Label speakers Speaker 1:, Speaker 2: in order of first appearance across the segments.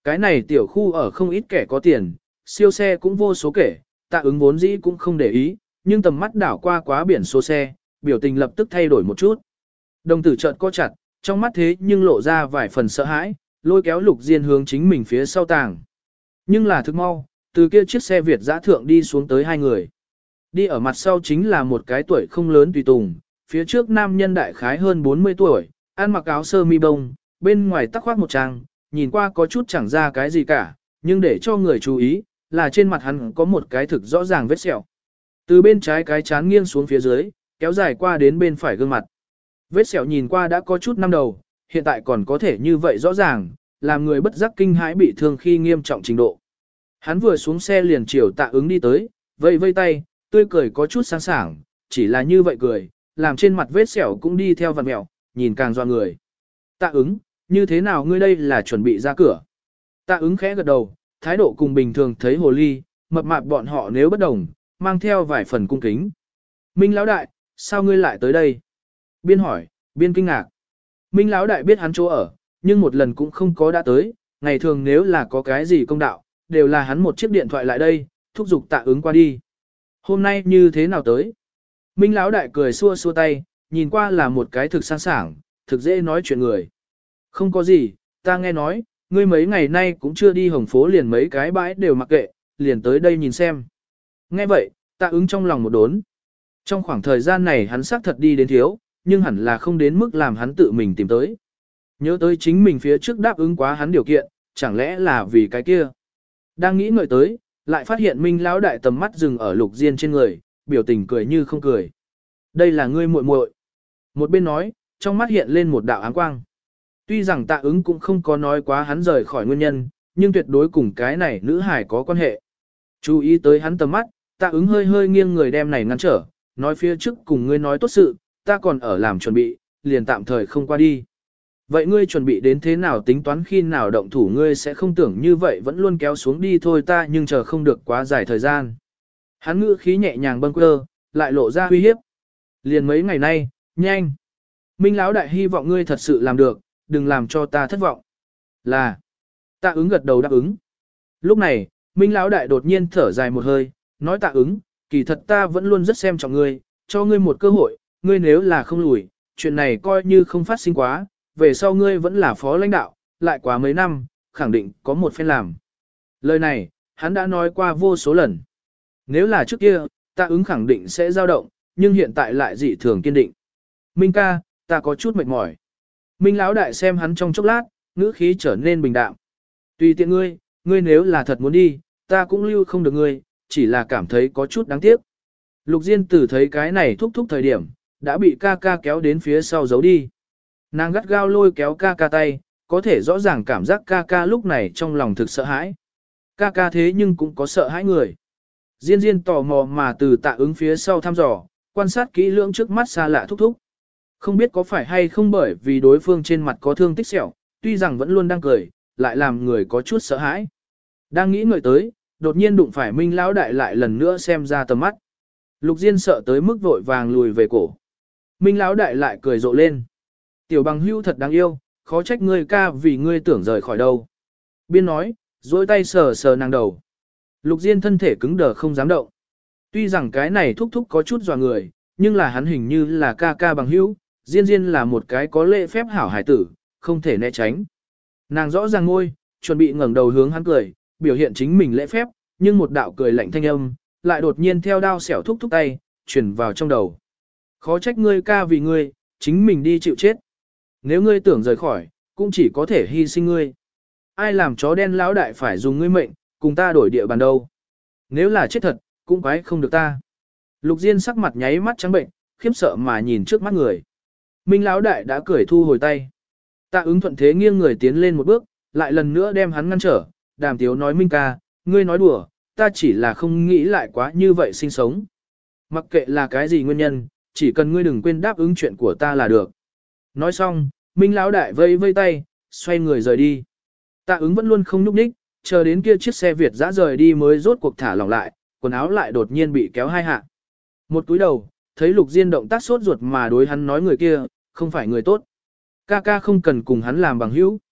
Speaker 1: Cái này tiểu khu ở không ít kẻ có tiền, siêu xe cũng vô số kể, Tạ Ứng vốn dĩ cũng không để ý, nhưng tầm mắt đảo qua quá biển số xe, biểu tình lập tức thay đổi một chút. Đồng tử chợt co chặt, trong mắt thế nhưng lộ ra vài phần sợ hãi, lôi kéo Lục Diên hướng chính mình phía sau tàng. Nhưng là thức mau, từ kia chiếc xe Việt dã thượng đi xuống tới hai người. Đi ở mặt sau chính là một cái tuổi không lớn tùy tùng, phía trước nam nhân đại khái hơn 40 tuổi, ăn mặc áo sơ mi bông, bên ngoài tắc khoác một trang, nhìn qua có chút chẳng ra cái gì cả, nhưng để cho người chú ý, là trên mặt hắn có một cái thực rõ ràng vết sẹo. Từ bên trái cái chán nghiêng xuống phía dưới, kéo dài qua đến bên phải gương mặt. Vết sẹo nhìn qua đã có chút năm đầu, hiện tại còn có thể như vậy rõ ràng, làm người bất giác kinh hãi bị thương khi nghiêm trọng trình độ. Hắn vừa xuống xe liền chiều Tạ Ứng đi tới, vây vây tay, tươi cười có chút sáng sảng, chỉ là như vậy cười, làm trên mặt vết sẹo cũng đi theo vặn mẹo, nhìn càng doa người. Tạ Ứng, như thế nào ngươi đây là chuẩn bị ra cửa? Tạ Ứng khẽ gật đầu, thái độ cùng bình thường thấy hồ ly, mập mạp bọn họ nếu bất đồng, mang theo vài phần cung kính. Minh lão đại, sao ngươi lại tới đây? Biên hỏi, biên kinh ngạc. Minh lão đại biết hắn chỗ ở, nhưng một lần cũng không có đã tới, ngày thường nếu là có cái gì công đạo, đều là hắn một chiếc điện thoại lại đây, thúc giục Tạ Ứng qua đi. Hôm nay như thế nào tới? Minh lão đại cười xua xua tay, nhìn qua là một cái thực sang sảng, thực dễ nói chuyện người. Không có gì, ta nghe nói, ngươi mấy ngày nay cũng chưa đi hồng phố liền mấy cái bãi đều mặc kệ, liền tới đây nhìn xem. Nghe vậy, Tạ Ứng trong lòng một đốn. Trong khoảng thời gian này hắn xác thật đi đến thiếu, nhưng hẳn là không đến mức làm hắn tự mình tìm tới. Nhớ tới chính mình phía trước đáp ứng quá hắn điều kiện, chẳng lẽ là vì cái kia. Đang nghĩ ngợi tới, lại phát hiện Minh lão đại tầm mắt dừng ở Lục Diên trên người, biểu tình cười như không cười. Đây là ngươi muội muội. Một bên nói, trong mắt hiện lên một đạo áng quang. Tuy rằng Tạ Ứng cũng không có nói quá hắn rời khỏi nguyên nhân, nhưng tuyệt đối cùng cái này nữ hải có quan hệ. Chú ý tới hắn tầm mắt, Tạ Ứng hơi hơi nghiêng người đem này ngăn trở, nói phía trước cùng ngươi nói tốt sự, ta còn ở làm chuẩn bị, liền tạm thời không qua đi. Vậy ngươi chuẩn bị đến thế nào tính toán khi nào động thủ ngươi sẽ không tưởng như vậy vẫn luôn kéo xuống đi thôi ta nhưng chờ không được quá dài thời gian. Hắn ngữ khí nhẹ nhàng bâng quơ, lại lộ ra uy hiếp. Liền mấy ngày nay, nhanh. Minh lão đại hy vọng ngươi thật sự làm được, đừng làm cho ta thất vọng. Là. Tạ Ứng gật đầu đáp ứng. Lúc này, Minh lão đại đột nhiên thở dài một hơi, nói Tạ Ứng, kỳ thật ta vẫn luôn rất xem trọng ngươi, cho ngươi một cơ hội, ngươi nếu là không lùi, chuyện này coi như không phát sinh quá, về sau ngươi vẫn là phó lãnh đạo, lại quá mấy năm, khẳng định có một phen làm. Lời này, hắn đã nói qua vô số lần. Nếu là trước kia, Tạ Ứng khẳng định sẽ dao động, nhưng hiện tại lại dị thường kiên định. Minh ca, ta có chút mệt mỏi. Minh lão đại xem hắn trong chốc lát, ngữ khí trở nên bình đạm. Tùy tiện ngươi, ngươi nếu là thật muốn đi, ta cũng lưu không được ngươi, chỉ là cảm thấy có chút đáng tiếc. Lục Diên Tử thấy cái này thúc thúc thời điểm, đã bị ca ca kéo đến phía sau giấu đi. Nàng gắt gao lôi kéo ca ca tay, có thể rõ ràng cảm giác ca ca lúc này trong lòng thực sợ hãi. Ca ca thế nhưng cũng có sợ hãi người. Diên Diên tò mò mà từ Tạ Ứng phía sau thăm dò, quan sát kỹ lưỡng trước mắt xa lạ thúc thúc. Không biết có phải hay không bởi vì đối phương trên mặt có thương tích sẹo, tuy rằng vẫn luôn đang cười, lại làm người có chút sợ hãi. Đang nghĩ ngợi tới, đột nhiên đụng phải Minh lão đại lại lần nữa xem ra tầm mắt. Lục Diên sợ tới mức vội vàng lùi về cổ. Minh lão đại lại cười rộ lên. Tiểu bằng hữu thật đáng yêu, khó trách ngươi ca vì ngươi tưởng rời khỏi đâu. Biên nói, duỗi tay sờ sờ nàng đầu. Lục Diên thân thể cứng đờ không dám động. Tuy rằng cái này thúc thúc có chút dọa người, nhưng là hắn hình như là ca ca bằng hữu, Diên Diên là một cái có lễ phép hảo hải tử, không thể né tránh. Nàng rõ ràng ngôi, chuẩn bị ngẩng đầu hướng hắn cười, biểu hiện chính mình lễ phép, nhưng một đạo cười lạnh thanh âm, lại đột nhiên theo đao xẻo thúc thúc tay, truyền vào trong đầu. Khó trách ngươi ca vì ngươi, chính mình đi chịu chết. Nếu ngươi tưởng rời khỏi, cũng chỉ có thể hy sinh ngươi. Ai làm chó đen lão đại phải dùng ngươi mệnh, cùng ta đổi địa bàn đâu. Nếu là chết thật, cũng quái không được ta. Lục Diên sắc mặt nháy mắt trắng bệnh, khiếp sợ mà nhìn trước mắt người. Minh lão đại đã cười thu hồi tay. Tạ Ứng thuận thế nghiêng người tiến lên một bước, lại lần nữa đem hắn ngăn trở, Đàm Tiếu nói Minh ca, ngươi nói đùa, ta chỉ là không nghĩ lại quá như vậy sinh sống. Mặc kệ là cái gì nguyên nhân, chỉ cần ngươi đừng quên đáp ứng chuyện của ta là được. Nói xong, Minh lão đại vây vây tay, xoay người rời đi. Tạ Ứng vẫn luôn không nhúc nhích, chờ đến kia chiếc xe Việt dã rời đi mới rốt cuộc thả lỏng lại, quần áo lại đột nhiên bị kéo hai hạ. Một túi đầu, thấy Lục Diên động tác sốt ruột mà đối hắn nói người kia, không phải người tốt. Ca ca không cần cùng hắn làm bằng hữu.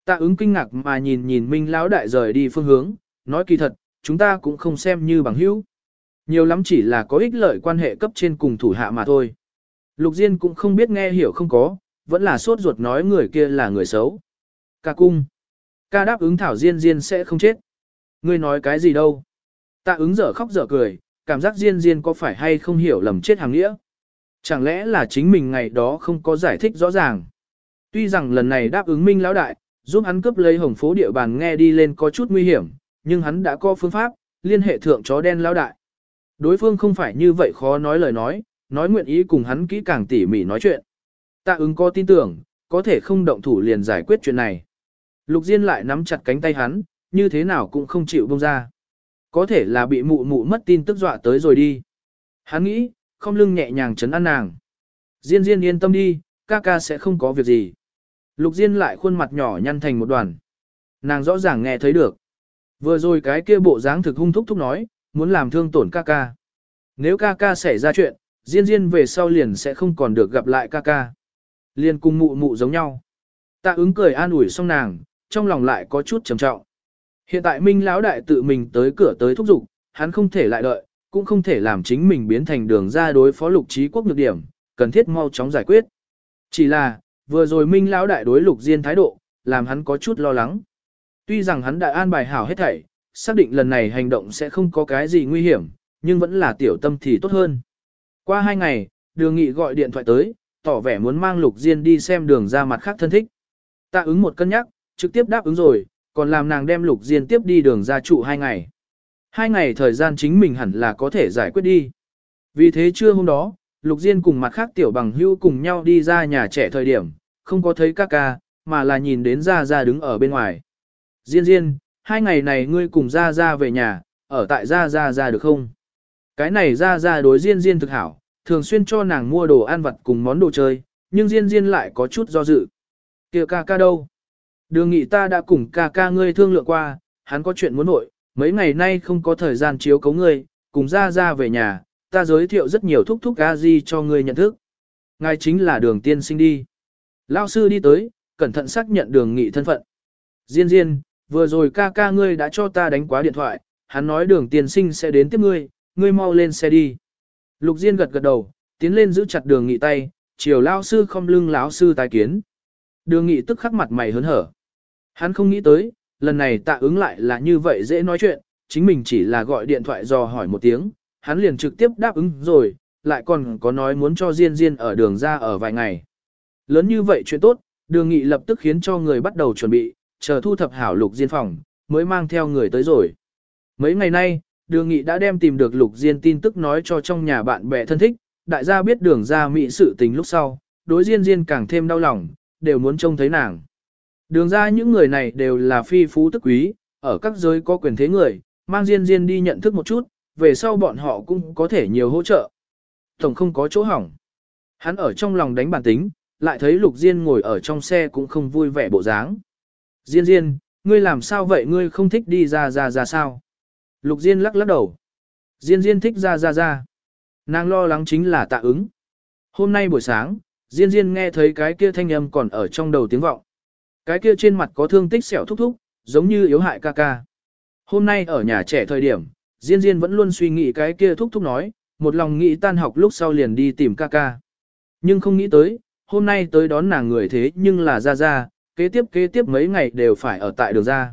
Speaker 1: Tạ ứng kinh ngạc mà nhìn nhìn Minh lão đại rời đi phương hướng, nói kỳ thật, chúng ta cũng không xem như bằng hữu. Nhiều lắm chỉ là có ích lợi quan hệ cấp trên cùng thủ hạ mà thôi. Lục Diên cũng không biết nghe hiểu không có, vẫn là sốt ruột nói người kia là người xấu. Ca cung. Ca đáp ứng thảo Diên Diên sẽ không chết. Ngươi nói cái gì đâu. Tạ ứng dở khóc dở cười, cảm giác Diên Diên có phải hay không hiểu lầm chết hàng nghĩa. Chẳng lẽ là chính mình ngày đó không có giải thích rõ ràng. Tuy rằng lần này đáp ứng Minh lão đại, giúp hắn cướp lấy hồng phố địa bàn nghe đi lên có chút nguy hiểm, nhưng hắn đã có phương pháp, liên hệ thượng chó đen lão đại. Đối phương không phải như vậy khó nói lời nói nguyện ý cùng hắn kỹ càng tỉ mỉ nói chuyện. Tạ ứng có tin tưởng, có thể không động thủ liền giải quyết chuyện này. Lục Diên lại nắm chặt cánh tay hắn, như thế nào cũng không chịu buông ra. Có thể là bị mụ mụ mất tin tức dọa tới rồi đi. Hắn nghĩ, không lưng nhẹ nhàng chấn an nàng. Diên Diên yên tâm đi, ca ca sẽ không có việc gì. Lục Diên lại khuôn mặt nhỏ nhăn thành một đoàn. Nàng rõ ràng nghe thấy được. Vừa rồi cái kia bộ dáng thực hung thúc thúc nói, muốn làm thương tổn ca ca. Nếu ca ca xảy ra chuyện, Diên Diên về sau liền sẽ không còn được gặp lại ca ca. Liền cùng mụ mụ giống nhau. Tạ ứng cười an ủi xong nàng, trong lòng lại có chút trầm trọng. Hiện tại Minh lão đại tự mình tới cửa tới thúc giục, hắn không thể lại đợi, cũng không thể làm chính mình biến thành đường ra đối phó Lục Trí Quốc nhược điểm, cần thiết mau chóng giải quyết. Chỉ là, vừa rồi Minh lão đại đối Lục Diên thái độ, làm hắn có chút lo lắng. Tuy rằng hắn đã an bài hảo hết thảy, xác định lần này hành động sẽ không có cái gì nguy hiểm, nhưng vẫn là tiểu tâm thì tốt hơn. Qua 2 ngày, Đường Nghị gọi điện thoại tới, tỏ vẻ muốn mang Lục Diên đi xem đường ra mặt khác thân thích. Tạ ứng một cân nhắc, trực tiếp đáp ứng rồi, còn làm nàng đem Lục Diên tiếp đi đường ra trụ 2 ngày. 2 ngày thời gian chính mình hẳn là có thể giải quyết đi. Vì thế trưa hôm đó, Lục Diên cùng mặt khác tiểu bằng hữu cùng nhau đi ra nhà trẻ thời điểm, không có thấy ca ca, mà là nhìn đến Gia Gia đứng ở bên ngoài. Diên Diên, 2 ngày này ngươi cùng Gia Gia về nhà, ở tại Gia Gia ra được không? Cái này Gia Gia đối Diên Diên thực hảo, thường xuyên cho nàng mua đồ ăn vặt cùng món đồ chơi, nhưng Diên Diên lại có chút do dự. Kìa ca ca đâu? Đường Nghị ta đã cùng ca ca ngươi thương lượng qua, hắn có chuyện muốn nội, mấy ngày nay không có thời gian chiếu cấu ngươi, cùng Gia Gia về nhà, ta giới thiệu rất nhiều thúc thúc a di cho ngươi nhận thức. Ngài chính là Đường tiên sinh đi. Lao sư đi tới, cẩn thận xác nhận Đường Nghị thân phận. Diên Diên, vừa rồi ca ca ngươi đã cho ta đánh quá điện thoại, hắn nói Đường tiên sinh sẽ đến tiếp ngươi, ngươi mau lên xe đi. Lục Diên gật gật đầu, tiến lên giữ chặt Đường Nghị tay, chiều Lao sư không lưng lão sư tái kiến. Đường Nghị tức khắc mặt mày hớn hở. Hắn không nghĩ tới, lần này Tạ ứng lại là như vậy dễ nói chuyện, chính mình chỉ là gọi điện thoại dò hỏi một tiếng, hắn liền trực tiếp đáp ứng rồi, lại còn có nói muốn cho Diên Diên ở đường ra ở vài ngày. Lớn như vậy chuyện tốt, Đường Nghị lập tức khiến cho người bắt đầu chuẩn bị, chờ thu thập hảo Lục Diên phòng, mới mang theo người tới rồi. Mấy ngày nay, Đường Nghị đã đem tìm được Lục Diên tin tức nói cho trong nhà bạn bè thân thích, đại gia biết đường ra mỹ sự tình lúc sau, đối Diên Diên càng thêm đau lòng, đều muốn trông thấy nàng. Đường ra những người này đều là phi phú tức quý, ở các giới có quyền thế người, mang Diên Diên đi nhận thức một chút, về sau bọn họ cũng có thể nhiều hỗ trợ. Tổng không có chỗ hỏng. Hắn ở trong lòng đánh bản tính, lại thấy Lục Diên ngồi ở trong xe cũng không vui vẻ bộ dáng. Diên Diên, ngươi làm sao vậy, ngươi không thích đi ra sao? Lục Diên lắc lắc đầu. Diên Diên thích ra. Nàng lo lắng chính là Tạ ứng. Hôm nay buổi sáng, Diên Diên nghe thấy cái kia thanh âm còn ở trong đầu tiếng vọng. Cái kia trên mặt có thương tích sẹo thúc thúc, giống như yếu hại ca ca. Hôm nay ở nhà trẻ thời điểm, Diên Diên vẫn luôn suy nghĩ cái kia thúc thúc nói, một lòng nghĩ tan học lúc sau liền đi tìm ca ca. Nhưng không nghĩ tới, hôm nay tới đón nàng người thế nhưng là Ra, kế tiếp mấy ngày đều phải ở tại đường ra.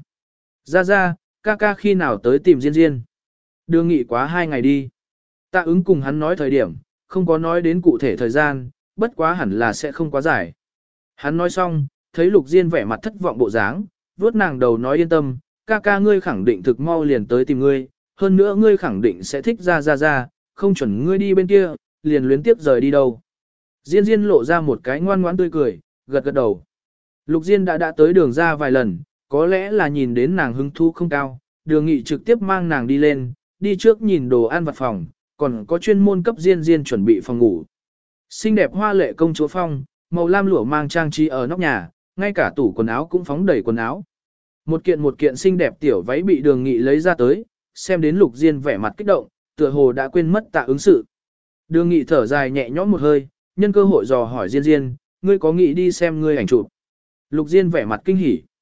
Speaker 1: Ra, ca ca khi nào tới tìm Diên Diên? Đường Nghị quá 2 ngày đi. Tạ ứng cùng hắn nói thời điểm, không có nói đến cụ thể thời gian, bất quá hẳn là sẽ không quá dài. Hắn nói xong, thấy Lục Diên vẻ mặt thất vọng bộ dáng, vuốt nàng đầu nói yên tâm, ca ca ngươi khẳng định thực mau liền tới tìm ngươi, hơn nữa ngươi khẳng định sẽ thích ra, không chuẩn ngươi đi bên kia, liền luyến tiếp rời đi đâu. Diên Diên lộ ra một cái ngoan ngoãn tươi cười, gật gật đầu. Lục Diên đã tới đường ra vài lần, có lẽ là nhìn đến nàng hứng thú không cao, Đường Nghị trực tiếp mang nàng đi lên, đi trước nhìn đồ ăn vặt phòng, còn có chuyên môn cấp Diên chuẩn bị phòng ngủ. Xinh đẹp hoa lệ công chúa phong, màu lam lụa mang trang trí ở nóc nhà, ngay cả tủ quần áo cũng phóng đầy quần áo. Một kiện xinh đẹp tiểu váy bị Đường Nghị lấy ra tới, xem đến Lục Diên vẻ mặt kích động, tựa hồ đã quên mất Tạ ứng sự. Đường Nghị thở dài nhẹ nhõm một hơi, nhân cơ hội dò hỏi Diên, ngươi có nghĩ đi xem ngươi ảnh chụp? Lục Diên vẻ mặt kinh hỉ.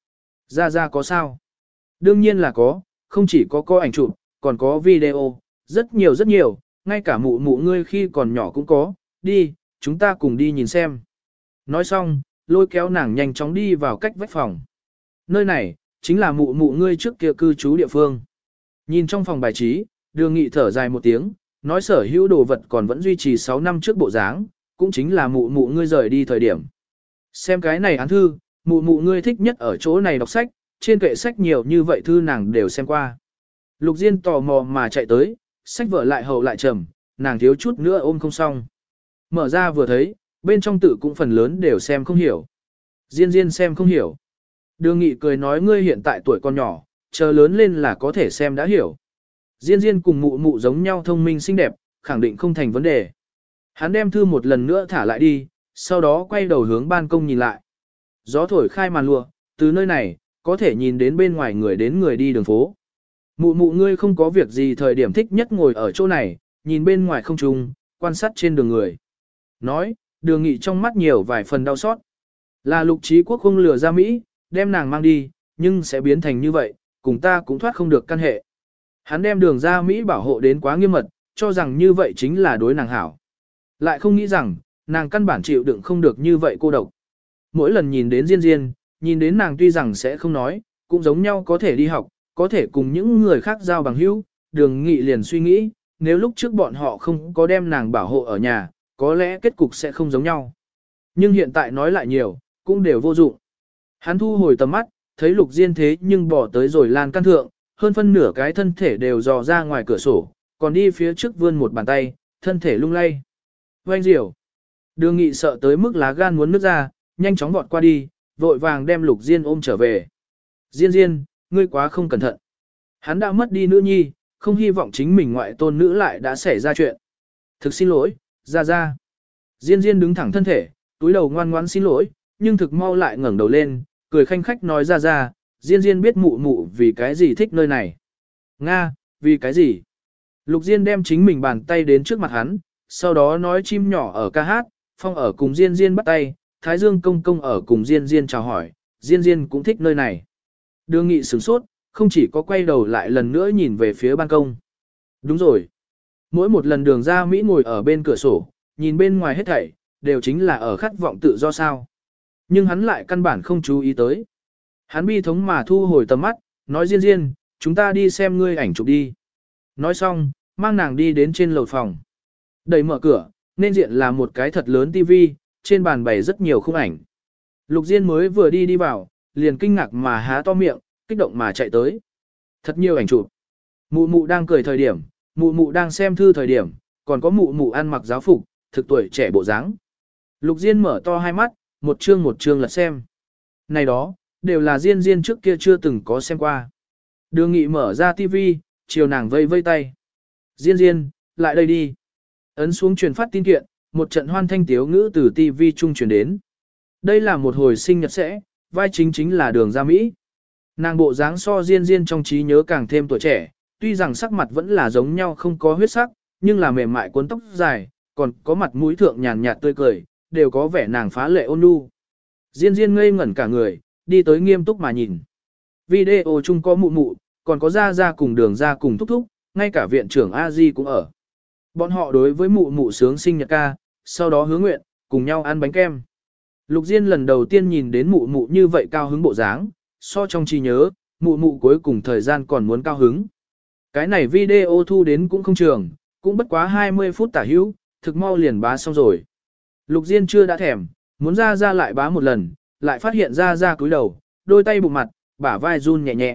Speaker 1: Ra ra có sao? Đương nhiên là có, không chỉ có ảnh chụp, còn có video, rất nhiều, ngay cả mụ mụ ngươi khi còn nhỏ cũng có, đi, chúng ta cùng đi nhìn xem. Nói xong, lôi kéo nàng nhanh chóng đi vào cách vách phòng. Nơi này, chính là mụ mụ ngươi trước kia cư trú địa phương. Nhìn trong phòng bài trí, Đường Nghị thở dài một tiếng, nói sở hữu đồ vật còn vẫn duy trì 6 năm trước bộ dáng, cũng chính là mụ mụ ngươi rời đi thời điểm. Xem cái này án thư, mụ mụ ngươi thích nhất ở chỗ này đọc sách, trên kệ sách nhiều như vậy thư nàng đều xem qua. Lục Diên tò mò mà chạy tới, sách vở lại hậu lại trầm, nàng thiếu chút nữa ôm không xong. Mở ra vừa thấy, bên trong tự cũng phần lớn đều xem không hiểu. Diên xem không hiểu. Đường Nghị cười nói ngươi hiện tại tuổi còn nhỏ, chờ lớn lên là có thể xem đã hiểu. Diên cùng mụ mụ giống nhau thông minh xinh đẹp, khẳng định không thành vấn đề. Hắn đem thư một lần nữa thả lại đi, sau đó quay đầu hướng ban công nhìn lại. Gió thổi khai màn lụa, từ nơi này, có thể nhìn đến bên ngoài người đến người đi đường phố. Mụ mụ ngươi không có việc gì thời điểm thích nhất ngồi ở chỗ này, nhìn bên ngoài không trung, quan sát trên đường người. Nói, Đường Nghị trong mắt nhiều vài phần đau xót. Là Lục Chí Quốc không lừa ra Mỹ, đem nàng mang đi, nhưng sẽ biến thành như vậy, cùng ta cũng thoát không được căn hệ. Hắn đem Đường ra Mỹ bảo hộ đến quá nghiêm mật, cho rằng như vậy chính là đối nàng hảo. Lại không nghĩ rằng, nàng căn bản chịu đựng không được như vậy cô độc. Mỗi lần nhìn đến Diên, nhìn đến nàng tuy rằng sẽ không nói, cũng giống nhau có thể đi học, có thể cùng những người khác giao bằng hữu, Đường Nghị liền suy nghĩ, nếu lúc trước bọn họ không có đem nàng bảo hộ ở nhà, có lẽ kết cục sẽ không giống nhau. Nhưng hiện tại nói lại nhiều, cũng đều vô dụng. Hắn thu hồi tầm mắt, thấy Lục Diên thế nhưng bỏ tới rồi lan căn thượng, hơn phân nửa cái thân thể đều dò ra ngoài cửa sổ, còn đi phía trước vươn một bàn tay, thân thể lung lay. Oanh diều. Đường Nghị sợ tới mức lá gan muốn nứt ra, nhanh chóng vọt qua đi, vội vàng đem Lục Diên ôm trở về. Diên, ngươi quá không cẩn thận. Hắn đã mất đi nữ nhi, không hy vọng chính mình ngoại tôn nữ lại đã xảy ra chuyện. Thực xin lỗi, ra. Diên đứng thẳng thân thể, túi đầu ngoan ngoãn xin lỗi, nhưng thực mau lại ngẩng đầu lên, cười khanh khách nói ra, Diên biết mụ mụ vì cái gì thích nơi này. Nga, vì cái gì? Lục Diên đem chính mình bàn tay đến trước mặt hắn, sau đó nói chim nhỏ ở ca hát, Phong ở cùng Diên bắt tay, Thái Dương công công ở cùng Diên chào hỏi, Diên cũng thích nơi này. Đường Nghị sửng sốt, không chỉ có quay đầu lại lần nữa nhìn về phía ban công. Đúng rồi. Mỗi một lần Đường ra Mỹ ngồi ở bên cửa sổ, nhìn bên ngoài hết thảy, đều chính là ở khát vọng tự do sao. Nhưng hắn lại căn bản không chú ý tới. Hắn bi thống mà thu hồi tầm mắt, nói Diên, chúng ta đi xem ngươi ảnh chụp đi. Nói xong, mang nàng đi đến trên lầu phòng. Đẩy mở cửa, nên diện là một cái thật lớn tivi, trên bàn bày rất nhiều khung ảnh. Lục Diên mới vừa đi vào, liền kinh ngạc mà há to miệng, kích động mà chạy tới. Thật nhiều ảnh chụp. Mụ đang cười thời điểm, mụ đang xem thư thời điểm, còn có mụ ăn mặc giáo phục, thực tuổi trẻ bộ dáng. Lục Diên mở to hai mắt, một chương lật xem. Này đó, đều là Diên trước kia chưa từng có xem qua. Đường Nghị mở ra tivi, chiều nàng vây tay. Diên, lại đây đi. Ấn xuống truyền phát tin kiện, một trận hoan thanh tiếu ngữ từ tivi trung truyền đến. Đây là một hồi sinh nhật sẽ, vai chính là Đường ra Mỹ. Nàng bộ dáng so Diên trong trí nhớ càng thêm tuổi trẻ, tuy rằng sắc mặt vẫn là giống nhau không có huyết sắc, nhưng là mềm mại cuốn tóc dài, còn có mặt mũi thượng nhàn nhạt tươi cười, đều có vẻ nàng phá lệ ôn nhu. Diên ngây ngẩn cả người, đi tới nghiêm túc mà nhìn. Video chung có mụ, còn có ra cùng Đường ra cùng thúc, ngay cả viện trưởng A Di cũng ở. Bọn họ đối với mụ sướng sinh nhật ca, sau đó hứa nguyện, cùng nhau ăn bánh kem. Lục Diên lần đầu tiên nhìn đến mụ như vậy cao hứng bộ dáng, so trong trí nhớ, mụ cuối cùng thời gian còn muốn cao hứng. Cái này video thu đến cũng không trường, cũng bất quá 20 phút tả hữu, thực mau liền bá xong rồi. Lục Diên chưa đã thèm, muốn ra lại bá một lần, lại phát hiện ra cúi đầu, đôi tay bụng mặt, bả vai run nhẹ.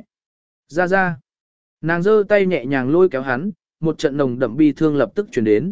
Speaker 1: Ra. Nàng giơ tay nhẹ nhàng lôi kéo hắn, một trận nồng đậm bi thương lập tức chuyển đến.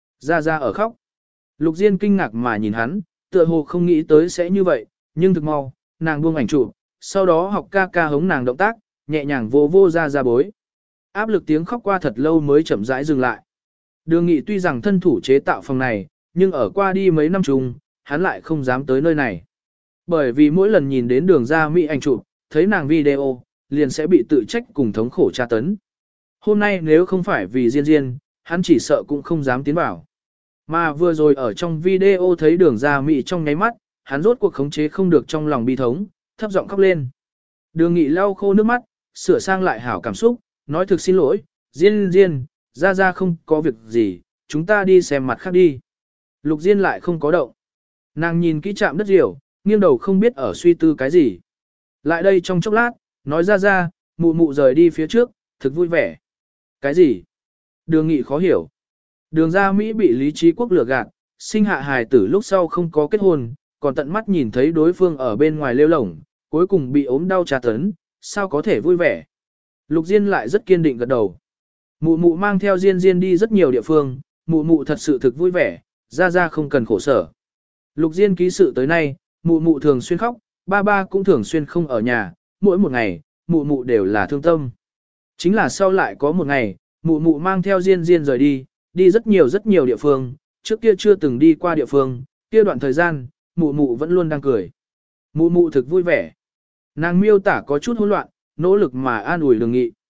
Speaker 1: Ra ở khóc. Lục Diên kinh ngạc mà nhìn hắn, tựa hồ không nghĩ tới sẽ như vậy, nhưng thực mau, nàng buông ảnh chụp, sau đó học ca hống nàng động tác, nhẹ nhàng vô ra bối. Áp lực tiếng khóc qua thật lâu mới chậm rãi dừng lại. Đường Nghị tuy rằng thân thủ chế tạo phòng này, nhưng ở qua đi mấy năm chung, hắn lại không dám tới nơi này. Bởi vì mỗi lần nhìn đến Đường ra Mỹ ảnh chụp, thấy nàng video, liền sẽ bị tự trách cùng thống khổ tra tấn. Hôm nay nếu không phải vì Diên, hắn chỉ sợ cũng không dám tiến vào. Mà vừa rồi ở trong video thấy Đường ra Mỹ trong nháy mắt, hắn rốt cuộc khống chế không được trong lòng bi thống, thấp giọng khóc lên. Đường Nghị lau khô nước mắt, sửa sang lại hảo cảm xúc, nói thực xin lỗi, Diên, ra không có việc gì, chúng ta đi xem mặt khác đi. Lục Diên lại không có động. Nàng nhìn kỹ chạm đất diều, nghiêng đầu không biết ở suy tư cái gì. Lại đây trong chốc lát, nói ra, mụ mụ rời đi phía trước, thực vui vẻ. Cái gì? Đường Nghị khó hiểu. Đường ra Mỹ bị Lý Trí Quốc lừa gạt, sinh hạ hài tử lúc sau không có kết hôn, còn tận mắt nhìn thấy đối phương ở bên ngoài lêu lổng, cuối cùng bị ốm đau tra tấn, sao có thể vui vẻ. Lục Diên lại rất kiên định gật đầu. Mụ mụ mang theo Diên đi rất nhiều địa phương, mụ mụ thật sự thực vui vẻ, ra không cần khổ sở. Lục Diên ký sự tới nay, mụ mụ thường xuyên khóc, ba cũng thường xuyên không ở nhà, mỗi một ngày, mụ mụ đều là thương tâm. Chính là sau lại có một ngày, mụ mụ mang theo Diên rời đi rất nhiều địa phương, trước kia chưa từng đi qua địa phương, kia đoạn thời gian, mụ mụ vẫn luôn đang cười. Mụ mụ thực vui vẻ. Nàng miêu tả có chút hỗn loạn, nỗ lực mà an ủi Đường Nghị.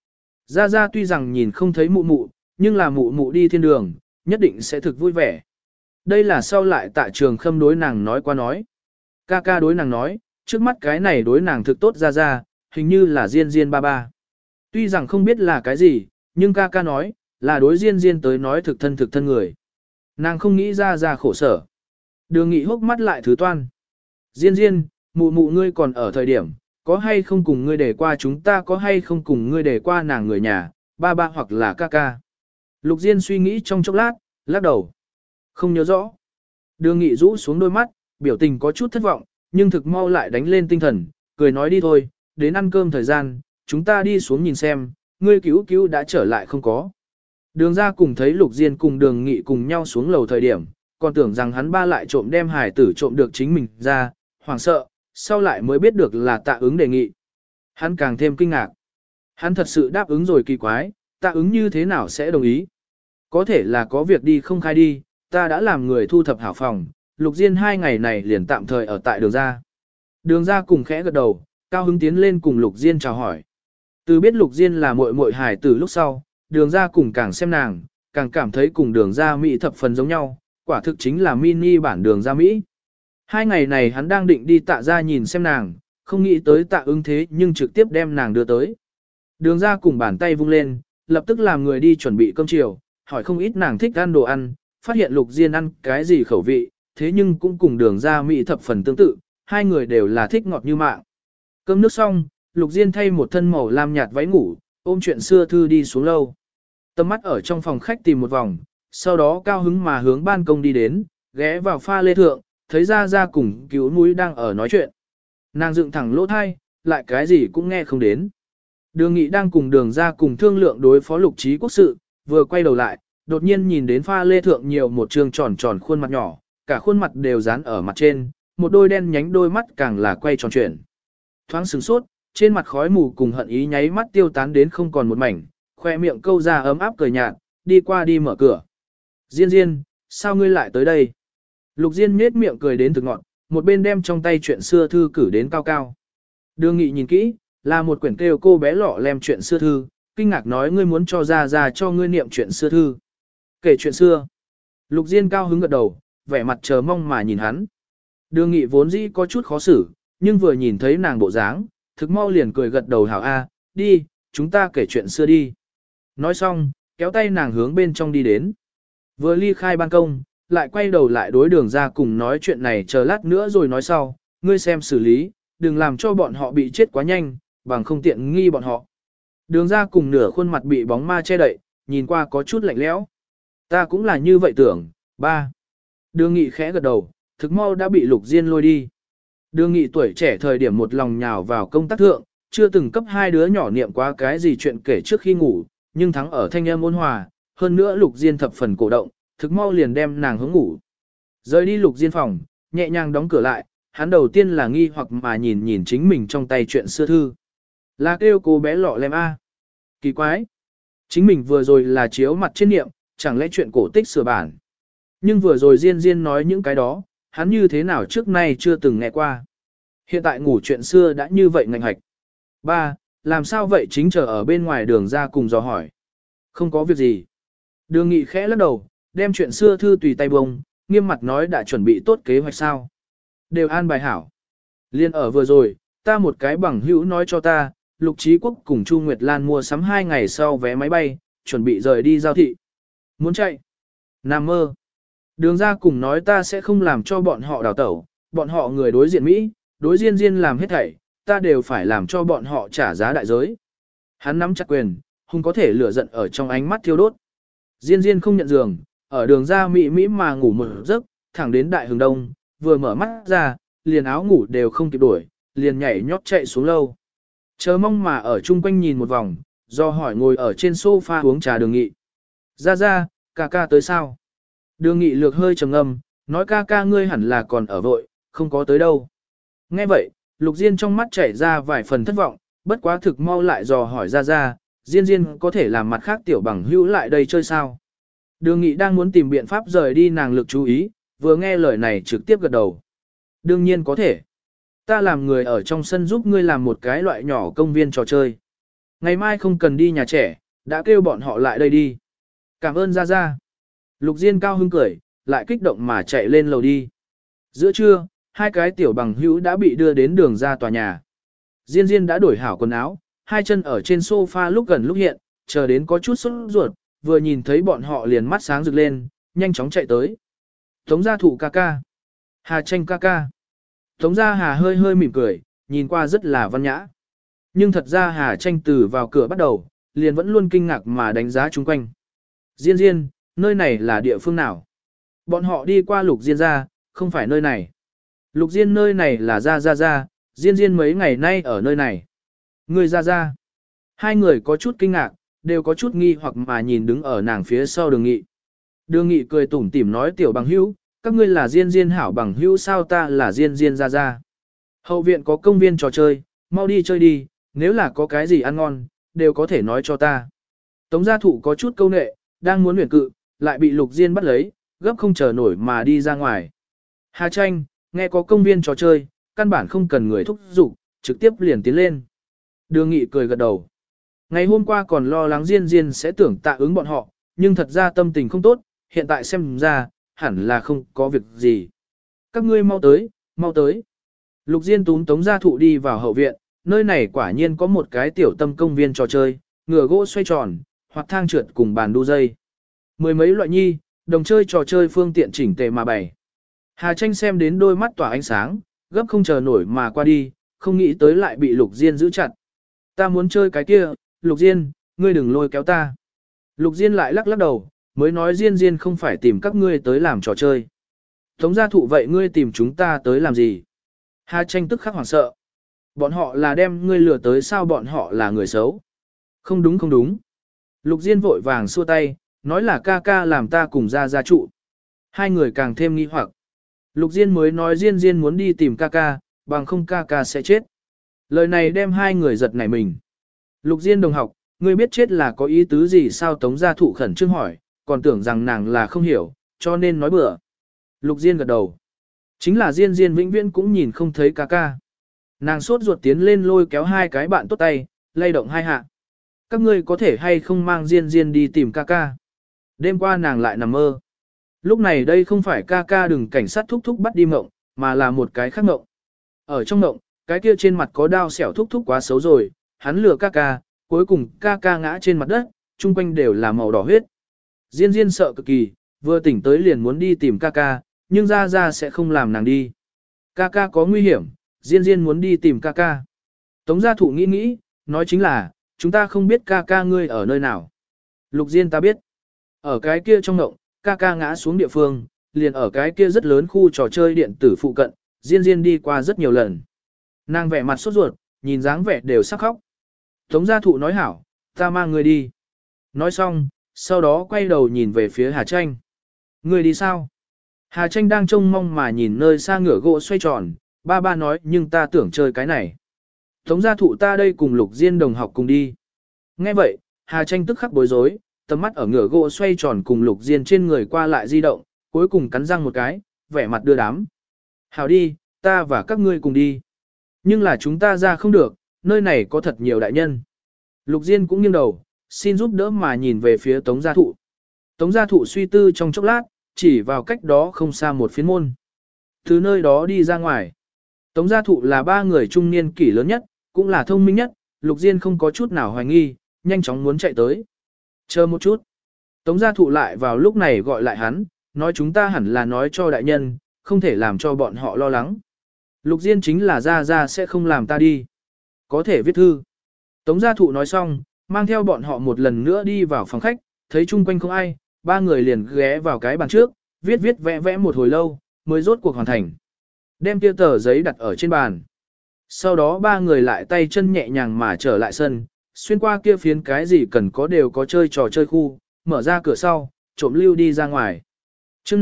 Speaker 1: Ra tuy rằng nhìn không thấy mụ mụ, nhưng là mụ mụ đi thiên đường, nhất định sẽ thực vui vẻ. Đây là sau lại Tạ Trường Khâm đối nàng nói qua nói. Ca đối nàng nói, trước mắt cái này đối nàng thực tốt ra, hình như là Diên ba. Tuy rằng không biết là cái gì, nhưng ca nói, là đối Diên tới nói thực thân người. Nàng không nghĩ ra khổ sở. Đường Nghị hốc mắt lại thứ toan. Diên, mụ ngươi còn ở thời điểm, có hay không cùng ngươi để qua chúng ta, có hay không cùng ngươi để qua nàng người nhà, ba hoặc là ca. Lục Diên suy nghĩ trong chốc lát, lắc đầu. Không nhớ rõ. Đường Nghị rũ xuống đôi mắt, biểu tình có chút thất vọng, nhưng thực mau lại đánh lên tinh thần, cười nói đi thôi, đến ăn cơm thời gian, chúng ta đi xuống nhìn xem, ngươi cứu đã trở lại không có. Đường ra cùng thấy Lục Diên cùng Đường Nghị cùng nhau xuống lầu thời điểm, còn tưởng rằng hắn ba lại trộm đem hải tử trộm được chính mình ra, hoảng sợ, sau lại mới biết được là Tạ Ứng đề nghị. Hắn càng thêm kinh ngạc. Hắn thật sự đáp ứng rồi kỳ quái, Tạ Ứng như thế nào sẽ đồng ý? Có thể là có việc đi không khai đi, ta đã làm người thu thập hảo phòng, Lục Diên 2 ngày này liền tạm thời ở tại đường ra. Đường ra cùng khẽ gật đầu, cao hứng tiến lên cùng Lục Diên chào hỏi. Từ biết Lục Diên là muội hài tử lúc sau, đường ra cùng càng xem nàng, càng cảm thấy cùng đường ra Mỹ thập phần giống nhau, quả thực chính là mini bản đường ra Mỹ. 2 ngày này hắn đang định đi Tạ ra nhìn xem nàng, không nghĩ tới Tạ Ứng thế nhưng trực tiếp đem nàng đưa tới. Đường ra cùng bàn tay vung lên, lập tức làm người đi chuẩn bị cơm chiều, hỏi không ít nàng thích ăn đồ ăn, phát hiện Lục Diên ăn cái gì khẩu vị, thế nhưng cũng cùng đường ra Mỹ thập phần tương tự, hai người đều là thích ngọt như mạng. Cơm nước xong, Lục Diên thay một thân màu lam nhạt váy ngủ, ôm chuyện xưa thư đi xuống lâu. Tầm mắt ở trong phòng khách tìm một vòng, sau đó cao hứng mà hướng ban công đi đến, ghé vào pha lê thượng, thấy ra cùng cứu núi đang ở nói chuyện. Nàng dựng thẳng lỗ thai, lại cái gì cũng nghe không đến. Đường Nghị đang cùng đường ra cùng thương lượng đối phó Lục Trí Quốc sự, vừa quay đầu lại, đột nhiên nhìn đến pha lê thượng nhiều một trường tròn khuôn mặt nhỏ, cả khuôn mặt đều dán ở mặt trên, một đôi đen nhánh đôi mắt càng là quay tròn chuyển. Thoáng sửng sốt, trên mặt khói mù cùng hận ý nháy mắt tiêu tán đến không còn một mảnh, khoe miệng câu ra ấm áp cười nhạt, đi qua đi mở cửa. Diên, sao ngươi lại tới đây? Lục Diên nhếch miệng cười đến thực ngọn, một bên đem trong tay chuyện xưa thư cử đến cao cao. Đường Nghị nhìn kỹ, là một quyển kêu cô bé lọ lem chuyện xưa thư, kinh ngạc nói ngươi muốn cho ra cho ngươi niệm chuyện xưa thư. Kể chuyện xưa. Lục Diên cao hứng gật đầu, vẻ mặt chờ mong mà nhìn hắn. Đường Nghị vốn dĩ có chút khó xử, nhưng vừa nhìn thấy nàng bộ dáng, thực mau liền cười gật đầu hảo a, đi, chúng ta kể chuyện xưa đi. Nói xong, kéo tay nàng hướng bên trong đi đến. Vừa ly khai ban công, lại quay đầu lại đối đường ra cùng nói chuyện này chờ lát nữa rồi nói sau, ngươi xem xử lý, đừng làm cho bọn họ bị chết quá nhanh, bằng không tiện nghi bọn họ. Đường ra cùng nửa khuôn mặt bị bóng ma che đậy, nhìn qua có chút lạnh lẽo. Ta cũng là như vậy tưởng, ba. Đường Nghị khẽ gật đầu, thực mau đã bị Lục Diên lôi đi. Đường Nghị tuổi trẻ thời điểm một lòng nhào vào công tác thượng, chưa từng cấp hai đứa nhỏ niệm quá cái gì chuyện kể trước khi ngủ, nhưng thắng ở thanh âm ôn hòa, hơn nữa Lục Diên thập phần cổ động, thực mau liền đem nàng hướng ngủ. Rời đi Lục Diên phòng, nhẹ nhàng đóng cửa lại, hắn đầu tiên là nghi hoặc mà nhìn chính mình trong tay chuyện xưa thư. Là kêu cô bé lọ lem A. Kỳ quái. Chính mình vừa rồi là chiếu mặt trên niệm, chẳng lẽ chuyện cổ tích sửa bản. Nhưng vừa rồi Diên nói những cái đó, hắn như thế nào trước nay chưa từng nghe qua. Hiện tại ngủ chuyện xưa đã như vậy ngạnh hạch. Ba, làm sao vậy chính chờ ở bên ngoài đường ra cùng dò hỏi. Không có việc gì. Đường Nghị khẽ lắc đầu, đem chuyện xưa thư tùy tay bông, nghiêm mặt nói đã chuẩn bị tốt kế hoạch sao. Đều an bài hảo. Liên ở vừa rồi, ta một cái bằng hữu nói cho ta, Lục Chí Quốc cùng Chu Nguyệt Lan mua sắm 2 ngày sau vé máy bay, chuẩn bị rời đi giao thị. Muốn chạy? Nằm mơ. Đường ra cùng nói ta sẽ không làm cho bọn họ đào tẩu, bọn họ người đối diện Mỹ, đối Diên Diên làm hết thảy, ta đều phải làm cho bọn họ trả giá đại giới. Hắn nắm chặt quyền, hùng có thể lửa giận ở trong ánh mắt thiêu đốt. Diên Diên không nhận giường, ở đường ra Mỹ Mỹ mà ngủ một giấc, thẳng đến đại hướng đông, vừa mở mắt ra, liền áo ngủ đều không kịp đổi, liền nhảy nhót chạy xuống lâu. Chờ mong mà ở chung quanh nhìn một vòng, do hỏi ngồi ở trên sofa uống trà Đường Nghị. Ra, ca ca tới sao? Đường Nghị lược hơi trầm ngâm, nói ca ca ngươi hẳn là còn ở vội, không có tới đâu. Nghe vậy, Lục Diên trong mắt chảy ra vài phần thất vọng, bất quá thực mau lại dò hỏi ra, Diên Diên có thể làm mặt khác tiểu bằng hữu lại đây chơi sao? Đường Nghị đang muốn tìm biện pháp rời đi nàng lực chú ý, vừa nghe lời này trực tiếp gật đầu. Đương nhiên có thể. Ta làm người ở trong sân giúp ngươi làm một cái loại nhỏ công viên trò chơi. Ngày mai không cần đi nhà trẻ, đã kêu bọn họ lại đây đi. Cảm ơn ra. Lục Diên cao hứng cười, lại kích động mà chạy lên lầu đi. Giữa trưa, hai cái tiểu bằng hữu đã bị đưa đến đường ra tòa nhà. Diên đã đổi hảo quần áo, hai chân ở trên sofa lúc gần lúc hiện, chờ đến có chút sốt ruột, vừa nhìn thấy bọn họ liền mắt sáng rực lên, nhanh chóng chạy tới. Tống gia thụ ca ca. Hà tranh ca ca. Tống gia Hà hơi mỉm cười, nhìn qua rất là văn nhã. Nhưng thật ra Hà tranh từ vào cửa bắt đầu, liền vẫn luôn kinh ngạc mà đánh giá chung quanh. Diên, nơi này là địa phương nào? Bọn họ đi qua Lục Diên ra, không phải nơi này. Lục Diên nơi này là ra, Diên mấy ngày nay ở nơi này. Người ra. Hai người có chút kinh ngạc, đều có chút nghi hoặc mà nhìn đứng ở nàng phía sau Đường Nghị. Đường Nghị cười tủm tỉm nói tiểu bằng hữu, các ngươi là Diên hảo bằng hữu sao ta là Diên ra. Hậu viện có công viên trò chơi, mau đi chơi đi, nếu là có cái gì ăn ngon, đều có thể nói cho ta. Tống gia thụ có chút câu nệ, đang muốn huyền cự, lại bị Lục Diên bắt lấy, gấp không chờ nổi mà đi ra ngoài. Hà tranh, nghe có công viên trò chơi, căn bản không cần người thúc giục, trực tiếp liền tiến lên. Đường Nghị cười gật đầu. Ngày hôm qua còn lo lắng Diên sẽ tưởng tạ ứng bọn họ, nhưng thật ra tâm tình không tốt, hiện tại xem ra, hẳn là không có việc gì. Các ngươi mau tới. Lục Diên túm Tống gia thụ đi vào hậu viện, nơi này quả nhiên có một cái tiểu tâm công viên trò chơi, ngựa gỗ xoay tròn, hoặc thang trượt cùng bàn đu dây. Mười mấy loại nhi, đồng chơi trò chơi phương tiện chỉnh tề mà bày. Hà tranh xem đến đôi mắt tỏa ánh sáng, gấp không chờ nổi mà qua đi, không nghĩ tới lại bị Lục Diên giữ chặt. Ta muốn chơi cái kia, Lục Diên, ngươi đừng lôi kéo ta. Lục Diên lại lắc đầu, mới nói Diên không phải tìm các ngươi tới làm trò chơi. Tống gia thụ vậy ngươi tìm chúng ta tới làm gì? Hà tranh tức khắc hoảng sợ. Bọn họ là đem ngươi lừa tới sao bọn họ là người xấu? Không đúng. Lục Diên vội vàng xua tay, nói là ca ca làm ta cùng ra trụ. Hai người càng thêm nghi hoặc. Lục Diên mới nói Diên muốn đi tìm ca ca, bằng không ca ca sẽ chết. Lời này đem hai người giật nảy mình. Lục Diên đồng học, ngươi biết chết là có ý tứ gì sao Tống gia thụ khẩn trương hỏi, còn tưởng rằng nàng là không hiểu, cho nên nói bừa. Lục Diên gật đầu. Chính là Diên vĩnh viễn cũng nhìn không thấy ca ca. Nàng sốt ruột tiến lên lôi kéo hai cái bạn tốt tay, lay động hai hạ. Các ngươi có thể hay không mang Diên đi tìm ca ca. Đêm qua nàng lại nằm mơ. Lúc này đây không phải ca ca đừng cảnh sát thúc bắt đi mộng, mà là một cái khác mộng. Ở trong mộng, cái kia trên mặt có đao xẻo thúc quá xấu rồi, hắn lừa ca ca, cuối cùng ca ca ngã trên mặt đất, chung quanh đều là màu đỏ huyết. Diên sợ cực kỳ, vừa tỉnh tới liền muốn đi tìm ca ca, nhưng ra sẽ không làm nàng đi. Ca ca có nguy hiểm, Diên muốn đi tìm ca ca. Tống gia thụ nghĩ, nói chính là, chúng ta không biết ca ca ngươi ở nơi nào. Lục Diên ta biết. Ở cái kia trong ngộng, ca ca ngã xuống địa phương, liền ở cái kia rất lớn khu trò chơi điện tử phụ cận, Diên đi qua rất nhiều lần. Nàng vẻ mặt sốt ruột, nhìn dáng vẻ đều sắp khóc. Tống gia thụ nói hảo, ta mang người đi. Nói xong, sau đó quay đầu nhìn về phía Hà tranh. Người đi sao? Hà tranh đang trông mong mà nhìn nơi xa ngựa gỗ xoay tròn, ba nói nhưng ta tưởng chơi cái này. Tống gia thụ ta đây cùng Lục Diên đồng học cùng đi. Nghe vậy, Hà tranh tức khắc bối rối, tầm mắt ở ngựa gỗ xoay tròn cùng Lục Diên trên người qua lại di động, cuối cùng cắn răng một cái, vẻ mặt đưa đám. Hảo đi, ta và các ngươi cùng đi. Nhưng là chúng ta ra không được, nơi này có thật nhiều đại nhân. Lục Diên cũng nghiêng đầu, xin giúp đỡ mà nhìn về phía Tống gia thụ. Tống gia thụ suy tư trong chốc lát, chỉ vào cách đó không xa một phiến môn. Từ nơi đó đi ra ngoài. Tống gia thụ là ba người trung niên kỷ lớn nhất, cũng là thông minh nhất, Lục Diên không có chút nào hoài nghi, nhanh chóng muốn chạy tới. Chờ một chút. Tống gia thụ lại vào lúc này gọi lại hắn, nói chúng ta hẳn là nói cho đại nhân, không thể làm cho bọn họ lo lắng. Lục Diên chính là ra sẽ không làm ta đi. Có thể viết thư. Tống gia thụ nói xong, mang theo bọn họ một lần nữa đi vào phòng khách, thấy chung quanh không ai, ba người liền ghé vào cái bàn trước, viết vẽ một hồi lâu, mới rốt cuộc hoàn thành. Đem kia tờ giấy đặt ở trên bàn. Sau đó ba người lại tay chân nhẹ nhàng mà trở lại sân, xuyên qua kia phiến cái gì cần có đều có chơi trò chơi khu, mở ra cửa sau, trộm lưu đi ra ngoài. chương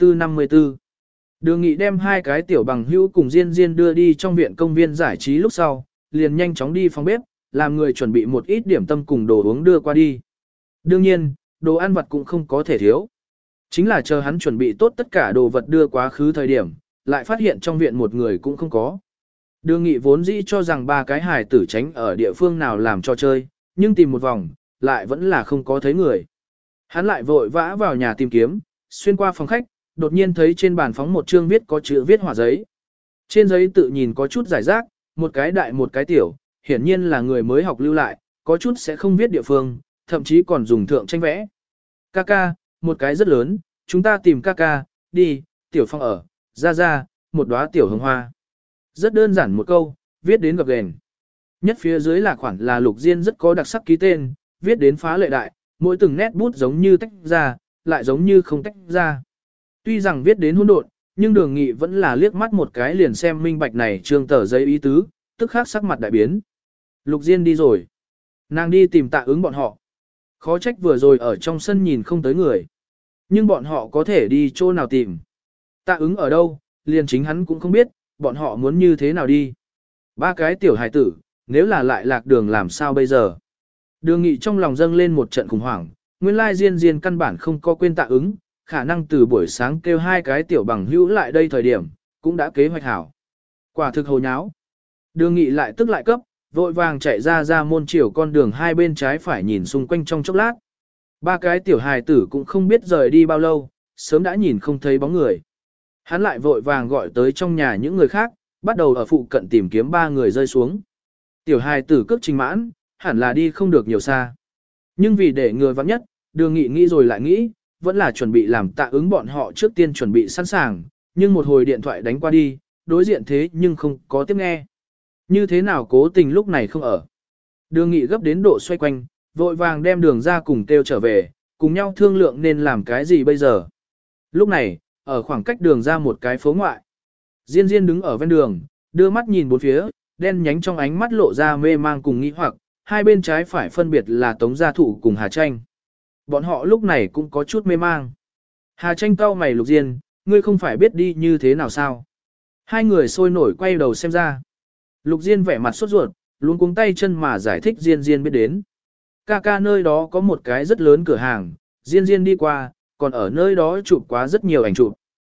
Speaker 1: 54. Đường Nghị đem hai cái tiểu bằng hữu cùng Diên đưa đi trong viện công viên giải trí lúc sau, liền nhanh chóng đi phòng bếp, làm người chuẩn bị một ít điểm tâm cùng đồ uống đưa qua đi. Đương nhiên, đồ ăn vặt cũng không có thể thiếu. Chính là chờ hắn chuẩn bị tốt tất cả đồ vật đưa quá khứ thời điểm, lại phát hiện trong viện một người cũng không có. Đường Nghị vốn dĩ cho rằng ba cái hài tử tránh ở địa phương nào làm cho chơi, nhưng tìm một vòng, lại vẫn là không có thấy người. Hắn lại vội vã vào nhà tìm kiếm, xuyên qua phòng khách, đột nhiên thấy trên bàn phóng một chương viết có chữ viết họa giấy. Trên giấy tự nhìn có chút giải rác, một cái đại một cái tiểu, hiển nhiên là người mới học lưu lại, có chút sẽ không viết địa phương, thậm chí còn dùng thượng tranh vẽ. Kaka, một cái rất lớn, chúng ta tìm Kaka, đi, tiểu phong ở, ra, một đóa tiểu hồng hoa. Rất đơn giản một câu, viết đến gập ghềnh. Nhất phía dưới là khoản là Lục Diên rất có đặc sắc ký tên, viết đến phá lệ đại, mỗi từng nét bút giống như tách ra, lại giống như không tách ra. Tuy rằng viết đến hỗn độn, nhưng Đường Nghị vẫn là liếc mắt một cái liền xem minh bạch này trương tờ giấy ý tứ, tức khắc sắc mặt đại biến. Lục Diên đi rồi. Nàng đi tìm Tạ Ứng bọn họ. Khó trách vừa rồi ở trong sân nhìn không tới người. Nhưng bọn họ có thể đi chỗ nào tìm. Tạ Ứng ở đâu, liền chính hắn cũng không biết, bọn họ muốn như thế nào đi. Ba cái tiểu hài tử, nếu là lại lạc đường làm sao bây giờ. Đường Nghị trong lòng dâng lên một trận khủng hoảng, nguyên lai Diên căn bản không có quên Tạ Ứng, khả năng từ buổi sáng kêu hai cái tiểu bằng hữu lại đây thời điểm, cũng đã kế hoạch hảo. Quả thực hồ nháo. Đường Nghị lại tức lại cấp, vội vàng chạy ra môn chiều con đường hai bên trái phải nhìn xung quanh trong chốc lát. Ba cái tiểu hài tử cũng không biết rời đi bao lâu, sớm đã nhìn không thấy bóng người. Hắn lại vội vàng gọi tới trong nhà những người khác, bắt đầu ở phụ cận tìm kiếm ba người rơi xuống. Tiểu hài tử cước trình mãn, hẳn là đi không được nhiều xa. Nhưng vì để ngừa vắng nhất, Đường Nghị nghĩ rồi lại nghĩ, vẫn là chuẩn bị làm Tạ Ứng bọn họ trước tiên chuẩn bị sẵn sàng, nhưng một hồi điện thoại đánh qua đi, đối diện thế nhưng không có tiếp nghe. Như thế nào Cố Tình lúc này không ở. Đường Nghị gấp đến độ xoay quanh, vội vàng đem Đường ra cùng kêu trở về, cùng nhau thương lượng nên làm cái gì bây giờ. Lúc này, ở khoảng cách Đường ra một cái phố ngoại, Diên đứng ở ven đường, đưa mắt nhìn bốn phía, đen nhánh trong ánh mắt lộ ra mê mang cùng nghi hoặc, hai bên trái phải phân biệt là Tống Gia Thụ cùng Hà Tranh. Bọn họ lúc này cũng có chút mê mang. Hà Tranh cau mày Lục Diên, ngươi không phải biết đi như thế nào sao? Hai người sôi nổi quay đầu xem ra. Lục Diên vẻ mặt sốt ruột, luống cuống tay chân mà giải thích Diên biết đến. Kaka nơi đó có một cái rất lớn cửa hàng, Diên đi qua, còn ở nơi đó chụp quá rất nhiều ảnh chụp.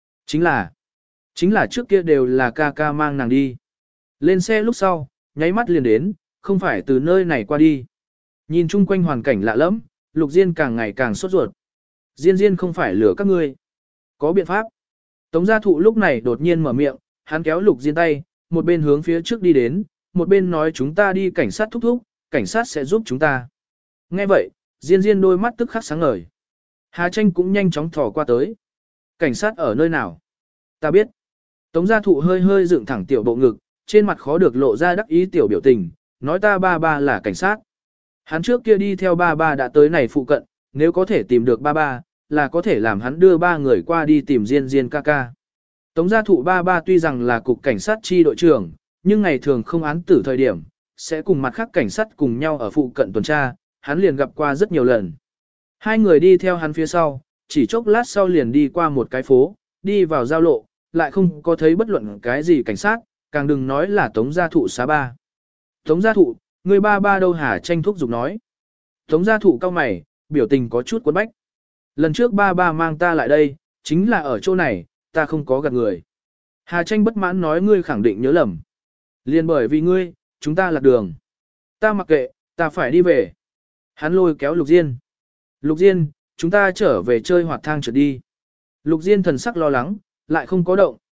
Speaker 1: Chính là trước kia đều là Kaka mang nàng đi. Lên xe lúc sau, nháy mắt liền đến, không phải từ nơi này qua đi. Nhìn chung quanh hoàn cảnh lạ lẫm, Lục Diên càng ngày càng sốt ruột. Diên không phải lừa các ngươi. Có biện pháp. Tống Gia Thụ lúc này đột nhiên mở miệng, hắn kéo Lục Diên tay, một bên hướng phía trước đi đến, một bên nói chúng ta đi cảnh sát thúc, cảnh sát sẽ giúp chúng ta. Nghe vậy, Diên đôi mắt tức khắc sáng ngời. Hà Tranh cũng nhanh chóng thò qua tới. Cảnh sát ở nơi nào? Ta biết. Tống Gia Thụ hơi dựng thẳng tiểu bộ ngực, trên mặt khó được lộ ra đắc ý tiểu biểu tình, nói ta ba là cảnh sát. Hắn trước kia đi theo ba đã tới này phụ cận, nếu có thể tìm được ba là có thể làm hắn đưa ba người qua đi tìm Diên Kaka. Tống Gia Thụ ba tuy rằng là cục cảnh sát chi đội trưởng, nhưng ngày thường không án tử thời điểm, sẽ cùng mặt khác cảnh sát cùng nhau ở phụ cận tuần tra, hắn liền gặp qua rất nhiều lần. Hai người đi theo hắn phía sau, chỉ chốc lát sau liền đi qua một cái phố, đi vào giao lộ, lại không có thấy bất luận cái gì cảnh sát, càng đừng nói là Tống Gia Thụ xá ba. Tống Gia Thụ, người ba đâu hả Tranh thúc giục nói. Tống Gia Thụ cau mày, biểu tình có chút cuốn bách. Lần trước ba mang ta lại đây, chính là ở chỗ này, ta không có gạt người. Hà Tranh bất mãn nói ngươi khẳng định nhớ lầm. Liên bởi vì ngươi, chúng ta lạc đường. Ta mặc kệ, ta phải đi về. Hắn lôi kéo Lục Diên. Lục Diên, chúng ta trở về chơi hoạt thang trượt đi. Lục Diên thần sắc lo lắng, lại không có động,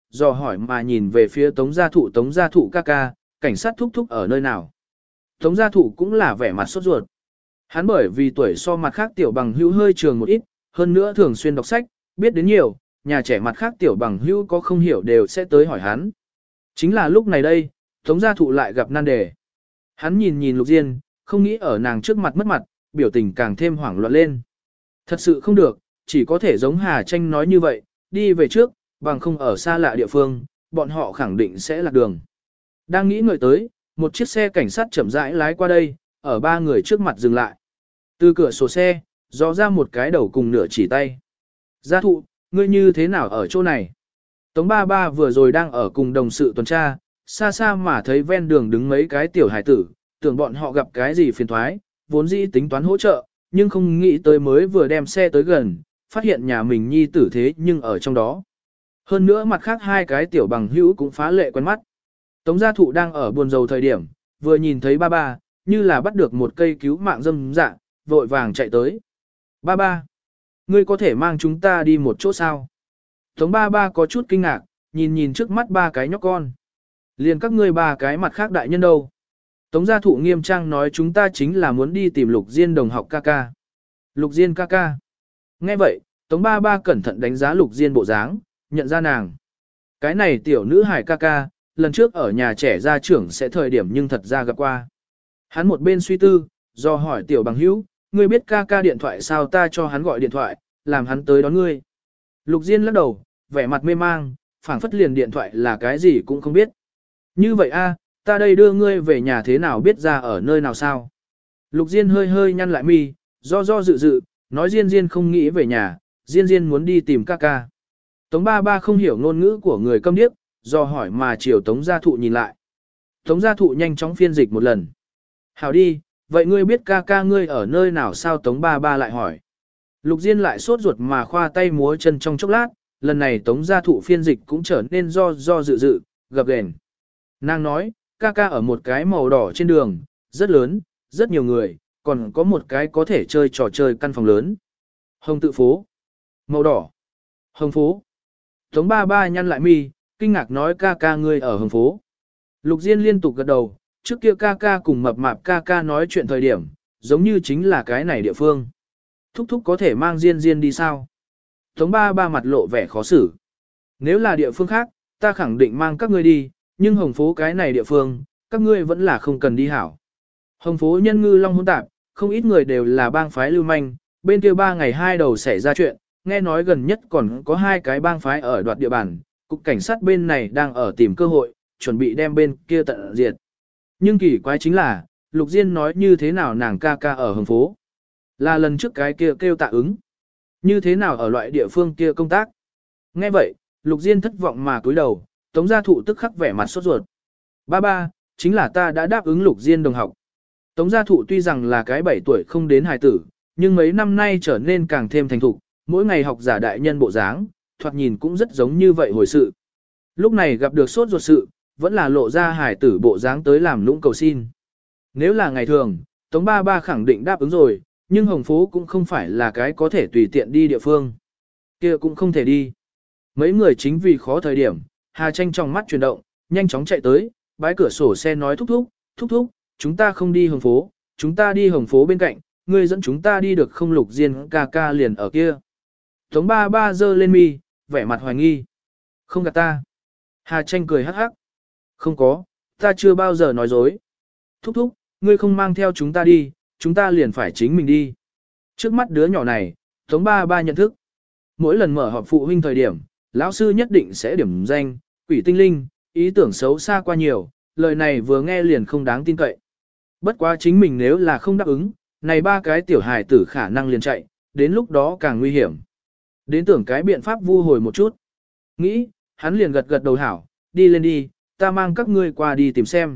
Speaker 1: dò hỏi mà nhìn về phía Tống gia thụ ca ca, cảnh sát thúc thúc ở nơi nào. Tống gia thụ cũng là vẻ mặt sốt ruột. Hắn bởi vì tuổi so mặt khác tiểu bằng hữu hơi trường một ít, hơn nữa thường xuyên đọc sách, biết đến nhiều, nhà trẻ mặt khác tiểu bằng hữu có không hiểu đều sẽ tới hỏi hắn. Chính là lúc này đây, Tống gia thụ lại gặp nan đề. Hắn nhìn nhìn Lục Diên, không nghĩ ở nàng trước mặt mất mặt, biểu tình càng thêm hoảng loạn lên. Thật sự không được, chỉ có thể giống Hà Tranh nói như vậy, đi về trước, bằng không ở xa lạ địa phương, bọn họ khẳng định sẽ lạc đường. Đang nghĩ ngợi tới, một chiếc xe cảnh sát chậm rãi lái qua đây, ở ba người trước mặt dừng lại. Từ cửa sổ xe, dò ra một cái đầu cùng nửa chỉ tay. Gia thụ, ngươi như thế nào ở chỗ này? Tống ba ba vừa rồi đang ở cùng đồng sự tuần tra, xa xa mà thấy ven đường đứng mấy cái tiểu hải tử, tưởng bọn họ gặp cái gì phiền thoái, vốn dĩ tính toán hỗ trợ, nhưng không nghĩ tới mới vừa đem xe tới gần, phát hiện nhà mình nhi tử thế nhưng ở trong đó. Hơn nữa mặt khác hai cái tiểu bằng hữu cũng phá lệ quen mắt. Tống gia thụ đang ở buồn rầu thời điểm, vừa nhìn thấy ba ba, như là bắt được một cây cứu mạng dâm dạ, vội vàng chạy tới. Ba ba, ngươi có thể mang chúng ta đi một chỗ sao? Tống ba ba có chút kinh ngạc, nhìn nhìn trước mắt ba cái nhóc con. Liền các ngươi ba cái mặt khác đại nhân đâu? Tống gia thụ nghiêm trang nói chúng ta chính là muốn đi tìm Lục Diên đồng học ca ca. Lục Diên ca ca. Nghe vậy, Tống ba ba cẩn thận đánh giá Lục Diên bộ dáng, nhận ra nàng. Cái này tiểu nữ hải ca ca, lần trước ở nhà trẻ gia trưởng sẽ thời điểm nhưng thật ra gặp qua. Hắn một bên suy tư, do hỏi tiểu bằng hữu, ngươi biết ca ca điện thoại sao, ta cho hắn gọi điện thoại, làm hắn tới đón ngươi. Lục Diên lắc đầu, vẻ mặt mê mang, phảng phất liền điện thoại là cái gì cũng không biết. Như vậy a, ta đây đưa ngươi về nhà thế nào biết ra ở nơi nào sao? Lục Diên hơi hơi nhăn lại mi, do dự, nói Diên không nghĩ về nhà, Diên muốn đi tìm ca ca. Tống ba ba không hiểu ngôn ngữ của người câm điếc, do hỏi mà chiều Tống gia thụ nhìn lại. Tống gia thụ nhanh chóng phiên dịch một lần. Hảo đi, vậy ngươi biết ca ca ngươi ở nơi nào sao? Tống ba ba lại hỏi. Lục Diên lại sốt ruột mà khoa tay múa chân trong chốc lát, lần này Tống gia thụ phiên dịch cũng trở nên do dự, gập ghềnh. Nàng nói, ca ca ở một cái màu đỏ trên đường, rất lớn, rất nhiều người, còn có một cái có thể chơi trò chơi căn phòng lớn. Hồng tự phố. Màu đỏ. Hồng phố. Tống ba ba nhăn lại mi, kinh ngạc nói ca ca ngươi ở Hồng phố. Lục Diên liên tục gật đầu, trước kia ca ca cùng mập mạp ca ca nói chuyện thời điểm, giống như chính là cái này địa phương. Thúc thúc có thể mang Diên đi sao? Tống ba ba mặt lộ vẻ khó xử. Nếu là địa phương khác, ta khẳng định mang các ngươi đi, nhưng Hồng phố cái này địa phương, các ngươi vẫn là không cần đi hảo. Hồng phố nhân ngư long hỗn tạp, không ít người đều là bang phái lưu manh, bên kia 3 ngày 2 đầu xảy ra chuyện, nghe nói gần nhất còn có 2 cái bang phái ở đoạt địa bàn, cục cảnh sát bên này đang ở tìm cơ hội, chuẩn bị đem bên kia tận diệt. Nhưng kỳ quái chính là, Lục Diên nói như thế nào nàng ca ca ở Hồng phố. Là lần trước cái kia kêu tạ ứng. Như thế nào ở loại địa phương kia công tác. Nghe vậy, Lục Diên thất vọng mà cúi đầu, Tống gia thụ tức khắc vẻ mặt sốt ruột. Ba ba, chính là ta đã đáp ứng Lục Diên đồng học. Tống gia thụ tuy rằng là cái 7 tuổi không đến hài tử, nhưng mấy năm nay trở nên càng thêm thành thục, mỗi ngày học giả đại nhân bộ dáng, thoạt nhìn cũng rất giống như vậy hồi sự. Lúc này gặp được sốt ruột sự, vẫn là lộ ra hài tử bộ dáng tới làm lũng cầu xin. Nếu là ngày thường, Tống ba ba khẳng định đáp ứng rồi, nhưng Hồng phố cũng không phải là cái có thể tùy tiện đi địa phương. Kia cũng không thể đi. Mấy người chính vì khó thời điểm, Hà Tranh trong mắt chuyển động, nhanh chóng chạy tới, bái cửa sổ xe nói thúc thúc, chúng ta không đi Hồng phố, chúng ta đi Hồng phố bên cạnh, ngươi dẫn chúng ta đi được không? Lục Diên ca ca liền ở kia. Tống ba ba giơ lên mi, vẻ mặt hoài nghi. Không gạt ta. Hà Tranh cười hắc hắc. Không có, ta chưa bao giờ nói dối. Thúc, ngươi không mang theo chúng ta đi, chúng ta liền phải chính mình đi. Trước mắt đứa nhỏ này, Tống ba ba nhận thức. Mỗi lần mở họp phụ huynh thời điểm, lão sư nhất định sẽ điểm danh, quỷ tinh linh, ý tưởng xấu xa qua nhiều, lời này vừa nghe liền không đáng tin cậy. Bất quá chính mình nếu là không đáp ứng, này 3 cái tiểu hài tử khả năng liền chạy, đến lúc đó càng nguy hiểm. Đến tưởng cái biện pháp vu hồi một chút. Nghĩ, hắn liền gật đầu hảo, đi lên đi, ta mang các ngươi qua đi tìm xem.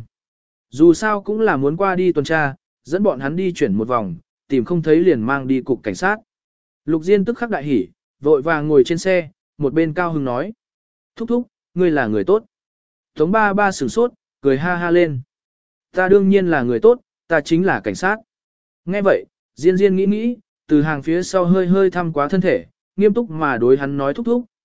Speaker 1: Dù sao cũng là muốn qua đi tuần tra, dẫn bọn hắn đi chuyển một vòng, tìm không thấy liền mang đi cục cảnh sát. Lục Diên tức khắc đại hỉ, vội vàng ngồi trên xe, một bên cao hứng nói. Thúc, ngươi là người tốt. Tống ba ba sửng sốt, cười ha ha lên. Ta đương nhiên là người tốt, ta chính là cảnh sát. Nghe vậy, Diên nghĩ, từ hàng phía sau hơi thăm quá thân thể, nghiêm túc mà đối hắn nói thúc,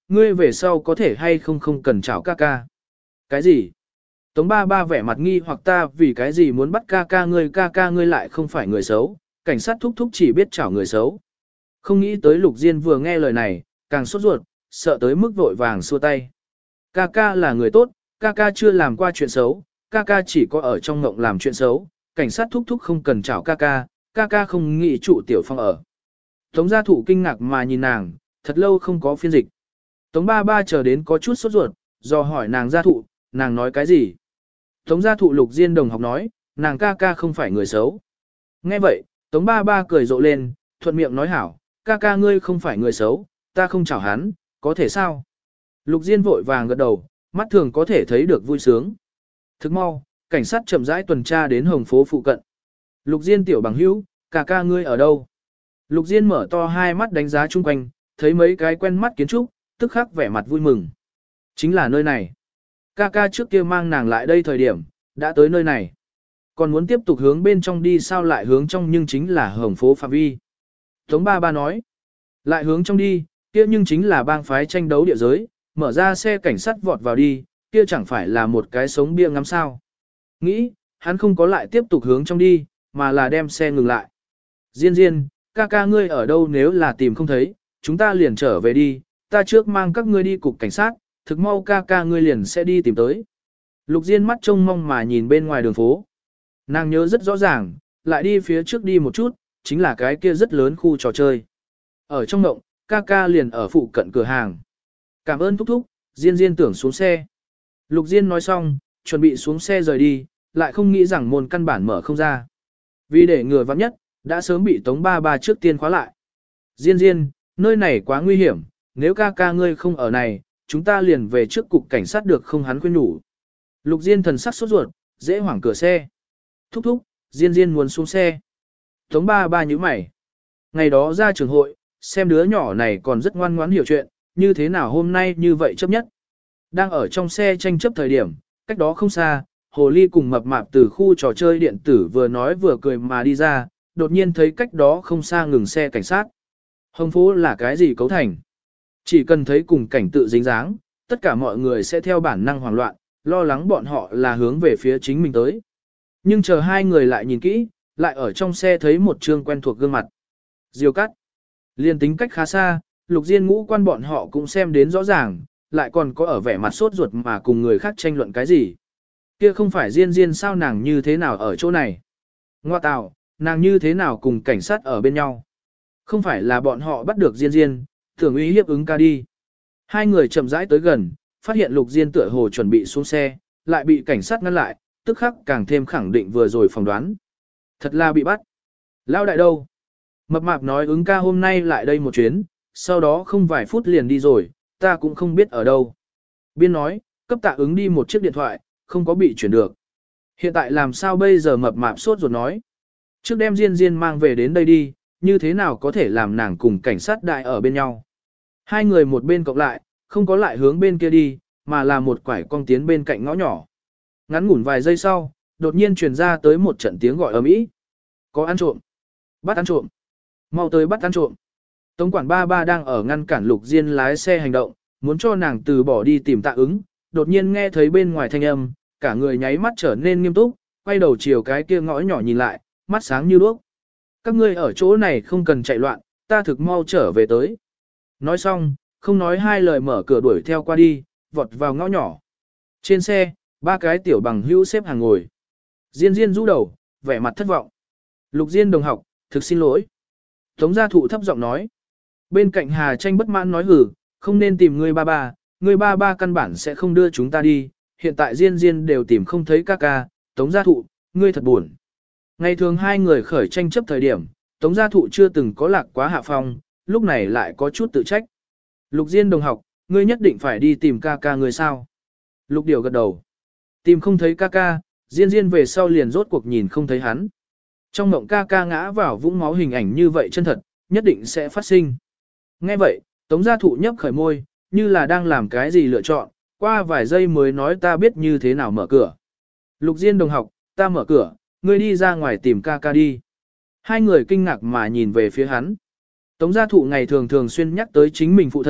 Speaker 1: ngươi về sau có thể hay không không cần chào ca ca. Cái gì? Tống ba ba vẻ mặt nghi hoặc ta vì cái gì muốn bắt ca ca ngươi lại không phải người xấu, cảnh sát thúc thúc chỉ biết chảo người xấu. Không nghĩ tới Lục Diên vừa nghe lời này, càng sốt ruột, sợ tới mức vội vàng xua tay. Ca ca là người tốt, ca ca chưa làm qua chuyện xấu, ca ca chỉ có ở trong ngộng làm chuyện xấu, cảnh sát thúc thúc không cần chảo ca ca không nghĩ trụ Tiểu Phong ở. Tống gia thụ kinh ngạc mà nhìn nàng, thật lâu không có phiên dịch. Tống ba ba chờ đến có chút sốt ruột, do hỏi nàng gia thụ, nàng nói cái gì? Tống gia thụ Lục Diên đồng học nói, nàng ca ca không phải người xấu. Nghe vậy, Tống ba ba cười rộ lên, thuận miệng nói hảo, ca ca ngươi không phải người xấu, ta không chảo hắn, có thể sao? Lục Diên vội vàng gật đầu, mắt thường có thể thấy được vui sướng. Thức mau, cảnh sát chậm rãi tuần tra đến Hồng phố phụ cận. Lục Diên tiểu bằng hữu, ca ca ngươi ở đâu? Lục Diên mở to hai mắt đánh giá chung quanh, thấy mấy cái quen mắt kiến trúc, tức khắc vẻ mặt vui mừng. Chính là nơi này. Ca ca trước kia mang nàng lại đây thời điểm, đã tới nơi này. Còn muốn tiếp tục hướng bên trong đi sao lại hướng trong nhưng chính là Hồng phố phạm vi. Tống ba ba nói, lại hướng trong đi, kia nhưng chính là bang phái tranh đấu địa giới, mở ra xe cảnh sát vọt vào đi, kia chẳng phải là một cái sống bia ngắm sao. Nghĩ, hắn không có lại tiếp tục hướng trong đi, mà là đem xe ngừng lại. Diên Diên, ca ca ngươi ở đâu nếu là tìm không thấy, chúng ta liền trở về đi, ta trước mang các ngươi đi cục cảnh sát, thực mau ca ca ngươi liền sẽ đi tìm tới. Lục Diên mắt trông mong mà nhìn bên ngoài đường phố. Nàng nhớ rất rõ ràng, lại đi phía trước đi một chút, chính là cái kia rất lớn khu trò chơi. Ở trong động, ca ca liền ở phụ cận cửa hàng. Cảm ơn thúc thúc, Diên Diên tưởng xuống xe. Lục Diên nói xong, chuẩn bị xuống xe rời đi, lại không nghĩ rằng môn căn bản mở không ra. Vì để ngừa vắng nhất, đã sớm bị Tống ba ba trước tiên khóa lại. Diên Diên, nơi này quá nguy hiểm, nếu ca ca ngươi không ở này, chúng ta liền về trước cục cảnh sát được không hắn khuyên nhủ. Lục Diên thần sắc sốt ruột, dễ hoảng cửa xe. Thúc thúc, Diên Diên muốn xuống xe. Tống ba ba nhíu mày. Ngày đó ra trường hội, xem đứa nhỏ này còn rất ngoan ngoãn hiểu chuyện, như thế nào hôm nay như vậy chấp nhất. Đang ở trong xe tranh chấp thời điểm, cách đó không xa, Hồ Ly cùng Mập Mạp từ khu trò chơi điện tử vừa nói vừa cười mà đi ra, đột nhiên thấy cách đó không xa ngừng xe cảnh sát. Hồng phố là cái gì cấu thành? Chỉ cần thấy cùng cảnh tự dính dáng, tất cả mọi người sẽ theo bản năng hoảng loạn, lo lắng bọn họ là hướng về phía chính mình tới. Nhưng chờ hai người lại nhìn kỹ, lại ở trong xe thấy một trương quen thuộc gương mặt. Diêu Cắt. Liên tính cách khá xa, Lục Diên ngũ quan bọn họ cũng xem đến rõ ràng, lại còn có ở vẻ mặt sốt ruột mà cùng người khác tranh luận cái gì. Kia không phải Diên Diên sao nàng như thế nào ở chỗ này? Ngoa tào, nàng như thế nào cùng cảnh sát ở bên nhau? Không phải là bọn họ bắt được Diên Diên, tưởng uy hiếp ứng ca đi. Hai người chậm rãi tới gần, phát hiện Lục Diên tựa hồ chuẩn bị xuống xe, lại bị cảnh sát ngăn lại, tức khắc càng thêm khẳng định vừa rồi phỏng đoán. Thật là bị bắt. Lao đại đâu? Mập Mạp nói ứng ca hôm nay lại đây một chuyến, sau đó không vài phút liền đi rồi, ta cũng không biết ở đâu. Biên nói, cấp Tạ Ứng đi một chiếc điện thoại, không có bị chuyển được. Hiện tại làm sao bây giờ? Mập Mạp sốt ruột nói. Trước đem Diên Diên mang về đến đây đi, như thế nào có thể làm nàng cùng cảnh sát đại ở bên nhau. Hai người một bên cộng lại, không có lại hướng bên kia đi, mà là một quải cong tiến bên cạnh ngõ nhỏ. Ngắn ngủn vài giây sau, đột nhiên truyền ra tới một trận tiếng gọi ầm ĩ. Có ăn trộm. Bắt ăn trộm. Mau tới bắt ăn trộm. Tống quản ba ba đang ở ngăn cản Lục Diên lái xe hành động, muốn cho nàng từ bỏ đi tìm Tạ Ứng, đột nhiên nghe thấy bên ngoài thanh âm, cả người nháy mắt trở nên nghiêm túc, quay đầu chiều cái kia ngõ nhỏ nhìn lại, mắt sáng như đuốc. Các ngươi ở chỗ này không cần chạy loạn, ta thực mau trở về tới. Nói xong, không nói hai lời mở cửa đuổi theo qua đi, vọt vào ngõ nhỏ. Trên xe, ba cái tiểu bằng hữu xếp hàng ngồi. Diên Diên rũ đầu, vẻ mặt thất vọng. Lục Diên đồng học, thực xin lỗi. Tống gia thụ thấp giọng nói. Bên cạnh Hà Tranh bất mãn nói hử, không nên tìm người ba ba căn bản sẽ không đưa chúng ta đi, hiện tại Diên Diên đều tìm không thấy ca ca, Tống gia thụ, ngươi thật buồn. Ngày thường hai người khởi tranh chấp thời điểm, Tống gia thụ chưa từng có lạc quá hạ phong, lúc này lại có chút tự trách. Lục Diên đồng học, ngươi nhất định phải đi tìm ca ca ngươi sao? Lục Điều gật đầu. Tìm không thấy ca ca, Diên Diên về sau liền rốt cuộc nhìn không thấy hắn. Trong mộng ca ca ngã vào vũng máu hình ảnh như vậy chân thật, nhất định sẽ phát sinh. Nghe vậy, Tống gia thụ nhấp khởi môi, như là đang làm cái gì lựa chọn, qua vài giây mới nói ta biết như thế nào mở cửa. Lục Diên đồng học, ta mở cửa, ngươi đi ra ngoài tìm ca ca đi. Hai người kinh ngạc mà nhìn về phía hắn. Tống gia thụ ngày thường thường xuyên nhắc tới chính mình phụ thân,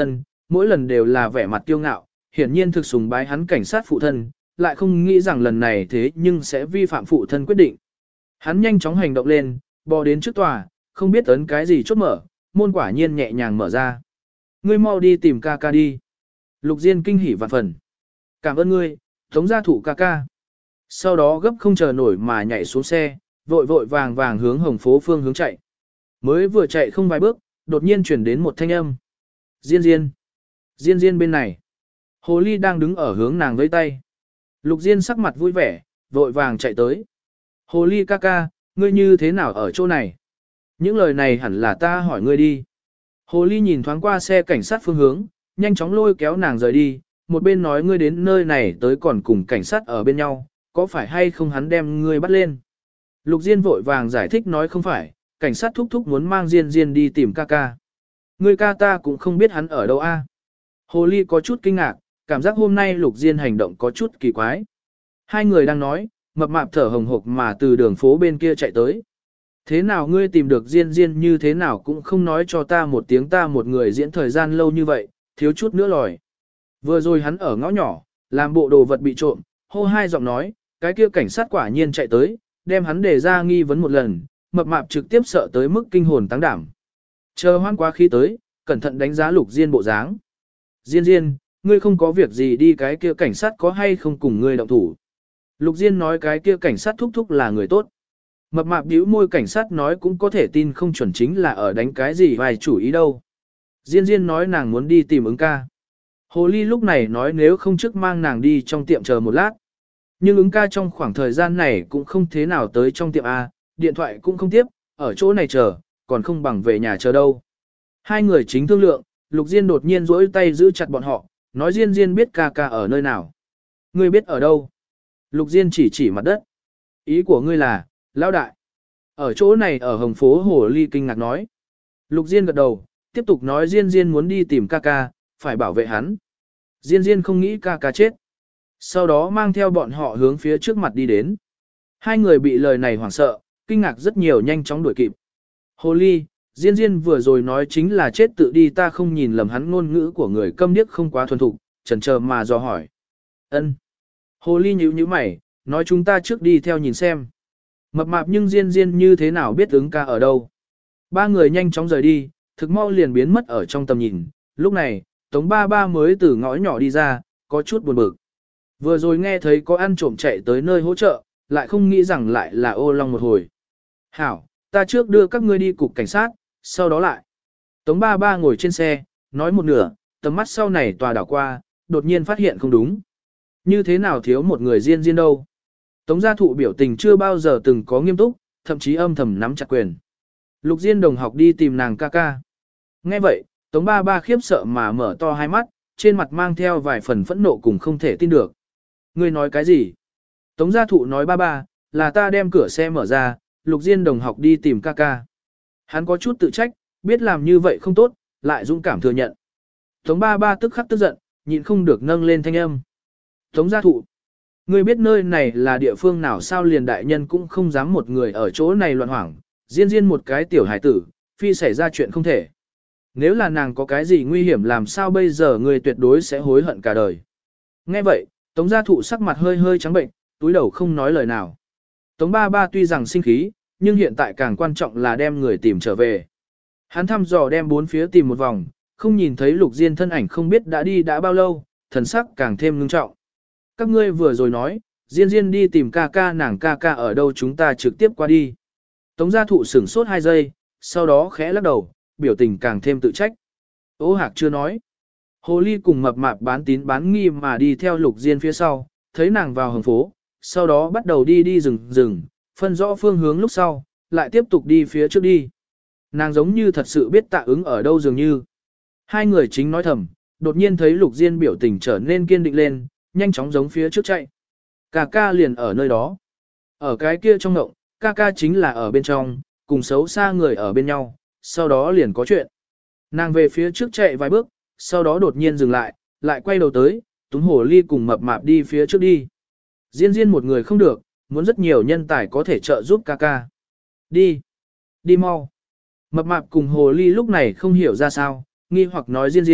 Speaker 1: mỗi lần đều là vẻ mặt kiêu ngạo, hiển nhiên thực sùng bái hắn cảnh sát phụ thân, lại không nghĩ rằng lần này thế nhưng sẽ vi phạm phụ thân quyết định. Hắn nhanh chóng hành động lên, bò đến trước tòa, không biết ấn cái gì chốt mở, môn quả nhiên nhẹ nhàng mở ra. Ngươi mau đi tìm ca ca đi. Lục Diên kinh hỉ vạn phần. Cảm ơn ngươi, Tống gia thủ ca ca. Sau đó gấp không chờ nổi mà nhảy xuống xe, vội vội vàng vàng hướng hồng phố phương hướng chạy. Mới vừa chạy không vài bước, đột nhiên chuyển đến một thanh âm. Diên Diên. Diên Diên bên này. Hồ ly đang đứng ở hướng nàng vẫy tay. Lục Diên sắc mặt vui vẻ, vội vàng chạy tới. Hồ ly ca ca, ngươi như thế nào ở chỗ này? Những lời này hẳn là ta hỏi ngươi đi. Hồ ly nhìn thoáng qua xe cảnh sát phương hướng, nhanh chóng lôi kéo nàng rời đi, một bên nói ngươi đến nơi này tới còn cùng cảnh sát ở bên nhau, có phải hay không hắn đem ngươi bắt lên? Lục Diên vội vàng giải thích nói không phải, cảnh sát thúc thúc muốn mang Diên Diên đi tìm ca ca. Ngươi ca ta cũng không biết hắn ở đâu a. Hồ ly có chút kinh ngạc, cảm giác hôm nay Lục Diên hành động có chút kỳ quái. Hai người đang nói, mập mạp thở hồng hộc mà từ đường phố bên kia chạy tới. Thế nào ngươi tìm được Diên Diên như thế nào cũng không nói cho ta một tiếng, ta một người diễn thời gian lâu như vậy, thiếu chút nữa lòi. Vừa rồi hắn ở ngõ nhỏ, làm bộ đồ vật bị trộm, hô hai giọng nói, cái kia cảnh sát quả nhiên chạy tới, đem hắn để ra nghi vấn một lần, mập mạp trực tiếp sợ tới mức kinh hồn táng đảm. Chờ hoan quá khi tới, cẩn thận đánh giá Lục Diên bộ dáng. Diên Diên, ngươi không có việc gì đi, cái kia cảnh sát có hay không cùng ngươi động thủ. Lục Diên nói cái kia cảnh sát thúc thúc là người tốt. Mập mạp bĩu môi, cảnh sát nói cũng có thể tin không chuẩn chính là ở đánh cái gì vài chủ ý đâu. Diên Diên nói nàng muốn đi tìm ứng ca. Hồ ly lúc này nói nếu không trước mang nàng đi trong tiệm chờ một lát. Nhưng ứng ca trong khoảng thời gian này cũng không thế nào tới trong tiệm A, điện thoại cũng không tiếp, ở chỗ này chờ, còn không bằng về nhà chờ đâu. Hai người chính thương lượng, Lục Diên đột nhiên duỗi tay giữ chặt bọn họ, nói Diên Diên biết ca ca ở nơi nào. Ngươi biết ở đâu? Lục Diên chỉ chỉ mặt đất. Ý của ngươi là, lão đại. Ở chỗ này ở hồng phố, Hồ ly kinh ngạc nói. Lục Diên gật đầu, tiếp tục nói Diên Diên muốn đi tìm ca ca, phải bảo vệ hắn. Diên Diên không nghĩ ca ca chết. Sau đó mang theo bọn họ hướng phía trước mặt đi đến. Hai người bị lời này hoảng sợ, kinh ngạc rất nhiều, nhanh chóng đuổi kịp. Hồ ly, Diên Diên vừa rồi nói chính là chết tự đi, ta không nhìn lầm hắn, ngôn ngữ của người câm điếc không quá thuần thục, chần chờ mà dò hỏi. Ân. Hồ ly nhíu nhíu mày, nói chúng ta trước đi theo nhìn xem. Mập mạp nhưng Diên Diên như thế nào biết ứng ca ở đâu. Ba người nhanh chóng rời đi, thực mau liền biến mất ở trong tầm nhìn. Lúc này, Tống ba ba mới từ ngõ nhỏ đi ra, có chút buồn bực. Vừa rồi nghe thấy có ăn trộm chạy tới nơi hỗ trợ, lại không nghĩ rằng lại là ô long một hồi. Hảo, ta trước đưa các ngươi đi cục cảnh sát, sau đó lại. Tống ba ba ngồi trên xe, nói một nửa, tầm mắt sau này tòa đảo qua, đột nhiên phát hiện không đúng. Như thế nào thiếu một người Diên Diên đâu. Tống gia thụ biểu tình chưa bao giờ từng có nghiêm túc, thậm chí âm thầm nắm chặt quyền. Lục Diên đồng học đi tìm nàng ca ca. Nghe vậy, Tống ba ba khiếp sợ mà mở to hai mắt, trên mặt mang theo vài phần phẫn nộ cùng không thể tin được. Ngươi nói cái gì? Tống gia thụ nói ba ba, là ta đem cửa xe mở ra, Lục Diên đồng học đi tìm ca ca. Hắn có chút tự trách, biết làm như vậy không tốt, lại dũng cảm thừa nhận. Tống ba ba tức khắc tức giận, nhịn không được nâng lên thanh âm. Tống gia thụ, ngươi biết nơi này là địa phương nào sao, liền đại nhân cũng không dám một người ở chỗ này loạn hoảng, Diên Diên một cái tiểu hải tử, phi xảy ra chuyện không thể. Nếu là nàng có cái gì nguy hiểm làm sao bây giờ, ngươi tuyệt đối sẽ hối hận cả đời. Nghe vậy, Tống gia thụ sắc mặt hơi hơi trắng bệnh, túi đầu không nói lời nào. Tống ba ba tuy rằng sinh khí, nhưng hiện tại càng quan trọng là đem người tìm trở về. Hắn thăm dò đem bốn phía tìm một vòng, không nhìn thấy Lục Diên thân ảnh, không biết đã đi đã bao lâu, thần sắc càng thêm ngưng trọng. Các ngươi vừa rồi nói, Diên Diên đi tìm ca ca, nàng ca ca ở đâu, chúng ta trực tiếp qua đi. Tống gia thụ sửng sốt 2 giây, sau đó khẽ lắc đầu, biểu tình càng thêm tự trách. Ô Hạc chưa nói. Hồ ly cùng mập mạp bán tín bán nghi mà đi theo Lục Diên phía sau, thấy nàng vào hầm phố, sau đó bắt đầu đi rừng, phân rõ phương hướng lúc sau, lại tiếp tục đi phía trước đi. Nàng giống như thật sự biết Tạ Ứng ở đâu dường như. Hai người chính nói thầm, đột nhiên thấy Lục Diên biểu tình trở nên kiên định lên, nhanh chóng giống phía trước chạy. Ca ca liền ở nơi đó. Ở cái kia trong ngộng, ca ca chính là ở bên trong, cùng xấu xa người ở bên nhau, sau đó liền có chuyện. Nàng về phía trước chạy vài bước, sau đó đột nhiên dừng lại, lại quay đầu tới, túm hồ ly cùng mập mạp đi phía trước đi. Diên Diên một người không được, muốn rất nhiều nhân tài có thể trợ giúp ca ca. Đi, đi mau. Mập mạp cùng hồ ly lúc này không hiểu ra sao, nghi hoặc nói Diên Diên,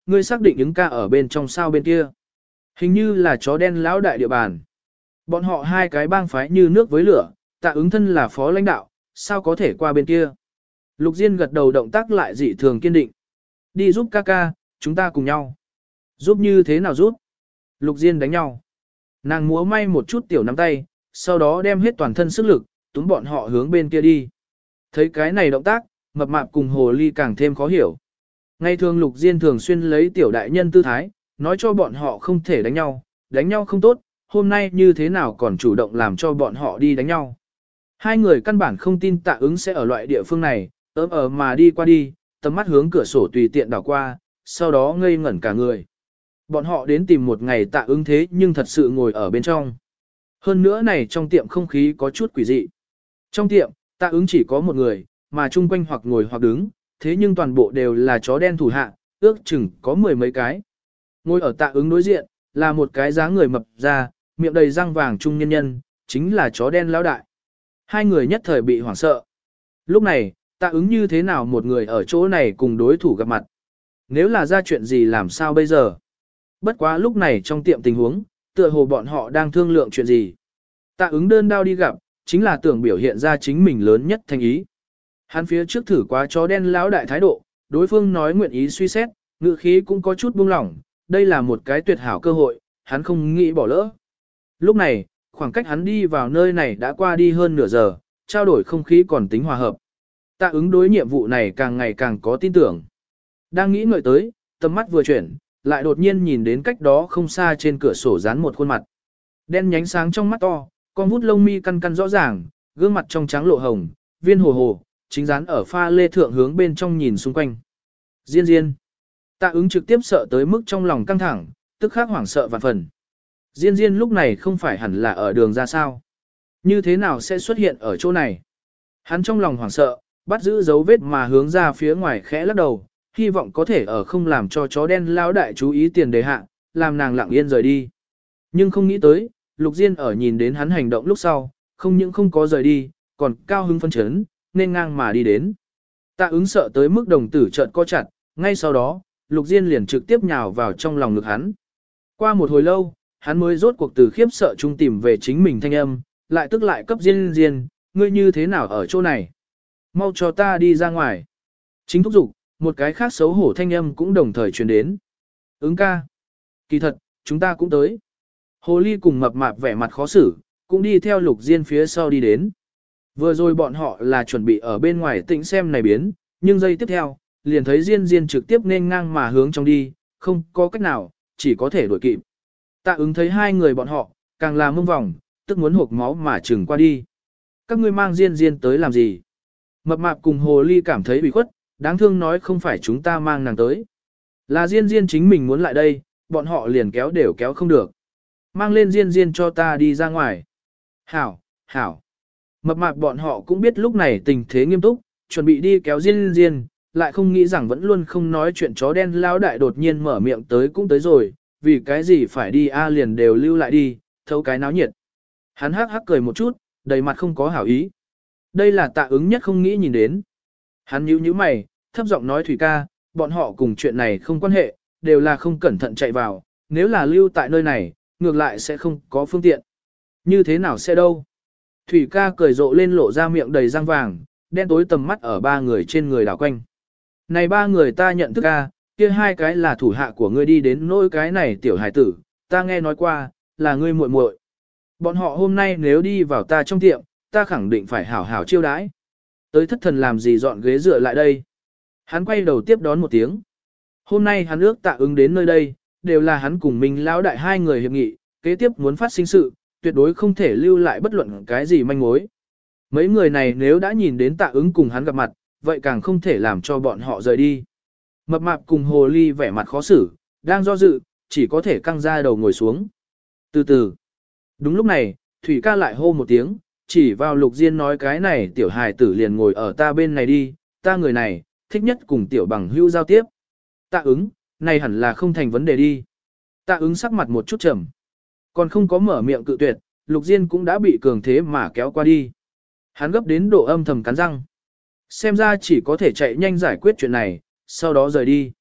Speaker 1: ngươi xác định ứng ca ở bên trong sao bên kia. Hình như là chó đen lão đại địa bàn. Bọn họ hai cái bang phái như nước với lửa, Tạ ứng thân là phó lãnh đạo, sao có thể qua bên kia. Lục Diên gật đầu động tác lại dị thường kiên định. Đi giúp ca ca, chúng ta cùng nhau. Giúp như thế nào giúp? Lục Diên đánh nhau. Nàng múa may một chút tiểu nắm tay, sau đó đem hết toàn thân sức lực, túm bọn họ hướng bên kia đi. Thấy cái này động tác, mập mạp cùng hồ ly càng thêm khó hiểu. Ngày thường Lục Diên thường xuyên lấy tiểu đại nhân tư thái, nói cho bọn họ không thể đánh nhau không tốt, hôm nay như thế nào còn chủ động làm cho bọn họ đi đánh nhau. Hai người căn bản không tin Tạ ứng sẽ ở loại địa phương này, mà đi qua đi, tầm mắt hướng cửa sổ tùy tiện đảo qua, sau đó ngây ngẩn cả người. Bọn họ đến tìm một ngày Tạ ứng thế nhưng thật sự ngồi ở bên trong. Hơn nữa này trong tiệm không khí có chút quỷ dị. Trong tiệm, Tạ ứng chỉ có một người, mà chung quanh hoặc ngồi hoặc đứng, thế nhưng toàn bộ đều là chó đen thủ hạ, ước chừng có mười mấy cái. Ngồi ở Tạ ứng đối diện, là một cái dáng người mập ra, miệng đầy răng vàng trung nhân nhân, chính là chó đen lão đại. Hai người nhất thời bị hoảng sợ. Lúc này, Tạ ứng như thế nào một người ở chỗ này cùng đối thủ gặp mặt. Nếu là ra chuyện gì làm sao bây giờ? Bất quá lúc này trong tiệm tình huống, tựa hồ bọn họ đang thương lượng chuyện gì. Tạ ứng đơn đao đi gặp, chính là tưởng biểu hiện ra chính mình lớn nhất thành ý. Hắn phía trước thử quá chó đen lão đại thái độ, đối phương nói nguyện ý suy xét, ngữ khí cũng có chút buông lỏng, đây là một cái tuyệt hảo cơ hội, hắn không nghĩ bỏ lỡ. Lúc này, khoảng cách hắn đi vào nơi này đã qua đi hơn nửa giờ, trao đổi không khí còn tính hòa hợp. Tạ ứng đối nhiệm vụ này càng ngày càng có tin tưởng. Đang nghĩ ngợi tới, tầm mắt vừa chuyển, lại đột nhiên nhìn đến cách đó không xa trên cửa sổ dán một khuôn mặt. Đen nhánh sáng trong mắt to, con vút lông mi căn căn rõ ràng, gương mặt trong trắng lộ hồng, viên hồ hồ, chính dán ở pha lê thượng hướng bên trong nhìn xung quanh. Diên Diên. Tạ ứng trực tiếp sợ tới mức trong lòng căng thẳng, tức khắc hoảng sợ vạn phần. Diên Diên lúc này không phải hẳn là ở đường ra sao? Như thế nào sẽ xuất hiện ở chỗ này? Hắn trong lòng hoảng sợ, bắt giữ dấu vết mà hướng ra phía ngoài khẽ lắc đầu, hy vọng có thể ở không làm cho chó đen lão đại chú ý tiền đề hạ, làm nàng lặng yên rời đi. Nhưng không nghĩ tới, Lục Diên ở nhìn đến hắn hành động lúc sau, không những không có rời đi, còn cao hứng phấn chấn, nên ngang mà đi đến. Tạ ứng sợ tới mức đồng tử trợn co chặt, ngay sau đó, Lục Diên liền trực tiếp nhào vào trong lòng ngực hắn. Qua một hồi lâu, hắn mới rốt cuộc từ khiếp sợ trung tìm về chính mình thanh âm, lại tức lại cấp Diên Diên, ngươi như thế nào ở chỗ này? Mau cho ta đi ra ngoài. Chính thúc giục, một cái khác xấu hổ thanh âm cũng đồng thời truyền đến. Ứng ca. Kỳ thật, chúng ta cũng tới. Hồ ly cùng mập mạp vẻ mặt khó xử, cũng đi theo Lục Diên phía sau đi đến. Vừa rồi bọn họ là chuẩn bị ở bên ngoài tĩnh xem này biến, nhưng giây tiếp theo, liền thấy Diên Diên trực tiếp nên ngang mà hướng trong đi, không có cách nào, chỉ có thể đuổi kịp. Tạ ứng thấy hai người bọn họ, càng là mông vòng, tức muốn hộp máu mà chừng qua đi. Các ngươi mang Diên Diên tới làm gì? Mập mạp cùng hồ ly cảm thấy bị khuất, đáng thương nói không phải chúng ta mang nàng tới. Là Diên Diên chính mình muốn lại đây, bọn họ liền kéo đều kéo không được. Mang lên Diên Diên cho ta đi ra ngoài. Hảo, hảo. Mập mạp bọn họ cũng biết lúc này tình thế nghiêm túc, chuẩn bị đi kéo Diên Diên, lại không nghĩ rằng vẫn luôn không nói chuyện chó đen lão đại đột nhiên mở miệng tới cũng tới rồi, vì cái gì phải đi liền đều lưu lại đi, thấu cái náo nhiệt. Hắn hắc hắc cười một chút, đầy mặt không có hảo ý. Đây là Tạ ứng nhất không nghĩ nhìn đến. Hắn nhíu nhíu mày, thấp giọng nói Thủy ca, bọn họ cùng chuyện này không quan hệ, đều là không cẩn thận chạy vào, nếu là lưu tại nơi này, ngược lại sẽ không có phương tiện. Như thế nào sẽ đâu? Thủy ca cười rộ lên lộ ra miệng đầy răng vàng, đen tối tầm mắt ở ba người trên người đảo quanh. Này ba người ta nhận thức ca, kia hai cái là thủ hạ của ngươi đi đến nỗi cái này tiểu hải tử, ta nghe nói qua, là ngươi muội muội. Bọn họ hôm nay nếu đi vào ta trong tiệm, ta khẳng định phải hảo hảo chiêu đãi. Tới thất thần làm gì dọn ghế dựa lại đây. Hắn quay đầu tiếp đón một tiếng. Hôm nay hắn ước Tạ ứng đến nơi đây, đều là hắn cùng mình lão đại hai người hiệp nghị, kế tiếp muốn phát sinh sự, tuyệt đối không thể lưu lại bất luận cái gì manh mối. Mấy người này nếu đã nhìn đến Tạ ứng cùng hắn gặp mặt, vậy càng không thể làm cho bọn họ rời đi. Mập mạp cùng hồ ly vẻ mặt khó xử, đang do dự, chỉ có thể căng ra đầu ngồi xuống. Từ từ. Đúng lúc này, Thủy ca lại hô một tiếng, chỉ vào Lục Diên nói cái này tiểu hài tử liền ngồi ở ta bên này đi, ta người này, thích nhất cùng tiểu bằng hữu giao tiếp. Tạ ứng, này hẳn là không thành vấn đề đi. Tạ ứng sắc mặt một chút trầm. Còn không có mở miệng cự tuyệt, Lục Diên cũng đã bị cường thế mà kéo qua đi. Hắn gấp đến độ âm thầm cắn răng. Xem ra chỉ có thể chạy nhanh giải quyết chuyện này, sau đó rời đi.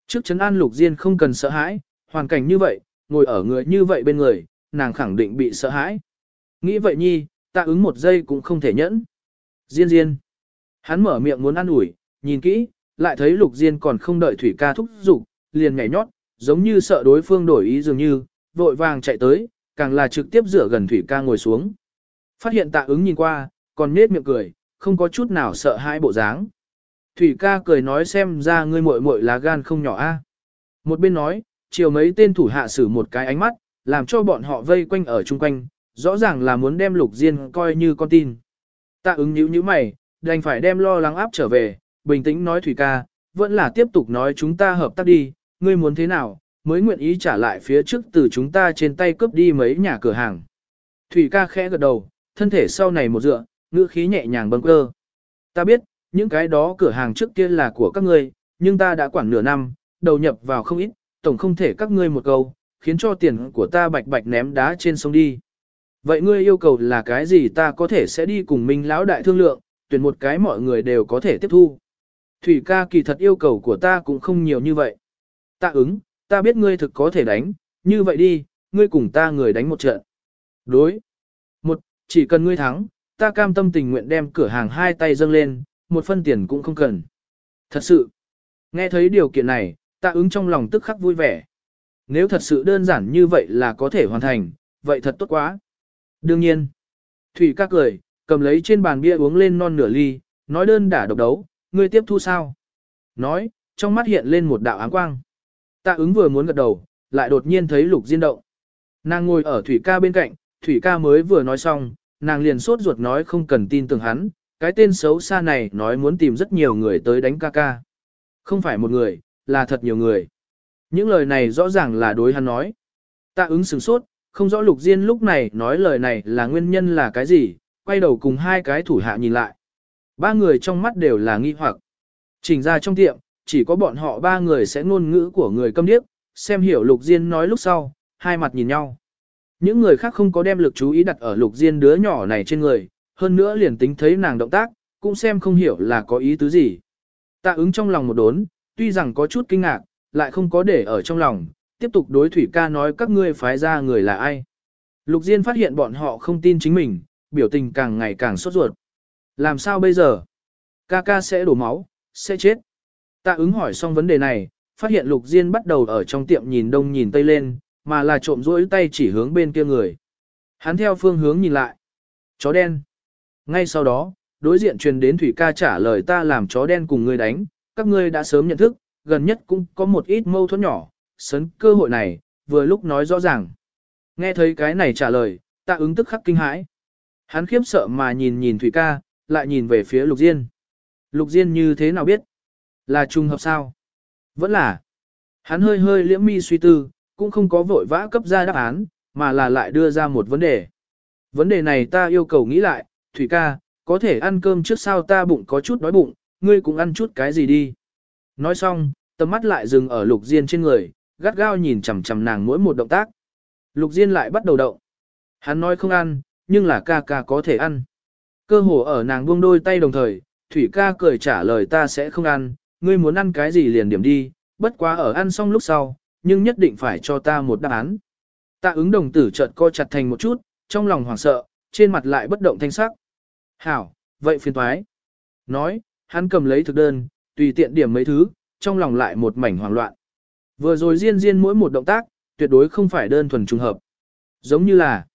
Speaker 1: Trước trấn an Lục Diên không cần sợ hãi, hoàn cảnh như vậy, ngồi ở người như vậy bên người, nàng khẳng định bị sợ hãi. Nghĩ vậy nhi, Tạ Ứng một giây cũng không thể nhẫn. Diên Diên. Hắn mở miệng muốn ăn ủi, nhìn kỹ, lại thấy Lục Diên còn không đợi Thủy ca thúc giục, liền nhảy nhót, giống như sợ đối phương đổi ý dường như, vội vàng chạy tới, càng là trực tiếp dựa gần Thủy ca ngồi xuống. Phát hiện Tạ Ứng nhìn qua, còn nết miệng cười, không có chút nào sợ hãi bộ dáng. Thủy ca cười nói xem ra ngươi muội muội lá gan không nhỏ a. Một bên nói, chiều mấy tên thủ hạ sử một cái ánh mắt, làm cho bọn họ vây quanh ở chung quanh, rõ ràng là muốn đem Lục Diên coi như con tin. Tạ Ứng nhíu nhíu mày, đành phải đem lo lắng áp trở về, bình tĩnh nói Thủy ca, vẫn là tiếp tục nói chúng ta hợp tác đi, ngươi muốn thế nào, mới nguyện ý trả lại phía trước từ chúng ta trên tay cướp đi mấy nhà cửa hàng. Thủy ca khẽ gật đầu, thân thể sau này một dựa, ngữ khí nhẹ nhàng bâng quơ. Ta biết, những cái đó cửa hàng trước kia là của các ngươi, nhưng ta đã quản nửa năm, đầu nhập vào không ít, tổng không thể các ngươi một câu, khiến cho tiền của ta bạch bạch ném đá trên sông đi. Vậy ngươi yêu cầu là cái gì ta có thể sẽ đi cùng Minh lão đại thương lượng, tuyển một cái mọi người đều có thể tiếp thu. Thủy ca kỳ thật yêu cầu của ta cũng không nhiều như vậy. Tạ Ứng, ta biết ngươi thực có thể đánh, như vậy đi, ngươi cùng ta người đánh một trận. Đối. Một, chỉ cần ngươi thắng, ta cam tâm tình nguyện đem cửa hàng hai tay dâng lên, một phân tiền cũng không cần. Thật sự, nghe thấy điều kiện này, Tạ Ứng trong lòng tức khắc vui vẻ. Nếu thật sự đơn giản như vậy là có thể hoàn thành, vậy thật tốt quá. Đương nhiên, Thủy ca cười, cầm lấy trên bàn bia uống lên non nửa ly, nói đơn đả độc đấu, ngươi tiếp thu sao? Nói, trong mắt hiện lên một đạo áng quang. Tạ Ứng vừa muốn gật đầu, lại đột nhiên thấy Lục Diên động. Nàng ngồi ở Thủy ca bên cạnh, Thủy ca mới vừa nói xong, nàng liền sốt ruột nói không cần tin tưởng hắn, cái tên xấu xa này nói muốn tìm rất nhiều người tới đánh ca ca. Không phải một người, là thật nhiều người. Những lời này rõ ràng là đối hắn nói. Tạ Ứng sửng sốt, không rõ Lục Diên lúc này nói lời này là nguyên nhân là cái gì, quay đầu cùng hai cái thủ hạ nhìn lại. Ba người trong mắt đều là nghi hoặc. Chỉnh ra trong tiệm, chỉ có bọn họ ba người sẽ ngôn ngữ của người câm điếc, xem hiểu Lục Diên nói lúc sau, hai mặt nhìn nhau. Những người khác không có đem lực chú ý đặt ở Lục Diên đứa nhỏ này trên người, hơn nữa liền tính thấy nàng động tác, cũng xem không hiểu là có ý tứ gì. Tạ Ứng trong lòng một đốn, tuy rằng có chút kinh ngạc, lại không có để ở trong lòng, tiếp tục đối Thủy ca nói các ngươi phái ra người là ai. Lục Diên phát hiện bọn họ không tin chính mình, biểu tình càng ngày càng sốt ruột. Làm sao bây giờ? Ca ca sẽ đổ máu, sẽ chết. Tạ Ứng hỏi xong vấn đề này, phát hiện Lục Diên bắt đầu ở trong tiệm nhìn đông nhìn tây lên, mà là trộm rỗi tay chỉ hướng bên kia người. Hắn theo phương hướng nhìn lại. Chó đen. Ngay sau đó, đối diện truyền đến Thủy ca trả lời ta làm chó đen cùng ngươi đánh, các ngươi đã sớm nhận thức, gần nhất cũng có một ít mâu thuẫn nhỏ, sấn cơ hội này, vừa lúc nói rõ ràng. Nghe thấy cái này trả lời, Tạ Ứng tức khắc kinh hãi. Hắn khiếp sợ mà nhìn nhìn Thủy ca, lại nhìn về phía Lục Diên. Lục Diên như thế nào biết? Là trùng hợp sao? Vẫn là. Hắn hơi hơi liễm mi suy tư, cũng không có vội vã cấp ra đáp án, mà là lại đưa ra một vấn đề. Vấn đề này ta yêu cầu nghĩ lại, Thủy ca, có thể ăn cơm trước sao ta bụng có chút đói bụng, ngươi cũng ăn chút cái gì đi. Nói xong, tầm mắt lại dừng ở Lục Diên trên người, gắt gao nhìn chằm chằm nàng mỗi một động tác. Lục Diên lại bắt đầu động. Hắn nói không ăn, nhưng là ca ca có thể ăn. Cơ hồ ở nàng buông đôi tay đồng thời, Thủy ca cười trả lời ta sẽ không ăn, ngươi muốn ăn cái gì liền điểm đi, bất quá ở ăn xong lúc sau, nhưng nhất định phải cho ta một đáp án. Tạ Ứng đồng tử chợt co chặt thành một chút, trong lòng hoảng sợ, trên mặt lại bất động thanh sắc. Hảo, vậy phiền toái. Nói, hắn cầm lấy thực đơn, tùy tiện điểm mấy thứ, trong lòng lại một mảnh hoảng loạn. Vừa rồi Diên mỗi một động tác, tuyệt đối không phải đơn thuần trùng hợp. Giống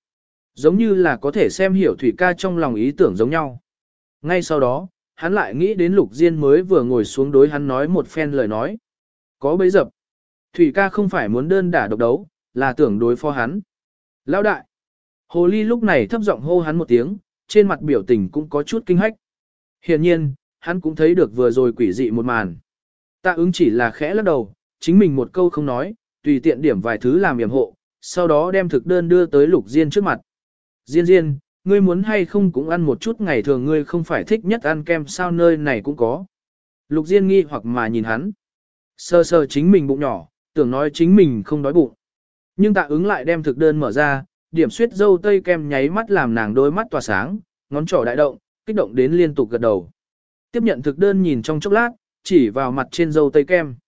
Speaker 1: như là có thể xem hiểu Thủy ca trong lòng ý tưởng giống nhau. Ngay sau đó, hắn lại nghĩ đến Lục Diên mới vừa ngồi xuống đối hắn nói một phen lời nói. Có bấy dập. Thủy ca không phải muốn đơn đả độc đấu, là tưởng đối phó hắn. Lão đại. Hồ Ly lúc này thấp giọng hô hắn một tiếng, trên mặt biểu tình cũng có chút kinh hách. Hiển nhiên, hắn cũng thấy được vừa rồi quỷ dị một màn. Tạ Ứng chỉ là khẽ lắc đầu, chính mình một câu không nói, tùy tiện điểm vài thứ làm yểm hộ, sau đó đem thực đơn đưa tới Lục Diên trước mặt. Diên, ngươi muốn hay không cũng ăn một chút ngày thường ngươi không phải thích nhất ăn kem sao nơi này cũng có. Lục Diên nghi hoặc mà nhìn hắn. Sờ sờ chính mình bụng nhỏ, tưởng nói chính mình không đói bụng. Nhưng Tạ Ứng lại đem thực đơn mở ra, điểm suyết dâu tây kem nháy mắt làm nàng đôi mắt tỏa sáng, ngón trỏ đại động, kích động đến liên tục gật đầu. Tiếp nhận thực đơn nhìn trong chốc lát, chỉ vào mặt trên dâu tây kem.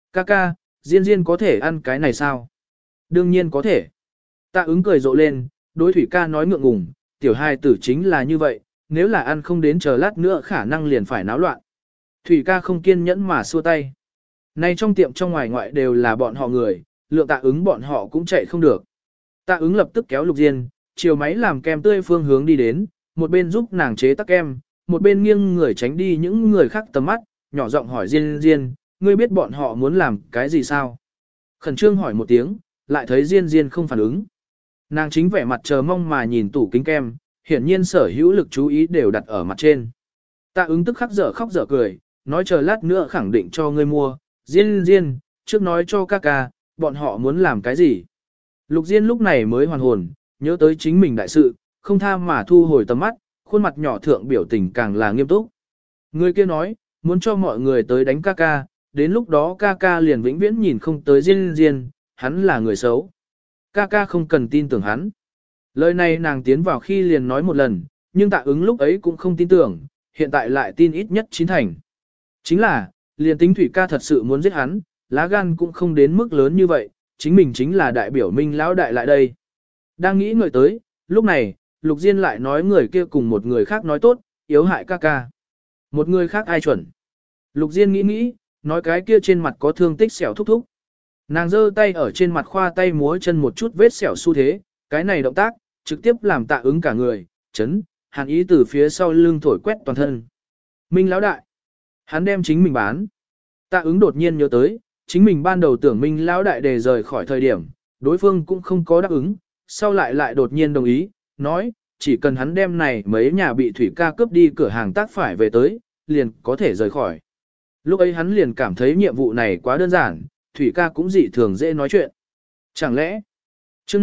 Speaker 1: Ca ca, Diên Diên có thể ăn cái này sao? Đương nhiên có thể. Tạ ứng cười rộ lên, đối Thủy ca nói ngượng ngùng, tiểu hài tử chính là như vậy, nếu là ăn không đến chờ lát nữa khả năng liền phải náo loạn. Thủy ca không kiên nhẫn mà xua tay. Nay trong tiệm trong ngoài ngoại đều là bọn họ người, lượng Tạ ứng bọn họ cũng chạy không được. Tạ ứng lập tức kéo Lục Diên, chiều máy làm kem tươi phương hướng đi đến, một bên giúp nàng chế tắc kem, một bên nghiêng người tránh đi những người khác tầm mắt, nhỏ giọng hỏi Diên Diên, ngươi biết bọn họ muốn làm cái gì sao? Khẩn trương hỏi một tiếng, lại thấy Diên Diên không phản ứng. Nàng chính vẻ mặt chờ mong mà nhìn tủ kính kem, hiển nhiên sở hữu lực chú ý đều đặt ở mặt trên. Tạ ứng tức khắc dở khóc dở cười, nói chờ lát nữa khẳng định cho ngươi mua, Diên Diên, trước nói cho ca ca, bọn họ muốn làm cái gì. Lục Diên lúc này mới hoàn hồn, nhớ tới chính mình đại sự, không tha mà thu hồi tầm mắt, khuôn mặt nhỏ thượng biểu tình càng là nghiêm túc. Người kia nói, muốn cho mọi người tới đánh ca ca, đến lúc đó ca ca liền vĩnh viễn nhìn không tới Diên Diên, hắn là người xấu. Ca ca không cần tin tưởng hắn. Lời này nàng tiến vào khi liền nói một lần, nhưng Tạ ứng lúc ấy cũng không tin tưởng, hiện tại lại tin ít nhất 9 thành. Chính là, liền tính Thủy ca thật sự muốn giết hắn, lá gan cũng không đến mức lớn như vậy, chính mình chính là đại biểu Minh lão đại lại đây. Đang nghĩ người tới, lúc này, Lục Diên lại nói người kia cùng một người khác nói tốt, yếu hại ca ca. Một người khác ai chuẩn? Lục Diên nghĩ nghĩ, nói cái kia trên mặt có thương tích xẻo thúc thúc. Nàng giơ tay ở trên mặt khoa tay múa chân một chút vết xẻo xu thế, cái này động tác, trực tiếp làm Tạ ứng cả người, chấn, hàn ý từ phía sau lưng thổi quét toàn thân. Minh lão đại. Hắn đem chính mình bán. Tạ ứng đột nhiên nhớ tới, chính mình ban đầu tưởng Minh lão đại đề rời khỏi thời điểm, đối phương cũng không có đáp ứng, sau lại đột nhiên đồng ý, nói, chỉ cần hắn đem này mấy nhà bị Thủy ca cướp đi cửa hàng tác phải về tới, liền có thể rời khỏi. Lúc ấy hắn liền cảm thấy nhiệm vụ này quá đơn giản, Thủy ca cũng dị thường dễ nói chuyện. Chẳng lẽ, chương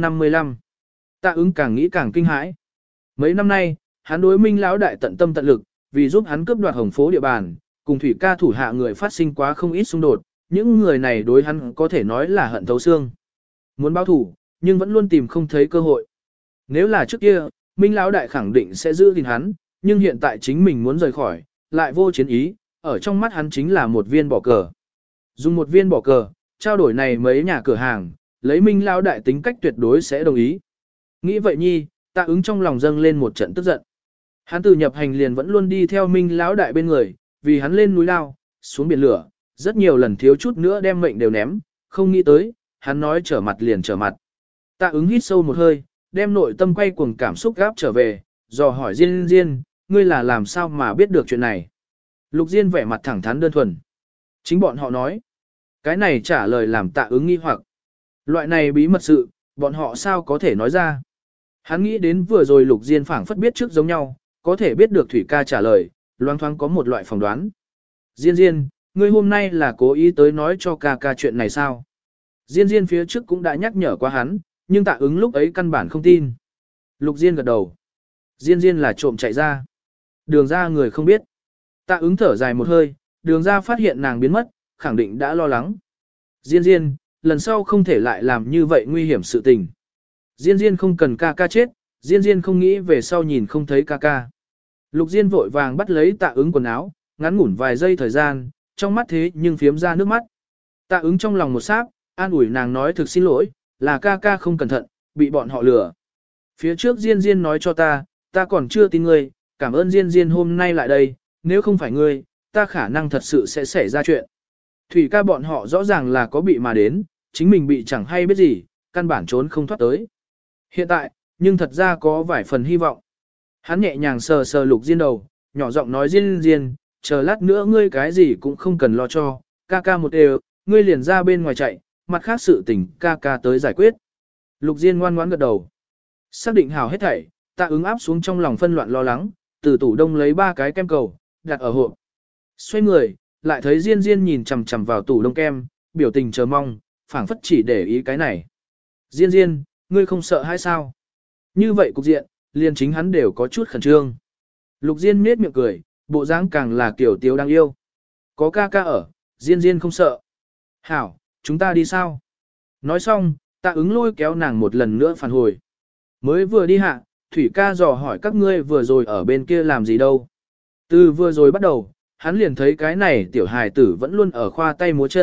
Speaker 1: 55 Tạ ứng càng nghĩ càng kinh hãi. Mấy năm nay, hắn đối Minh lão đại tận tâm tận lực, vì giúp hắn cướp đoạt hồng phố địa bàn, cùng Thủy ca thủ hạ người phát sinh quá không ít xung đột, những người này đối hắn có thể nói là hận thấu xương. Muốn báo thủ, nhưng vẫn luôn tìm không thấy cơ hội. Nếu là trước kia, Minh lão đại khẳng định sẽ giữ gìn hắn, nhưng hiện tại chính mình muốn rời khỏi, lại vô chiến ý, ở trong mắt hắn chính là một viên bỏ cờ. Dùng một viên bỏ cờ, trao đổi này mấy nhà cửa hàng, lấy Minh lão đại tính cách tuyệt đối sẽ đồng ý. Nghĩ vậy nhi, Tạ ứng trong lòng dâng lên một trận tức giận. Hắn từ nhập hành liền vẫn luôn đi theo Minh lão đại bên người, vì hắn lên núi lao, xuống biển lửa, rất nhiều lần thiếu chút nữa đem mệnh đều ném, không nghĩ tới, hắn nói trở mặt liền trở mặt. Tạ ứng hít sâu một hơi, đem nội tâm quay cuồng cảm xúc gáp trở về, dò hỏi Diên Diên, ngươi là làm sao mà biết được chuyện này. Lục Diên vẻ mặt thẳng thắn đơn thuần. Chính bọn họ nói. Cái này trả lời làm Tạ ứng nghi hoặc. Loại này bí mật sự, bọn họ sao có thể nói ra. Hắn nghĩ đến vừa rồi Lục Diên phảng phất biết trước giống nhau, có thể biết được Thủy ca trả lời, loang thoáng có một loại phỏng đoán. Diên Diên, ngươi hôm nay là cố ý tới nói cho ca ca chuyện này sao? Diên Diên phía trước cũng đã nhắc nhở qua hắn, nhưng Tạ ứng lúc ấy căn bản không tin. Lục Diên gật đầu. Diên Diên là trộm chạy ra. Đường ra người không biết. Tạ ứng thở dài một hơi, đường ra phát hiện nàng biến mất, khẳng định đã lo lắng. Diên Diên, lần sau không thể lại làm như vậy nguy hiểm sự tình. Diên Diên không cần ca ca chết, Diên Diên không nghĩ về sau nhìn không thấy ca ca. Lục Diên vội vàng bắt lấy Tạ ứng quần áo, ngắn ngủn vài giây thời gian, trong mắt thế nhưng phiếm ra nước mắt. Tạ ứng trong lòng một sáp, an ủi nàng nói thực xin lỗi, là ca ca không cẩn thận, bị bọn họ lừa. Phía trước Diên Diên nói cho ta còn chưa tin ngươi, cảm ơn Diên Diên hôm nay lại đây, nếu không phải ngươi, ta khả năng thật sự sẽ xảy ra chuyện. Thủy ca bọn họ rõ ràng là có bị mà đến, chính mình bị chẳng hay biết gì, căn bản trốn không thoát tới. Hiện tại, nhưng thật ra có vài phần hy vọng. Hắn nhẹ nhàng sờ sờ Lục Diên đầu, nhỏ giọng nói Diên Diên, chờ lát nữa ngươi cái gì cũng không cần lo cho, ca ca một đều, ngươi liền ra bên ngoài chạy, mặt khác sự tình ca ca tới giải quyết. Lục Diên ngoan ngoãn gật đầu. Xác định hào hết thảy, Tạ ứng áp xuống trong lòng phân loạn lo lắng, từ tủ đông lấy 3 cái kem cầu, đặt ở hộp. Xoay người, lại thấy Diên Diên nhìn chằm chằm vào tủ đông kem, biểu tình chờ mong, phảng phất chỉ để ý cái này. Diên Diên, ngươi không sợ hay sao? Như vậy cục diện, liền chính hắn đều có chút khẩn trương. Lục Diên nhếch miệng cười, bộ dáng càng là kiểu tiếu đáng yêu. Có ca ca ở, Diên Diên không sợ. Hảo, chúng ta đi sao? Nói xong, Tạ ứng lôi kéo nàng một lần nữa phản hồi. Mới vừa đi hạ, Thủy ca dò hỏi các ngươi vừa rồi ở bên kia làm gì đâu. Từ vừa rồi bắt đầu, hắn liền thấy cái này tiểu hài tử vẫn luôn ở khoa tay múa chân,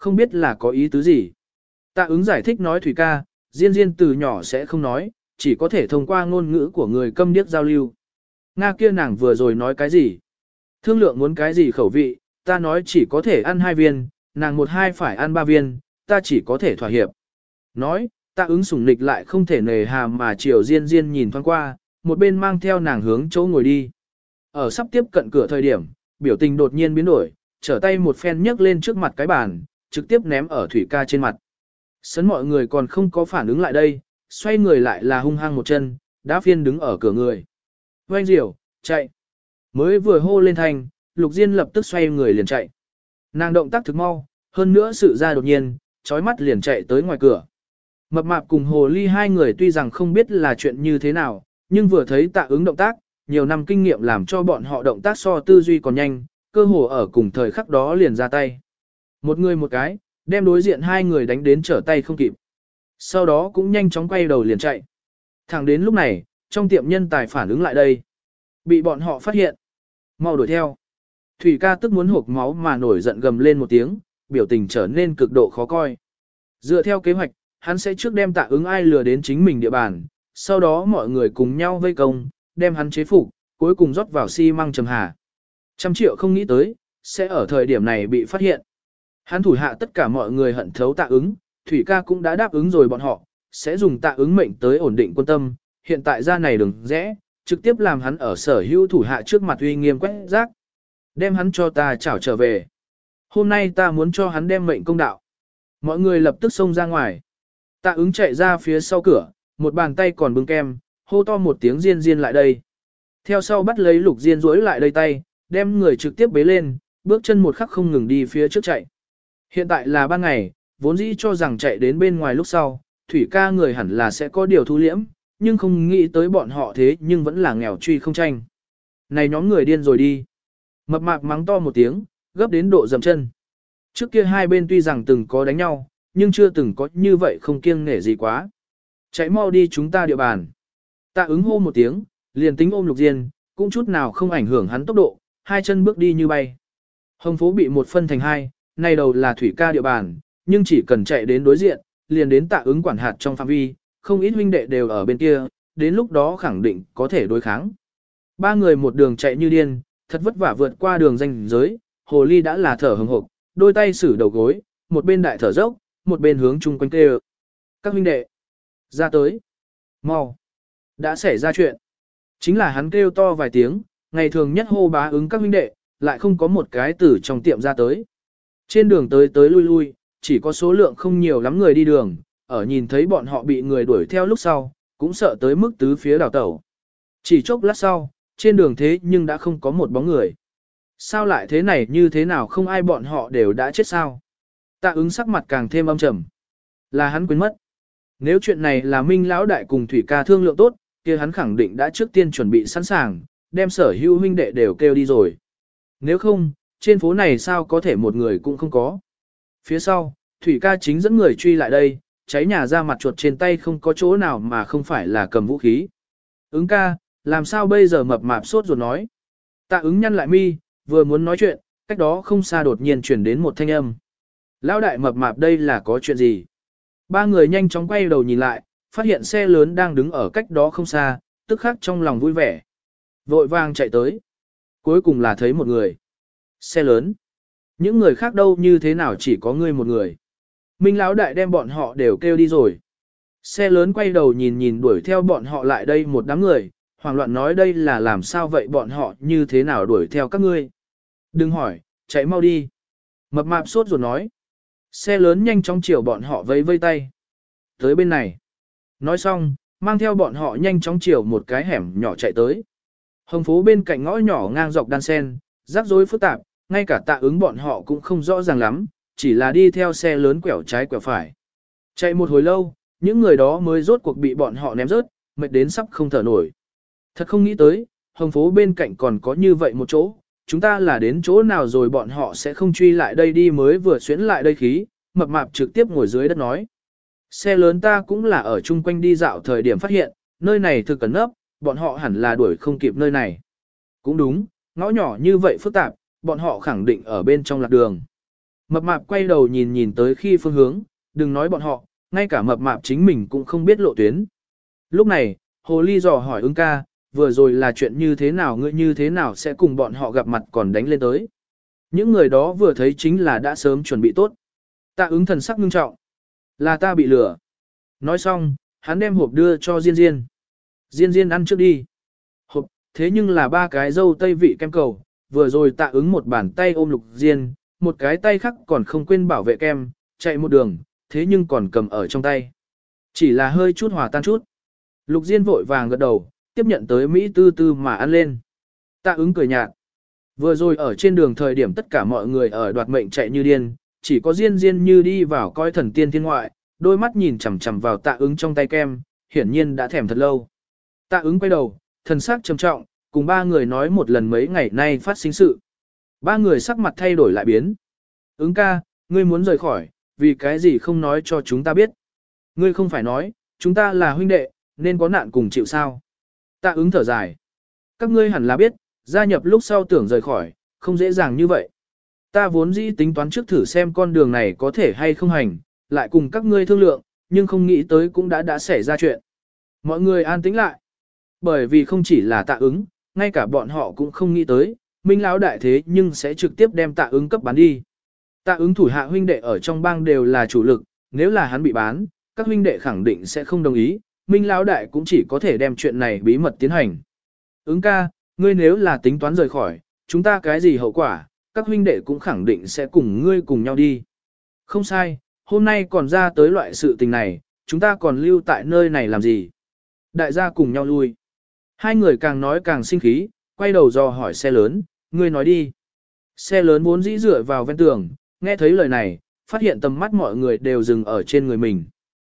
Speaker 1: không biết là có ý tứ gì. Tạ ứng giải thích nói Thủy ca, Diên Diên từ nhỏ sẽ không nói, chỉ có thể thông qua ngôn ngữ của người câm điếc giao lưu. Nga kia nàng vừa rồi nói cái gì? Thương lượng muốn cái gì khẩu vị, ta nói chỉ có thể ăn 2 viên, nàng 1-2 phải ăn 3 viên, ta chỉ có thể thỏa hiệp. Nói, Tạ ứng sủng nịch lại không thể nề hà mà chiều Diên Diên nhìn thoáng qua, một bên mang theo nàng hướng chỗ ngồi đi. Ở sắp tiếp cận cửa thời điểm, biểu tình đột nhiên biến đổi, trở tay một phen nhấc lên trước mặt cái bàn, trực tiếp ném ở Thủy ca trên mặt. Sấn mọi người còn không có phản ứng lại đây, xoay người lại là hung hăng một chân, đã phiên đứng ở cửa người. Oanh diều, chạy. Mới vừa hô lên thanh, Lục Diên lập tức xoay người liền chạy. Nàng động tác thực mau, hơn nữa sự ra đột nhiên, chói mắt liền chạy tới ngoài cửa. Mập mạp cùng hồ ly hai người tuy rằng không biết là chuyện như thế nào, nhưng vừa thấy Tạ ứng động tác, nhiều năm kinh nghiệm làm cho bọn họ động tác so tư duy còn nhanh, cơ hồ ở cùng thời khắc đó liền ra tay. Một người một cái, đem đối diện hai người đánh đến trở tay không kịp. Sau đó cũng nhanh chóng quay đầu liền chạy. Thẳng đến lúc này, trong tiệm nhân tài phản ứng lại đây. Bị bọn họ phát hiện. Mau đuổi theo. Thủy ca tức muốn hộc máu mà nổi giận gầm lên một tiếng, biểu tình trở nên cực độ khó coi. Dựa theo kế hoạch, hắn sẽ trước đem Tạ ứng ai lừa đến chính mình địa bàn, sau đó mọi người cùng nhau vây công, đem hắn chế phục, cuối cùng rót vào xi măng trầm hà. 100 triệu không nghĩ tới, sẽ ở thời điểm này bị phát hiện. Hắn thủ hạ tất cả mọi người hận thấu Tạ ứng, Thủy ca cũng đã đáp ứng rồi bọn họ, sẽ dùng Tạ ứng mệnh tới ổn định quân tâm, hiện tại ra này đừng rẽ, trực tiếp làm hắn ở sở hữu thủ hạ trước mặt uy nghiêm quét rác. Đem hắn cho ta trảo trở về. Hôm nay ta muốn cho hắn đem mệnh công đạo. Mọi người lập tức xông ra ngoài. Tạ ứng chạy ra phía sau cửa, một bàn tay còn bưng kem, hô to một tiếng Diên Diên lại đây. Theo sau bắt lấy Lục Diên duỗi lại đây tay, đem người trực tiếp bế lên, bước chân một khắc không ngừng đi phía trước chạy. Hiện tại là ban ngày, vốn dĩ cho rằng chạy đến bên ngoài lúc sau, Thủy ca người hẳn là sẽ có điều thu liễm, nhưng không nghĩ tới bọn họ thế nhưng vẫn là nghèo truy không tranh. Này nhóm người điên rồi đi. Mập mạp mắng to một tiếng, gấp đến độ dầm chân. Trước kia hai bên tuy rằng từng có đánh nhau, nhưng chưa từng có như vậy không kiêng nể gì quá. Chạy mau đi chúng ta địa bàn. Tạ ứng hô một tiếng, liền tính ôm Lục Diên, cũng chút nào không ảnh hưởng hắn tốc độ, hai chân bước đi như bay. Hồng phố bị một phân thành hai, này đầu là Thủy ca địa bàn, nhưng chỉ cần chạy đến đối diện, liền đến Tạ ứng quản hạt trong phạm vi, không ít huynh đệ đều ở bên kia, đến lúc đó khẳng định có thể đối kháng. Ba người một đường chạy như điên, thật vất vả vượt qua đường ranh giới, hồ ly đã là thở hừng hực, đôi tay xử đầu gối, một bên đại thở dốc, một bên hướng chung quanh kêu. Các huynh đệ, ra tới, mau, đã xảy ra chuyện. Chính là hắn kêu to vài tiếng, ngày thường nhất hô bá ứng các huynh đệ, lại không có một cái từ trong tiệm ra tới. Trên đường tới tới lui lui, chỉ có số lượng không nhiều lắm người đi đường, ở nhìn thấy bọn họ bị người đuổi theo lúc sau, cũng sợ tới mức tứ phía đảo tẩu. Chỉ chốc lát sau, trên đường thế nhưng đã không có một bóng người. Sao lại thế này, như thế nào không ai, bọn họ đều đã chết sao? Tạ ứng sắc mặt càng thêm âm trầm. Là hắn quên mất. Nếu chuyện này là Minh lão đại cùng Thủy ca thương lượng tốt, kia hắn khẳng định đã trước tiên chuẩn bị sẵn sàng, đem sở hữu huynh đệ đều kêu đi rồi. Nếu không, trên phố này sao có thể một người cũng không có. Phía sau, Thủy ca chính dẫn người truy lại đây, cháy nhà ra mặt chuột trên tay không có chỗ nào mà không phải là cầm vũ khí. Ứng ca, làm sao bây giờ? Mập mạp sốt ruột nói. Tạ ứng nhăn lại mi, vừa muốn nói chuyện, cách đó không xa đột nhiên chuyển đến một thanh âm. Lão đại mập mạp, đây là có chuyện gì? Ba người nhanh chóng quay đầu nhìn lại, phát hiện xe lớn đang đứng ở cách đó không xa, tức khắc trong lòng vui vẻ. Vội vàng chạy tới. Cuối cùng là thấy một người. Xe lớn. Những người khác đâu, như thế nào chỉ có ngươi một người? Minh lão đại đem bọn họ đều kêu đi rồi. Xe lớn quay đầu nhìn nhìn đuổi theo bọn họ lại đây một đám người, hoảng loạn nói đây là làm sao vậy, bọn họ như thế nào đuổi theo các ngươi? Đừng hỏi, chạy mau đi. Mập mạp sốt ruột nói. Xe lớn nhanh chóng chiều bọn họ vẫy vây tay. Tới bên này. Nói xong, mang theo bọn họ nhanh chóng chiều một cái hẻm nhỏ chạy tới. Hồng phố bên cạnh ngõ nhỏ ngang dọc đan sen, rắc rối phức tạp, ngay cả Tạ ứng bọn họ cũng không rõ ràng lắm, chỉ là đi theo xe lớn quẹo trái quẹo phải. Chạy một hồi lâu, những người đó mới rốt cuộc bị bọn họ ném rớt, mệt đến sắp không thở nổi. Thật không nghĩ tới, hồng phố bên cạnh còn có như vậy một chỗ, chúng ta là đến chỗ nào rồi, bọn họ sẽ không truy lại đây đi. Mới vừa xuyến lại đây khí, mập mạp trực tiếp ngồi dưới đất nói. Xe lớn ta cũng là ở chung quanh đi dạo thời điểm phát hiện, nơi này thực cẩn nấp, bọn họ hẳn là đuổi không kịp nơi này. Cũng đúng, ngõ nhỏ như vậy phức tạp, bọn họ khẳng định ở bên trong lạc đường. Mập mạp quay đầu nhìn nhìn tới khi phương hướng, đừng nói bọn họ, ngay cả mập mạp chính mình cũng không biết lộ tuyến. Lúc này, hồ ly dò hỏi ứng ca, vừa rồi là chuyện như thế nào, ngươi như thế nào sẽ cùng bọn họ gặp mặt còn đánh lên tới. Những người đó vừa thấy chính là đã sớm chuẩn bị tốt. Tạ ứng thần sắc nghiêm trọng. Là ta bị lừa. Nói xong, hắn đem hộp đưa cho Diên Diên. Diên Diên ăn trước đi. Hộp, thế nhưng là 3 cái dâu tây vị kem cầu, vừa rồi Tạ ứng một bàn tay ôm Lục Diên, một cái tay khác còn không quên bảo vệ kem, chạy một đường, thế nhưng còn cầm ở trong tay. Chỉ là hơi chút hòa tan chút. Lục Diên vội vàng gật đầu, tiếp nhận tới Mỹ tư tư mà ăn lên. Tạ ứng cười nhạt. Vừa rồi ở trên đường thời điểm tất cả mọi người ở đoạt mệnh chạy như điên, chỉ có Diên Diên như đi vào coi thần tiên thiên ngoại, đôi mắt nhìn chằm chằm vào Tạ ứng trong tay kem, hiển nhiên đã thèm thật lâu. Tạ ứng quay đầu, thần sắc trầm trọng, cùng 3 người nói một lần mấy ngày nay phát sinh sự. 3 người sắc mặt thay đổi lại biến. Ứng ca, ngươi muốn rời khỏi, vì cái gì không nói cho chúng ta biết. Ngươi không phải nói, chúng ta là huynh đệ, nên có nạn cùng chịu sao. Tạ ứng thở dài. Các ngươi hẳn là biết, gia nhập lúc sau tưởng rời khỏi, không dễ dàng như vậy. Ta vốn dĩ tính toán trước thử xem con đường này có thể hay không hành, lại cùng các ngươi thương lượng, nhưng không nghĩ tới cũng đã xảy ra chuyện. Mọi người an tĩnh lại. Bởi vì không chỉ là Tạ ứng, ngay cả bọn họ cũng không nghĩ tới, Minh lão đại thế nhưng sẽ trực tiếp đem Tạ ứng cấp bán đi. Tạ ứng thủ hạ huynh đệ ở trong bang đều là chủ lực, nếu là hắn bị bán, các huynh đệ khẳng định sẽ không đồng ý, Minh lão đại cũng chỉ có thể đem chuyện này bí mật tiến hành. Ứng ca, ngươi nếu là tính toán rời khỏi, chúng ta cái gì hậu quả, các huynh đệ cũng khẳng định sẽ cùng ngươi cùng nhau đi. Không sai, hôm nay còn ra tới loại sự tình này, chúng ta còn lưu tại nơi này làm gì? Đại gia cùng nhau lui. 2 người càng nói càng sinh khí, quay đầu dò hỏi xe lớn, ngươi nói đi. Xe lớn vốn dĩ dựa vào ven tường, nghe thấy lời này, phát hiện tầm mắt mọi người đều dừng ở trên người mình.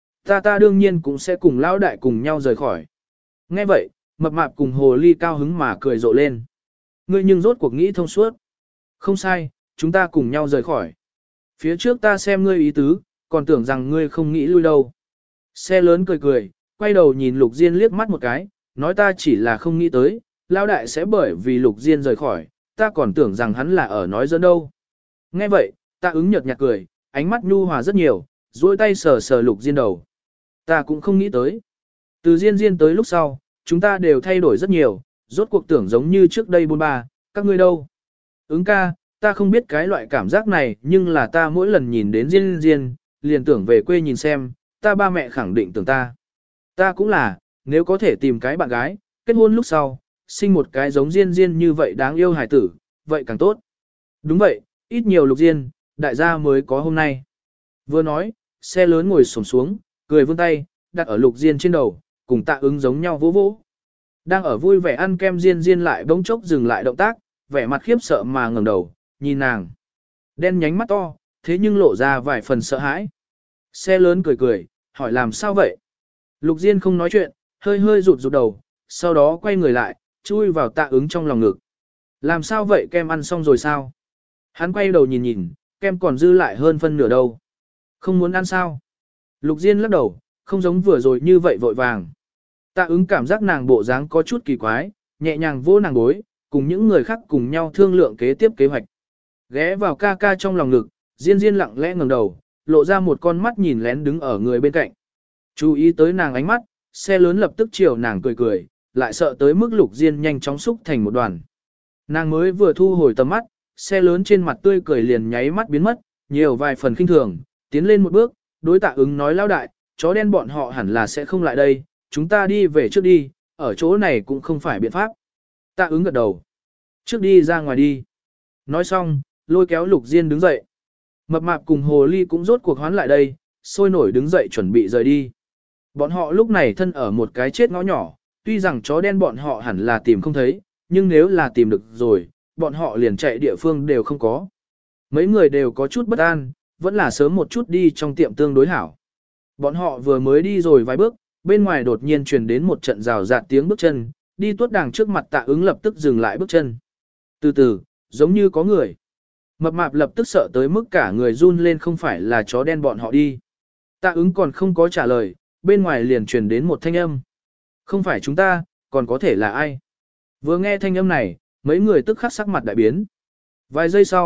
Speaker 1: Ta đương nhiên cũng sẽ cùng lão đại cùng nhau rời khỏi. Nghe vậy, mập mạp cùng hồ ly cao hứng mà cười rộ lên. Ngươi nhưng rốt cuộc nghĩ thông suốt. Không sai, chúng ta cùng nhau rời khỏi. Phía trước ta xem ngươi ý tứ, còn tưởng rằng ngươi không nghĩ lui đâu. Xe lớn cười cười, quay đầu nhìn Lục Diên liếc mắt một cái, nói ta chỉ là không nghĩ tới, lão đại sẽ bởi vì Lục Diên rời khỏi, ta còn tưởng rằng hắn là ở nói giỡn đâu. Nghe vậy, ta ứng nhợt nhạt cười, ánh mắt nhu hòa rất nhiều, duỗi tay sờ sờ Lục Diên đầu. Ta cũng không nghĩ tới. Từ Diên Diên tới lúc sau, chúng ta đều thay đổi rất nhiều, rốt cuộc tưởng giống như trước đây bôn ba, các ngươi đâu. Ứng ca, ta không biết cái loại cảm giác này, nhưng là ta mỗi lần nhìn đến Diên Diên, liền tưởng về quê nhìn xem, ta ba mẹ khẳng định tưởng ta. Ta cũng là, nếu có thể tìm cái bạn gái, kết hôn lúc sau, sinh một cái giống Diên Diên như vậy đáng yêu hài tử, vậy càng tốt. Đúng vậy, ít nhiều Lục Diên, đại gia mới có hôm nay. Vừa nói, xe lớn ngồi xổm xuống, cười vươn tay, đặt ở Lục Diên trên đầu, cùng Tạ ứng giống nhau vỗ vỗ. Đang ở vui vẻ ăn kem Diên Diên lại bỗng chốc dừng lại động tác, vẻ mặt khiếp sợ mà ngẩng đầu, nhìn nàng. Đen nhánh mắt to, thế nhưng lộ ra vài phần sợ hãi. Xe lớn cười cười, hỏi làm sao vậy? Lục Diên không nói chuyện, hơi hơi rụt rụt đầu, sau đó quay người lại, chui vào Tạ ứng trong lòng ngực. Làm sao vậy, kem ăn xong rồi sao? Hắn quay đầu nhìn nhìn, kem còn dư lại hơn phân nửa đâu. Không muốn ăn sao? Lục Diên lắc đầu, không giống vừa rồi như vậy vội vàng. Tạ ứng cảm giác nàng bộ dáng có chút kỳ quái, nhẹ nhàng vỗ nàng gối, cùng những người khác cùng nhau thương lượng kế tiếp kế hoạch. Ghé vào ca ca trong lòng ngực, Diên Diên lặng lẽ ngẩng đầu, lộ ra một con mắt nhìn lén đứng ở người bên cạnh. Chú ý tới nàng ánh mắt, xe lớn lập tức chiều nàng cười cười, lại sợ tới mức Lục Diên nhanh chóng xúc thành một đoàn. Nàng mới vừa thu hồi tầm mắt, xe lớn trên mặt tươi cười liền nháy mắt biến mất, nhiều vài phần khinh thường, tiến lên một bước, đối Tạ ứng nói lão đại, chó đen bọn họ hẳn là sẽ không lại đây, chúng ta đi về trước đi, ở chỗ này cũng không phải biện pháp. Tạ ứng gật đầu. Trước đi ra ngoài đi. Nói xong, lôi kéo Lục Diên đứng dậy. Mập mạp cùng hồ ly cũng rốt cuộc hoán lại đây, sôi nổi đứng dậy chuẩn bị rời đi. Bọn họ lúc này thân ở một cái chết ngõ nhỏ, tuy rằng chó đen bọn họ hẳn là tìm không thấy, nhưng nếu là tìm được rồi, bọn họ liền chạy địa phương đều không có. Mấy người đều có chút bất an, vẫn là sớm một chút đi trong tiệm tương đối hảo. Bọn họ vừa mới đi rồi vài bước, bên ngoài đột nhiên truyền đến một trận rào rạt tiếng bước chân, đi tuốt đàng trước mặt Tạ ứng lập tức dừng lại bước chân. Từ từ, giống như có người. Mập mạp lập tức sợ tới mức cả người run lên, không phải là chó đen bọn họ đi. Tạ ứng còn không có trả lời, bên ngoài liền truyền đến một thanh âm. Không phải chúng ta, còn có thể là ai? Vừa nghe thanh âm này, mấy người tức khắc sắc mặt đại biến. Vài giây sau,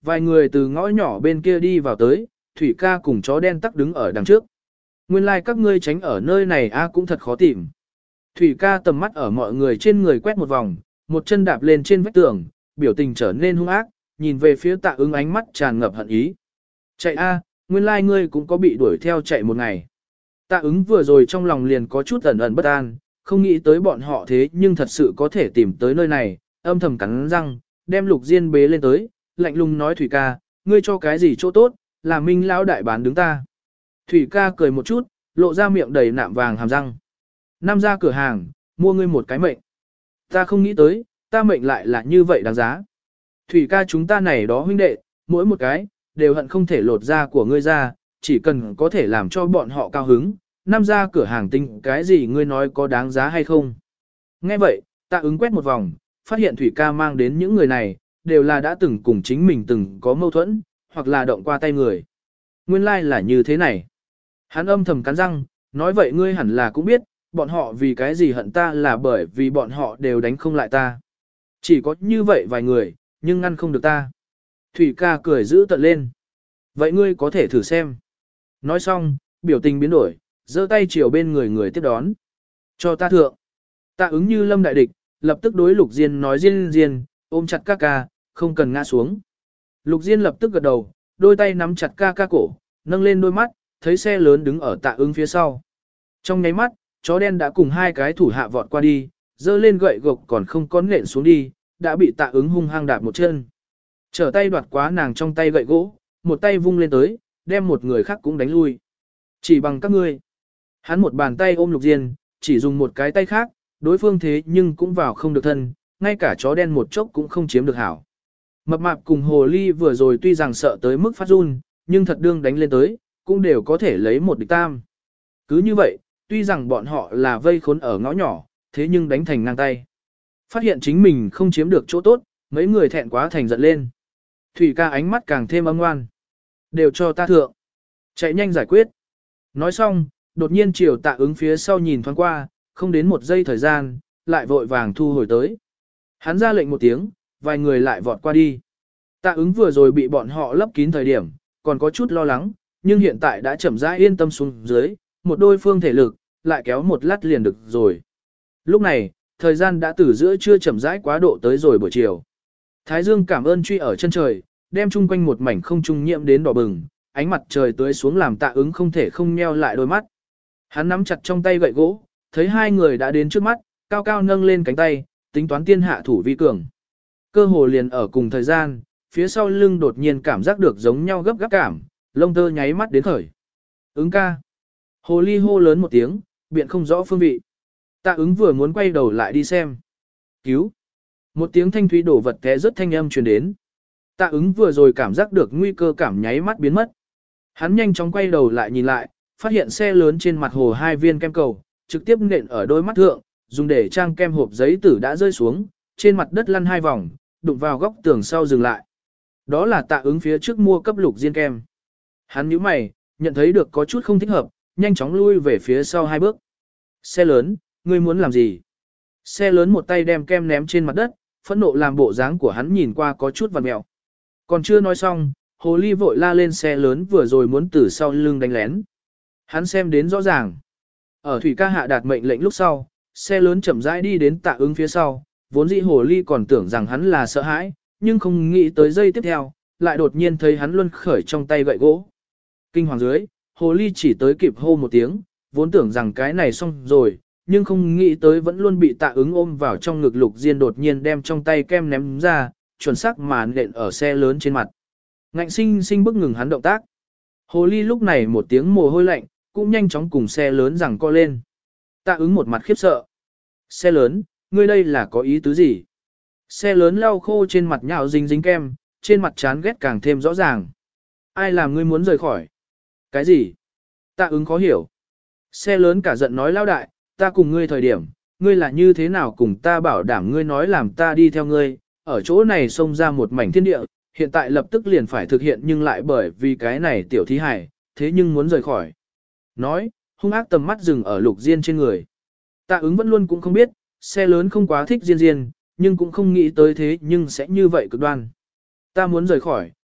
Speaker 1: vài người từ ngõ nhỏ bên kia đi vào tới, Thủy ca cùng chó đen tắc đứng ở đằng trước. Nguyên lai like các ngươi tránh ở nơi này cũng thật khó tìm. Thủy ca tầm mắt ở mọi người trên người quét một vòng, một chân đạp lên trên vách tường, biểu tình trở nên hung ác, nhìn về phía Tạ Ứng ánh mắt tràn ngập hận ý. Chạy nguyên lai like ngươi cũng có bị đuổi theo chạy một ngày. Tạ Ứng vừa rồi trong lòng liền có chút ẩn ẩn bất an, không nghĩ tới bọn họ thế nhưng thật sự có thể tìm tới nơi này, âm thầm cắn răng, đem Lục Diên bế lên tới, lạnh lùng nói Thủy ca, ngươi cho cái gì chỗ tốt, là Minh lão đại bán đứng ta. Thủy ca cười một chút, lộ ra miệng đầy nạm vàng hàm răng. Nam ra cửa hàng, mua ngươi một cái mệnh. Ta không nghĩ tới, ta mệnh lại là như vậy đáng giá. Thủy ca chúng ta này đó huynh đệ, mỗi một cái, đều hận không thể lột da của ngươi ra, chỉ cần có thể làm cho bọn họ cao hứng. Nam ra cửa hàng tinh cái gì ngươi nói có đáng giá hay không. Nghe vậy, Tạ Ứng quét một vòng, phát hiện Thủy ca mang đến những người này, đều là đã từng cùng chính mình từng có mâu thuẫn, hoặc là động qua tay người. Nguyên lai là như thế này. Hắn âm thầm cắn răng, nói vậy ngươi hẳn là cũng biết, bọn họ vì cái gì hận ta là bởi vì bọn họ đều đánh không lại ta. Chỉ có như vậy vài người, nhưng ngăn không được ta. Thủy ca cười giữ tận lên. Vậy ngươi có thể thử xem. Nói xong, biểu tình biến đổi, giơ tay chiều bên người người tiếp đón. Cho ta thượng. Tạ Ứng như lâm đại địch, lập tức đối Lục Diên nói Diên, ôm chặt ca ca, không cần ngã xuống. Lục Diên lập tức gật đầu, đôi tay nắm chặt ca ca cổ, nâng lên đôi mắt, thấy xe lớn đứng ở Tạ Ứng phía sau. Trong nháy mắt, chó đen đã cùng hai cái thủ hạ vọt qua đi, dơ lên gậy gộc còn không có nện xuống đi, đã bị Tạ Ứng hung hăng đạp một chân. Trở tay đoạt quá nàng trong tay gậy gỗ, một tay vung lên tới, đem một người khác cũng đánh lui. Chỉ bằng các ngươi. Hắn một bàn tay ôm Lục Diên, chỉ dùng một cái tay khác, đối phương thế nhưng cũng vào không được thân, ngay cả chó đen một chốc cũng không chiếm được hảo. Mập mạp cùng hồ ly vừa rồi tuy rằng sợ tới mức phát run, nhưng thật đương đánh lên tới, cũng đều có thể lấy một địch tam. Cứ như vậy, tuy rằng bọn họ là vây khốn ở ngõ nhỏ, thế nhưng đánh thành ngang tay. Phát hiện chính mình không chiếm được chỗ tốt, mấy người thẹn quá thành giận lên. Thủy ca ánh mắt càng thêm âm ngoan. Đều cho ta thượng. Chạy nhanh giải quyết. Nói xong, đột nhiên chiều Tạ Ứng phía sau nhìn thoáng qua, không đến một giây thời gian, lại vội vàng thu hồi tới. Hắn ra lệnh một tiếng, vài người lại vọt qua đi. Tạ Ứng vừa rồi bị bọn họ lấp kín thời điểm, còn có chút lo lắng, nhưng hiện tại đã chậm rãi yên tâm xuống dưới, một đôi phương thể lực, lại kéo một lát liền được rồi. Lúc này, thời gian đã từ giữa trưa chậm rãi quá độ tới rồi buổi chiều. Thái dương cảm ơn truy ở chân trời, đem chung quanh một mảnh không trung nhiễm đến đỏ bừng, ánh mặt trời tưới xuống làm Tạ Ứng không thể không nheo lại đôi mắt. Hắn nắm chặt trong tay gậy gỗ, thấy hai người đã đến trước mắt, cao cao nâng lên cánh tay, tính toán tiên hạ thủ vi cường. Cơ hồ liền ở cùng thời gian, phía sau lưng đột nhiên cảm giác được giống nhau gấp gáp cảm, lông tơ nháy mắt đến khởi. Ứng ca. Hồ ly hô lớn một tiếng, biện không rõ phương vị. Tạ Ứng vừa muốn quay đầu lại đi xem. Cứu. Một tiếng thanh thúy đổ vật té rất thanh âm truyền đến. Tạ Ứng vừa rồi cảm giác được nguy cơ cảm nháy mắt biến mất. Hắn nhanh chóng quay đầu lại nhìn lại, phát hiện xe lớn trên mặt hồ hai viên kem cầu, trực tiếp nện ở đôi mắt thượng, dùng để trang kem hộp giấy tử đã rơi xuống, trên mặt đất lăn hai vòng, đụng vào góc tường sau dừng lại. Đó là Tạ Ứng phía trước mua cấp Lục Diên kem. Hắn nhíu mày, nhận thấy được có chút không thích hợp, nhanh chóng lui về phía sau hai bước. Xe lớn, ngươi muốn làm gì? Xe lớn một tay đem kem ném trên mặt đất, phẫn nộ làm bộ dáng của hắn nhìn qua có chút vằn mẹo. Còn chưa nói xong, hồ ly vội la lên xe lớn vừa rồi muốn từ sau lưng đánh lén. Hắn xem đến rõ ràng. Ở Thủy ca hạ đạt mệnh lệnh lúc sau, xe lớn chậm rãi đi đến Tạ Ứng phía sau, vốn dĩ hồ ly còn tưởng rằng hắn là sợ hãi, nhưng không nghĩ tới giây tiếp theo, lại đột nhiên thấy hắn luân khởi trong tay gậy gỗ. Kinh hoàng dưới, hồ ly chỉ tới kịp hô một tiếng, vốn tưởng rằng cái này xong rồi, nhưng không nghĩ tới vẫn luôn bị Tạ Ứng ôm vào trong ngực Lục Diên đột nhiên đem trong tay kem ném ra, chuẩn xác mà nện ở xe lớn trên mặt. Ngạnh sinh sinh bức ngừng hắn động tác. Hồ ly lúc này một tiếng mồ hôi lạnh, cũng nhanh chóng cùng xe lớn giằng co lên. Tạ Ứng một mặt khiếp sợ. Xe lớn, ngươi đây là có ý tứ gì? Xe lớn lau khô trên mặt nhào dính dính kem, trên mặt chán ghét càng thêm rõ ràng. Ai làm ngươi muốn rời khỏi? Cái gì? Tạ Ứng khó hiểu. Xe lớn cả giận nói lao đại, ta cùng ngươi thời điểm, ngươi là như thế nào cùng ta bảo đảm ngươi nói làm ta đi theo ngươi, ở chỗ này xông ra một mảnh thiên địa, hiện tại lập tức liền phải thực hiện nhưng lại bởi vì cái này tiểu thí hải, thế nhưng muốn rời khỏi. Nói, hung ác tầm mắt dừng ở Lục Diên trên người. Tạ Ứng vẫn luôn cũng không biết, xe lớn không quá thích Diên, nhưng cũng không nghĩ tới thế nhưng sẽ như vậy cực đoan. Ta muốn rời khỏi,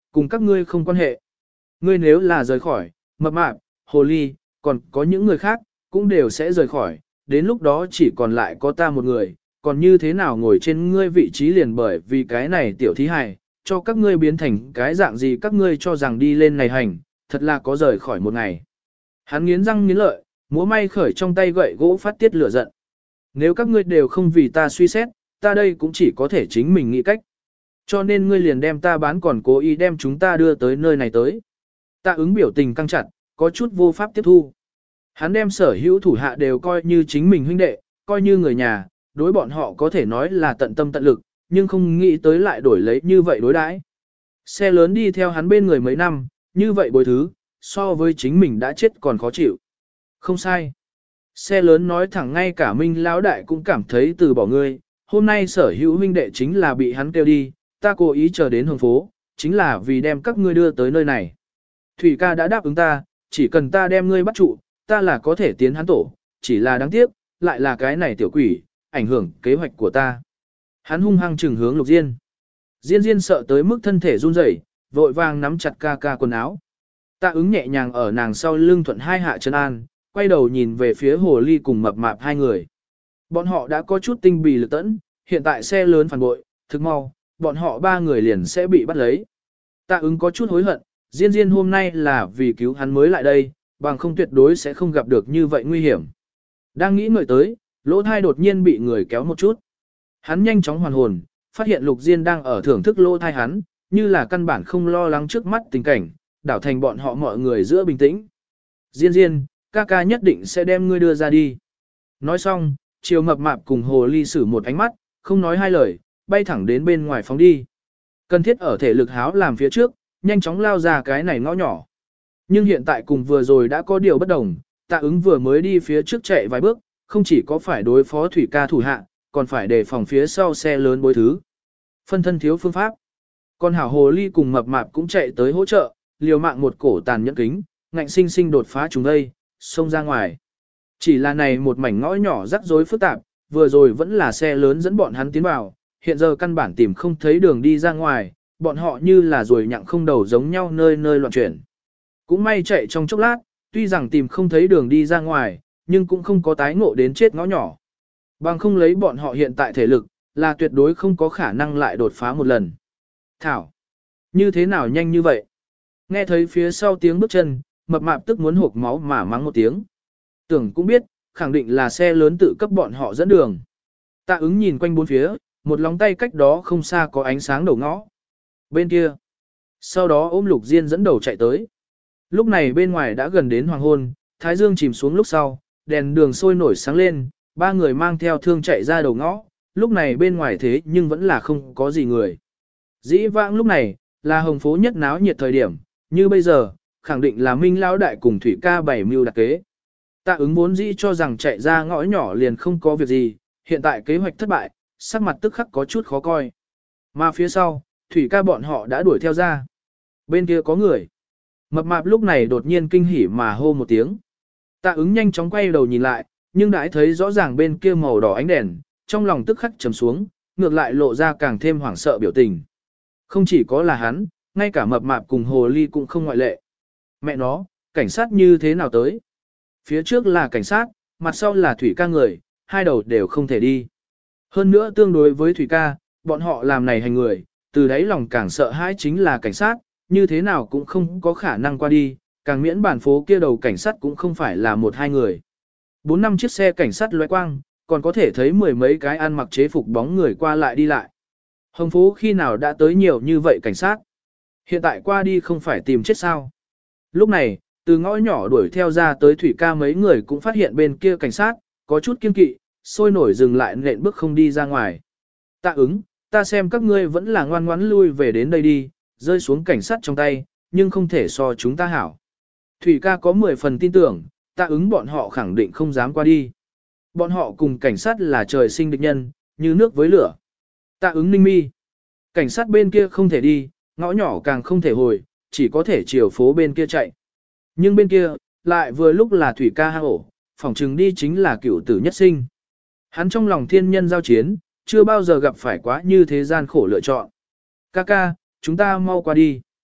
Speaker 1: cùng các ngươi không quan hệ. Ngươi nếu là rời khỏi, mập mạp, hồ ly, còn có những người khác, cũng đều sẽ rời khỏi, đến lúc đó chỉ còn lại có ta một người, còn như thế nào ngồi trên ngươi vị trí liền bởi vì cái này tiểu thí hài, cho các ngươi biến thành cái dạng gì các ngươi cho rằng đi lên này hành, thật là có rời khỏi một ngày. Hắn nghiến răng nghiến lợi, múa may khởi trong tay gậy gỗ phát tiết lửa giận. Nếu các ngươi đều không vì ta suy xét, ta đây cũng chỉ có thể chính mình nghĩ cách. Cho nên ngươi liền đem ta bán còn cố ý đem chúng ta đưa tới nơi này tới. Tạ ứng biểu tình căng chặt, có chút vô pháp tiếp thu. Hắn đem sở hữu thủ hạ đều coi như chính mình huynh đệ, coi như người nhà, đối bọn họ có thể nói là tận tâm tận lực, nhưng không nghĩ tới lại đổi lấy như vậy đối đãi. Xe lớn đi theo hắn bên người mấy năm, như vậy bồi thứ, so với chính mình đã chết còn khó chịu. Không sai. Xe lớn nói thẳng ngay cả Minh Lão đại cũng cảm thấy từ bỏ ngươi, hôm nay sở hữu huynh đệ chính là bị hắn kêu đi, ta cố ý chờ đến hồng phố, chính là vì đem các ngươi đưa tới nơi này. Thủy ca đã đáp ứng ta, chỉ cần ta đem ngươi bắt trụ, ta là có thể tiến hắn tổ, chỉ là đáng tiếc, lại là cái này tiểu quỷ, ảnh hưởng kế hoạch của ta. Hắn hung hăng trừng hướng Lục Diên. Diên Diên sợ tới mức thân thể run rẩy, vội vàng nắm chặt ca ca quần áo. Tạ ứng nhẹ nhàng ở nàng sau lưng thuận hai hạ chân an, quay đầu nhìn về phía hồ ly cùng mập mạp hai người. Bọn họ đã có chút tinh bì lực tẫn, hiện tại xe lớn phản bội, thực mau, bọn họ ba người liền sẽ bị bắt lấy. Tạ ứng có chút hối hận, Diên Diên hôm nay là vì cứu hắn mới lại đây, bằng không tuyệt đối sẽ không gặp được như vậy nguy hiểm. Đang nghĩ ngợi tới, lỗ thai đột nhiên bị người kéo một chút. Hắn nhanh chóng hoàn hồn, phát hiện Lục Diên đang ở thưởng thức lỗ thai hắn, như là căn bản không lo lắng trước mắt tình cảnh, đảo thành bọn họ mọi người giữa bình tĩnh. Diên Diên, ca ca nhất định sẽ đem ngươi đưa ra đi. Nói xong, chiều mập mạp cùng hồ ly sử một ánh mắt, không nói hai lời, bay thẳng đến bên ngoài phóng đi. Cần thiết ở thể lực háo làm phía trước, nhanh chóng lao ra cái này ngõ nhỏ. Nhưng hiện tại cùng vừa rồi đã có điều bất đồng, Tạ ứng vừa mới đi phía trước chạy vài bước, không chỉ có phải đối phó thủy ca thủ hạ, còn phải đề phòng phía sau xe lớn bối thứ. Phân thân thiếu phương pháp. Còn hảo hồ ly cùng mập mạp cũng chạy tới hỗ trợ, liều mạng một cổ tàn nhẫn kính, ngạnh sinh sinh đột phá chúng đây, xông ra ngoài. Chỉ là này một mảnh ngõ nhỏ rắc rối phức tạp, vừa rồi vẫn là xe lớn dẫn bọn hắn tiến vào, hiện giờ căn bản tìm không thấy đường đi ra ngoài, bọn họ như là ruồi nhặng không đầu giống nhau nơi nơi loạn chuyển. Cũng may chạy trong chốc lát, tuy rằng tìm không thấy đường đi ra ngoài, nhưng cũng không có tái ngộ đến chết ngõ nhỏ. Bằng không lấy bọn họ hiện tại thể lực, là tuyệt đối không có khả năng lại đột phá một lần. Thảo! Như thế nào nhanh như vậy? Nghe thấy phía sau tiếng bước chân, mập mạp tức muốn hộp máu mà mắng một tiếng. Tưởng cũng biết, khẳng định là xe lớn tự cấp bọn họ dẫn đường. Tạ ứng nhìn quanh bốn phía, một lóng tay cách đó không xa có ánh sáng đầu ngõ. Bên kia. Sau đó ôm Lục Diên dẫn đầu chạy tới. Lúc này bên ngoài đã gần đến hoàng hôn, thái dương chìm xuống lúc sau, đèn đường sôi nổi sáng lên, ba người mang theo thương chạy ra đầu ngõ, lúc này bên ngoài thế nhưng vẫn là không có gì người. Dĩ vãng lúc này, là hồng phố nhất náo nhiệt thời điểm, như bây giờ, khẳng định là Minh Lão đại cùng Thủy ca bảy mưu đặc kế. Tạ ứng vốn dĩ cho rằng chạy ra ngõ nhỏ liền không có việc gì, hiện tại kế hoạch thất bại, sắc mặt tức khắc có chút khó coi. Mà phía sau, Thủy ca bọn họ đã đuổi theo ra. Bên kia có người. Mập mạp lúc này đột nhiên kinh hỉ mà hô một tiếng. Tạ ứng nhanh chóng quay đầu nhìn lại, nhưng đã thấy rõ ràng bên kia màu đỏ ánh đèn, trong lòng tức khắc trầm xuống, ngược lại lộ ra càng thêm hoảng sợ biểu tình. Không chỉ có là hắn, ngay cả mập mạp cùng hồ ly cũng không ngoại lệ. Mẹ nó, cảnh sát như thế nào tới? Phía trước là cảnh sát, mặt sau là Thủy ca người, hai đầu đều không thể đi. Hơn nữa tương đối với Thủy ca, bọn họ làm này hành người, từ đấy lòng càng sợ hãi chính là cảnh sát, như thế nào cũng không có khả năng qua đi, càng miễn bản phố kia đầu cảnh sát cũng không phải là một hai người. 4-5 chiếc xe cảnh sát lóe quang, còn có thể thấy mười mấy cái ăn mặc chế phục bóng người qua lại đi lại. Hồng phố khi nào đã tới nhiều như vậy cảnh sát? Hiện tại qua đi không phải tìm chết sao? Lúc này, từ ngõ nhỏ đuổi theo ra tới Thủy ca mấy người cũng phát hiện bên kia cảnh sát, có chút kiên kỵ, sôi nổi dừng lại nện bước không đi ra ngoài. Tạ ứng, ta xem các ngươi vẫn là ngoan ngoãn lui về đến đây đi, rơi xuống cảnh sát trong tay, nhưng không thể so chúng ta hảo. Thủy ca có 10 phần tin tưởng, Tạ ứng bọn họ khẳng định không dám qua đi. Bọn họ cùng cảnh sát là trời sinh địch nhân, như nước với lửa. Tạ ứng ninh mi. Cảnh sát bên kia không thể đi, ngõ nhỏ càng không thể hồi, chỉ có thể chiều phố bên kia chạy. Nhưng bên kia, lại vừa lúc là Thủy ca hang ổ, phỏng chừng đi chính là cửu tử nhất sinh. Hắn trong lòng thiên nhân giao chiến, chưa bao giờ gặp phải quá như thế gian khổ lựa chọn. Ca ca, chúng ta mau qua đi.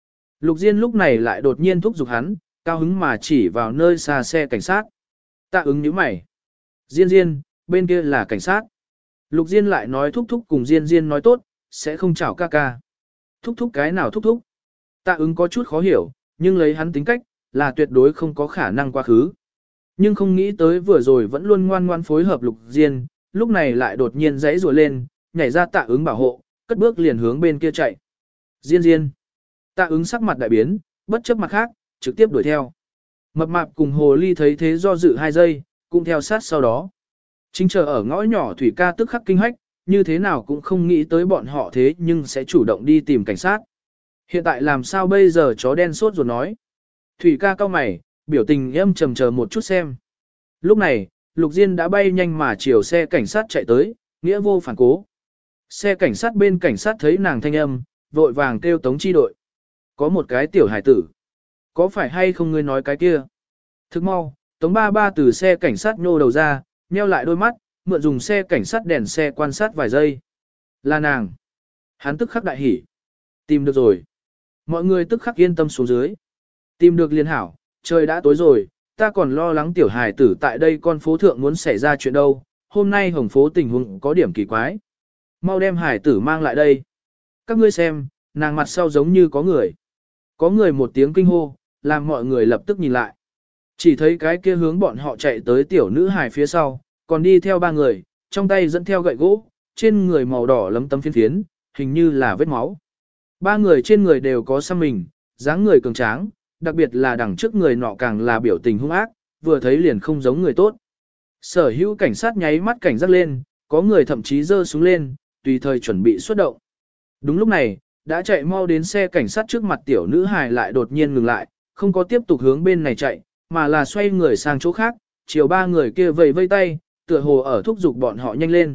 Speaker 1: Lục Diên lúc này lại đột nhiên thúc giục hắn, cao hứng mà chỉ vào nơi xa xe cảnh sát. Tạ ứng nhíu mày. Diên Diên, bên kia là cảnh sát. Lục Diên lại nói thúc thúc cùng Diên Diên nói tốt, sẽ không chào ca ca. Thúc thúc cái nào thúc thúc? Tạ ứng có chút khó hiểu, nhưng lấy hắn tính cách, là tuyệt đối không có khả năng quá khứ. Nhưng không nghĩ tới vừa rồi vẫn luôn ngoan ngoan phối hợp Lục Diên, lúc này lại đột nhiên giãy giụa lên, nhảy ra Tạ ứng bảo hộ, cất bước liền hướng bên kia chạy. Diên Diên. Tạ ứng sắc mặt đại biến, bất chấp mặt khác, trực tiếp đuổi theo. Mập mạp cùng hồ ly thấy thế do dự 2 giây, cũng theo sát sau đó. Chính chờ ở ngõ nhỏ Thủy ca tức khắc kinh hách, như thế nào cũng không nghĩ tới bọn họ thế nhưng sẽ chủ động đi tìm cảnh sát. Hiện tại làm sao bây giờ chó đen sốt ruột nói. Thủy ca cau mày, biểu tình âm trầm chờ một chút xem. Lúc này, Lục Diên đã bay nhanh mà chiều xe cảnh sát chạy tới, nghĩa vô phản cố. Xe cảnh sát bên cảnh sát thấy nàng thanh âm, vội vàng kêu tống chi đội. Có một cái tiểu hải tử. Có phải hay không ngươi nói cái kia? Thức mau, tống ba ba từ xe cảnh sát nhô đầu ra, nheo lại đôi mắt, mượn dùng xe cảnh sát đèn xe quan sát vài giây. Là nàng. Hắn tức khắc đại hỉ. Tìm được rồi. Mọi người tức khắc yên tâm xuống dưới. Tìm được liền hảo, trời đã tối rồi, ta còn lo lắng tiểu hài tử tại đây con phố thượng muốn xảy ra chuyện đâu, hôm nay hồng phố tình huống có điểm kỳ quái. Mau đem hài tử mang lại đây. Các ngươi xem, nàng mặt sau giống như có người. Có người một tiếng kinh hô, làm mọi người lập tức nhìn lại. Chỉ thấy cái kia hướng bọn họ chạy tới tiểu nữ hài phía sau, còn đi theo 3 người, trong tay dẫn theo gậy gỗ, trên người màu đỏ lấm tấm phiến phiến, hình như là vết máu. 3 người trên người đều có xăm mình, dáng người cường tráng, đặc biệt là đằng trước người nọ càng là biểu tình hung ác, vừa thấy liền không giống người tốt. Sở hữu cảnh sát nháy mắt cảnh giác lên, có người thậm chí giơ súng lên, tùy thời chuẩn bị xuất động. Đúng lúc này, đã chạy mau đến xe cảnh sát trước mặt tiểu nữ hài lại đột nhiên ngừng lại, không có tiếp tục hướng bên này chạy, mà là xoay người sang chỗ khác, chiều 3 người kia vẫy vây tay, tựa hồ ở thúc giục bọn họ nhanh lên.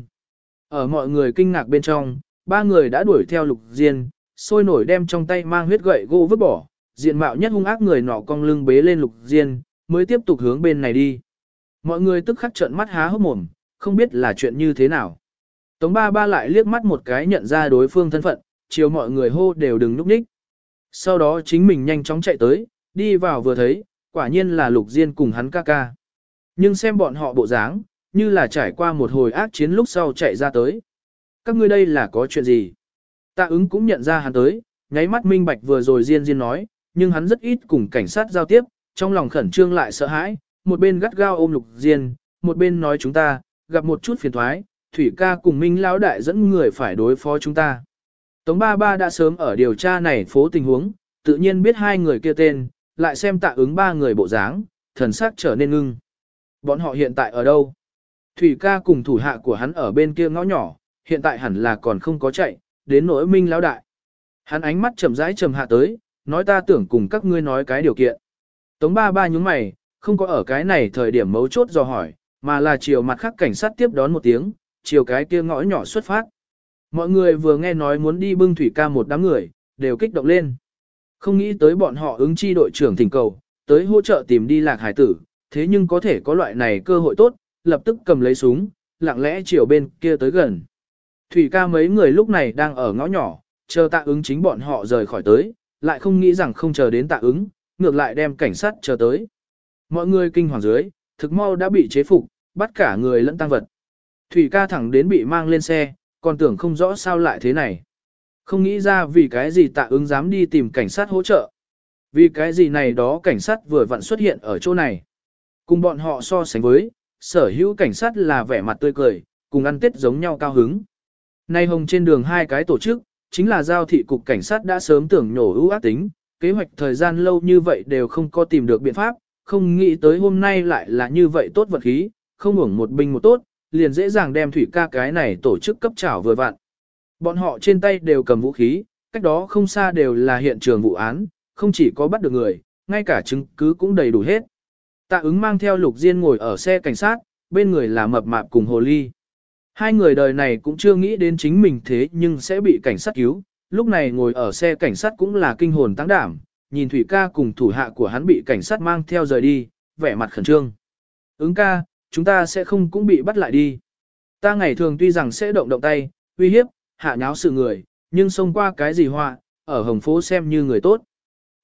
Speaker 1: Ở mọi người kinh ngạc bên trong, 3 người đã đuổi theo Lục Diên, sôi nổi đem trong tay mang huyết gậy gỗ vứt bỏ, diện mạo nhất hung ác người nọ cong lưng bế lên Lục Diên, mới tiếp tục hướng bên này đi. Mọi người tức khắc trợn mắt há hốc mồm, không biết là chuyện như thế nào. Tống ba ba lại liếc mắt một cái nhận ra đối phương thân phận, chiều mọi người hô đều đừng núp ních. Sau đó chính mình nhanh chóng chạy tới, đi vào vừa thấy, quả nhiên là Lục Diên cùng hắn ca ca. Nhưng xem bọn họ bộ dáng, như là trải qua một hồi ác chiến lúc sau chạy ra tới. Các ngươi đây là có chuyện gì? Tạ ứng cũng nhận ra hắn tới, nháy mắt minh bạch vừa rồi Diên Diên nói, nhưng hắn rất ít cùng cảnh sát giao tiếp, trong lòng khẩn trương lại sợ hãi, một bên gắt gao ôm Lục Diên, một bên nói chúng ta, gặp một chút phiền thoái, Thủy ca cùng Minh lão đại dẫn người phải đối phó chúng ta. Tống ba ba đã sớm ở điều tra này phố tình huống, tự nhiên biết 2 người kia tên, lại xem Tạ ứng 3 người bộ dáng, thần sắc trở nên ngưng. Bọn họ hiện tại ở đâu? Thủy ca cùng thủ hạ của hắn ở bên kia ngõ nhỏ, hiện tại hẳn là còn không có chạy, đến nỗi Minh lão đại. Hắn ánh mắt chậm rãi trầm hạ tới, nói ta tưởng cùng các ngươi nói cái điều kiện. Tống ba ba nhúng mày, không có ở cái này thời điểm mấu chốt dò hỏi, mà là chiều mặt khác cảnh sát tiếp đón một tiếng, chiều cái kia ngõ nhỏ xuất phát. Mọi người vừa nghe nói muốn đi bưng Thủy ca một đám người, đều kích động lên. Không nghĩ tới bọn họ ứng chi đội trưởng thỉnh cầu, tới hỗ trợ tìm đi lạc hải tử, thế nhưng có thể có loại này cơ hội tốt, lập tức cầm lấy súng, lặng lẽ chiều bên kia tới gần. Thủy ca mấy người lúc này đang ở ngõ nhỏ, chờ Tạ ứng chính bọn họ rời khỏi tới, lại không nghĩ rằng không chờ đến Tạ ứng, ngược lại đem cảnh sát chờ tới. Mọi người kinh hoàng dưới, thực mau đã bị chế phục, bắt cả người lẫn tăng vật. Thủy ca thẳng đến bị mang lên xe, còn tưởng không rõ sao lại thế này. Không nghĩ ra vì cái gì Tạ ứng dám đi tìm cảnh sát hỗ trợ. Vì cái gì này đó cảnh sát vừa vặn xuất hiện ở chỗ này. Cùng bọn họ so sánh với, sở hữu cảnh sát là vẻ mặt tươi cười, cùng ăn tết giống nhau cao hứng. Nay hồng trên đường 2 cái tổ chức, chính là giao thị cục cảnh sát đã sớm tưởng nhổ ưu ác tính, kế hoạch thời gian lâu như vậy đều không có tìm được biện pháp, không nghĩ tới hôm nay lại là như vậy tốt vật khí, không uổng một binh một tốt, liền dễ dàng đem Thủy ca cái này tổ chức cấp trảo vừa vặn. Bọn họ trên tay đều cầm vũ khí, cách đó không xa đều là hiện trường vụ án, không chỉ có bắt được người, ngay cả chứng cứ cũng đầy đủ hết. Tạ ứng mang theo Lục Diên ngồi ở xe cảnh sát, bên người là mập mạp cùng hồ ly. 2 người đời này cũng chưa nghĩ đến chính mình thế nhưng sẽ bị cảnh sát cứu, lúc này ngồi ở xe cảnh sát cũng là kinh hồn tăng đảm, nhìn Thủy ca cùng thủ hạ của hắn bị cảnh sát mang theo rời đi, vẻ mặt khẩn trương. Ứng ca, chúng ta sẽ không cũng bị bắt lại đi. Ta ngày thường tuy rằng sẽ động tay, uy hiếp, hạ nháo sự người, nhưng xông qua cái gì họa, ở hồng phố xem như người tốt.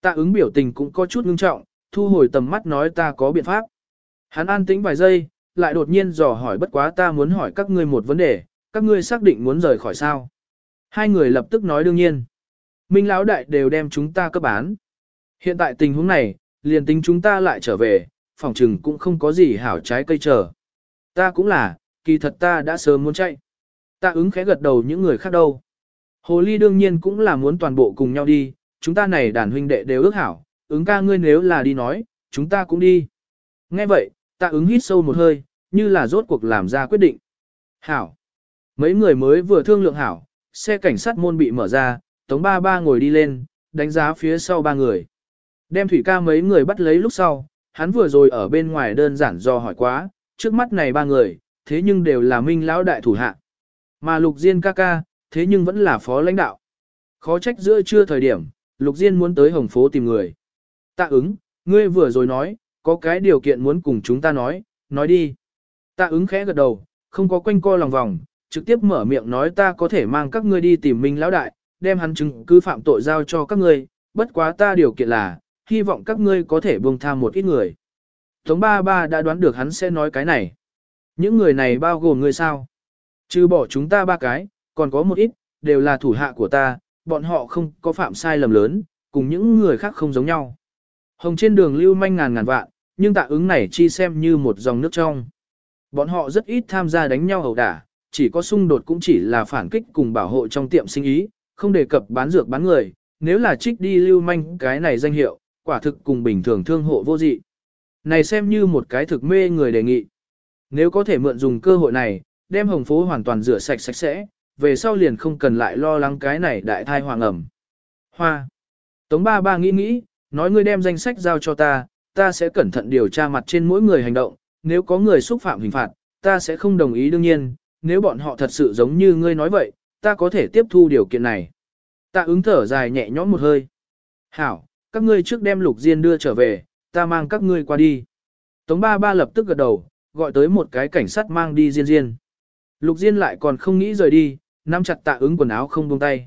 Speaker 1: Tạ ứng biểu tình cũng có chút ngưng trọng, thu hồi tầm mắt nói ta có biện pháp. Hắn an tĩnh vài giây, lại đột nhiên dò hỏi bất quá ta muốn hỏi các ngươi một vấn đề, các ngươi xác định muốn rời khỏi sao? Hai người lập tức nói đương nhiên. Minh lão đại đều đem chúng ta cấp bán. Hiện tại tình huống này, liền tính chúng ta lại trở về, phòng trừng cũng không có gì hảo trái cây chờ. Ta cũng là, kỳ thật ta đã sớm muốn chạy. Tạ ứng khẽ gật đầu những người khác đâu. Hồ ly đương nhiên cũng là muốn toàn bộ cùng nhau đi, chúng ta này đàn huynh đệ đều ước hảo, ứng ca ngươi nếu là đi nói, chúng ta cũng đi. Nghe vậy, tạ ứng hít sâu một hơi, như là rốt cuộc làm ra quyết định. Hảo. Mấy người mới vừa thương lượng hảo, xe cảnh sát môn bị mở ra, Tống Ba Ba ngồi đi lên, đánh giá phía sau ba người. Đem Thủy ca mấy người bắt lấy lúc sau, hắn vừa rồi ở bên ngoài đơn giản do hỏi quá, trước mắt này ba người, thế nhưng đều là Minh lão đại thủ hạ. Mà Lục Diên ca ca, thế nhưng vẫn là phó lãnh đạo. Khó trách giữa trưa thời điểm, Lục Diên muốn tới Hồng Phố tìm người. Tạ ứng, ngươi vừa rồi nói, có cái điều kiện muốn cùng chúng ta nói đi. Tạ ứng khẽ gật đầu, không có quanh co lòng vòng, trực tiếp mở miệng nói ta có thể mang các ngươi đi tìm Minh lão đại, đem hắn chứng cứ phạm tội giao cho các ngươi, bất quá ta điều kiện là, hy vọng các ngươi có thể buông tha một ít người. Tống Ba Ba đã đoán được hắn sẽ nói cái này. Những người này bao gồm ngươi sao? Trừ bỏ chúng ta ba cái, còn có một ít, đều là thủ hạ của ta, bọn họ không có phạm sai lầm lớn, cùng những người khác không giống nhau. Hồng trên đường lưu manh ngàn vạn, nhưng tạ ứng này chi xem như một dòng nước trong. Bọn họ rất ít tham gia đánh nhau ẩu đả, chỉ có xung đột cũng chỉ là phản kích cùng bảo hộ trong tiệm sinh ý, không đề cập bán dược bán người, nếu là trích đi lưu manh cái này danh hiệu, quả thực cùng bình thường thương hộ vô dị. Này xem như một cái thực mê người đề nghị. Nếu có thể mượn dùng cơ hội này, đem Hồng Phố hoàn toàn rửa sạch sạch sẽ, về sau liền không cần lại lo lắng cái này đại thai hoàng ẩm. Hoa. Tống Ba Ba nghĩ, nói ngươi đem danh sách giao cho ta sẽ cẩn thận điều tra mặt trên mỗi người hành động, nếu có người xúc phạm hình phạt, ta sẽ không đồng ý đương nhiên, nếu bọn họ thật sự giống như ngươi nói vậy, ta có thể tiếp thu điều kiện này. Tạ ứng thở dài nhẹ nhõm một hơi. Hảo, các ngươi trước đem Lục Diên đưa trở về, ta mang các ngươi qua đi. Tống Ba Ba lập tức gật đầu, gọi tới một cái cảnh sát mang đi Diên. Lục Diên lại còn không nghĩ rời đi, nắm chặt Tạ ứng quần áo không buông tay.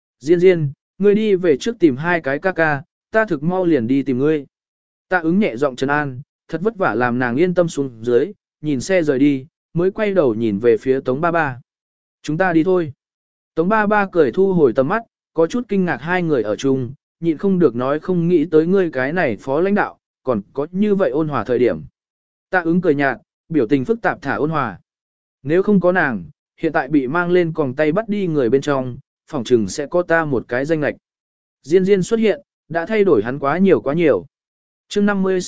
Speaker 1: Diên, ngươi đi về trước tìm hai cái ca ca, ta thực mau liền đi tìm ngươi. Tạ ứng nhẹ giọng trấn an, thật vất vả làm nàng yên tâm xuống dưới, nhìn xe rời đi, mới quay đầu nhìn về phía Tống Ba Ba. Chúng ta đi thôi. Tống Ba Ba cười thu hồi tầm mắt, có chút kinh ngạc hai người ở chung, nhịn không được nói không nghĩ tới ngươi cái này phó lãnh đạo, còn có như vậy ôn hòa thời điểm. Tạ ứng cười nhạt, biểu tình phức tạp thả ôn hòa. Nếu không có nàng, hiện tại bị mang lên còng tay bắt đi người bên trong, phỏng chừng sẽ có ta một cái danh lệch. Diên xuất hiện, đã thay đổi hắn quá nhiều. Chương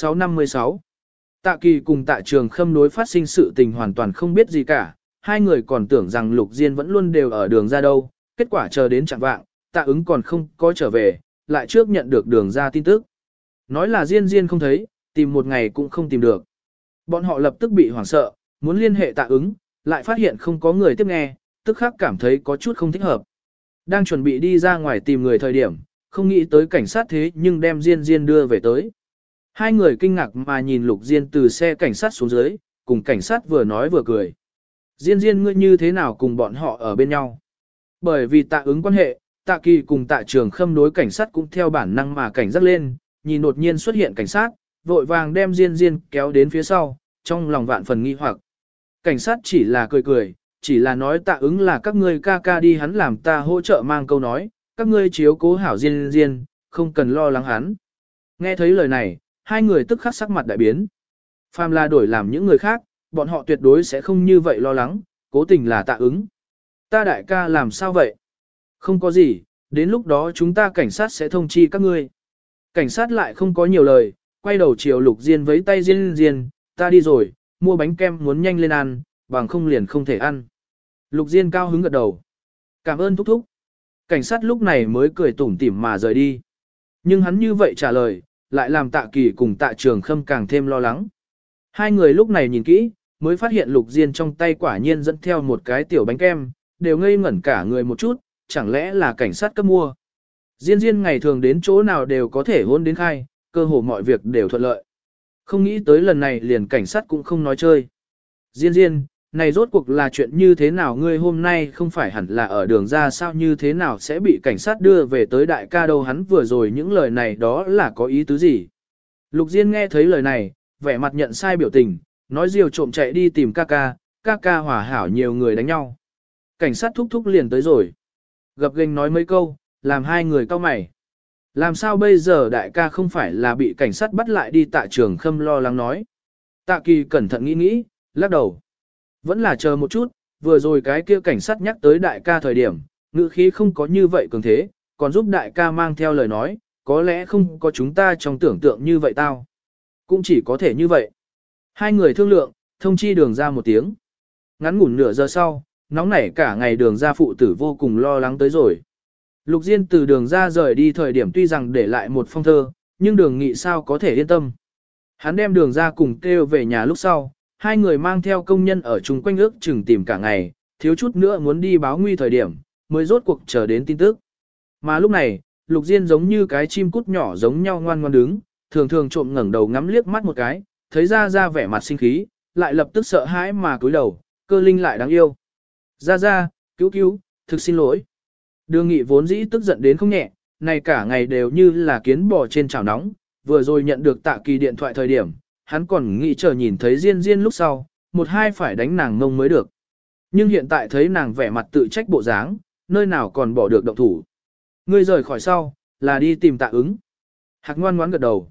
Speaker 1: 56. Tạ Kỳ cùng Tạ Trường Khâm đối phát sinh sự tình hoàn toàn không biết gì cả, hai người còn tưởng rằng Lục Diên vẫn luôn đều ở đường ra đâu, kết quả chờ đến chẳng vạng, Tạ ứng còn không có trở về, lại trước nhận được đường ra tin tức. Nói là Diên không thấy, tìm một ngày cũng không tìm được. Bọn họ lập tức bị hoảng sợ, muốn liên hệ Tạ ứng, lại phát hiện không có người tiếp nghe, tức khắc cảm thấy có chút không thích hợp. Đang chuẩn bị đi ra ngoài tìm người thời điểm, không nghĩ tới cảnh sát thế nhưng đem Diên đưa về tới. Hai người kinh ngạc mà nhìn Lục Diên từ xe cảnh sát xuống dưới, cùng cảnh sát vừa nói vừa cười. Diên ngươi như thế nào cùng bọn họ ở bên nhau? Bởi vì Tạ ứng quan hệ, Tạ Kỳ cùng Tạ Trường Khâm đối cảnh sát cũng theo bản năng mà cảnh giác lên, nhìn đột nhiên xuất hiện cảnh sát, vội vàng đem Diên kéo đến phía sau, trong lòng vạn phần nghi hoặc. Cảnh sát chỉ là cười, chỉ là nói Tạ ứng là các ngươi ca đi hắn làm ta hỗ trợ mang câu nói, các ngươi chiếu cố hảo Diên, không cần lo lắng hắn. Nghe thấy lời này, hai người tức khắc sắc mặt đại biến. Phàm là đổi làm những người khác, bọn họ tuyệt đối sẽ không như vậy lo lắng, cố tình là Tạ ứng. Ta đại ca làm sao vậy? Không có gì, đến lúc đó chúng ta cảnh sát sẽ thông chi các ngươi. Cảnh sát lại không có nhiều lời, quay đầu chiều Lục Diên với tay Diên, ta đi rồi, mua bánh kem muốn nhanh lên ăn, bằng không liền không thể ăn. Lục Diên cao hứng gật đầu. Cảm ơn thúc. Cảnh sát lúc này mới cười tủm tỉm mà rời đi. Nhưng hắn như vậy trả lời, lại làm Tạ Kỳ cùng Tạ Trường Khâm càng thêm lo lắng. Hai người lúc này nhìn kỹ, mới phát hiện Lục Diên trong tay quả nhiên dẫn theo một cái tiểu bánh kem, đều ngây ngẩn cả người một chút, chẳng lẽ là cảnh sát cấp mua. Diên ngày thường đến chỗ nào đều có thể hôn đến khai, cơ hồ mọi việc đều thuận lợi. Không nghĩ tới lần này liền cảnh sát cũng không nói chơi. Diên, này rốt cuộc là chuyện như thế nào, ngươi hôm nay không phải hẳn là ở đường ra sao, như thế nào sẽ bị cảnh sát đưa về tới đại ca đâu, hắn vừa rồi những lời này đó là có ý tứ gì? Lục Diên nghe thấy lời này, vẻ mặt nhận sai biểu tình, nói diều trộm chạy đi tìm ca ca hòa hảo nhiều người đánh nhau. Cảnh sát thúc thúc liền tới rồi. Gập ghềnh nói mấy câu, làm hai người cau mày. Làm sao bây giờ đại ca không phải là bị cảnh sát bắt lại đi, Tạ Trường Khâm lo lắng nói. Tạ Kỳ cẩn thận nghĩ, lắc đầu. Vẫn là chờ một chút, vừa rồi cái kia cảnh sát nhắc tới đại ca thời điểm, ngữ khí không có như vậy cường thế, còn giúp đại ca mang theo lời nói, có lẽ không có chúng ta trong tưởng tượng như vậy tao. Cũng chỉ có thể như vậy. Hai người thương lượng, thông chi đường ra một tiếng. Ngắn ngủn nửa giờ sau, nóng nảy cả ngày đường ra phụ tử vô cùng lo lắng tới rồi. Lục Diên từ đường ra rời đi thời điểm tuy rằng để lại một phong thơ, nhưng đường nghị sao có thể yên tâm. Hắn đem đường ra cùng kêu về nhà lúc sau, hai người mang theo công nhân ở chung quanh ước chừng tìm cả ngày, thiếu chút nữa muốn đi báo nguy thời điểm, mới rốt cuộc chờ đến tin tức. Mà lúc này, Lục Diên giống như cái chim cút nhỏ giống nhau ngoan ngoan đứng, thường thường trộm ngẩng đầu ngắm liếc mắt một cái, thấy ra vẻ mặt sinh khí, lại lập tức sợ hãi mà cúi đầu, cơ linh lại đáng yêu. Ra, cứu, thực xin lỗi. Đường Nghị vốn dĩ tức giận đến không nhẹ, này cả ngày đều như là kiến bò trên chảo nóng, vừa rồi nhận được Tạ Kỳ điện thoại thời điểm, hắn còn nghĩ chờ nhìn thấy Diên lúc sau, một hai phải đánh nàng ngông mới được. Nhưng hiện tại thấy nàng vẻ mặt tự trách bộ dáng, nơi nào còn bỏ được động thủ. Ngươi rời khỏi sau, là đi tìm Tạ Ứng. Hạc ngoan ngoãn gật đầu.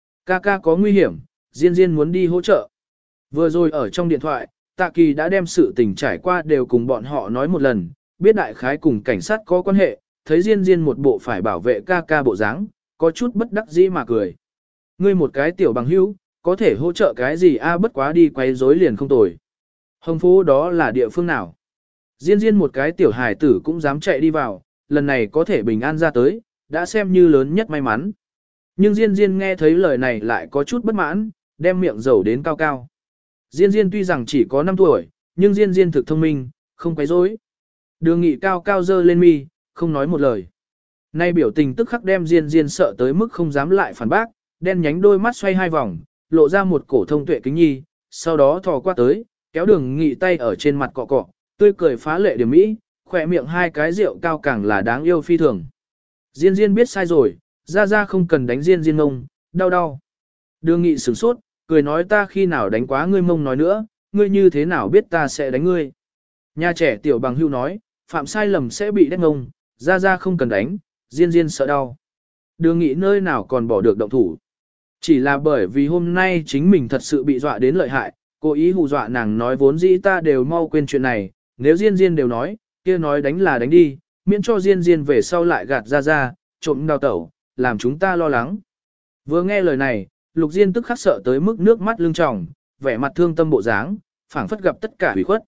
Speaker 1: Ca có nguy hiểm, Diên muốn đi hỗ trợ. Vừa rồi ở trong điện thoại, Tạ Kỳ đã đem sự tình trải qua đều cùng bọn họ nói một lần, biết đại khái cùng cảnh sát có quan hệ, thấy Diên một bộ phải bảo vệ ca bộ dáng, có chút bất đắc dĩ mà cười. Ngươi một cái tiểu bằng hữu, có thể hỗ trợ cái gì bất quá đi quay rối liền không tồi. Hồng phố đó là địa phương nào? Diên một cái tiểu hài tử cũng dám chạy đi vào, lần này có thể bình an ra tới, đã xem như lớn nhất may mắn. Nhưng Diên nghe thấy lời này lại có chút bất mãn, đem miệng dầu đến cao cao. Diên tuy rằng chỉ có 5 tuổi, nhưng Diên thực thông minh, không quấy rối. Đường Nghị cao cao dơ lên mi, không nói một lời. Nay biểu tình tức khắc đem Diên sợ tới mức không dám lại phản bác, đen nhánh đôi mắt xoay hai vòng, lộ ra một cổ thông tuệ kính nhi, sau đó thò qua tới, kéo Đường Nghị tay ở trên mặt cọ cọ, tươi cười phá lệ điểm mỹ, khỏe miệng hai cái rượu cao càng là đáng yêu phi thường. Diên biết sai rồi, ra không cần đánh Diên mông, đau. Đường Nghị sửng sốt, cười nói ta khi nào đánh quá ngươi mông nói nữa, ngươi như thế nào biết ta sẽ đánh ngươi. Nhà trẻ tiểu bằng hưu nói, phạm sai lầm sẽ bị đánh ngông, ra không cần đánh, Diên sợ đau. Đường Nghị nơi nào còn bỏ được động thủ. Chỉ là bởi vì hôm nay chính mình thật sự bị dọa đến lợi hại, cố ý hù dọa nàng nói vốn dĩ ta đều mau quên chuyện này, nếu Diên đều nói, kia nói đánh là đánh đi, miễn cho Diên về sau lại gạt ra, trộm đào tẩu, làm chúng ta lo lắng. Vừa nghe lời này, Lục Diên tức khắc sợ tới mức nước mắt lưng tròng, vẻ mặt thương tâm bộ dáng, phảng phất gặp tất cả hủy khuất.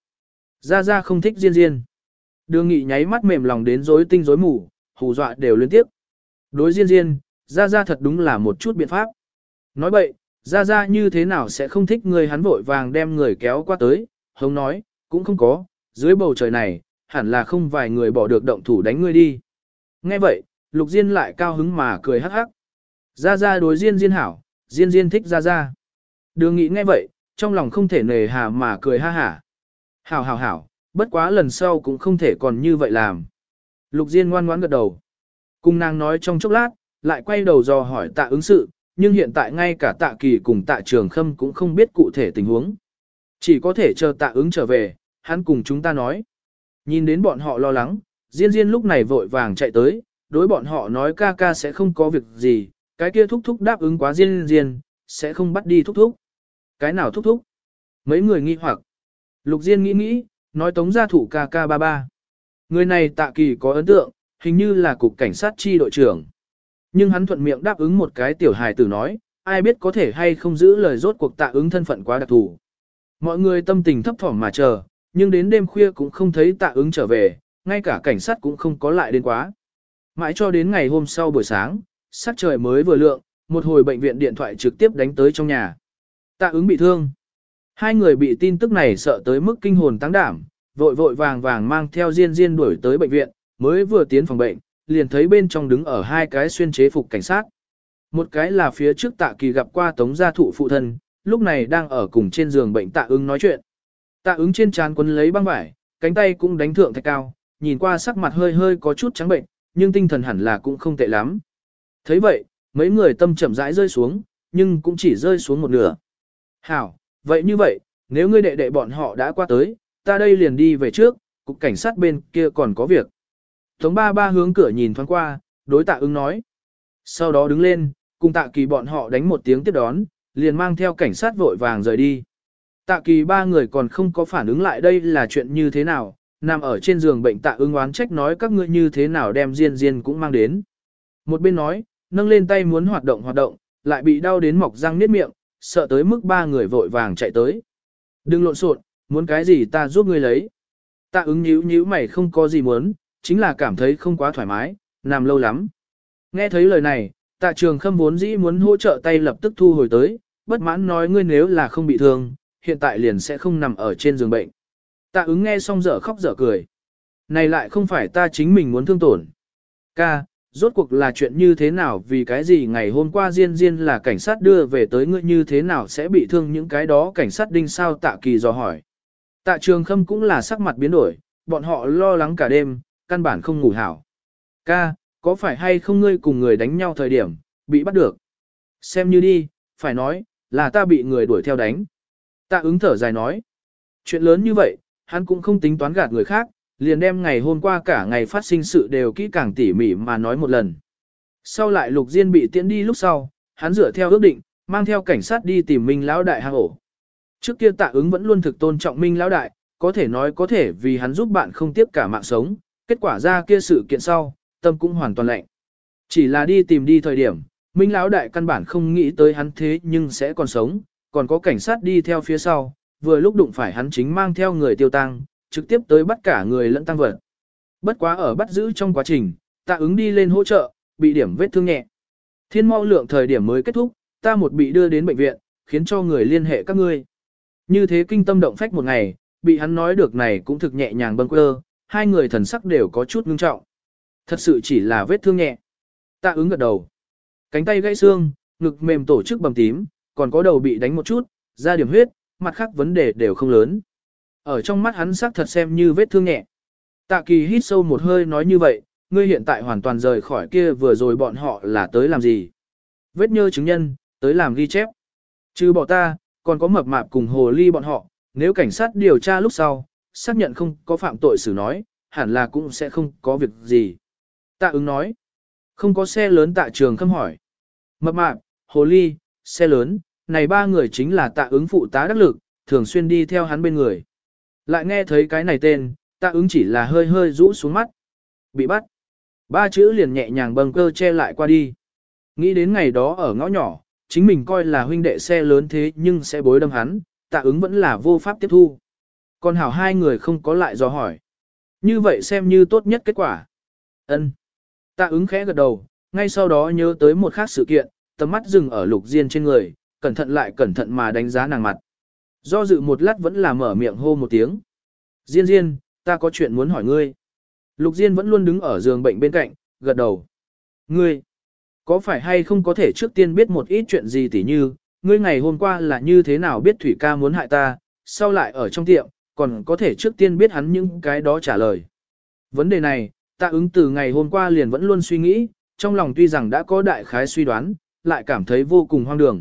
Speaker 1: Ra không thích Diên. Đường Nghị nháy mắt mềm lòng đến rối tinh rối mù, hù dọa đều liên tiếp. Đối Diên, ra thật đúng là một chút biện pháp. Nói bậy, ra như thế nào sẽ không thích người, hắn vội vàng đem người kéo qua tới, hống nói, cũng không có, dưới bầu trời này, hẳn là không vài người bỏ được động thủ đánh ngươi đi. Nghe vậy, Lục Diên lại cao hứng mà cười hắc hắc. Ra đối Diên hảo, Diên thích ra. Đường Nghị nghe vậy, trong lòng không thể nề hà mà cười ha hả. Hảo, bất quá lần sau cũng không thể còn như vậy làm. Lục Diên ngoan ngoãn gật đầu. Cùng nàng nói trong chốc lát, lại quay đầu dò hỏi Tạ Ứng sự, nhưng hiện tại ngay cả Tạ Kỳ cùng Tạ Trường Khâm cũng không biết cụ thể tình huống. Chỉ có thể chờ Tạ Ứng trở về, hắn cùng chúng ta nói. Nhìn đến bọn họ lo lắng, Diên lúc này vội vàng chạy tới, đối bọn họ nói ca sẽ không có việc gì, cái kia thúc đáp ứng quá Diên, sẽ không bắt đi thúc. Cái nào thúc? Mấy người nghi hoặc. Lục Diên nghĩ, nói tống gia thủ ca ba. Người này Tạ Kỳ có ấn tượng, hình như là cục cảnh sát chi đội trưởng. Nhưng hắn thuận miệng đáp ứng một cái tiểu hài tử nói, ai biết có thể hay không giữ lời, rốt cuộc Tạ Ứng thân phận quá đặc thù. Mọi người tâm tình thấp thỏm mà chờ, nhưng đến đêm khuya cũng không thấy Tạ Ứng trở về, ngay cả cảnh sát cũng không có lại đến quá. Mãi cho đến ngày hôm sau buổi sáng, sắc trời mới vừa lượng, một hồi bệnh viện điện thoại trực tiếp đánh tới trong nhà. Tạ Ứng bị thương. Hai người bị tin tức này sợ tới mức kinh hồn táng đảm, vội vàng mang theo Diên đuổi tới bệnh viện, mới vừa tiến phòng bệnh, liền thấy bên trong đứng ở hai cái xuyên chế phục cảnh sát. Một cái là phía trước Tạ Kỳ gặp qua Tống gia thụ phụ thân, lúc này đang ở cùng trên giường bệnh Tạ Ứng nói chuyện. Tạ ứng trên trán quấn lấy băng vải, cánh tay cũng đánh thượng thạch cao, nhìn qua sắc mặt hơi hơi có chút trắng bệnh, nhưng tinh thần hẳn là cũng không tệ lắm. Thấy vậy, mấy người tâm chậm rãi rơi xuống, nhưng cũng chỉ rơi xuống một nửa. Hảo, vậy như vậy, nếu ngươi đệ đệ bọn họ đã qua tới, ta đây liền đi về trước, cục cảnh sát bên kia còn có việc. Tống ba ba hướng cửa nhìn thoáng qua, đối Tạ ứng nói. Sau đó đứng lên, cùng Tạ Kỳ bọn họ đánh một tiếng tiếp đón, liền mang theo cảnh sát vội vàng rời đi. Tạ Kỳ ba người còn không có phản ứng lại đây là chuyện như thế nào, nằm ở trên giường bệnh Tạ ứng oán trách nói các ngươi như thế nào đem Diên Diên cũng mang đến. Một bên nói, nâng lên tay muốn hoạt động, lại bị đau đến mọc răng niết miệng, sợ tới mức ba người vội vàng chạy tới. Đừng lộn xộn, muốn cái gì ta giúp ngươi lấy. Tạ ứng nhíu mày không có gì muốn, chính là cảm thấy không quá thoải mái, nằm lâu lắm. Nghe thấy lời này, Tạ Trường Khâm vốn dĩ muốn hỗ trợ tay lập tức thu hồi tới, bất mãn nói ngươi nếu là không bị thương, hiện tại liền sẽ không nằm ở trên giường bệnh. Tạ ứng nghe xong dở khóc dở cười. Này lại không phải ta chính mình muốn thương tổn. Ca, rốt cuộc là chuyện như thế nào vì cái gì ngày hôm qua Diên là cảnh sát đưa về tới ngươi như thế nào sẽ bị thương những cái đó cảnh sát đinh sao Tạ Kỳ dò hỏi. Tạ Trường Khâm cũng là sắc mặt biến đổi, bọn họ lo lắng cả đêm, căn bản không ngủ hảo. Ca, có phải hay không ngươi cùng người đánh nhau thời điểm, bị bắt được? Xem như đi, phải nói, là ta bị người đuổi theo đánh. Tạ ứng thở dài nói. Chuyện lớn như vậy, hắn cũng không tính toán gạt người khác, liền đem ngày hôm qua cả ngày phát sinh sự đều kỹ càng tỉ mỉ mà nói một lần. Sau lại Lục Diên bị tiễn đi lúc sau, hắn dựa theo ước định, mang theo cảnh sát đi tìm Minh Lão Đại hang ổ. Trước kia Tạ ứng vẫn luôn thực tôn trọng Minh Lão Đại, có thể nói có thể vì hắn giúp bạn không tiếc cả mạng sống, kết quả ra kia sự kiện sau, tâm cũng hoàn toàn lạnh. Chỉ là đi tìm đi thời điểm, Minh Lão Đại căn bản không nghĩ tới hắn thế nhưng sẽ còn sống, còn có cảnh sát đi theo phía sau, vừa lúc đụng phải hắn chính mang theo người tiêu tăng, trực tiếp tới bắt cả người lẫn tăng vật. Bất quá ở bắt giữ trong quá trình, Tạ ứng đi lên hỗ trợ, bị điểm vết thương nhẹ. Thiên mau lượng thời điểm mới kết thúc, ta một bị đưa đến bệnh viện, khiến cho người liên hệ các ngươi. Như thế kinh tâm động phách một ngày, bị hắn nói được này cũng thực nhẹ nhàng bâng quơ, hai người thần sắc đều có chút ngưng trọng. Thật sự chỉ là vết thương nhẹ. Tạ ứng gật đầu. Cánh tay gãy xương, ngực mềm tổ chức bầm tím, còn có đầu bị đánh một chút, ra điểm huyết, mặt khác vấn đề đều không lớn. Ở trong mắt hắn sắc thật xem như vết thương nhẹ. Tạ Kỳ hít sâu một hơi nói như vậy, ngươi hiện tại hoàn toàn rời khỏi kia vừa rồi bọn họ là tới làm gì? Vết nhơ chứng nhân, tới làm ghi chép. Trừ bỏ ta, còn có mập mạp cùng hồ ly bọn họ, nếu cảnh sát điều tra lúc sau, xác nhận không có phạm tội xử nói, hẳn là cũng sẽ không có việc gì. Tạ ứng nói, không có xe lớn Tạ Trường Khâm hỏi. Mập mạp, hồ ly, xe lớn, này ba người chính là Tạ ứng phụ tá đắc lực, thường xuyên đi theo hắn bên người. Lại nghe thấy cái này tên, Tạ ứng chỉ là hơi hơi rũ xuống mắt. Bị bắt. Ba chữ liền nhẹ nhàng bâng cơ che lại qua đi. Nghĩ đến ngày đó ở ngõ nhỏ, chính mình coi là huynh đệ xe lớn thế nhưng sẽ bối đâm hắn, Tạ ứng vẫn là vô pháp tiếp thu. Còn hảo hai người không có lại dò hỏi. Như vậy xem như tốt nhất kết quả. Ân. Tạ ứng khẽ gật đầu, ngay sau đó nhớ tới một khác sự kiện, tầm mắt dừng ở Lục Diên trên người, cẩn thận lại cẩn thận mà đánh giá nàng mặt. Do dự một lát vẫn là mở miệng hô một tiếng. Diên Diên, ta có chuyện muốn hỏi ngươi. Lục Diên vẫn luôn đứng ở giường bệnh bên cạnh, gật đầu. Ngươi, có phải hay không có thể trước tiên biết một ít chuyện gì tỉ như, ngươi ngày hôm qua là như thế nào biết Thủy ca muốn hại ta, sau lại ở trong tiệm, còn có thể trước tiên biết hắn những cái đó trả lời. Vấn đề này, Tạ ứng từ ngày hôm qua liền vẫn luôn suy nghĩ, trong lòng tuy rằng đã có đại khái suy đoán, lại cảm thấy vô cùng hoang đường.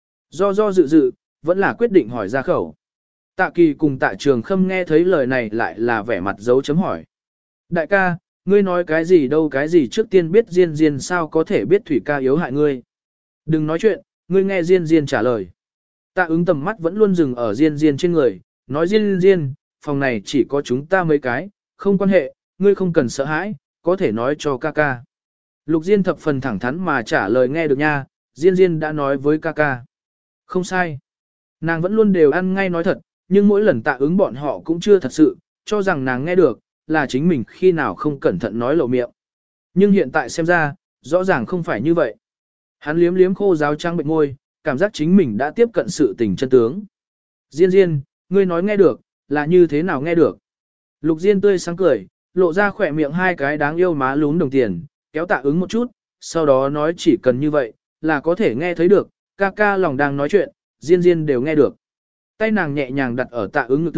Speaker 1: Do dự, vẫn là quyết định hỏi ra khẩu. Tạ Kỳ cùng Tạ Trường Khâm nghe thấy lời này lại là vẻ mặt dấu chấm hỏi. Đại ca, ngươi nói cái gì đâu cái gì trước tiên biết Diên sao có thể biết Thủy ca yếu hại ngươi. Đừng nói chuyện, ngươi nghe Diên trả lời. Tạ ứng tầm mắt vẫn luôn dừng ở Diên trên người, nói Diên, phòng này chỉ có chúng ta mấy cái, không quan hệ, ngươi không cần sợ hãi, có thể nói cho ca ca. Lục Diên thập phần thẳng thắn mà trả lời nghe được nha, Diên đã nói với ca ca. Không sai. Nàng vẫn luôn đều ăn ngay nói thật, nhưng mỗi lần Tạ ứng bọn họ cũng chưa thật sự, cho rằng nàng nghe được, là chính mình khi nào không cẩn thận nói lộ miệng. Nhưng hiện tại xem ra, rõ ràng không phải như vậy. Hắn liếm khô ráo trắng bệnh môi, cảm giác chính mình đã tiếp cận sự tình chân tướng. Diên, ngươi nói nghe được, là như thế nào nghe được? Lục Diên tươi sáng cười, lộ ra khỏe miệng hai cái đáng yêu má lún đồng tiền, kéo Tạ ứng một chút, sau đó nói chỉ cần như vậy, là có thể nghe thấy được, ca ca lòng đang nói chuyện, Diên đều nghe được. Tay nàng nhẹ nhàng đặt ở Tạ ứng ngực thượng,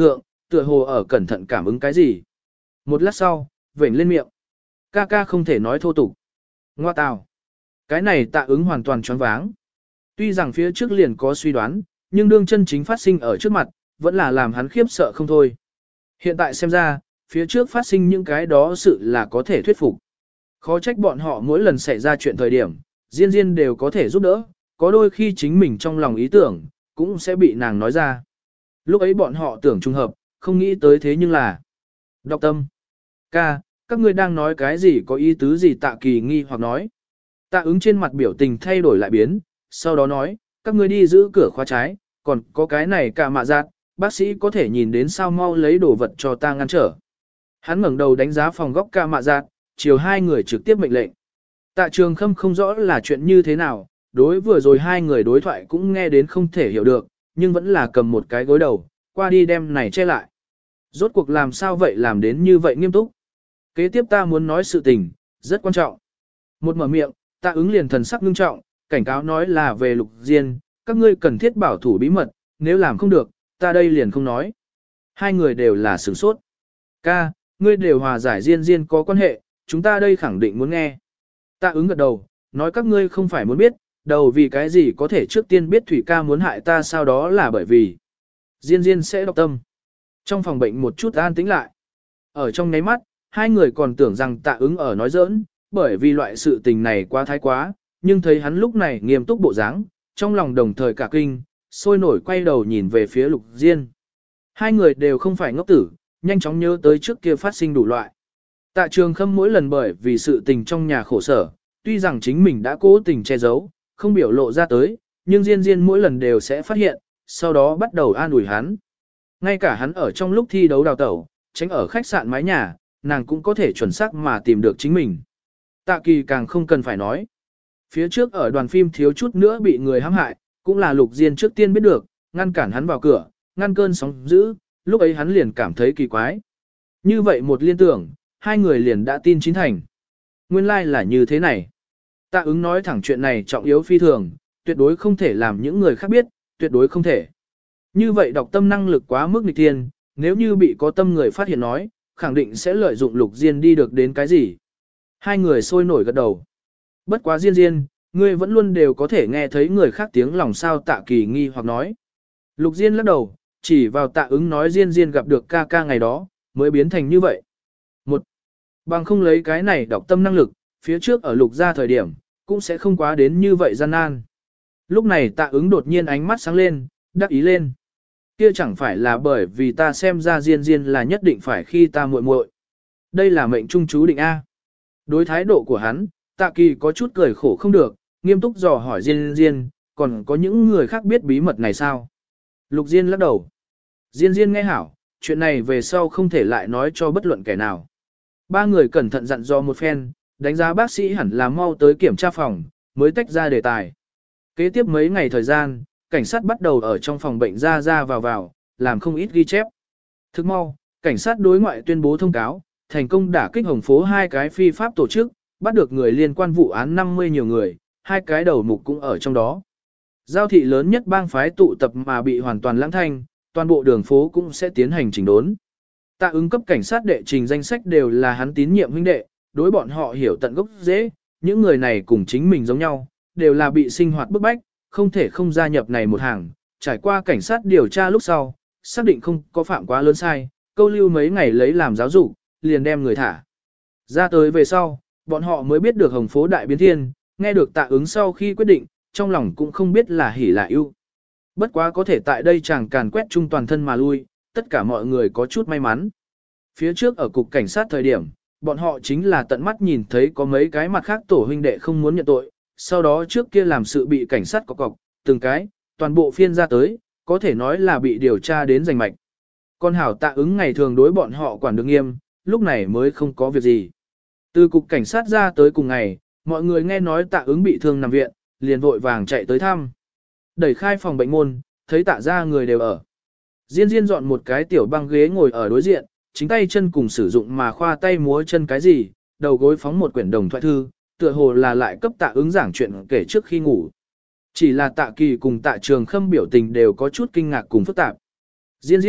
Speaker 1: tựa hồ ở cẩn thận cảm ứng cái gì. Một lát sau, vểnh lên miệng. Ca ca không thể nói thô tục. Ngoa tào. Cái này Tạ Ứng hoàn toàn choáng váng. Tuy rằng phía trước liền có suy đoán, nhưng đương chân chính phát sinh ở trước mặt, vẫn là làm hắn khiếp sợ không thôi. Hiện tại xem ra, phía trước phát sinh những cái đó sự là có thể thuyết phục. Khó trách bọn họ mỗi lần xảy ra chuyện thời điểm, Diên Diên đều có thể giúp đỡ, có đôi khi chính mình trong lòng ý tưởng, cũng sẽ bị nàng nói ra. Lúc ấy bọn họ tưởng trùng hợp, không nghĩ tới thế nhưng là... Đọc tâm. Ca, các ngươi đang nói cái gì có ý tứ gì Tạ Kỳ nghi hoặc nói. Tạ Ứng trên mặt biểu tình thay đổi lại biến, sau đó nói, các ngươi đi giữ cửa khóa trái, còn có cái này cả mạ giác, bác sĩ có thể nhìn đến sao mau lấy đồ vật cho ta ngăn trở. Hắn ngẩng đầu đánh giá phòng góc ca mạ giác, chiều hai người trực tiếp mệnh lệnh. Tạ Trường Khâm không rõ là chuyện như thế nào, đối vừa rồi hai người đối thoại cũng nghe đến không thể hiểu được, nhưng vẫn là cầm một cái gối đầu, qua đi đem này che lại. Rốt cuộc làm sao vậy làm đến như vậy nghiêm túc. Kế tiếp ta muốn nói sự tình, rất quan trọng. Một mở miệng, Tạ Ứng liền thần sắc nghiêm trọng, cảnh cáo nói là về Lục Diên, các ngươi cần thiết bảo thủ bí mật, nếu làm không được, ta đây liền không nói. Hai người đều là sửng sốt. Ca, ngươi đều hòa giải Diên Diên có quan hệ, chúng ta đây khẳng định muốn nghe. Tạ Ứng gật đầu, nói các ngươi không phải muốn biết, đầu vì cái gì có thể trước tiên biết Thủy ca muốn hại ta sau đó là bởi vì Diên Diên sẽ độc tâm. Trong phòng bệnh một chút an tĩnh lại. Ở trong nháy mắt, hai người còn tưởng rằng Tạ Ứng ở nói giỡn, bởi vì loại sự tình này quá thái quá, nhưng thấy hắn lúc này nghiêm túc bộ dáng, trong lòng đồng thời cả kinh, sôi nổi quay đầu nhìn về phía Lục Diên. Hai người đều không phải ngốc tử, nhanh chóng nhớ tới trước kia phát sinh đủ loại. Tạ Trường Khâm mỗi lần bởi vì sự tình trong nhà khổ sở, tuy rằng chính mình đã cố tình che giấu, không biểu lộ ra tới, nhưng Diên Diên mỗi lần đều sẽ phát hiện, sau đó bắt đầu an ủi hắn. Ngay cả hắn ở trong lúc thi đấu đào tẩu, tránh ở khách sạn mái nhà, nàng cũng có thể chuẩn xác mà tìm được chính mình. Tạ Kỳ càng không cần phải nói. Phía trước ở đoàn phim thiếu chút nữa bị người hãm hại, cũng là Lục Diên trước tiên biết được, ngăn cản hắn vào cửa, ngăn cơn sóng dữ, lúc ấy hắn liền cảm thấy kỳ quái. Như vậy một liên tưởng, hai người liền đã tin chín thành. Nguyên lai like là như thế này. Tạ Ứng nói thẳng chuyện này trọng yếu phi thường, tuyệt đối không thể làm những người khác biết, tuyệt đối không thể. Như vậy đọc tâm năng lực quá mức nghịch thiên, nếu như bị có tâm người phát hiện nói, khẳng định sẽ lợi dụng Lục Diên đi được đến cái gì. Hai người sôi nổi gật đầu. Bất quá Diên Diên, ngươi vẫn luôn đều có thể nghe thấy người khác tiếng lòng sao Tạ Kỳ nghi hoặc nói. Lục Diên lắc đầu, chỉ vào Tạ Ứng nói Diên Diên gặp được ca ca ngày đó, mới biến thành như vậy. Một, bằng không lấy cái này đọc tâm năng lực, phía trước ở Lục gia thời điểm, cũng sẽ không quá đến như vậy gian nan. Lúc này Tạ Ứng đột nhiên ánh mắt sáng lên, đắc ý lên. Kia chẳng phải là bởi vì ta xem ra Diên Diên là nhất định phải khi ta muội muội. Đây là mệnh trung chú định A. Đối thái độ của hắn, Tạ Kỳ có chút cười khổ không được, nghiêm túc dò hỏi Diên Diên, còn có những người khác biết bí mật này sao? Lục Diên lắc đầu. Diên Diên nghe hảo, chuyện này về sau không thể lại nói cho bất luận kẻ nào. Ba người cẩn thận dặn dò một phen, đánh giá bác sĩ hẳn là mau tới kiểm tra phòng, mới tách ra đề tài. Kế tiếp mấy ngày thời gian, cảnh sát bắt đầu ở trong phòng bệnh ra vào, làm không ít ghi chép. Thức mau, cảnh sát đối ngoại tuyên bố thông cáo, thành công đả kích Hồng Phố hai cái phi pháp tổ chức, bắt được người liên quan vụ án 50 nhiều người, hai cái đầu mục cũng ở trong đó. Giao thị lớn nhất bang phái tụ tập mà bị hoàn toàn lãng thanh, toàn bộ đường phố cũng sẽ tiến hành chỉnh đốn. Tạ Ứng cấp cảnh sát đệ trình danh sách đều là hắn tín nhiệm huynh đệ, đối bọn họ hiểu tận gốc dễ, những người này cùng chính mình giống nhau, đều là bị sinh hoạt bức bách, không thể không gia nhập này một hàng. Trải qua cảnh sát điều tra lúc sau, xác định không có phạm quá lớn sai, câu lưu mấy ngày lấy làm giáo dục, liền đem người thả. Ra tới về sau, bọn họ mới biết được Hồng Phố đại biến thiên, nghe được Tạ Ứng sau khi quyết định, trong lòng cũng không biết là hỉ là ưu. Bất quá có thể tại đây chàng càn quét chung toàn thân mà lui, tất cả mọi người có chút may mắn. Phía trước ở cục cảnh sát thời điểm, bọn họ chính là tận mắt nhìn thấy có mấy cái mặt khác tổ huynh đệ không muốn nhận tội, sau đó trước kia làm sự bị cảnh sát cọc, từng cái, toàn bộ phiên ra tới, có thể nói là bị điều tra đến rành mạch. Còn hảo Tạ Ứng ngày thường đối bọn họ quản được nghiêm, lúc này mới không có việc gì. Từ cục cảnh sát ra tới cùng ngày, mọi người nghe nói Tạ Ứng bị thương nằm viện, liền vội vàng chạy tới thăm. Đẩy khai phòng bệnh môn, thấy Tạ ra người đều ở. Diên Diên dọn một cái tiểu băng ghế ngồi ở đối diện, chính tay chân cùng sử dụng mà khoa tay múa chân cái gì, đầu gối phóng một quyển đồng thoại thư, tựa hồ là lại cấp Tạ Ứng giảng chuyện kể trước khi ngủ. Chỉ là Tạ Kỳ cùng Tạ Trường Khâm biểu tình đều có chút kinh ngạc cùng phức tạp. Diên Diên,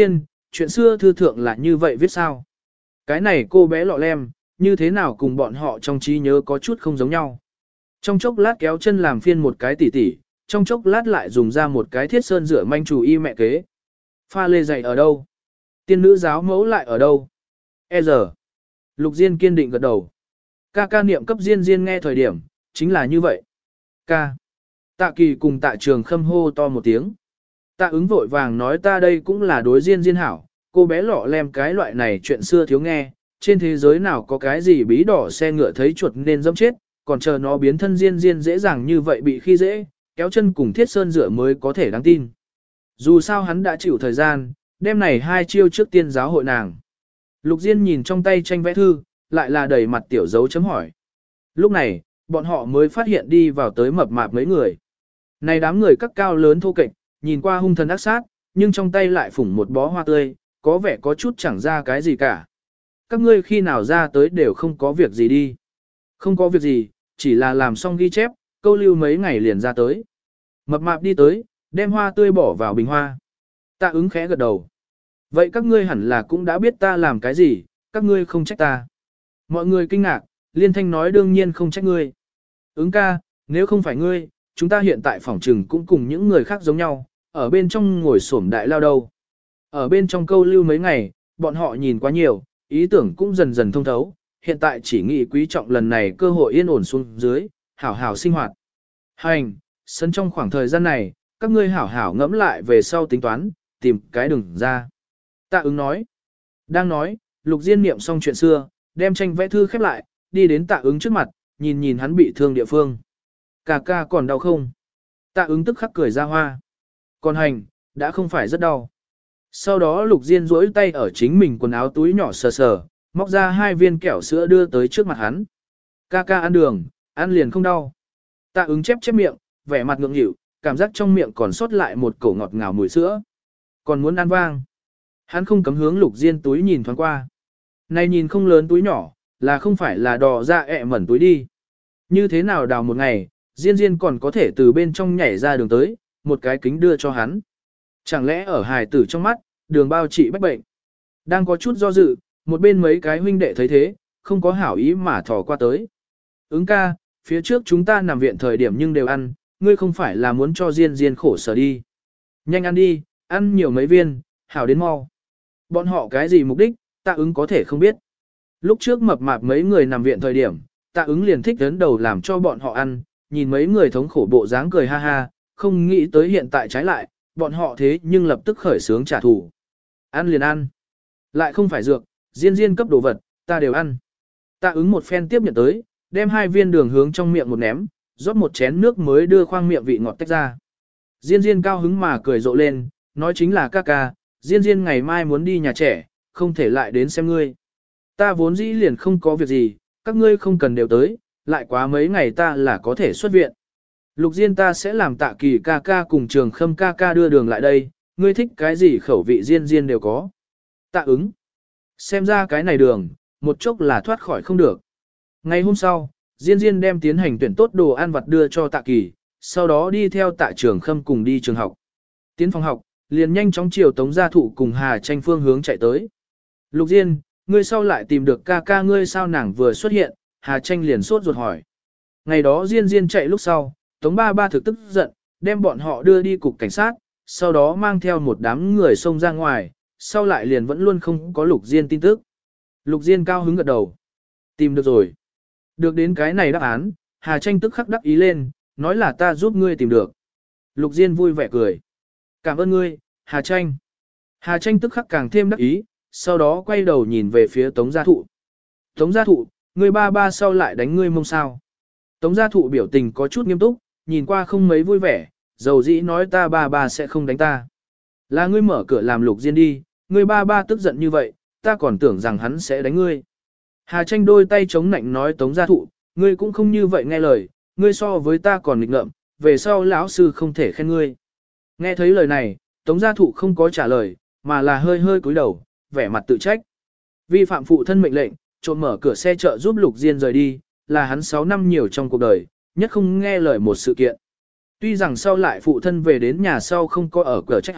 Speaker 1: chuyện xưa thư thượng là như vậy viết sao? Cái này cô bé lọ lem, như thế nào cùng bọn họ trong trí nhớ có chút không giống nhau. Trong chốc lát kéo chân làm phiên một cái tỉ tỉ, trong chốc lát lại dùng ra một cái thiết sơn rửa manh chủ y mẹ kế. Pha lê dày ở đâu? Tiên nữ giáo mẫu lại ở đâu? E giờ. Lục Diên kiên định gật đầu. Ca ca niệm cấp Diên Diên nghe thời điểm, chính là như vậy. Ca. Tạ Kỳ cùng Tạ Trường Khâm hô to một tiếng. Tạ ứng vội vàng nói ta đây cũng là đối Diên Diên hảo, cô bé lọ lem cái loại này chuyện xưa thiếu nghe, trên thế giới nào có cái gì bí đỏ xe ngựa thấy chuột nên dẫm chết, còn chờ nó biến thân Diên Diên dễ dàng như vậy bị khi dễ, kéo chân cùng thiết sơn rửa mới có thể đáng tin. Dù sao hắn đã chịu thời gian, đêm này 2 chiêu trước tiên giáo hội nàng. Lục Diên nhìn trong tay tranh vẽ thư, lại là đầy mặt tiểu dấu chấm hỏi. Lúc này, bọn họ mới phát hiện đi vào tới mập mạp mấy người. Này đám người các cao lớn thô kệch, nhìn qua hung thần ác sát, nhưng trong tay lại phủng một bó hoa tươi, có vẻ có chút chẳng ra cái gì cả. Các ngươi khi nào ra tới đều không có việc gì đi. Không có việc gì, chỉ là làm xong ghi chép, câu lưu mấy ngày liền ra tới. Mập mạp đi tới, đem hoa tươi bỏ vào bình hoa. Tạ ứng khẽ gật đầu. Vậy các ngươi hẳn là cũng đã biết ta làm cái gì, các ngươi không trách ta. Mọi người kinh ngạc, Liên Thanh nói đương nhiên không trách ngươi. Ứng ca, nếu không phải ngươi, chúng ta hiện tại phòng trừng cũng cùng những người khác giống nhau, ở bên trong ngồi xổm đại lao đâu. Ở bên trong câu lưu mấy ngày, bọn họ nhìn quá nhiều, ý tưởng cũng dần dần thông thấu, hiện tại chỉ nghĩ quý trọng lần này cơ hội yên ổn xuống dưới, hảo hảo sinh hoạt. Hành, sân trong khoảng thời gian này, các ngươi hảo hảo ngẫm lại về sau tính toán, tìm cái đường ra. Tạ ứng nói. Đang nói, Lục Diên niệm xong chuyện xưa, đem tranh vẽ thư khép lại, đi đến tạ ứng trước mặt, nhìn nhìn hắn bị thương địa phương. Ca ca còn đau không? Tạ ứng tức khắc cười ra hoa. Còn hành, đã không phải rất đau. Sau đó Lục Diên duỗi tay ở chính mình quần áo túi nhỏ sờ sờ, móc ra 2 viên kẹo sữa đưa tới trước mặt hắn. Ca ca ăn đường, ăn liền không đau. Tạ ứng chép miệng, vẻ mặt ngượng nghịu, cảm giác trong miệng còn sót lại một cổ ngọt ngào mùi sữa. Còn muốn ăn vang. Hắn không cấm hướng Lục Diên túi nhìn thoáng qua. Này nhìn không lớn túi nhỏ, là không phải là đò ra ẹ mẩn túi đi. Như thế nào đào một ngày, Diên Diên còn có thể từ bên trong nhảy ra đường tới, một cái kính đưa cho hắn. Chẳng lẽ ở hài tử trong mắt, đường bao trị bách bệnh. Đang có chút do dự, một bên mấy cái huynh đệ thấy thế, không có hảo ý mà thò qua tới. Ứng ca, phía trước chúng ta nằm viện thời điểm nhưng đều ăn, ngươi không phải là muốn cho Diên Diên khổ sở đi. Nhanh ăn đi, ăn nhiều mấy viên, hảo đến mau. Bọn họ cái gì mục đích, Tạ ứng có thể không biết. Lúc trước mập mạp mấy người nằm viện thời điểm, Tạ ứng liền thích đến đầu làm cho bọn họ ăn, nhìn mấy người thống khổ bộ dáng cười ha ha, không nghĩ tới hiện tại trái lại, bọn họ thế nhưng lập tức khởi sướng trả thù. Ăn liền ăn. Lại không phải dược, Diên Diên cấp đồ vật, ta đều ăn. Tạ ứng một phen tiếp nhận tới, đem 2 viên đường hướng trong miệng một ném, rót một chén nước mới đưa khoang miệng vị ngọt tách ra. Diên Diên cao hứng mà cười rộ lên, nói chính là ca ca, Diên Diên ngày mai muốn đi nhà trẻ, không thể lại đến xem ngươi. Ta vốn dĩ liền không có việc gì, các ngươi không cần đều tới, lại quá mấy ngày ta là có thể xuất viện. Lục Diên ta sẽ làm Tạ Kỳ ca ca cùng Trường Khâm ca ca đưa đường lại đây, ngươi thích cái gì khẩu vị Diên Diên đều có. Tạ ứng. Xem ra cái này đường, một chốc là thoát khỏi không được. Ngày hôm sau, Diên Diên đem tiến hành tuyển tốt đồ ăn vặt đưa cho Tạ Kỳ, sau đó đi theo Tạ Trường Khâm cùng đi trường học. Tiến phòng học, liền nhanh chóng chiều Tống Gia Thụ cùng Hà Tranh phương hướng chạy tới. Lục Diên, ngươi sau lại tìm được ca ca ngươi sao nàng vừa xuất hiện, Hà Tranh liền sốt ruột hỏi. Ngày đó Diên Diên chạy lúc sau, Tống ba ba thực tức giận, đem bọn họ đưa đi cục cảnh sát, sau đó mang theo một đám người xông ra ngoài, sau lại liền vẫn luôn không có Lục Diên tin tức. Lục Diên cao hứng gật đầu. Tìm được rồi. Được đến cái này đáp án, Hà Tranh tức khắc đắc ý lên, nói là ta giúp ngươi tìm được. Lục Diên vui vẻ cười. Cảm ơn ngươi, Hà Tranh. Hà Tranh tức khắc càng thêm đắc ý, sau đó quay đầu nhìn về phía Tống Gia Thụ. Tống Gia Thụ, ngươi ba ba sau lại đánh ngươi mông sao. Tống Gia Thụ biểu tình có chút nghiêm túc, nhìn qua không mấy vui vẻ, dầu dĩ nói ta ba ba sẽ không đánh ta. Là ngươi mở cửa làm Lục Diên đi, ngươi ba ba tức giận như vậy, ta còn tưởng rằng hắn sẽ đánh ngươi. Hà Tranh đôi tay chống nạnh nói Tống Gia Thụ, ngươi cũng không như vậy nghe lời, ngươi so với ta còn nghịch ngợm, về sau lão sư không thể khen ngươi. Nghe thấy lời này, Tống Gia Thụ không có trả lời, mà là hơi hơi cúi đầu, vẻ mặt tự trách. Vi phạm phụ thân mệnh lệnh, trộm mở cửa xe chợ giúp Lục Diên rời đi, là hắn 6 năm nhiều trong cuộc đời, nhất không nghe lời một sự kiện. Tuy rằng sau lại phụ thân về đến nhà sau không có ở cửa trách hắn,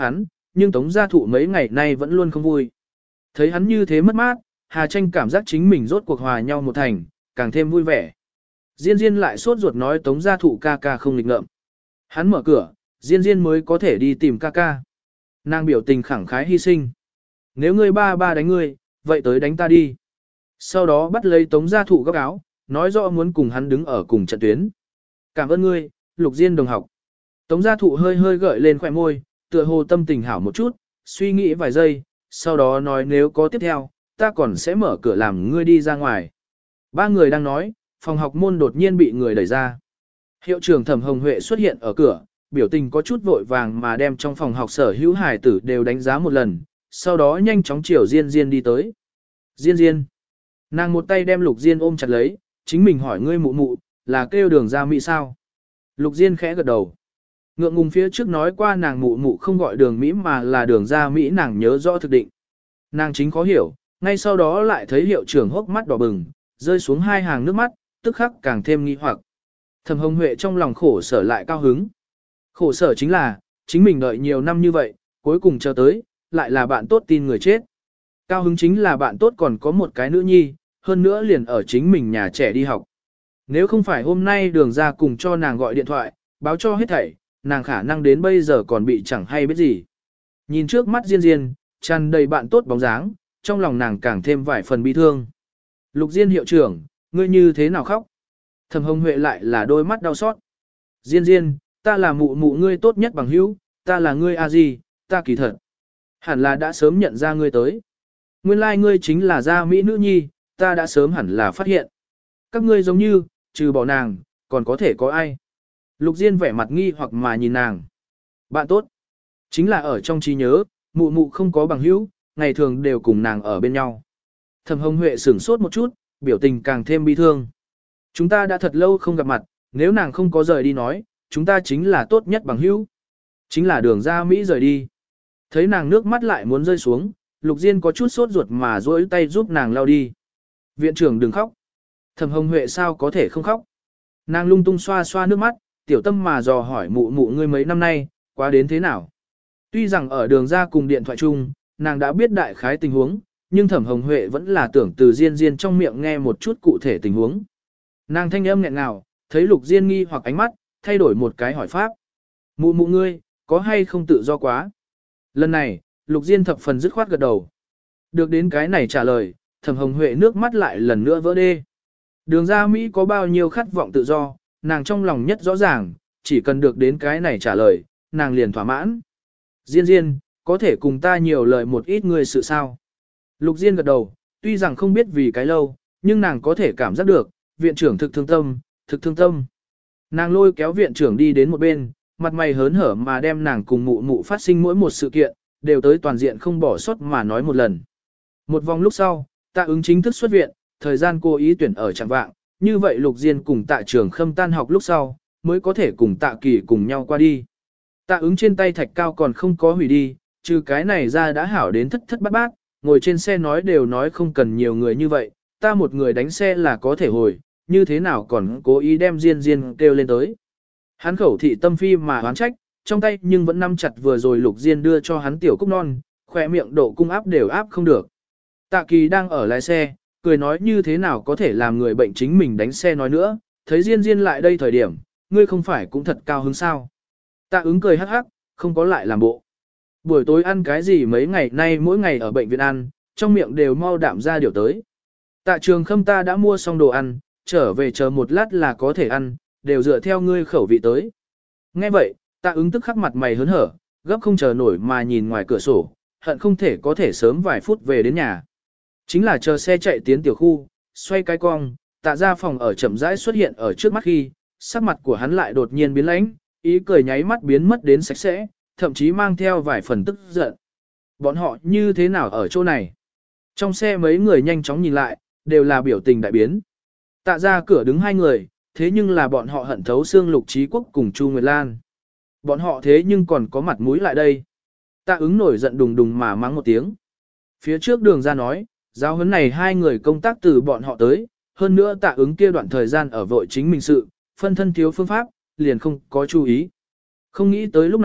Speaker 1: nhưng Tống gia thụ mấy ngày nay vẫn luôn không vui. Thấy hắn như thế mất mát, Hà Tranh cảm giác chính mình rốt cuộc hòa nhau một thành, càng thêm vui vẻ. Diên Diên lại sốt ruột nói Tống gia thụ ca ca không lịch ngợm. Hắn mở cửa, Diên Diên mới có thể đi tìm ca ca. Nàng biểu tình khẳng khái hy sinh. Nếu ngươi ba ba đánh ngươi, vậy tới đánh ta đi. Sau đó bắt lấy Tống gia thụ góc áo, nói rõ muốn cùng hắn đứng ở cùng trận tuyến. Cảm ơn ngươi, Lục Diên đồng học. Tống gia thụ hơi hơi gợi lên khỏe môi, tựa hồ tâm tình hảo một chút, suy nghĩ vài giây, sau đó nói nếu có tiếp theo, ta còn sẽ mở cửa làm ngươi đi ra ngoài. Ba người đang nói, phòng học môn đột nhiên bị người đẩy ra. Hiệu trưởng Thẩm Hồng Huệ xuất hiện ở cửa, biểu tình có chút vội vàng mà đem trong phòng học sở hữu hải tử đều đánh giá một lần, sau đó nhanh chóng chiều Diên Diên đi tới. Diên Diên. Nàng một tay đem Lục Diên ôm chặt lấy, chính mình hỏi ngươi mụ mụ, là kêu Đường Gia Mỹ sao? Lục Diên khẽ gật đầu. Ngượng ngùng phía trước nói qua nàng mụ mụ không gọi Đường Mỹ mà là Đường Gia Mỹ, nàng nhớ rõ thực định. Nàng chính khó hiểu, ngay sau đó lại thấy hiệu trưởng hốc mắt đỏ bừng, rơi xuống hai hàng nước mắt, tức khắc càng thêm nghi hoặc. Thẩm Hồng Huệ trong lòng khổ sở lại cao hứng. Khổ sở chính là, chính mình đợi nhiều năm như vậy, cuối cùng chờ tới, lại là bạn tốt tin người chết. Cao hứng chính là bạn tốt còn có một cái nữ nhi, hơn nữa liền ở chính mình nhà trẻ đi học. Nếu không phải hôm nay Đường ra cùng cho nàng gọi điện thoại, báo cho hết thảy, nàng khả năng đến bây giờ còn bị chẳng hay biết gì. Nhìn trước mắt Diên Diên, tràn đầy bạn tốt bóng dáng, trong lòng nàng càng thêm vài phần bi thương. Lục Diên hiệu trưởng, ngươi như thế nào khóc? Thẩm Hồng Huệ lại là đôi mắt đau xót. Diên Diên, ta là mụ mụ ngươi tốt nhất bằng hữu, ta là ngươi a gì, ta kỳ thật. Hẳn là đã sớm nhận ra ngươi tới. Nguyên lai like ngươi chính là Gia Mỹ nữ nhi, ta đã sớm hẳn là phát hiện. Các ngươi giống như, trừ bỏ nàng, còn có thể có ai? Lục Diên vẻ mặt nghi hoặc mà nhìn nàng. Bạn tốt. Chính là ở trong trí nhớ, mụ mụ không có bằng hữu, ngày thường đều cùng nàng ở bên nhau. Thẩm Hồng Huệ sửng sốt một chút, biểu tình càng thêm bi thương. Chúng ta đã thật lâu không gặp mặt, nếu nàng không có rời đi nói, chúng ta chính là tốt nhất bằng hữu. Chính là Đường Gia Mỹ rời đi. Thấy nàng nước mắt lại muốn rơi xuống, Lục Diên có chút sốt ruột mà duỗi tay giúp nàng lau đi. Viện trưởng đừng khóc. Thẩm Hồng Huệ sao có thể không khóc. Nàng lung tung xoa xoa nước mắt, tiểu tâm mà dò hỏi mụ mụ ngươi mấy năm nay, quá đến thế nào. Tuy rằng ở Đường ra cùng điện thoại chung, nàng đã biết đại khái tình huống, nhưng Thẩm Hồng Huệ vẫn là tưởng từ Diên Diên trong miệng nghe một chút cụ thể tình huống. Nàng thanh âm nghẹn ngào, thấy Lục Diên nghi hoặc ánh mắt, thay đổi một cái hỏi pháp. Mụ mụ ngươi, có hay không tự do quá? Lần này, Lục Diên thập phần dứt khoát gật đầu. Được đến cái này trả lời, Thẩm Hồng Huệ nước mắt lại lần nữa vỡ đê. Đường ra Mỹ có bao nhiêu khát vọng tự do, nàng trong lòng nhất rõ ràng, chỉ cần được đến cái này trả lời, nàng liền thỏa mãn. Diên Diên, có thể cùng ta nhiều lời một ít người sự sao? Lục Diên gật đầu, tuy rằng không biết vì cái lâu, nhưng nàng có thể cảm giác được, viện trưởng thực thương tâm, thực thương tâm. Nàng lôi kéo viện trưởng đi đến một bên, mặt mày hớn hở mà đem nàng cùng mụ mụ phát sinh mỗi một sự kiện, đều tới toàn diện không bỏ sót mà nói một lần. Một vòng lúc sau, Tạ Ứng chính thức xuất viện, thời gian cô ý tuyển ở chẳng vạng, như vậy Lục Diên cùng Tạ Trường Khâm tan học lúc sau, mới có thể cùng Tạ Kỳ cùng nhau qua đi. Tạ Ứng trên tay thạch cao còn không có hủy đi, trừ cái này ra đã hảo đến thất thất bát bát, ngồi trên xe nói đều nói không cần nhiều người như vậy, ta một người đánh xe là có thể hồi, như thế nào còn cố ý đem Diên Diên kêu lên tới. Hắn khẩu thị tâm phi mà oán trách, trong tay nhưng vẫn nắm chặt vừa rồi Lục Diên đưa cho hắn tiểu cúc non, khỏe miệng độ cung áp đều áp không được. Tạ Kỳ đang ở lái xe, cười nói như thế nào có thể làm người bệnh chính mình đánh xe nói nữa, thấy Diên Diên lại đây thời điểm, ngươi không phải cũng thật cao hứng sao. Tạ Ứng cười hắc hắc, không có lại làm bộ. Buổi tối ăn cái gì mấy ngày nay mỗi ngày ở bệnh viện ăn, trong miệng đều mau đạm ra điều tới. Tạ Trường Khâm ta đã mua xong đồ ăn, trở về chờ một lát là có thể ăn, đều dựa theo ngươi khẩu vị tới. Nghe vậy, Tạ Ứng tức khắc mặt mày hớn hở, gấp không chờ nổi mà nhìn ngoài cửa sổ, hận không thể có thể sớm vài phút về đến nhà. Chính là chờ xe chạy tiến tiểu khu, xoay cái cong, Tạ ra phòng ở chậm rãi xuất hiện ở trước mắt khi, sắc mặt của hắn lại đột nhiên biến lãnh, ý cười nháy mắt biến mất đến sạch sẽ, thậm chí mang theo vài phần tức giận. Bọn họ như thế nào ở chỗ này? Trong xe mấy người nhanh chóng nhìn lại, đều là biểu tình đại biến. Tạ ra cửa đứng hai người, thế nhưng là bọn họ hận thấu xương Lục Trí Quốc cùng Chu Nguyệt Lan. Bọn họ thế nhưng còn có mặt mũi lại đây. Tạ Ứng nổi giận đùng đùng mà mắng một tiếng. Phía trước Đường ra nói, giáo huấn này hai người công tác từ bọn họ tới, hơn nữa Tạ Ứng kia đoạn thời gian ở vội chính mình sự, phân thân thiếu phương pháp, liền không có chú ý. Không nghĩ tới lúc này,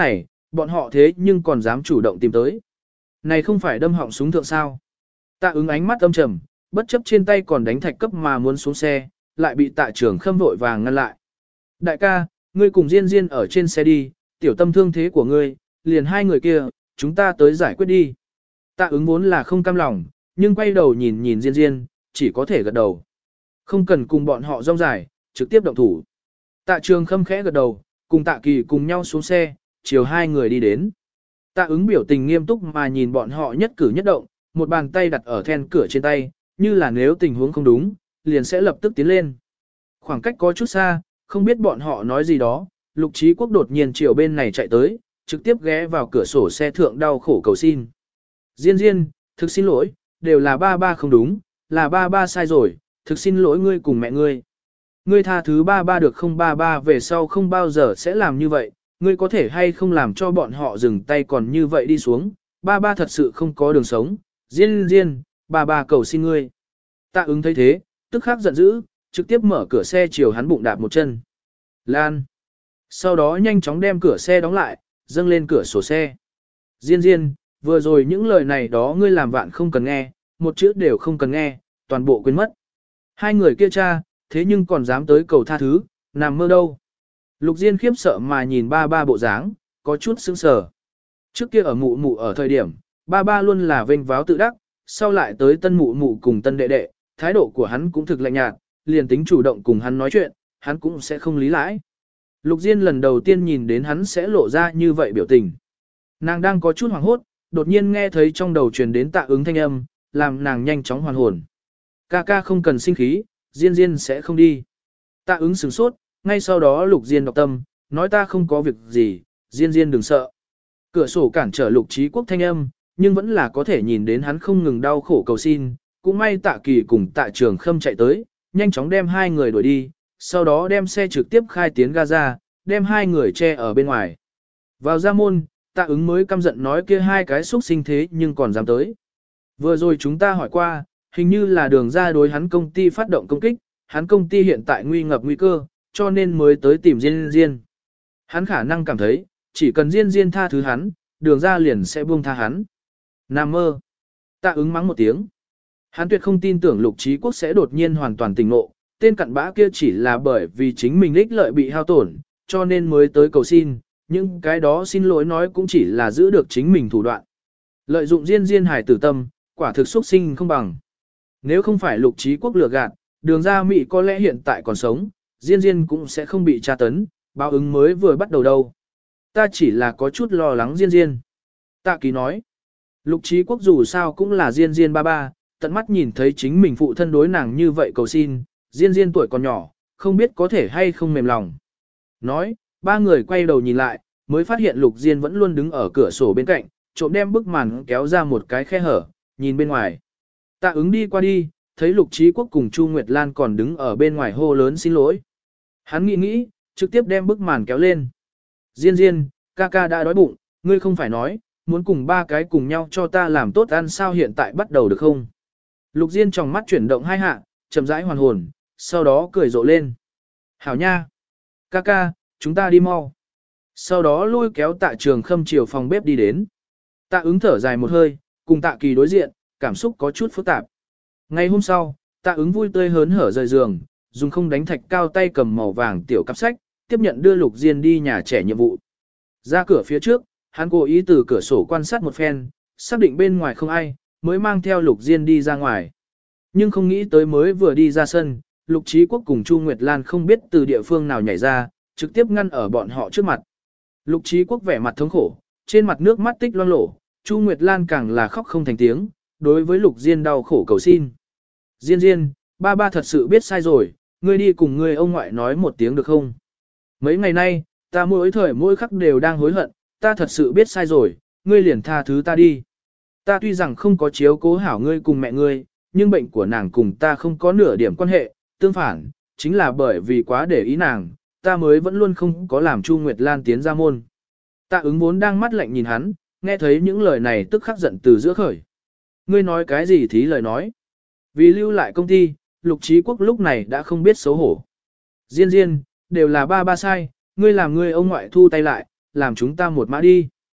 Speaker 1: bọn họ thế nhưng còn dám chủ động tìm tới. Này không phải đâm họng súng thượng sao. Tạ ứng ánh mắt âm trầm, bất chấp trên tay còn đánh thạch cấp mà muốn xuống xe, lại bị Tạ Trường Khâm vội vàng ngăn lại. Đại ca, ngươi cùng Diên Diên ở trên xe đi, tiểu tâm thương thế của ngươi, liền hai người kia, chúng ta tới giải quyết đi. Tạ ứng vốn là không cam lòng, nhưng quay đầu nhìn nhìn Diên Diên, chỉ có thể gật đầu. Không cần cùng bọn họ rong dài, trực tiếp động thủ. Tạ Trường Khâm khẽ gật đầu, cùng Tạ Kỳ cùng nhau xuống xe, chiều hai người đi đến. Tạ ứng biểu tình nghiêm túc mà nhìn bọn họ nhất cử nhất động, một bàn tay đặt ở then cửa trên tay, như là nếu tình huống không đúng, liền sẽ lập tức tiến lên. Khoảng cách có chút xa, không biết bọn họ nói gì đó, Lục Trí Quốc đột nhiên chiều bên này chạy tới, trực tiếp ghé vào cửa sổ xe thượng đau khổ cầu xin. Diên Diên, thực xin lỗi, đều là ba ba không đúng, là ba ba sai rồi, thực xin lỗi ngươi cùng mẹ ngươi. Ngươi tha thứ ba ba được không, ba ba về sau không bao giờ sẽ làm như vậy, ngươi có thể hay không làm cho bọn họ dừng tay còn như vậy đi xuống, ba ba thật sự không có đường sống, Diên Diên, ba ba cầu xin ngươi. Tạ ứng thấy thế, tức khắc giận dữ, trực tiếp mở cửa xe chiều hắn bụng đạp một chân. Lan. Sau đó nhanh chóng đem cửa xe đóng lại, dâng lên cửa sổ xe. Diên Diên, vừa rồi những lời này đó ngươi làm vạn không cần nghe, một chữ đều không cần nghe, toàn bộ quên mất. Hai người kia cha, thế nhưng còn dám tới cầu tha thứ, nằm mơ đâu. Lục Diên khiếp sợ mà nhìn ba ba bộ dáng, có chút sững sờ. Trước kia ở mụ mụ ở thời điểm, ba ba luôn là vênh váo tự đắc, sau lại tới tân mụ mụ cùng tân đệ đệ, thái độ của hắn cũng thực lạnh nhạt, liền tính chủ động cùng hắn nói chuyện, hắn cũng sẽ không lý lãi. Lục Diên lần đầu tiên nhìn đến hắn sẽ lộ ra như vậy biểu tình. Nàng đang có chút hoảng hốt, đột nhiên nghe thấy trong đầu truyền đến Tạ ứng thanh âm, làm nàng nhanh chóng hoàn hồn. Ca ca không cần sinh khí, Diên Diên sẽ không đi. Tạ ứng sửng sốt, ngay sau đó Lục Diên đọc tâm, nói ta không có việc gì, Diên Diên đừng sợ. Cửa sổ cản trở Lục Trí Quốc thanh âm, nhưng vẫn là có thể nhìn đến hắn không ngừng đau khổ cầu xin, cũng may Tạ Kỳ cùng Tạ Trường Khâm chạy tới, nhanh chóng đem hai người đuổi đi, sau đó đem xe trực tiếp khai tiến Gaza, đem hai người che ở bên ngoài. Vào ra môn, Tạ ứng mới căm giận nói kia hai cái xúc sinh thế nhưng còn dám tới. Vừa rồi chúng ta hỏi qua, hình như là đường ra đối hắn công ty phát động công kích, hắn công ty hiện tại nguy ngập nguy cơ, cho nên mới tới tìm Diên Diên. Hắn khả năng cảm thấy, chỉ cần Diên Diên tha thứ hắn, đường ra liền sẽ buông tha hắn. Nam mơ. Tạ ứng mắng một tiếng. Hắn tuyệt không tin tưởng Lục Trí Quốc sẽ đột nhiên hoàn toàn tỉnh ngộ, tên cặn bã kia chỉ là bởi vì chính mình ích lợi bị hao tổn, cho nên mới tới cầu xin, nhưng cái đó xin lỗi nói cũng chỉ là giữ được chính mình thủ đoạn. Lợi dụng Diên Diên hài tử tâm, quả thực xuất sinh không bằng. Nếu không phải Lục Trí Quốc lừa gạt, đường ra Mỹ có lẽ hiện tại còn sống, Diên Diên cũng sẽ không bị tra tấn, báo ứng mới vừa bắt đầu đâu. Ta chỉ là có chút lo lắng Diên Diên. Tạ Kỳ nói, Lục Trí Quốc dù sao cũng là Diên Diên ba ba, tận mắt nhìn thấy chính mình phụ thân đối nàng như vậy cầu xin, Diên Diên tuổi còn nhỏ, không biết có thể hay không mềm lòng. Nói, ba người quay đầu nhìn lại, mới phát hiện Lục Diên vẫn luôn đứng ở cửa sổ bên cạnh, trộm đem bức màn kéo ra một cái khe hở, nhìn bên ngoài. Tạ ứng đi qua đi, thấy Lục Trí Quốc cùng Chu Nguyệt Lan còn đứng ở bên ngoài hô lớn xin lỗi. Hắn nghĩ, trực tiếp đem bức màn kéo lên. Diên Diên, ca ca đã đói bụng, ngươi không phải nói, muốn cùng ba cái cùng nhau cho ta làm tốt ăn sao hiện tại bắt đầu được không? Lục Diên trong mắt chuyển động hai hạ, chậm rãi hoàn hồn, sau đó cười rộ lên. Hảo nha! Ca ca, chúng ta đi mau. Sau đó lôi kéo Tạ Trường Khâm chiều phòng bếp đi đến. Tạ ứng thở dài một hơi, cùng Tạ Kỳ đối diện, cảm xúc có chút phức tạp. Ngày hôm sau, Tạ ứng vui tươi hớn hở rời giường, dùng không đánh thạch cao tay cầm màu vàng tiểu cặp sách, tiếp nhận đưa Lục Diên đi nhà trẻ nhiệm vụ. Ra cửa phía trước, hắn cố ý từ cửa sổ quan sát một phen, xác định bên ngoài không ai, mới mang theo Lục Diên đi ra ngoài. Nhưng không nghĩ tới mới vừa đi ra sân, Lục Trí Quốc cùng Chu Nguyệt Lan không biết từ địa phương nào nhảy ra, trực tiếp ngăn ở bọn họ trước mặt. Lục Trí Quốc vẻ mặt thống khổ, trên mặt nước mắt tích loang lổ, Chu Nguyệt Lan càng là khóc không thành tiếng, đối với Lục Diên đau khổ cầu xin. Diên Diên, ba ba thật sự biết sai rồi, ngươi đi cùng ngươi ông ngoại nói một tiếng được không? Mấy ngày nay, ta mỗi thời mỗi khắc đều đang hối hận, ta thật sự biết sai rồi, ngươi liền tha thứ ta đi. Ta tuy rằng không có chiếu cố hảo ngươi cùng mẹ ngươi, nhưng bệnh của nàng cùng ta không có nửa điểm quan hệ, tương phản, chính là bởi vì quá để ý nàng, ta mới vẫn luôn không có làm Chu Nguyệt Lan tiến ra môn. Tạ ứng vốn đang mắt lạnh nhìn hắn, nghe thấy những lời này tức khắc giận từ giữa khởi. Ngươi nói cái gì thí lời nói. Vì lưu lại công ty, Lục Trí Quốc lúc này đã không biết xấu hổ. Diên Diên, đều là ba ba sai, ngươi làm ngươi ông ngoại thu tay lại, làm chúng ta một mã đi.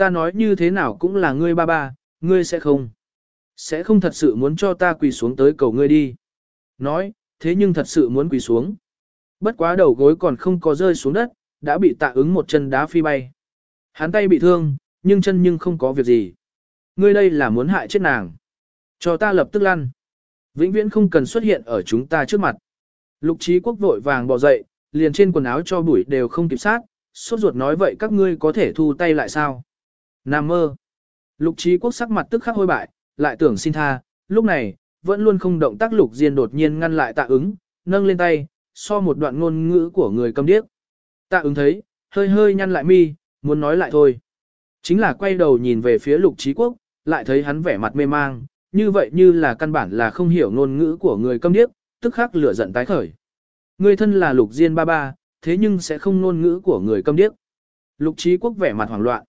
Speaker 1: Ta nói như thế nào cũng là ngươi ba ba, ngươi sẽ không thật sự muốn cho ta quỳ xuống tới cầu ngươi đi. Nói, thế nhưng thật sự muốn quỳ xuống. Bất quá đầu gối còn không có rơi xuống đất, đã bị Tạ Ứng một chân đá phi bay. Hắn tay bị thương, nhưng chân nhưng không có việc gì. Ngươi đây là muốn hại chết nàng. Cho ta lập tức lăn. Vĩnh viễn không cần xuất hiện ở chúng ta trước mặt. Lục Trí Quốc vội vàng bỏ dậy, liền trên quần áo cho bụi đều không kịp sát, sốt ruột nói vậy các ngươi có thể thu tay lại sao? Nam mơ. Lục Trí Quốc sắc mặt tức khắc hôi bại, lại tưởng xin tha, lúc này, vẫn luôn không động tác Lục Diên đột nhiên ngăn lại Tạ Ứng, nâng lên tay, so một đoạn ngôn ngữ của người câm điếc. Tạ Ứng thấy, hơi hơi nhăn lại mi, muốn nói lại thôi. Chính là quay đầu nhìn về phía Lục Trí Quốc, lại thấy hắn vẻ mặt mê mang, như vậy như là căn bản là không hiểu ngôn ngữ của người câm điếc, tức khắc lửa giận tái khởi. Ngươi thân là Lục Diên ba ba, thế nhưng sẽ không ngôn ngữ của người câm điếc. Lục Trí Quốc vẻ mặt hoảng loạn.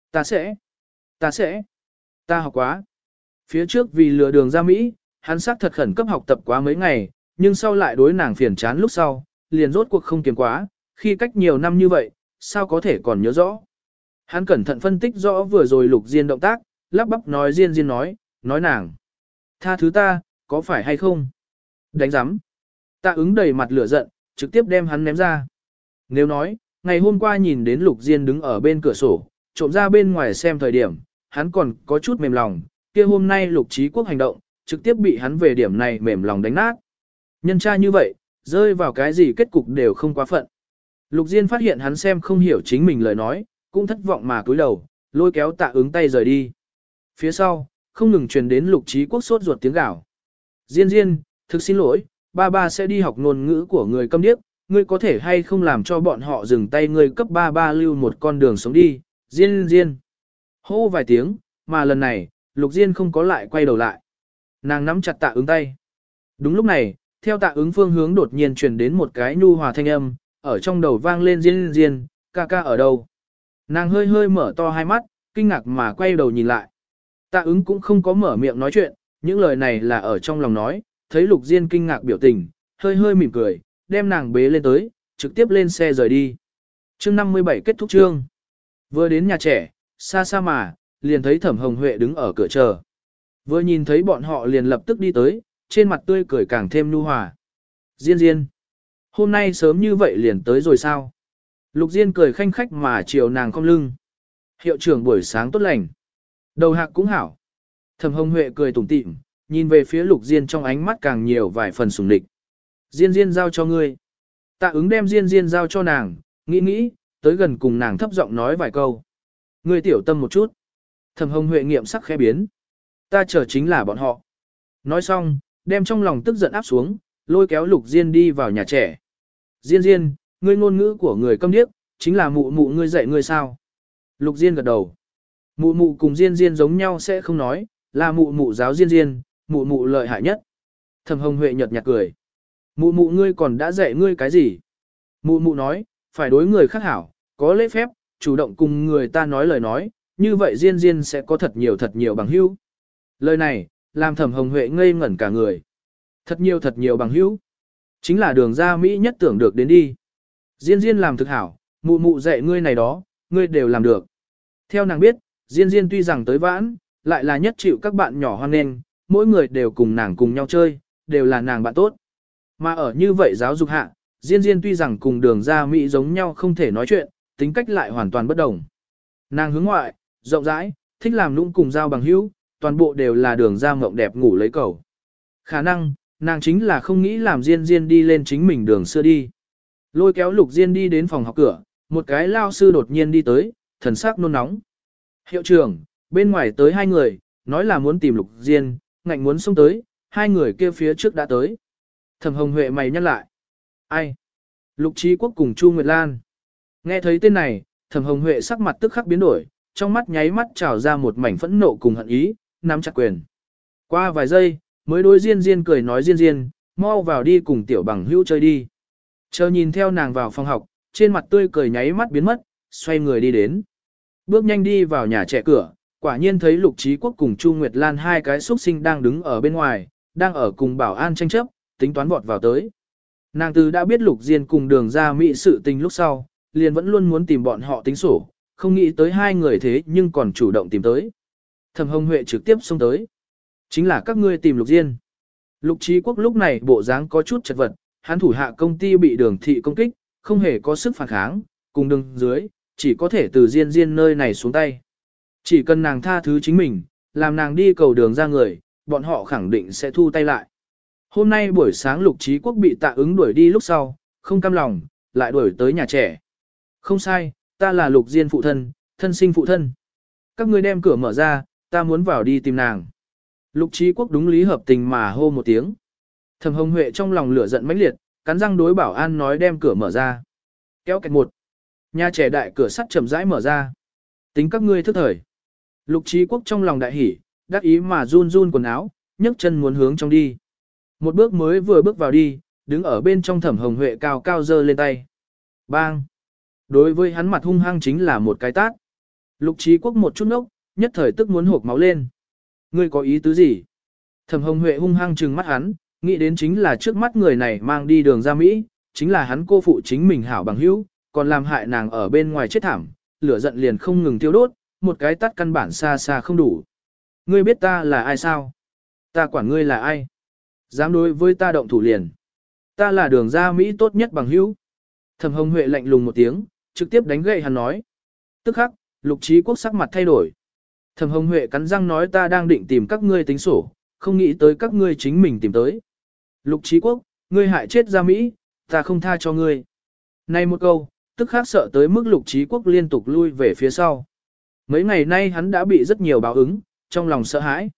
Speaker 1: Ta học quá. Phía trước vì lừa đường ra Mỹ, hắn xác thật khẩn cấp học tập quá mấy ngày, nhưng sau lại đối nàng phiền chán lúc sau, liền rốt cuộc không kiềm quá, khi cách nhiều năm như vậy, sao có thể còn nhớ rõ. Hắn cẩn thận phân tích rõ vừa rồi Lục Diên động tác, lắp bắp nói Diên nói nàng. Tha thứ ta, có phải hay không? Đánh giám. Tạ Ứng đầy mặt lửa giận, trực tiếp đem hắn ném ra. Nếu nói, ngày hôm qua nhìn đến Lục Diên đứng ở bên cửa sổ, trộm ra bên ngoài xem thời điểm, hắn còn có chút mềm lòng, kia hôm nay Lục Trí Quốc hành động, trực tiếp bị hắn về điểm này mềm lòng đánh nát. Nhân tra như vậy, rơi vào cái gì kết cục đều không quá phận. Lục Diên phát hiện hắn xem không hiểu chính mình lời nói, cũng thất vọng mà cúi đầu, lôi kéo Tạ Ứng tay rời đi. Phía sau, không ngừng truyền đến Lục Trí Quốc sốt ruột tiếng gào. Diên, thực xin lỗi, ba ba sẽ đi học ngôn ngữ của người câm điếc, ngươi có thể hay không làm cho bọn họ dừng tay ngươi cấp ba ba lưu một con đường sống đi, Diên. Hô vài tiếng, mà lần này, Lục Diên không có lại quay đầu lại. Nàng nắm chặt Tạ Ứng tay. Đúng lúc này, theo Tạ Ứng phương hướng đột nhiên truyền đến một cái nhu hòa thanh âm, ở trong đầu vang lên Diên, ca ở đâu? Nàng hơi hơi mở to hai mắt, kinh ngạc mà quay đầu nhìn lại. Tạ Ứng cũng không có mở miệng nói chuyện, những lời này là ở trong lòng nói, thấy Lục Diên kinh ngạc biểu tình, hơi hơi mỉm cười, đem nàng bế lên tới, trực tiếp lên xe rời đi. Chương 57 kết thúc chương. Vừa đến nhà trẻ, xa xa mà, liền thấy Thẩm Hồng Huệ đứng ở cửa chờ. Vừa nhìn thấy bọn họ liền lập tức đi tới, trên mặt tươi cười càng thêm nhu hòa. Diên, hôm nay sớm như vậy liền tới rồi sao? Lục Diên cười khanh khách mà chiều nàng cong lưng. Hiệu trưởng buổi sáng tốt lành. Đầu hạc cũng hảo. Thẩm Hồng Huệ cười tủm tỉm, nhìn về phía Lục Diên trong ánh mắt càng nhiều vài phần sủng địch. Diên giao cho ngươi. Tạ Ứng đem Diên giao cho nàng, nghĩ, tới gần cùng nàng thấp giọng nói vài câu. Ngươi tiểu tâm một chút. Thẩm Hồng Huệ nghiệm sắc khẽ biến. Ta chờ chính là bọn họ. Nói xong, đem trong lòng tức giận áp xuống, lôi kéo Lục Diên đi vào nhà trẻ. Diên, ngươi ngôn ngữ của người câm điếc, chính là mụ ngươi dạy ngươi sao? Lục Diên gật đầu. Mụ cùng Diên giống nhau sẽ không nói, là mụ giáo Diên, mụ lợi hại nhất. Thẩm Hồng Huệ nhợt nhạt cười. Mụ ngươi còn đã dạy ngươi cái gì? Mụ nói, phải đối người khác hảo, có lễ phép, chủ động cùng người ta nói lời nói, như vậy Diên sẽ có thật nhiều bằng hữu. Lời này, làm Thẩm Hồng Huệ ngây ngẩn cả người. Thật nhiều bằng hữu. Chính là đường ra Mỹ nhất tưởng được đến đi. Diên làm thực hảo, mụ dạy ngươi này đó, ngươi đều làm được. Theo nàng biết, Diên tuy rằng tới vãn, lại là nhất chịu các bạn nhỏ hoan nghênh, mỗi người đều cùng nàng cùng nhau chơi, đều là nàng bạn tốt. Mà ở như vậy giáo dục hạ, Diên tuy rằng cùng đường ra Mỹ giống nhau không thể nói chuyện, tính cách lại hoàn toàn bất đồng. Nàng hướng ngoại, rộng rãi, thích làm nũng cùng giao bằng hữu, toàn bộ đều là đường ra mộng đẹp ngủ lấy cầu. Khả năng, nàng chính là không nghĩ làm Diên đi lên chính mình đường xưa đi. Lôi kéo Lục Diên đi đến phòng học cửa, một cái lao sư đột nhiên đi tới, thần sắc nôn nóng. Hiệu trưởng, bên ngoài tới hai người, nói là muốn tìm Lục Diên, ngạnh muốn xông tới, hai người kia phía trước đã tới. Thẩm Hồng Huệ mày nhắc lại. Ai? Lục Trí Quốc cùng Chu Nguyệt Lan. Nghe thấy tên này, Thẩm Hồng Huệ sắc mặt tức khắc biến đổi, trong mắt nháy mắt trào ra một mảnh phẫn nộ cùng hận ý, nắm chặt quyền. Qua vài giây, mới đối Diên cười nói Diên, mau vào đi cùng tiểu bằng hữu chơi đi. Chờ nhìn theo nàng vào phòng học, trên mặt tươi cười nháy mắt biến mất, xoay người đi đến. Bước nhanh đi vào nhà trẻ cửa, quả nhiên thấy Lục Trí Quốc cùng Chu Nguyệt Lan hai cái xuất sinh đang đứng ở bên ngoài, đang ở cùng bảo an tranh chấp, tính toán vọt vào tới. Nàng từ đã biết Lục Diên cùng đường ra Mỹ sự tình lúc sau, liền vẫn luôn muốn tìm bọn họ tính sổ, không nghĩ tới hai người thế nhưng còn chủ động tìm tới. Thẩm Hồng Huệ trực tiếp xông tới. Chính là các ngươi tìm Lục Diên. Lục Trí Quốc lúc này bộ dáng có chút chật vật, hắn thủ hạ công ty bị Đường thị công kích, không hề có sức phản kháng, cùng đường dưới, chỉ có thể từ Diên Diên nơi này xuống tay. Chỉ cần nàng tha thứ chính mình, làm nàng đi cầu đường ra người, bọn họ khẳng định sẽ thu tay lại. Hôm nay buổi sáng Lục Trí Quốc bị Tạ Ứng đuổi đi lúc sau, không cam lòng, lại đuổi tới nhà trẻ. Không sai, ta là Lục Diên phụ thân, thân sinh phụ thân. Các ngươi đem cửa mở ra, ta muốn vào đi tìm nàng. Lục Trí Quốc đúng lý hợp tình mà hô một tiếng. Thẩm Hồng Huệ trong lòng lửa giận mãnh liệt, cắn răng đối bảo an nói đem cửa mở ra. Kéo kẹt một. Nhà trẻ đại cửa sắt chậm rãi mở ra. Tính các ngươi thức thời. Lục Trí Quốc trong lòng đại hỉ, đắc ý mà run run quần áo, nhấc chân muốn hướng trong đi. Một bước mới vừa bước vào đi, đứng ở bên trong Thẩm Hồng Huệ cao cao giơ lên tay. Bang! Đối với hắn mặt hung hăng chính là một cái tát. Lục Trí Quốc một chút nốc, nhất thời tức muốn hộp máu lên. Ngươi có ý tứ gì? Thẩm Hồng Huệ hung hăng trừng mắt hắn, nghĩ đến chính là trước mắt người này mang đi đường ra Mỹ, chính là hắn cô phụ chính mình hảo bằng hữu, còn làm hại nàng ở bên ngoài chết thảm, lửa giận liền không ngừng tiêu đốt, một cái tát căn bản xa xa không đủ. Ngươi biết ta là ai sao? Ta quản ngươi là ai? Dám đối với ta động thủ liền. Ta là đường ra Mỹ tốt nhất bằng hữu. Thẩm Hồng Huệ lạnh lùng một tiếng, trực tiếp đánh gậy hắn nói. Tức khắc, Lục Trí Quốc sắc mặt thay đổi. Thẩm Hồng Huệ cắn răng nói ta đang định tìm các ngươi tính sổ, không nghĩ tới các ngươi chính mình tìm tới. Lục Trí Quốc, ngươi hại chết ra Mỹ, ta không tha cho ngươi. Này một câu, tức khắc sợ tới mức Lục Trí Quốc liên tục lui về phía sau. Mấy ngày nay hắn đã bị rất nhiều báo ứng, trong lòng sợ hãi.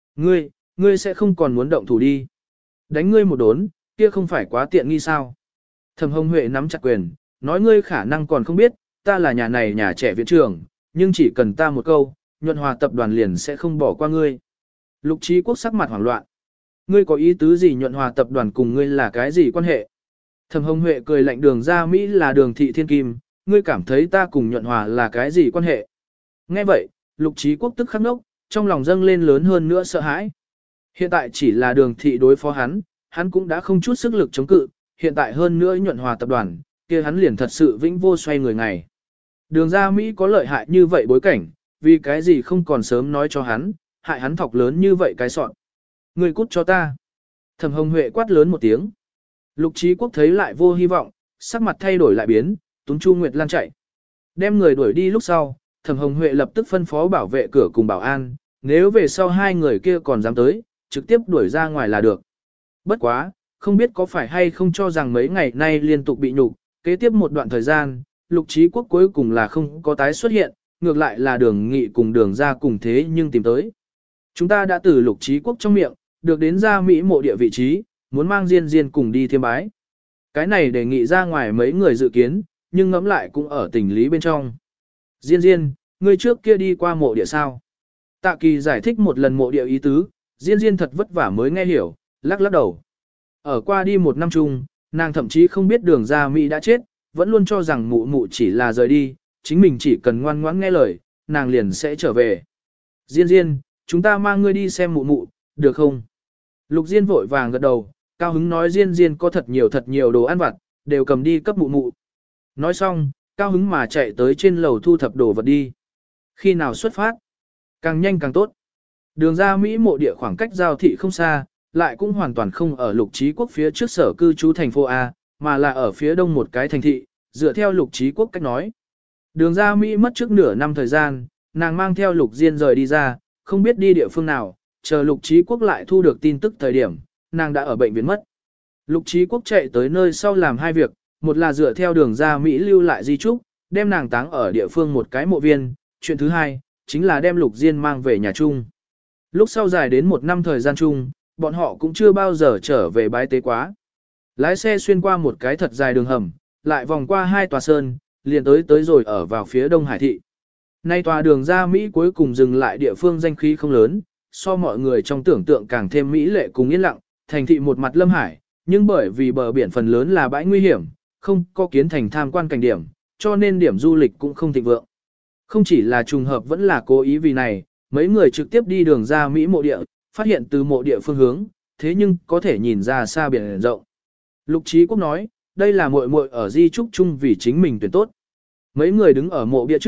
Speaker 1: Ngươi sẽ không còn muốn động thủ đi. Đánh ngươi một đốn, kia không phải quá tiện nghi sao. Thẩm Hồng Huệ nắm chặt quyền, nói ngươi khả năng còn không biết, ta là nhà này nhà trẻ viện trưởng, nhưng chỉ cần ta một câu, Nhuận Hòa tập đoàn liền sẽ không bỏ qua ngươi. Lục Trí Quốc sắc mặt hoảng loạn. Ngươi có ý tứ gì Nhuận Hòa tập đoàn cùng ngươi là cái gì quan hệ? Thẩm Hồng Huệ cười lạnh đường ra Mỹ là đường thị thiên kim, ngươi cảm thấy ta cùng Nhuận Hòa là cái gì quan hệ? Nghe vậy, Lục Trí Quốc tức khắc ngốc, trong lòng dâng lên lớn hơn nữa sợ hãi. Hiện tại chỉ là đường thị đối phó hắn cũng đã không chút sức lực chống cự, hiện tại hơn nữa Nhuận Hòa tập đoàn, kia hắn liền thật sự vĩnh vô xoay người ngày. Đường ra Mỹ có lợi hại như vậy bối cảnh, vì cái gì không còn sớm nói cho hắn, hại hắn thọc lớn như vậy cái sọn. Ngươi cút cho ta. Thẩm Hồng Huệ quát lớn một tiếng. Lục Trí Quốc thấy lại vô hy vọng, sắc mặt thay đổi lại biến, túm Chu Nguyệt Lan chạy. Đem người đuổi đi lúc sau, Thẩm Hồng Huệ lập tức phân phó bảo vệ cửa cùng bảo an, nếu về sau hai người kia còn dám tới, trực tiếp đuổi ra ngoài là được. Bất quá, không biết có phải hay không cho rằng mấy ngày nay liên tục bị nhục, kế tiếp một đoạn thời gian, Lục Trí Quốc cuối cùng là không có tái xuất hiện, ngược lại là đường nghị cùng đường ra cùng thế nhưng tìm tới. Chúng ta đã từ Lục Trí Quốc trong miệng, được đến ra Mỹ mộ địa vị trí, muốn mang Diên Diên cùng đi thiêm bái. Cái này đề nghị ra ngoài mấy người dự kiến, nhưng ngẫm lại cũng ở tình lý bên trong. Diên Diên, ngươi trước kia đi qua mộ địa sao? Tạ Kỳ giải thích một lần mộ địa ý tứ, Diên Diên thật vất vả mới nghe hiểu, lắc lắc đầu. Ở qua đi một năm chung, nàng thậm chí không biết đường ra Mỹ đã chết, vẫn luôn cho rằng mụ mụ chỉ là rời đi, chính mình chỉ cần ngoan ngoãn nghe lời, nàng liền sẽ trở về. Diên Diên, chúng ta mang ngươi đi xem mụ mụ, được không? Lục Diên vội vàng gật đầu, cao hứng nói Diên Diên có thật nhiều đồ ăn vặt, đều cầm đi cấp mụ mụ. Nói xong, cao hứng mà chạy tới trên lầu thu thập đồ vật đi. Khi nào xuất phát? Càng nhanh càng tốt. Đường ra Mỹ mộ địa khoảng cách giao thị không xa, lại cũng hoàn toàn không ở Lục Trí Quốc phía trước sở cư trú thành phố A, mà là ở phía đông một cái thành thị, dựa theo Lục Trí Quốc cách nói. Đường ra Mỹ mất trước nửa năm thời gian, nàng mang theo Lục Diên rời đi ra, không biết đi địa phương nào, chờ Lục Trí Quốc lại thu được tin tức thời điểm, nàng đã ở bệnh viện mất. Lục Trí Quốc chạy tới nơi sau làm hai việc, một là dựa theo đường ra Mỹ lưu lại di trúc, đem nàng táng ở địa phương một cái mộ viên, chuyện thứ hai, chính là đem Lục Diên mang về nhà chung. Lúc sau dài đến một năm thời gian chung, bọn họ cũng chưa bao giờ trở về bái tế quá. Lái xe xuyên qua một cái thật dài đường hầm, lại vòng qua hai tòa sơn, liền tới rồi ở vào phía đông hải thị. Nay tòa đường ra Mỹ cuối cùng dừng lại địa phương danh khí không lớn, so mọi người trong tưởng tượng càng thêm mỹ lệ cùng yên lặng, thành thị một mặt lâm hải, nhưng bởi vì bờ biển phần lớn là bãi nguy hiểm, không có kiến thành tham quan cảnh điểm, cho nên điểm du lịch cũng không thịnh vượng. Không chỉ là trùng hợp vẫn là cố ý vì này, mấy người trực tiếp đi đường ra Mỹ mộ địa, phát hiện từ mộ địa phương hướng, thế nhưng có thể nhìn ra xa biển rộng. Lục Trí Quốc nói, đây là muội muội ở di trúc chung vì chính mình tuyển tốt. Mấy người đứng ở mộ bia trước,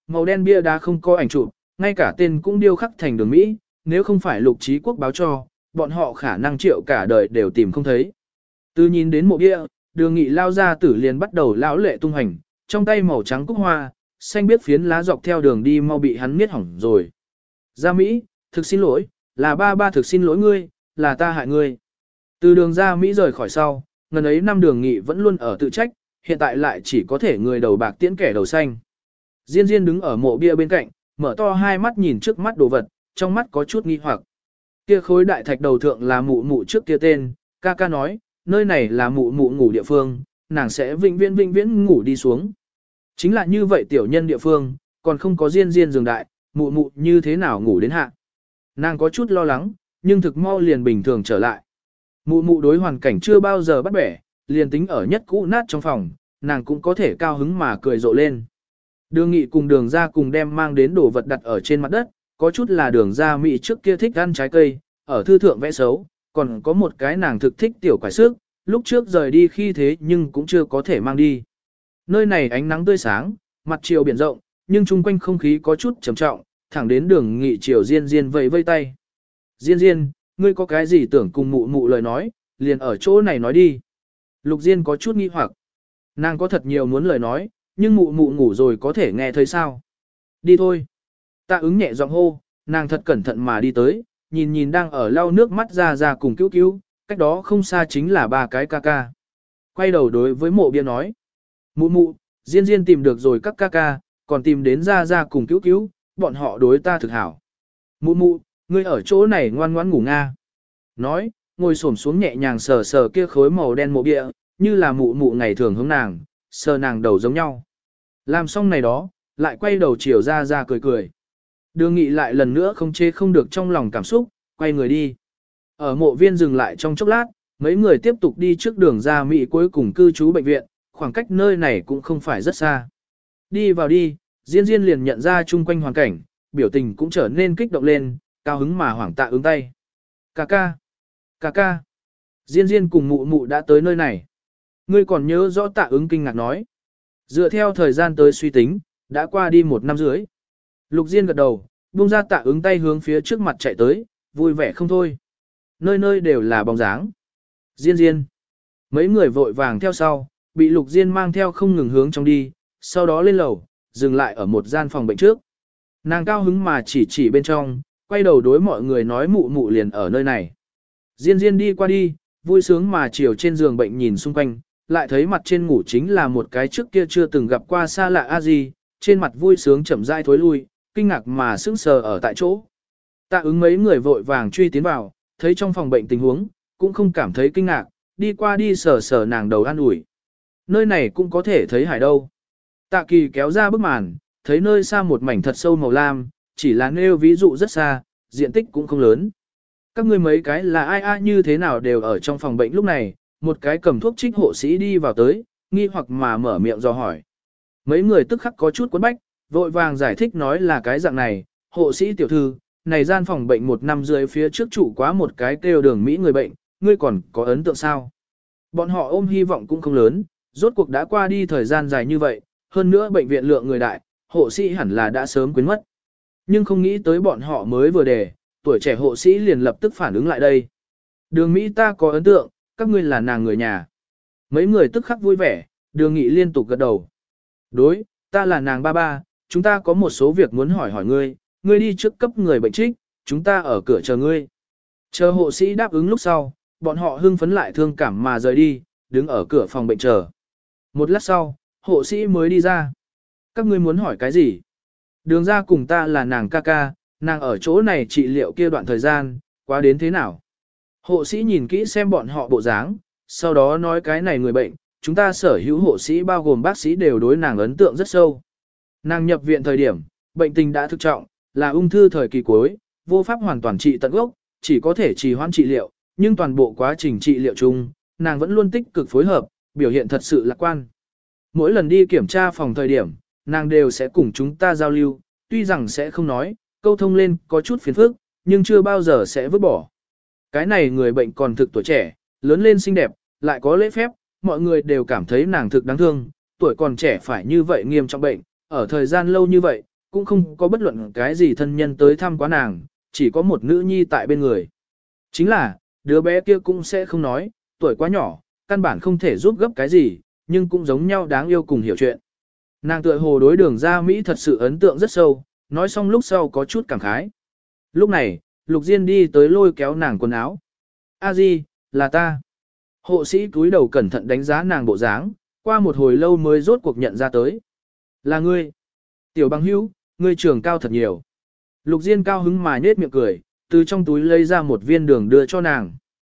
Speaker 1: màu đen bia đá không có ảnh chụp, ngay cả tên cũng điêu khắc thành Đường Mỹ, nếu không phải Lục Chí Quốc báo cho, bọn họ khả năng triệu cả đời đều tìm không thấy. Từ nhìn đến mộ bia, Đường Nghị lao ra tử liền bắt đầu lão lệ tung hành, trong tay màu trắng cúc hoa, xanh biết phiến lá dọc theo đường đi mau bị hắn miết hỏng rồi. Gia Mỹ, thực xin lỗi, là ba thực xin lỗi ngươi, là ta hại ngươi. Từ đường Gia Mỹ rời khỏi sau, ngần ấy năm Đường Nghị vẫn luôn ở tự trách, hiện tại lại chỉ có thể người đầu bạc tiễn kẻ đầu xanh. Diên Diên đứng ở mộ bia bên cạnh, mở to hai mắt nhìn trước mắt đồ vật, trong mắt có chút nghi hoặc. Kia khối đại thạch đầu thượng là mụ mụ trước kia tên, ca ca nói, nơi này là mụ mụ ngủ địa phương, nàng sẽ vĩnh viễn ngủ đi xuống. Chính là như vậy tiểu nhân địa phương, còn không có Diên Diên giường đại, mụ mụ như thế nào ngủ đến hạ. Nàng có chút lo lắng, nhưng thực mau liền bình thường trở lại. Mụ mụ đối hoàn cảnh chưa bao giờ bắt bẻ, liền tính ở nhất cũ nát trong phòng, nàng cũng có thể cao hứng mà cười rộ lên. Đường Nghị cùng Đường Gia cùng đem mang đến đồ vật đặt ở trên mặt đất, có chút là Đường Gia Mỹ trước kia thích ăn trái cây, ở thư thượng vẽ xấu, còn có một cái nàng thực thích tiểu quải xước, lúc trước rời đi khi thế nhưng cũng chưa có thể mang đi. Nơi này ánh nắng tươi sáng, mặt chiều biển rộng, nhưng chung quanh không khí có chút trầm trọng, thẳng đến Đường Nghị chiều Diên Diên vẫy vây tay. Diên Diên, ngươi có cái gì tưởng cùng mụ mụ lời nói, liền ở chỗ này nói đi. Lục Diên có chút nghi hoặc. Nàng có thật nhiều muốn lời nói, nhưng mụ mụ ngủ rồi có thể nghe thấy sao. Đi thôi. Tạ ứng nhẹ giọng hô, nàng thật cẩn thận mà đi tới, nhìn đang ở lau nước mắt ra cùng cứu cứu, cách đó không xa chính là ba cái ca ca. Quay đầu đối với mộ bia nói. Mụ mụ, Diên Diên tìm được rồi các ca ca, còn tìm đến ra cùng cứu cứu, bọn họ đối ta thực hảo. Mụ mụ, ngươi ở chỗ này ngoan ngoãn ngủ nga. Nói, ngồi xổm xuống nhẹ nhàng sờ sờ kia khối màu đen mộ bia, như là mụ mụ ngày thường hướng nàng, sờ nàng đầu giống nhau. Làm xong này đó, lại quay đầu chiều ra cười. Đường Nghị lại lần nữa không chê không được trong lòng cảm xúc, quay người đi. Ở mộ viên dừng lại trong chốc lát, mấy người tiếp tục đi trước đường ra Mỹ cuối cùng cư trú bệnh viện, khoảng cách nơi này cũng không phải rất xa. Đi vào đi, Diên Diên liền nhận ra chung quanh hoàn cảnh, biểu tình cũng trở nên kích động lên, cao hứng mà hoảng tạ ứng tay. Ca ca. Diên Diên cùng mụ mụ đã tới nơi này. Ngươi còn nhớ rõ tạ ứng kinh ngạc nói. Dựa theo thời gian tới suy tính, đã qua đi 1 năm rưỡi. Lục Diên gật đầu, buông ra tạ ứng tay hướng phía trước mặt chạy tới, vui vẻ không thôi. Nơi nơi đều là bóng dáng. Diên. Mấy người vội vàng theo sau, bị Lục Diên mang theo không ngừng hướng trong đi, sau đó lên lầu, dừng lại ở một gian phòng bệnh trước. Nàng cao hứng mà chỉ bên trong, quay đầu đối mọi người nói mụ mụ liền ở nơi này. Diên đi qua đi, vui sướng mà chiều trên giường bệnh nhìn xung quanh, lại thấy mặt trên ngủ chính là một cái trước kia chưa từng gặp qua xa lạ a di, trên mặt vui sướng chậm rãi thối lui, kinh ngạc mà sững sờ ở tại chỗ. Tạ ứng mấy người vội vàng truy tiến vào, thấy trong phòng bệnh tình huống, cũng không cảm thấy kinh ngạc, đi qua đi sờ nàng đầu an ủi. Nơi này cũng có thể thấy hải đâu. Tạ Kỳ kéo ra bức màn, thấy nơi xa một mảnh thật sâu màu lam, chỉ là nêu ví dụ rất xa, diện tích cũng không lớn. Các ngươi mấy cái là ai như thế nào đều ở trong phòng bệnh lúc này, một cái cầm thuốc trích hộ sĩ đi vào tới, nghi hoặc mà mở miệng dò hỏi. Mấy người tức khắc có chút cuốn bách, vội vàng giải thích nói là cái dạng này, hộ sĩ tiểu thư, này gian phòng bệnh 1 năm rưỡi phía trước trụ quá một cái kêu Đường Mỹ người bệnh, ngươi còn có ấn tượng sao? Bọn họ ôm hy vọng cũng không lớn, rốt cuộc đã qua đi thời gian dài như vậy, hơn nữa bệnh viện lượng người đại, hộ sĩ hẳn là đã sớm quên mất. Nhưng không nghĩ tới bọn họ mới vừa đề, tuổi trẻ hộ sĩ liền lập tức phản ứng lại đây. Đường Mỹ ta có ấn tượng, các ngươi là nàng người nhà. Mấy người tức khắc vui vẻ, Đường Nghị liên tục gật đầu. Đối, ta là nàng ba, chúng ta có một số việc muốn hỏi ngươi, ngươi đi trước cấp người bệnh trích, chúng ta ở cửa chờ ngươi. Chờ hộ sĩ đáp ứng lúc sau, bọn họ hưng phấn lại thương cảm mà rời đi, đứng ở cửa phòng bệnh chờ. Một lát sau, hộ sĩ mới đi ra. Các ngươi muốn hỏi cái gì? Đường ra cùng ta là nàng ca, nàng ở chỗ này trị liệu kia đoạn thời gian, quá đến thế nào? Hộ sĩ nhìn kỹ xem bọn họ bộ dáng, sau đó nói cái này người bệnh, chúng ta sở hữu hộ sĩ bao gồm bác sĩ đều đối nàng ấn tượng rất sâu. Nàng nhập viện thời điểm, bệnh tình đã thực trọng, là ung thư thời kỳ cuối, vô pháp hoàn toàn trị tận gốc, chỉ có thể trì hoãn trị liệu, nhưng toàn bộ quá trình trị liệu chung, nàng vẫn luôn tích cực phối hợp, biểu hiện thật sự lạc quan. Mỗi lần đi kiểm tra phòng thời điểm, nàng đều sẽ cùng chúng ta giao lưu, tuy rằng sẽ không nói, câu thông lên có chút phiền phức, nhưng chưa bao giờ sẽ vứt bỏ. Cái này người bệnh còn thực tuổi trẻ, lớn lên xinh đẹp, lại có lễ phép, mọi người đều cảm thấy nàng thực đáng thương, tuổi còn trẻ phải như vậy nghiêm trọng bệnh, ở thời gian lâu như vậy, cũng không có bất luận cái gì thân nhân tới thăm quá nàng, chỉ có một nữ nhi tại bên người. Chính là, đứa bé kia cũng sẽ không nói, tuổi quá nhỏ, căn bản không thể giúp gấp cái gì, nhưng cũng giống nhau đáng yêu cùng hiểu chuyện. Nàng tựa hồ đối Đường Gia Mỹ thật sự ấn tượng rất sâu, nói xong lúc sau có chút cảm khái. Lúc này, Lục Diên đi tới lôi kéo nàng quần áo. A Di, là ta. Hộ sĩ cúi đầu cẩn thận đánh giá nàng bộ dáng, qua một hồi lâu mới rốt cuộc nhận ra tới. Là ngươi. Tiểu Bằng Hữu, ngươi trưởng cao thật nhiều. Lục Diên cao hứng mà nhếch miệng cười, từ trong túi lấy ra một viên đường đưa cho nàng.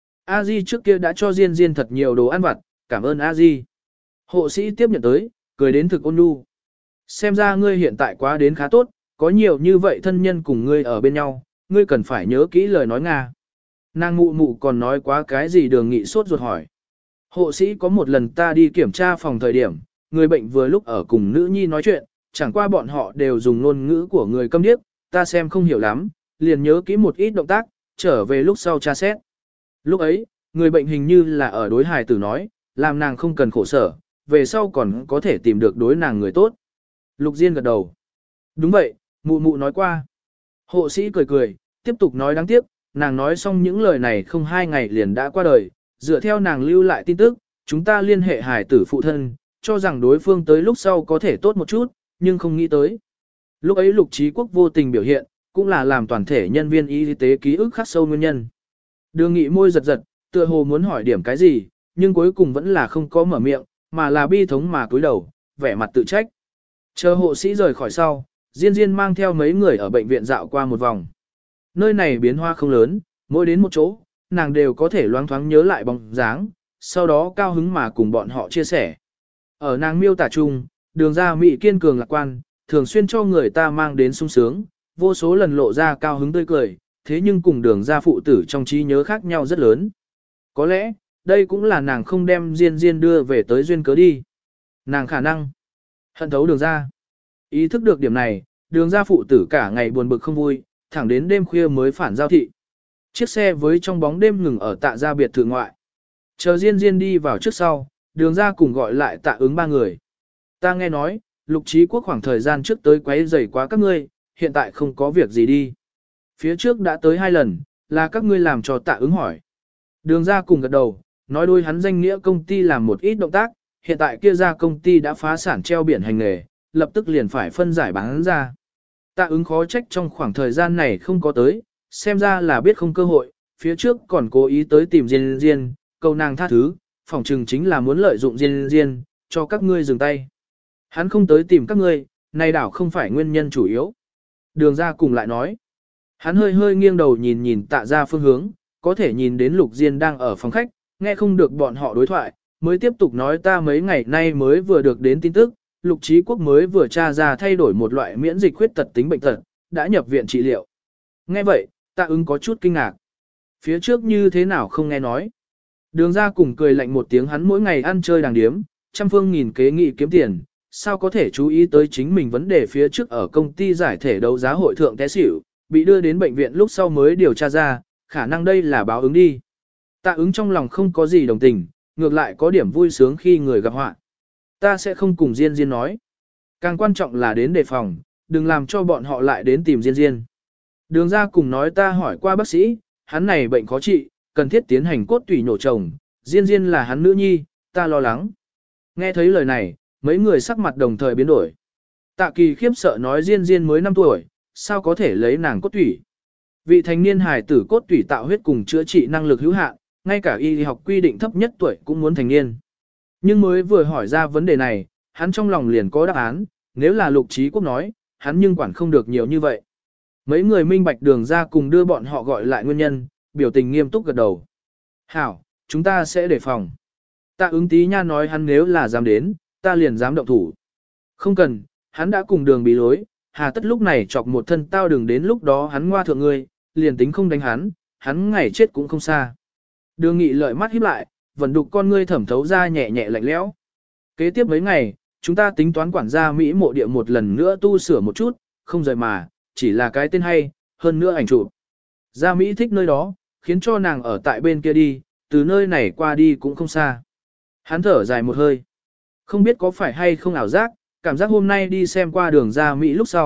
Speaker 1: A Di trước kia đã cho Diên Diên thật nhiều đồ ăn vặt, cảm ơn A Di. Hộ sĩ tiếp nhận tới, cười đến thực ôn nhu. Xem ra ngươi hiện tại quá đến khá tốt, có nhiều như vậy thân nhân cùng ngươi ở bên nhau, ngươi cần phải nhớ kỹ lời nói Nga. Nàng mụ mụ còn nói quá cái gì Đường Nghị sốt ruột hỏi. Hộ sĩ có một lần ta đi kiểm tra phòng thời điểm, người bệnh vừa lúc ở cùng nữ nhi nói chuyện, chẳng qua bọn họ đều dùng ngôn ngữ của người câm điếc, ta xem không hiểu lắm, liền nhớ kỹ một ít động tác, trở về lúc sau tra xét. Lúc ấy, người bệnh hình như là ở đối hài tử nói, làm nàng không cần khổ sở, về sau còn có thể tìm được đối nàng người tốt. Lục Diên gật đầu. Đúng vậy, mụ mụ nói qua. Hộ sĩ cười cười, tiếp tục nói đáng tiếc, nàng nói xong những lời này không 2 ngày liền đã qua đời, dựa theo nàng lưu lại tin tức, chúng ta liên hệ hài tử phụ thân, cho rằng đối phương tới lúc sau có thể tốt một chút, nhưng không nghĩ tới. Lúc ấy Lục Trí Quốc vô tình biểu hiện, cũng là làm toàn thể nhân viên y tế ký ức khắc sâu nguyên nhân. Đường Nghị môi giật giật, tựa hồ muốn hỏi điểm cái gì, nhưng cuối cùng vẫn là không có mở miệng, mà là bi thống mà cúi đầu, vẻ mặt tự trách. Chờ hộ sĩ rời khỏi sau, Diên Diên mang theo mấy người ở bệnh viện dạo qua một vòng. Nơi này biến hoa không lớn, mỗi đến một chỗ, nàng đều có thể loáng thoáng nhớ lại bóng dáng, sau đó cao hứng mà cùng bọn họ chia sẻ. Ở nàng miêu tả chung, Đường Gia Mỹ kiên cường lạc quan, thường xuyên cho người ta mang đến sung sướng, vô số lần lộ ra cao hứng tươi cười, thế nhưng cùng Đường Gia phụ tử trong trí nhớ khác nhau rất lớn. Có lẽ, đây cũng là nàng không đem Diên Diên đưa về tới duyên cớ đi. Nàng khả năng hận thấu Đường Gia. Ý thức được điểm này, Đường Gia phụ tử cả ngày buồn bực không vui, thẳng đến đêm khuya mới phản giao thị. Chiếc xe với trong bóng đêm ngừng ở Tạ gia biệt thự ngoại. Chờ Diên Diên đi vào trước sau, Đường Gia cùng gọi lại Tạ Ứng 3 người. Ta nghe nói, Lục Trí Quốc khoảng thời gian trước tới quấy rầy quá các ngươi, hiện tại không có việc gì đi. Phía trước đã tới 2 lần, là các ngươi làm cho Tạ Ứng hỏi. Đường Gia cùng gật đầu, nói đôi hắn danh nghĩa công ty làm một ít động tác, hiện tại kia ra công ty đã phá sản treo biển hành nghề, lập tức liền phải phân giải bán ra. Tạ Ứng khó trách trong khoảng thời gian này không có tới, xem ra là biết không cơ hội, phía trước còn cố ý tới tìm Diên Diên, cầu nàng tha thứ, phỏng chừng chính là muốn lợi dụng Diên Diên, cho các ngươi dừng tay. Hắn không tới tìm các ngươi, này đảo không phải nguyên nhân chủ yếu. Đường Gia cùng lại nói. Hắn hơi hơi nghiêng đầu nhìn nhìn Tạ gia phương hướng, có thể nhìn đến Lục Diên đang ở phòng khách, nghe không được bọn họ đối thoại, mới tiếp tục nói ta mấy ngày nay mới vừa được đến tin tức, Lục Trí Quốc mới vừa tra ra thay đổi một loại miễn dịch khuyết tật tính bệnh tật, đã nhập viện trị liệu. Nghe vậy, Tạ Ứng có chút kinh ngạc. Phía trước như thế nào không nghe nói. Đường Gia cùng cười lạnh một tiếng, hắn mỗi ngày ăn chơi đàng điếm, trăm phương nghìn kế nghị kiếm tiền, sao có thể chú ý tới chính mình vấn đề phía trước ở công ty giải thể đấu giá hội thượng té xỉu, bị đưa đến bệnh viện lúc sau mới điều tra ra, khả năng đây là báo ứng đi. Tạ Ứng trong lòng không có gì đồng tình, ngược lại có điểm vui sướng khi người gặp họa. Ta sẽ không cùng Diên Diên nói. Càng quan trọng là đến đề phòng, đừng làm cho bọn họ lại đến tìm Diên Diên. Đường Gia cùng nói ta hỏi qua bác sĩ, hắn này bệnh khó trị, cần thiết tiến hành cốt tủy nhổ chồng, Diên Diên là hắn nữ nhi, ta lo lắng. Nghe thấy lời này, mấy người sắc mặt đồng thời biến đổi. Tạ Kỳ khiếp sợ nói Diên Diên mới 5 tuổi, sao có thể lấy nàng cốt tủy. Vị thành niên hài tử cốt tủy tạo huyết cùng chữa trị năng lực hữu hạn, ngay cả y học quy định thấp nhất tuổi cũng muốn thành niên. Nhưng mới vừa hỏi ra vấn đề này, hắn trong lòng liền có đáp án, nếu là Lục Trí Quốc nói, hắn nhưng quản không được nhiều như vậy. Mấy người minh bạch Đường Gia cùng đưa bọn họ gọi lại nguyên nhân, biểu tình nghiêm túc gật đầu. Hảo, chúng ta sẽ đề phòng. Tạ Ứng tí nha nói hắn nếu là dám đến, ta liền dám động thủ. Không cần, hắn đã cùng Đường bị lối, hà tất lúc này chọc một thân tao đừng đến lúc đó hắn ngoa thượng ngươi, liền tính không đánh hắn ngày chết cũng không xa. Đường Nghị lợi mắt híp lại, vẫn đục con ngươi thẩm thấu ra nhẹ nhẹ lạnh lẽo. Kế tiếp mấy ngày, chúng ta tính toán quản gia Mỹ mộ địa một lần nữa tu sửa một chút, không rời mà, chỉ là cái tên hay, hơn nữa ảnh chụp. Gia Mỹ thích nơi đó, khiến cho nàng ở tại bên kia đi, từ nơi này qua đi cũng không xa. Hắn thở dài một hơi. Không biết có phải hay không ảo giác, cảm giác hôm nay đi xem qua đường Gia Mỹ lúc sau,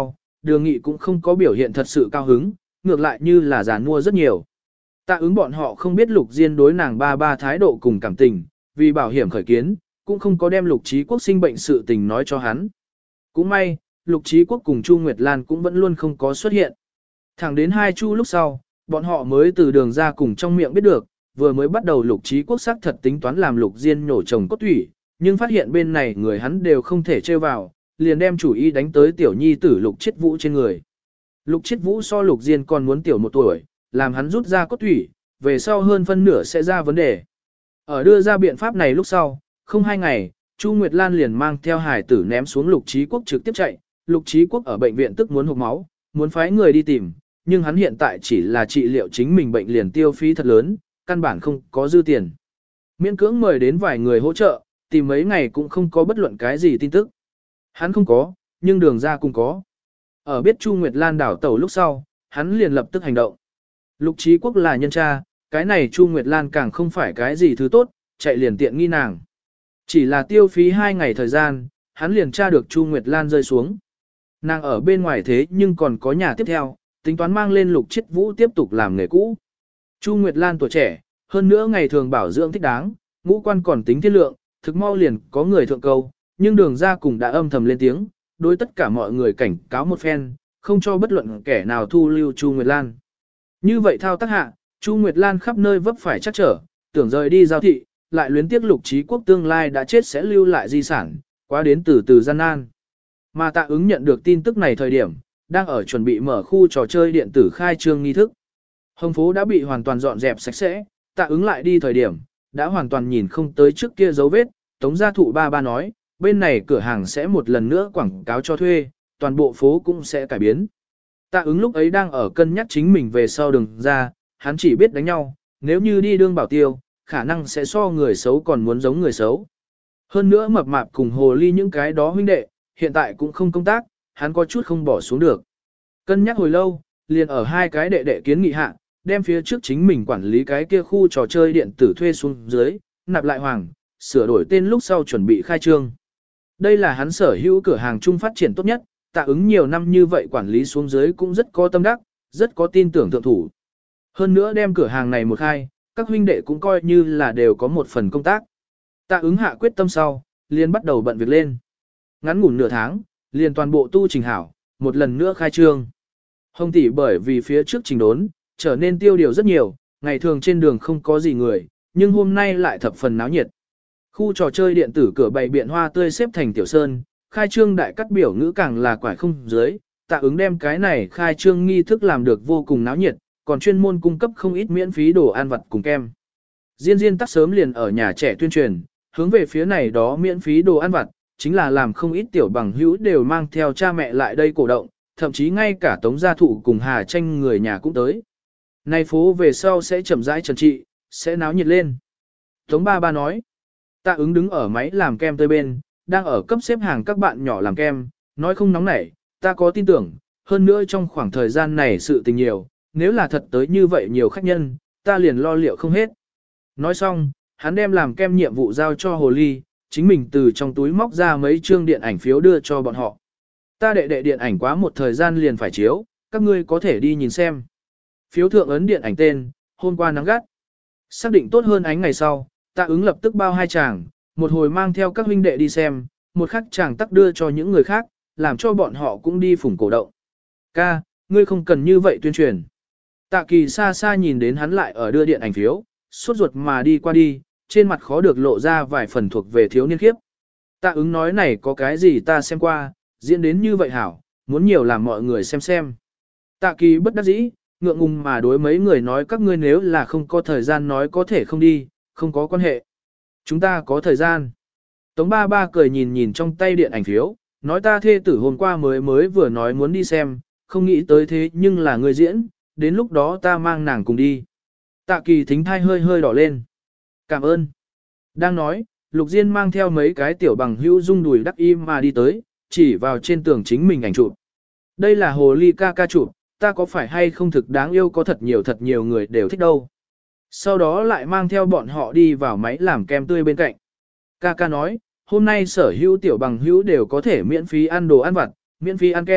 Speaker 1: Đường Nghị cũng không có biểu hiện thật sự cao hứng, ngược lại như là giàn mua rất nhiều. Tạ ứng bọn họ không biết Lục Diên đối nàng ba ba thái độ cùng cảm tình, vì bảo hiểm khởi kiến, cũng không có đem Lục Trí Quốc sinh bệnh sự tình nói cho hắn. Cũng may, Lục Trí Quốc cùng Chu Nguyệt Lan cũng vẫn luôn không có xuất hiện. Thẳng đến 2 chu lúc sau, bọn họ mới từ đường ra cùng trong miệng biết được, vừa mới bắt đầu Lục Trí Quốc xác thật tính toán làm Lục Diên nhổ chồng cốt thủy, nhưng phát hiện bên này người hắn đều không thể trêu vào, liền đem chủ ý đánh tới tiểu nhi tử Lục Chiết Vũ trên người. Lục Chiết Vũ so Lục Diên còn muốn tiểu 1 tuổi, làm hắn rút ra cốt thủy, về sau hơn phân nửa sẽ ra vấn đề. Ở đưa ra biện pháp này lúc sau, không 2 ngày, Chu Nguyệt Lan liền mang theo hải tử ném xuống Lục Trí Quốc trực tiếp chạy, Lục Trí Quốc ở bệnh viện tức muốn hộc máu, muốn phái người đi tìm, nhưng hắn hiện tại chỉ là trị liệu chính mình bệnh liền tiêu phí thật lớn, căn bản không có dư tiền. Miễn cưỡng mời đến vài người hỗ trợ, tìm mấy ngày cũng không có bất luận cái gì tin tức. Hắn không có, nhưng đường ra cũng có. Ở biết Chu Nguyệt Lan đảo tẩu lúc sau, hắn liền lập tức hành động. Lục Trí Quốc là nhân cha, cái này Chu Nguyệt Lan càng không phải cái gì thứ tốt, chạy liền tiện nghi nàng. Chỉ là tiêu phí 2 ngày thời gian, hắn liền tra được Chu Nguyệt Lan rơi xuống. Nàng ở bên ngoài thế nhưng còn có nhà tiếp theo, tính toán mang lên Lục Chiết Vũ tiếp tục làm nghề cũ. Chu Nguyệt Lan tuổi trẻ, hơn nữa ngày thường bảo dưỡng thích đáng, ngũ quan còn tính thiên lượng, thực mau liền có người thượng câu, nhưng đường ra cùng đã âm thầm lên tiếng, đối tất cả mọi người cảnh cáo một phen, không cho bất luận kẻ nào thu lưu Chu Nguyệt Lan. Như vậy thao tác hạ, Chu Nguyệt Lan khắp nơi vấp phải chắc trở, tưởng rời đi giao thị, lại luyến tiếc Lục Trí Quốc tương lai đã chết sẽ lưu lại di sản, quá đến từ từ gian nan. Mà Tạ ứng nhận được tin tức này thời điểm, đang ở chuẩn bị mở khu trò chơi điện tử khai trương nghi thức. Hồng phố đã bị hoàn toàn dọn dẹp sạch sẽ, Tạ ứng lại đi thời điểm, đã hoàn toàn nhìn không tới trước kia dấu vết, Tống gia thụ ba ba nói, bên này cửa hàng sẽ một lần nữa quảng cáo cho thuê, toàn bộ phố cũng sẽ cải biến. Tạ ứng lúc ấy đang ở cân nhắc chính mình về sau đường ra, hắn chỉ biết đánh nhau, nếu như đi đương bảo tiêu, khả năng sẽ so người xấu còn muốn giống người xấu. Hơn nữa mập mạp cùng hồ ly những cái đó huynh đệ, hiện tại cũng không công tác, hắn có chút không bỏ xuống được. Cân nhắc hồi lâu, liền ở 2 cái đệ đệ kiến nghị hạ, đem phía trước chính mình quản lý cái kia khu trò chơi điện tử thuê xuống dưới, nạp lại hoàng, sửa đổi tên lúc sau chuẩn bị khai trương. Đây là hắn sở hữu cửa hàng chung phát triển tốt nhất, Tạ ứng nhiều năm như vậy quản lý xuống dưới cũng rất có tâm đắc, rất có tin tưởng thượng thủ. Hơn nữa đem cửa hàng này một khai, các huynh đệ cũng coi như là đều có một phần công tác. Tạ ứng hạ quyết tâm sau, liền bắt đầu bận việc lên. Ngắn ngủn nửa tháng, liền toàn bộ tu trình hảo, một lần nữa khai trương. Hồng tỷ bởi vì phía trước trình đốn, trở nên tiêu điều rất nhiều, ngày thường trên đường không có gì người, nhưng hôm nay lại thập phần náo nhiệt. Khu trò chơi điện tử cửa bày biện hoa tươi xếp thành tiểu sơn, khai trương đại cắt biểu ngữ càng là quải không dưới, Tạ ứng đem cái này khai trương nghi thức làm được vô cùng náo nhiệt, còn chuyên môn cung cấp không ít miễn phí đồ ăn vặt cùng kem. Diên tắc sớm liền ở nhà trẻ tuyên truyền, hướng về phía này đó miễn phí đồ ăn vặt, chính là làm không ít tiểu bằng hữu đều mang theo cha mẹ lại đây cổ động, thậm chí ngay cả Tống gia thụ cùng Hà Tranh người nhà cũng tới. Nay phố về sau sẽ chậm rãi trần trị, sẽ náo nhiệt lên. Tống ba ba nói, Tạ ứng đứng ở máy làm kem tới bên, đang ở cấp xếp hàng các bạn nhỏ làm kem, nói không nóng nảy, ta có tin tưởng, hơn nữa trong khoảng thời gian này sự tình nhiều, nếu là thật tới như vậy nhiều khách nhân, ta liền lo liệu không hết. Nói xong, hắn đem làm kem nhiệm vụ giao cho Hồ Ly, chính mình từ trong túi móc ra mấy chương điện ảnh phiếu đưa cho bọn họ. Ta đệ điện ảnh quá một thời gian liền phải chiếu, các ngươi có thể đi nhìn xem. Phiếu thượng ấn điện ảnh tên, hôm qua nắng gắt. Xác định tốt hơn ánh ngày sau, Tạ ứng lập tức bao 2 chàng, một hồi mang theo các huynh đệ đi xem, một khắc chàng tắc đưa cho những người khác, làm cho bọn họ cũng đi phủng cổ động. Ca, ngươi không cần như vậy tuyên truyền. Tạ Kỳ xa xa nhìn đến hắn lại ở đưa điện ảnh phiếu, sốt ruột mà đi qua đi, trên mặt khó được lộ ra vài phần thuộc về thiếu niên khiếp. Tạ ứng nói này có cái gì ta xem qua, diễn đến như vậy hảo, muốn nhiều làm mọi người xem. Tạ Kỳ bất đắc dĩ, ngượng ngùng mà đối mấy người nói các ngươi nếu là không có thời gian nói có thể không đi, không có quan hệ. Chúng ta có thời gian. Tống ba ba cười nhìn trong tay điện ảnh phiếu, nói ta thê tử hôm qua mới vừa nói muốn đi xem, không nghĩ tới thế nhưng là người diễn, đến lúc đó ta mang nàng cùng đi. Tạ Kỳ thính thai hơi đỏ lên. Cảm ơn. Đang nói, Lục Diên mang theo mấy cái tiểu bằng hữu rung đùi đắc im mà đi tới, chỉ vào trên tường chính mình ảnh chụp. Đây là Hồ Ly ca chụp, ta có phải hay không thực đáng yêu, có thật nhiều người đều thích đâu. Sau đó lại mang theo bọn họ đi vào máy làm kem tươi bên cạnh. Ca nói, hôm nay sở hữu tiểu bằng hữu đều có thể miễn phí ăn đồ ăn vặt, miễn phí ăn kem,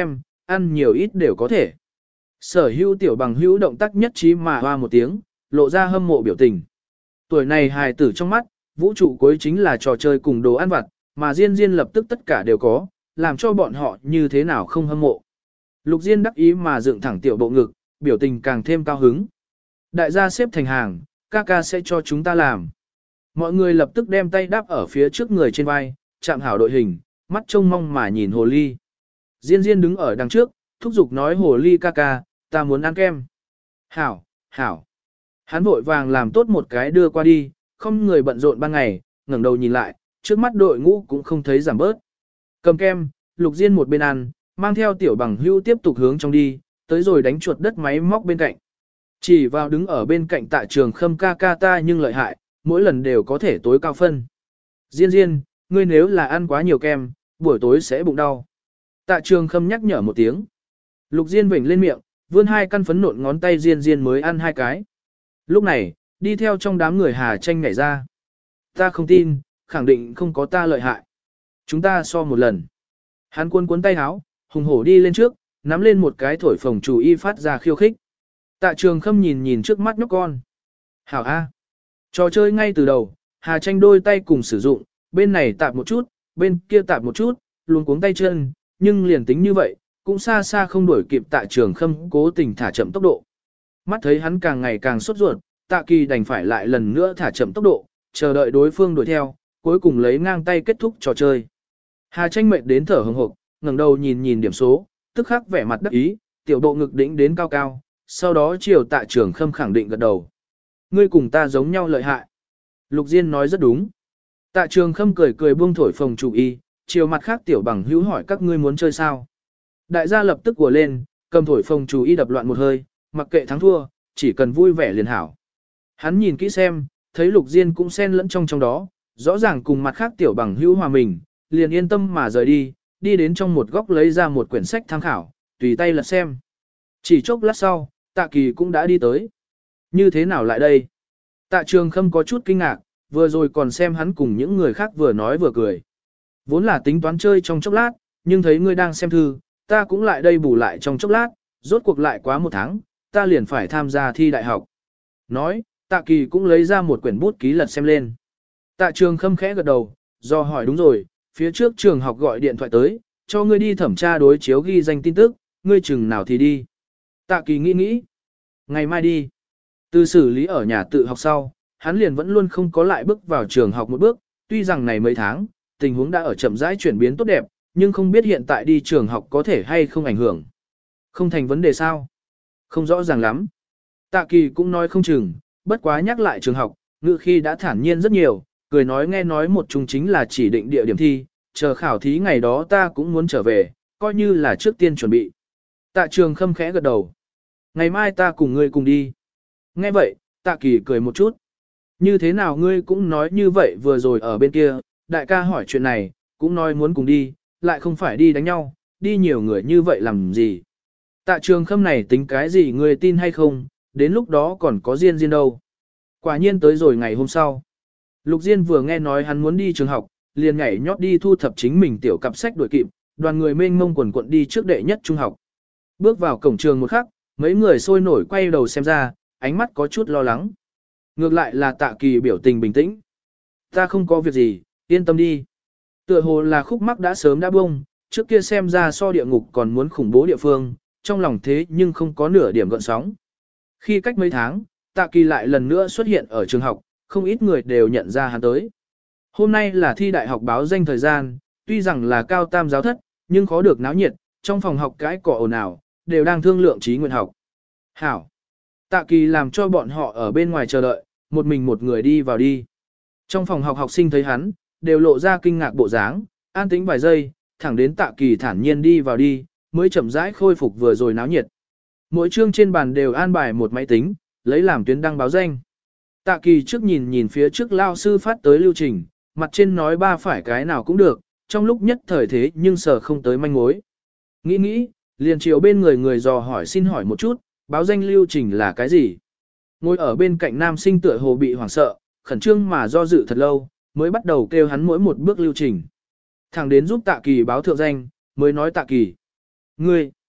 Speaker 1: ăn nhiều ít đều có thể. Sở hữu tiểu bằng hữu động tác nhất trí mà hoa một tiếng, lộ ra hâm mộ biểu tình. Tuổi này hài tử trong mắt, vũ trụ cuối chính là trò chơi cùng đồ ăn vặt, mà Diên Diên lập tức tất cả đều có, làm cho bọn họ như thế nào không hâm mộ. Lục Diên đắc ý mà dựng thẳng tiểu bộ ngực, biểu tình càng thêm cao hứng. Đại gia xếp thành hàng, ca ca sẽ cho chúng ta làm. Mọi người lập tức đem tay đáp ở phía trước người trên vai, chạm hảo đội hình, mắt trông mong mà nhìn hồ ly. Diên Diên đứng ở đằng trước, thúc giục nói hồ ly ca ca, ta muốn ăn kem. Hảo, hảo. Hắn vội vàng làm tốt một cái đưa qua đi, không người bận rộn ban ngày, ngẩng đầu nhìn lại, trước mắt đội ngũ cũng không thấy giảm bớt. Cầm kem, Lục Diên một bên ăn, mang theo tiểu bằng hưu tiếp tục hướng trong đi, tới rồi đánh chuột đất máy móc bên cạnh. Chỉ vào đứng ở bên cạnh Tạ Trường Khâm ca ca ta nhưng lợi hại, mỗi lần đều có thể tối cao phân. Diên Diên, ngươi nếu là ăn quá nhiều kem, buổi tối sẽ bụng đau. Tạ Trường Khâm nhắc nhở một tiếng. Lục Diên vểnh lên miệng, vươn hai căn phấn nộn ngón tay Diên Diên mới ăn hai cái. Lúc này, đi theo trong đám người Hà Tranh nhảy ra. Ta không tin, khẳng định không có ta lợi hại. Chúng ta so một lần. Hắn cuốn tay háo, hùng hổ đi lên trước, nắm lên một cái thổi phồng chủ y phát ra khiêu khích. Tạ Trường Khâm nhìn nhìn trước mắt nhóc con. Hảo A. Trò chơi ngay từ đầu, Hà Tranh đôi tay cùng sử dụng, bên này tạp một chút, bên kia tạp một chút, luống cuống tay chân, nhưng liền tính như vậy, cũng xa xa không đuổi kịp Tạ Trường Khâm cố tình thả chậm tốc độ. Mắt thấy hắn càng ngày càng sốt ruột, Tạ Kỳ đành phải lại lần nữa thả chậm tốc độ, chờ đợi đối phương đuổi theo, cuối cùng lấy ngang tay kết thúc trò chơi. Hà Tranh mệt đến thở hừng hực, ngẩng đầu nhìn nhìn điểm số, tức khắc vẻ mặt đắc ý, tiểu độ ngực đỉnh đến cao cao, sau đó chiều Tạ Trường Khâm khẳng định gật đầu. Ngươi cùng ta giống nhau lợi hại. Lục Diên nói rất đúng. Tạ Trường Khâm cười cười buông thổi phồng chủ y, chiều mặt khác tiểu bằng hữu hỏi các ngươi muốn chơi sao. Đại gia lập tức của lên, cầm thổi phồng chủ y đập loạn một hơi, mặc kệ thắng thua, chỉ cần vui vẻ liền hảo. Hắn nhìn kỹ xem, thấy Lục Diên cũng xen lẫn trong đó, rõ ràng cùng mặt khác tiểu bằng hữu hòa mình, liền yên tâm mà rời đi, đi đến trong một góc lấy ra một quyển sách tham khảo, tùy tay lật xem. Chỉ chốc lát sau, Tạ Kỳ cũng đã đi tới. Như thế nào lại đây? Tạ Trường Khâm có chút kinh ngạc, vừa rồi còn xem hắn cùng những người khác vừa nói vừa cười. Vốn là tính toán chơi trong chốc lát, nhưng thấy ngươi đang xem thư, ta cũng lại đây bù lại trong chốc lát, rốt cuộc lại quá một tháng, ta liền phải tham gia thi đại học. Nói, Tạ Kỳ cũng lấy ra một quyển bút ký lật xem lên. Tạ Trường Khâm khẽ gật đầu, do hỏi đúng rồi, phía trước trường học gọi điện thoại tới, cho ngươi đi thẩm tra đối chiếu ghi danh tin tức, ngươi chừng nào thì đi. Tạ Kỳ nghĩ, ngày mai đi. Từ xử lý ở nhà tự học sau, hắn liền vẫn luôn không có lại bước vào trường học một bước, tuy rằng này mấy tháng, tình huống đã ở chậm rãi chuyển biến tốt đẹp, nhưng không biết hiện tại đi trường học có thể hay không ảnh hưởng. Không thành vấn đề sao? Không rõ ràng lắm. Tạ Kỳ cũng nói không chừng, bất quá nhắc lại trường học, ngự khi đã thản nhiên rất nhiều, cười nói nghe nói một chung chính là chỉ định địa điểm thi, chờ khảo thí ngày đó ta cũng muốn trở về, coi như là trước tiên chuẩn bị. Tạ Trường Khâm khẽ gật đầu. Ngày mai ta cùng ngươi cùng đi. Nghe vậy, Tạ Kỳ cười một chút. Như thế nào ngươi cũng nói như vậy vừa rồi ở bên kia, đại ca hỏi chuyện này, cũng nói muốn cùng đi, lại không phải đi đánh nhau, đi nhiều người như vậy làm gì. Tạ Trường Khâm này tính cái gì ngươi tin hay không, đến lúc đó còn có Diên Diên đâu. Quả nhiên tới rồi ngày hôm sau. Lục Diên vừa nghe nói hắn muốn đi trường học, liền nhảy nhót đi thu thập chính mình tiểu cặp sách đuổi kịp, đoàn người mênh mông quần quận đi trước đệ nhất trung học. Bước vào cổng trường một khắc, mấy người sôi nổi quay đầu xem ra, ánh mắt có chút lo lắng. Ngược lại là Tạ Kỳ biểu tình bình tĩnh. Ta không có việc gì, yên tâm đi. Tựa hồ là khúc mắc đã sớm đã bông, trước kia xem ra so địa ngục còn muốn khủng bố địa phương, trong lòng thế nhưng không có nửa điểm gợn sóng. Khi cách mấy tháng, Tạ Kỳ lại lần nữa xuất hiện ở trường học, không ít người đều nhận ra hắn tới. Hôm nay là thi đại học báo danh thời gian, tuy rằng là cao tam giáo thất, nhưng khó được náo nhiệt, trong phòng học cái cỏ ồn ào, đều đang thương lượng trí nguyện học. Hảo! Tạ Kỳ làm cho bọn họ ở bên ngoài chờ đợi, một mình một người đi vào đi. Trong phòng học học sinh thấy hắn, đều lộ ra kinh ngạc bộ dáng, an tĩnh vài giây, thẳng đến Tạ Kỳ thản nhiên đi vào đi, mới chậm rãi khôi phục vừa rồi náo nhiệt. Mỗi chương trên bàn đều an bài một máy tính, lấy làm tuyến đăng báo danh. Tạ Kỳ trước nhìn nhìn phía trước lao sư phát tới lưu trình, mặt trên nói ba phải cái nào cũng được, trong lúc nhất thời thế nhưng sở không tới manh mối. Nghĩ, liền chiều bên người dò hỏi xin hỏi một chút, báo danh lưu trình là cái gì? Ngồi ở bên cạnh nam sinh tựa hồ bị hoảng sợ, khẩn trương mà do dự thật lâu, mới bắt đầu kêu hắn mỗi một bước lưu trình. Thẳng đến giúp Tạ Kỳ báo thượng danh, mới nói Tạ Kỳ. Ngươi,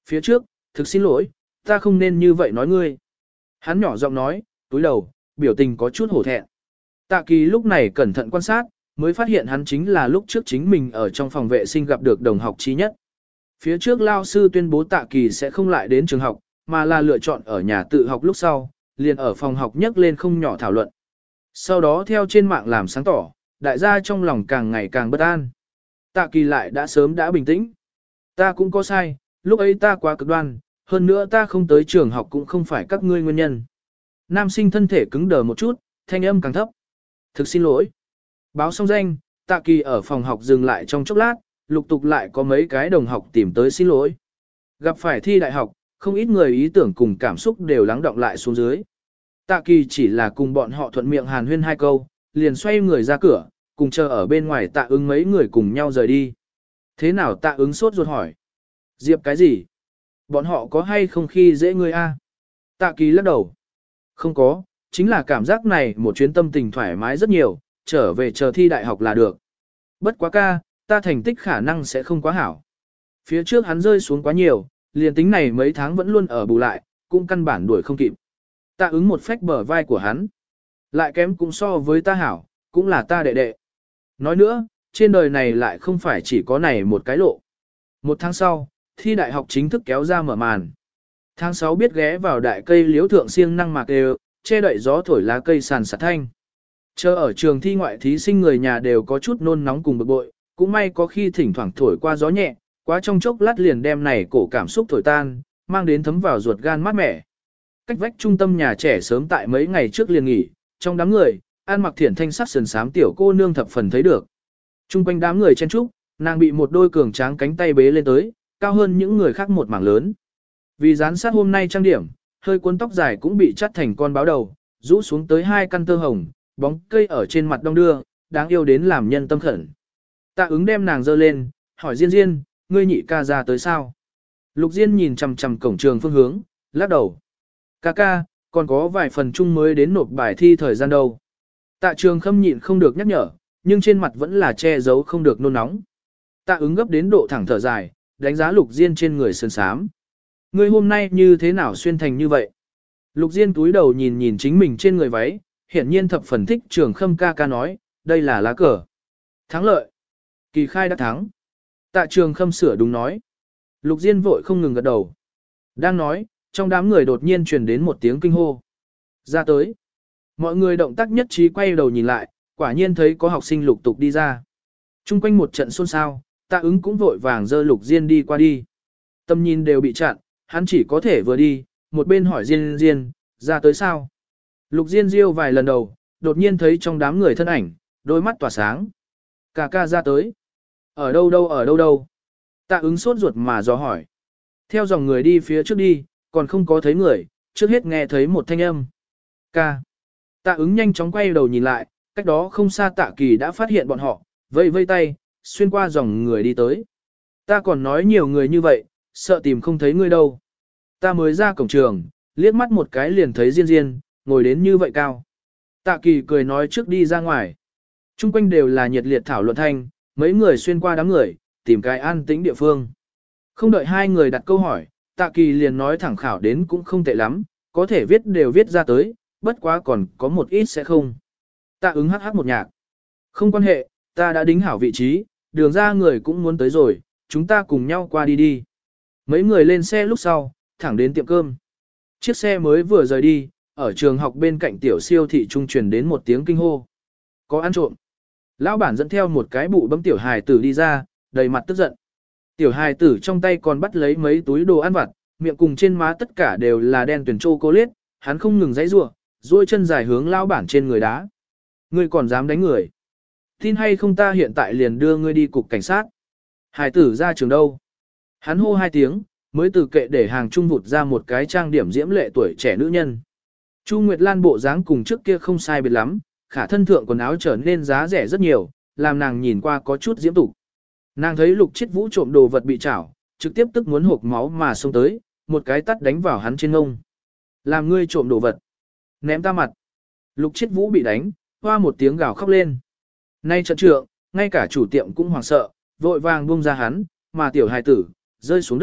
Speaker 1: Phía trước, thực xin lỗi, ta không nên như vậy nói ngươi. Hắn nhỏ giọng nói, túi đầu, biểu tình có chút hổ thẹn. Tạ Kỳ lúc này cẩn thận quan sát, mới phát hiện hắn chính là lúc trước chính mình ở trong phòng vệ sinh gặp được đồng học trí nhất. Phía trước lao sư tuyên bố Tạ Kỳ sẽ không lại đến trường học, mà là lựa chọn ở nhà tự học lúc sau, liền ở phòng học nhắc lên không nhỏ thảo luận. Sau đó theo trên mạng làm sáng tỏ, đại gia trong lòng càng ngày càng bất an. Tạ Kỳ lại đã sớm đã bình tĩnh. Ta cũng có sai, lúc ấy ta quá cực đoan, hơn nữa ta không tới trường học cũng không phải các ngươi nguyên nhân. Nam sinh thân thể cứng đờ một chút, thanh âm càng thấp. Thực xin lỗi. Báo xong danh, Tạ Kỳ ở phòng học dừng lại trong chốc lát, lục tục lại có mấy cái đồng học tìm tới xin lỗi. Gặp phải thi đại học, không ít người ý tưởng cùng cảm xúc đều lắng động lại xuống dưới. Tạ Kỳ chỉ là cùng bọn họ thuận miệng hàn huyên hai câu, liền xoay người ra cửa, cùng chờ ở bên ngoài Tạ Ứng mấy người cùng nhau rời đi. Thế nào Tạ Ứng sốt ruột hỏi? Diệp cái gì? Bọn họ có hay không khi dễ ngươi a? Tạ Kỳ lắc đầu. Không có, chính là cảm giác này một chuyến tâm tình thoải mái rất nhiều, trở về chờ thi đại học là được. Bất quá ca, ta thành tích khả năng sẽ không quá hảo. Phía trước hắn rơi xuống quá nhiều, liền tính này mấy tháng vẫn luôn ở bù lại, cũng căn bản đuổi không kịp. Tạ Ứng một phách bờ vai của hắn. Lại kém cũng so với ta hảo, cũng là ta đệ đệ. Nói nữa, trên đời này lại không phải chỉ có này một cái lộ. Một tháng sau, thi đại học chính thức kéo ra mở màn. Tháng 6 biết ghé vào đại cây liễu thượng siêng năng mạc đều, che đậy gió thổi lá cây sàn sạt thanh. Chờ ở trường thi ngoại thí sinh người nhà đều có chút nôn nóng cùng bực bội, cũng may có khi thỉnh thoảng thổi qua gió nhẹ, quá trong chốc lát liền đem này cổ cảm xúc thổi tan, mang đến thấm vào ruột gan mát mẻ. Cách vách trung tâm nhà trẻ sớm tại mấy ngày trước liền nghỉ, trong đám người, ăn mặc thiển thanh sắc sườn xám tiểu cô nương thập phần thấy được. Trung quanh đám người chen trúc, nàng bị một đôi cường tráng cánh tay bế lên tới, cao hơn những người khác một mảng lớn. Vì gián sát hôm nay trang điểm, hơi cuốn tóc dài cũng bị chắt thành con báo đầu, rũ xuống tới hai căn tơ hồng, bóng cây ở trên mặt đong đưa, đáng yêu đến làm nhân tâm khẩn. Tạ Ứng đem nàng dơ lên, hỏi Diên Diên, ngươi nhị ca ra tới sao? Lục Diên nhìn chằm chằm cổng trường phương hướng, lắc đầu. Ca ca, còn có vài phần chung mới đến nộp bài thi thời gian đâu. Tạ Trường Khâm nhịn không được nhắc nhở, nhưng trên mặt vẫn là che giấu không được nôn nóng. Tạ Ứng gấp đến độ thẳng thở dài, đánh giá Lục Diên trên người sơn sám. Ngươi hôm nay như thế nào xuyên thành như vậy? Lục Diên túi đầu nhìn nhìn chính mình trên người váy, hiển nhiên thập phần thích Trường Khâm ca ca nói, đây là lá cờ. Thắng lợi. Kỳ khai đã thắng. Tạ Trường Khâm sửa đúng nói. Lục Diên vội không ngừng gật đầu. Đang nói, trong đám người đột nhiên truyền đến một tiếng kinh hô. Ra tới. Mọi người động tác nhất trí quay đầu nhìn lại, quả nhiên thấy có học sinh lục tục đi ra. Trung quanh một trận xôn xao, Tạ Ứng cũng vội vàng dơ Lục Diên đi qua đi. Tâm nhìn đều bị chặn, hắn chỉ có thể vừa đi, một bên hỏi Diên Diên, ra tới sao? Lục Diên riêu vài lần đầu, đột nhiên thấy trong đám người thân ảnh, đôi mắt tỏa sáng. Ca ca ra tới. Ở đâu đâu ở đâu đâu? Tạ Ứng sốt ruột mà dò hỏi. Theo dòng người đi phía trước đi, còn không có thấy người, trước hết nghe thấy một thanh âm. Ca. Tạ Ứng nhanh chóng quay đầu nhìn lại, cách đó không xa Tạ Kỳ đã phát hiện bọn họ, vây vây tay, xuyên qua dòng người đi tới. Ta còn nói nhiều người như vậy, sợ tìm không thấy ngươi đâu. Ta mới ra cổng trường, liếc mắt một cái liền thấy Diên Diên, ngồi đến như vậy cao. Tạ Kỳ cười nói trước đi ra ngoài. Trung quanh đều là nhiệt liệt thảo luận thanh, mấy người xuyên qua đám người, tìm cái an tĩnh địa phương. Không đợi hai người đặt câu hỏi, Tạ Kỳ liền nói thẳng khảo đến cũng không tệ lắm, có thể viết đều viết ra tới, bất quá còn có một ít sẽ không. Tạ Ứng hắc một nhạc. Không quan hệ, ta đã đính hảo vị trí, đường ra người cũng muốn tới rồi, chúng ta cùng nhau qua đi đi. Mấy người lên xe lúc sau, thẳng đến tiệm cơm. Chiếc xe mới vừa rời đi, ở trường học bên cạnh tiểu siêu thị trung truyền đến một tiếng kinh hô. Có ăn trộm. Lão bản dẫn theo một cái bụ bấm tiểu hài tử đi ra, đầy mặt tức giận. Tiểu hài tử trong tay còn bắt lấy mấy túi đồ ăn vặt, miệng cùng trên má tất cả đều là đen tuyển chocolate, hắn không ngừng giãy giụa, duỗi chân dài hướng lão bản trên người đá. Ngươi còn dám đánh người? Tin hay không ta hiện tại liền đưa ngươi đi cục cảnh sát. Hài tử ra trường đâu? Hắn hô hai tiếng, mới từ kệ để hàng trung vụt ra một cái trang điểm diễm lệ tuổi trẻ nữ nhân. Chu Nguyệt Lan bộ dáng cùng trước kia không sai biệt lắm, khả thân thượng quần áo trở nên giá rẻ rất nhiều, làm nàng nhìn qua có chút diễm tục. Nàng thấy Lục Chiết Vũ trộm đồ vật bị chảo, trực tiếp tức muốn hộc máu mà xông tới, một cái tát đánh vào hắn trên ngông. Làm ngươi trộm đồ vật. Ném ta mặt. Lục Chiết Vũ bị đánh, hoa một tiếng gào khóc lên. Nay trận trượng, ngay cả chủ tiệm cũng hoảng sợ, vội vàng buông ra hắn, mà tiểu hài tử, rơi xuống đất,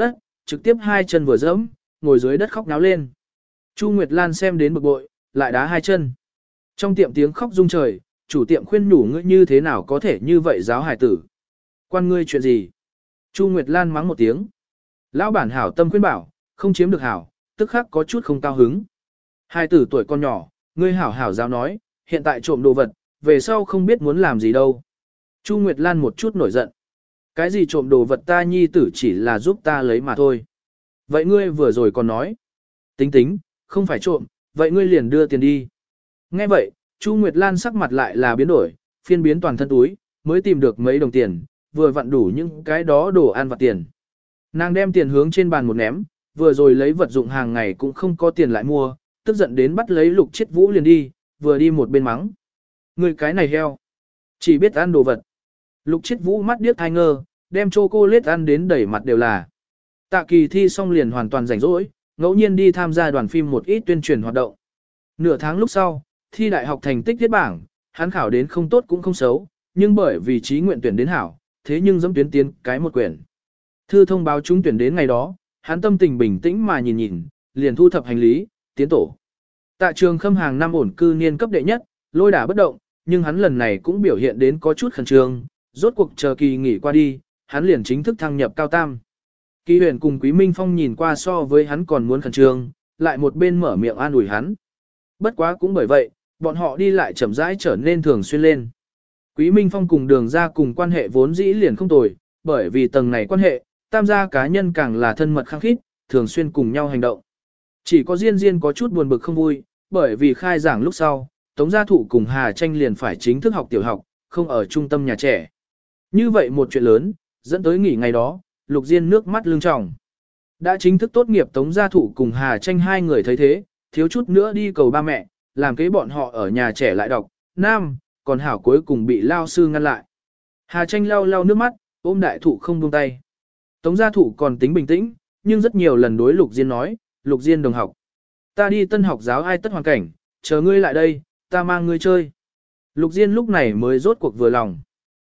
Speaker 1: trực tiếp hai chân vừa dẫm, ngồi dưới đất khóc náo lên. Chu Nguyệt Lan xem đến bực bội, lại đá hai chân. Trong tiệm tiếng khóc rung trời, chủ tiệm khuyên nhủ ngươi như thế nào có thể như vậy giáo hải tử. Quan ngươi chuyện gì? Chu Nguyệt Lan mắng một tiếng. Lão bản hảo tâm khuyên bảo, không chiếm được hảo, tức khắc có chút không cao hứng. Hai tử tuổi con nhỏ, ngươi hảo hảo giáo nói, hiện tại trộm đồ vật, về sau không biết muốn làm gì đâu. Chu Nguyệt Lan một chút nổi giận. Cái gì trộm đồ vật ta nhi tử chỉ là giúp ta lấy mà thôi. Vậy ngươi vừa rồi còn nói. Tính tính, không phải trộm, vậy ngươi liền đưa tiền đi. Nghe vậy, Chu Nguyệt Lan sắc mặt lại là biến đổi, phiên biến toàn thân túi, mới tìm được mấy đồng tiền, vừa vặn đủ những cái đó đồ ăn vặt tiền. Nàng đem tiền hướng trên bàn một ném, vừa rồi lấy vật dụng hàng ngày cũng không có tiền lại mua, tức giận đến bắt lấy Lục Chiết Vũ liền đi, vừa đi một bên mắng. Người cái này heo, chỉ biết ăn đồ vật. Lục Chiết Vũ mắt điếc thai ngơ, đem chocolate ăn đến đầy mặt đều là. Tạ Kỳ thi xong liền hoàn toàn rảnh rỗi, ngẫu nhiên đi tham gia đoàn phim một ít tuyên truyền hoạt động. Nửa tháng lúc sau, thi đại học thành tích viết bảng, hắn khảo đến không tốt cũng không xấu, nhưng bởi vì trí nguyện tuyển đến hảo, thế nhưng dẫm tuyến tiến cái một quyển. Thư thông báo trúng tuyển đến ngày đó, hắn tâm tình bình tĩnh mà nhìn nhìn, liền thu thập hành lý, tiến tổ. Tạ Trường Khâm hàng năm ổn cư niên cấp đệ nhất, lôi đả bất động, nhưng hắn lần này cũng biểu hiện đến có chút khẩn trương, rốt cuộc chờ kỳ nghỉ qua đi, hắn liền chính thức thăng nhập cao tam. Kỳ Huyền cùng Quý Minh Phong nhìn qua so với hắn còn muốn khẩn trương, lại một bên mở miệng an ủi hắn. Bất quá cũng bởi vậy, bọn họ đi lại chậm rãi trở nên thường xuyên lên. Quý Minh Phong cùng Đường gia cùng quan hệ vốn dĩ liền không tồi, bởi vì tầng này quan hệ, tam gia cá nhân càng là thân mật khăng khít, thường xuyên cùng nhau hành động. Chỉ có Diên Diên có chút buồn bực không vui, bởi vì khai giảng lúc sau, Tống Gia Thụ cùng Hà Tranh liền phải chính thức học tiểu học, không ở trung tâm nhà trẻ. Như vậy một chuyện lớn, dẫn tới nghỉ ngày đó, Lục Diên nước mắt lưng tròng. Đã chính thức tốt nghiệp Tống Gia Thụ cùng Hà Tranh hai người thấy thế, thiếu chút nữa đi cầu ba mẹ, làm kế bọn họ ở nhà trẻ lại đọc, nam, còn hảo cuối cùng bị lao sư ngăn lại. Hà Tranh lau lau nước mắt, ôm đại thụ không buông tay. Tống Gia Thụ còn tính bình tĩnh, nhưng rất nhiều lần đối Lục Diên nói, Lục Diên đồng học. Ta đi tân học giáo ai tất hoàn cảnh, chờ ngươi lại đây, ta mang ngươi chơi. Lục Diên lúc này mới rốt cuộc vừa lòng.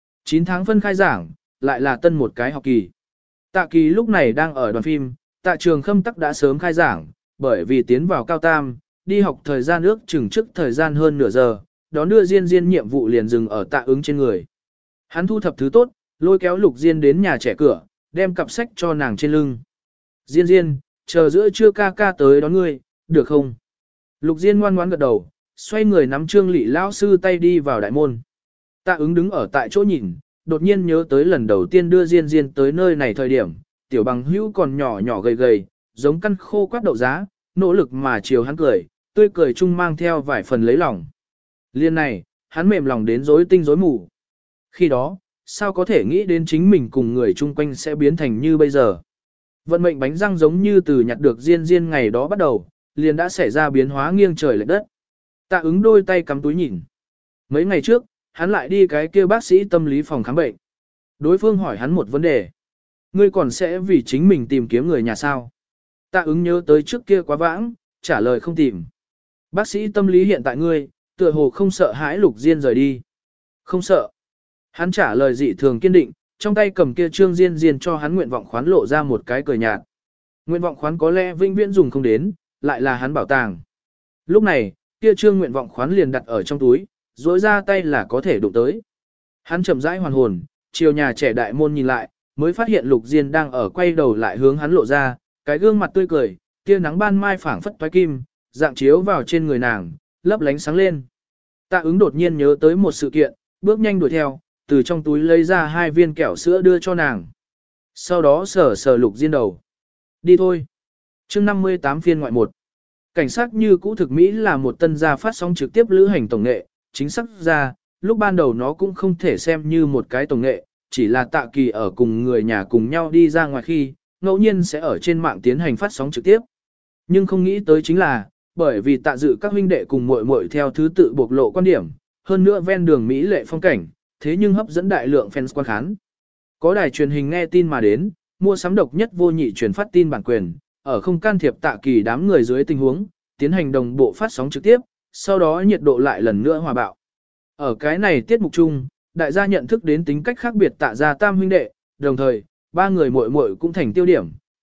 Speaker 1: 9 tháng phân khai giảng, lại là tân một cái học kỳ. Tạ Kỳ lúc này đang ở đoàn phim, Tạ Trường Khâm tắc đã sớm khai giảng, bởi vì tiến vào cao tam, đi học thời gian ước chừng trước thời gian hơn nửa giờ, đón đưa Diên Diên nhiệm vụ liền dừng ở Tạ Ứng trên người. Hắn thu thập thứ tốt, lôi kéo Lục Diên đến nhà trẻ cửa, đem cặp sách cho nàng trên lưng. Diên Diên, chờ giữa trưa ca ca tới đón ngươi, được không? Lục Diên ngoan ngoãn gật đầu, xoay người nắm Trương Lị lão sư tay đi vào đại môn. Tạ Ứng đứng ở tại chỗ nhìn, đột nhiên nhớ tới lần đầu tiên đưa Diên Diên tới nơi này thời điểm, tiểu bằng hữu còn nhỏ nhỏ gầy gầy, giống căn khô quát đậu giá, nỗ lực mà chiều hắn cười, tươi cười chung mang theo vài phần lấy lòng. Liên này, hắn mềm lòng đến rối tinh rối mù. Khi đó, sao có thể nghĩ đến chính mình cùng người chung quanh sẽ biến thành như bây giờ. Vận mệnh bánh răng giống như từ nhặt được Diên Diên ngày đó bắt đầu, liền đã xảy ra biến hóa nghiêng trời lệch đất. Tạ Ứng đôi tay cắm túi nhìn. Mấy ngày trước, hắn lại đi cái kia bác sĩ tâm lý phòng khám bệnh. Đối phương hỏi hắn một vấn đề. Ngươi còn sẽ vì chính mình tìm kiếm người nhà sao? Tạ Ứng nhớ tới trước kia quá vãng, trả lời không tìm. Bác sĩ tâm lý hiện tại ngươi, tựa hồ không sợ hãi Lục Diên rời đi. Không sợ. Hắn trả lời dị thường kiên định, trong tay cầm kia trương Diên Diên cho hắn nguyện vọng khoán lộ ra một cái cười nhạt. Nguyện vọng khoán có lẽ vĩnh viễn dùng không đến, lại là hắn bảo tàng. Lúc này, kia trương nguyện vọng khoán liền đặt ở trong túi, duỗi ra tay là có thể đụng tới. Hắn chậm rãi hoàn hồn, chiều nhà trẻ đại môn nhìn lại, mới phát hiện Lục Diên đang ở quay đầu lại hướng hắn lộ ra, cái gương mặt tươi cười, kia nắng ban mai phảng phất toái kim, dạng chiếu vào trên người nàng, lấp lánh sáng lên. Tạ Ứng đột nhiên nhớ tới một sự kiện, bước nhanh đuổi theo, từ trong túi lấy ra 2 viên kẹo sữa đưa cho nàng. Sau đó sờ sờ Lục Diên đầu. Đi thôi. Chương 58 phiên ngoại 1. Cảnh sát như cũ thực Mỹ là một tân gia phát sóng trực tiếp lữ hành tổng nghệ, chính xác ra, lúc ban đầu nó cũng không thể xem như một cái tổng nghệ, chỉ là Tạ Kỳ ở cùng người nhà cùng nhau đi ra ngoài khi, ngẫu nhiên sẽ ở trên mạng tiến hành phát sóng trực tiếp. Nhưng không nghĩ tới chính là, bởi vì Tạ Dự các huynh đệ cùng muội muội theo thứ tự bộc lộ quan điểm, hơn nữa ven đường Mỹ lệ phong cảnh, thế nhưng hấp dẫn đại lượng fans quan khán. Có đài truyền hình nghe tin mà đến, mua sắm độc nhất vô nhị truyền phát tin bản quyền, ở không can thiệp Tạ Kỳ đám người dưới tình huống, tiến hành đồng bộ phát sóng trực tiếp, sau đó nhiệt độ lại lần nữa hòa bạo. Ở cái này tiết mục chung, đại gia nhận thức đến tính cách khác biệt Tạ gia tam huynh đệ, đồng thời, 3 người muội muội cũng thành tiêu điểm,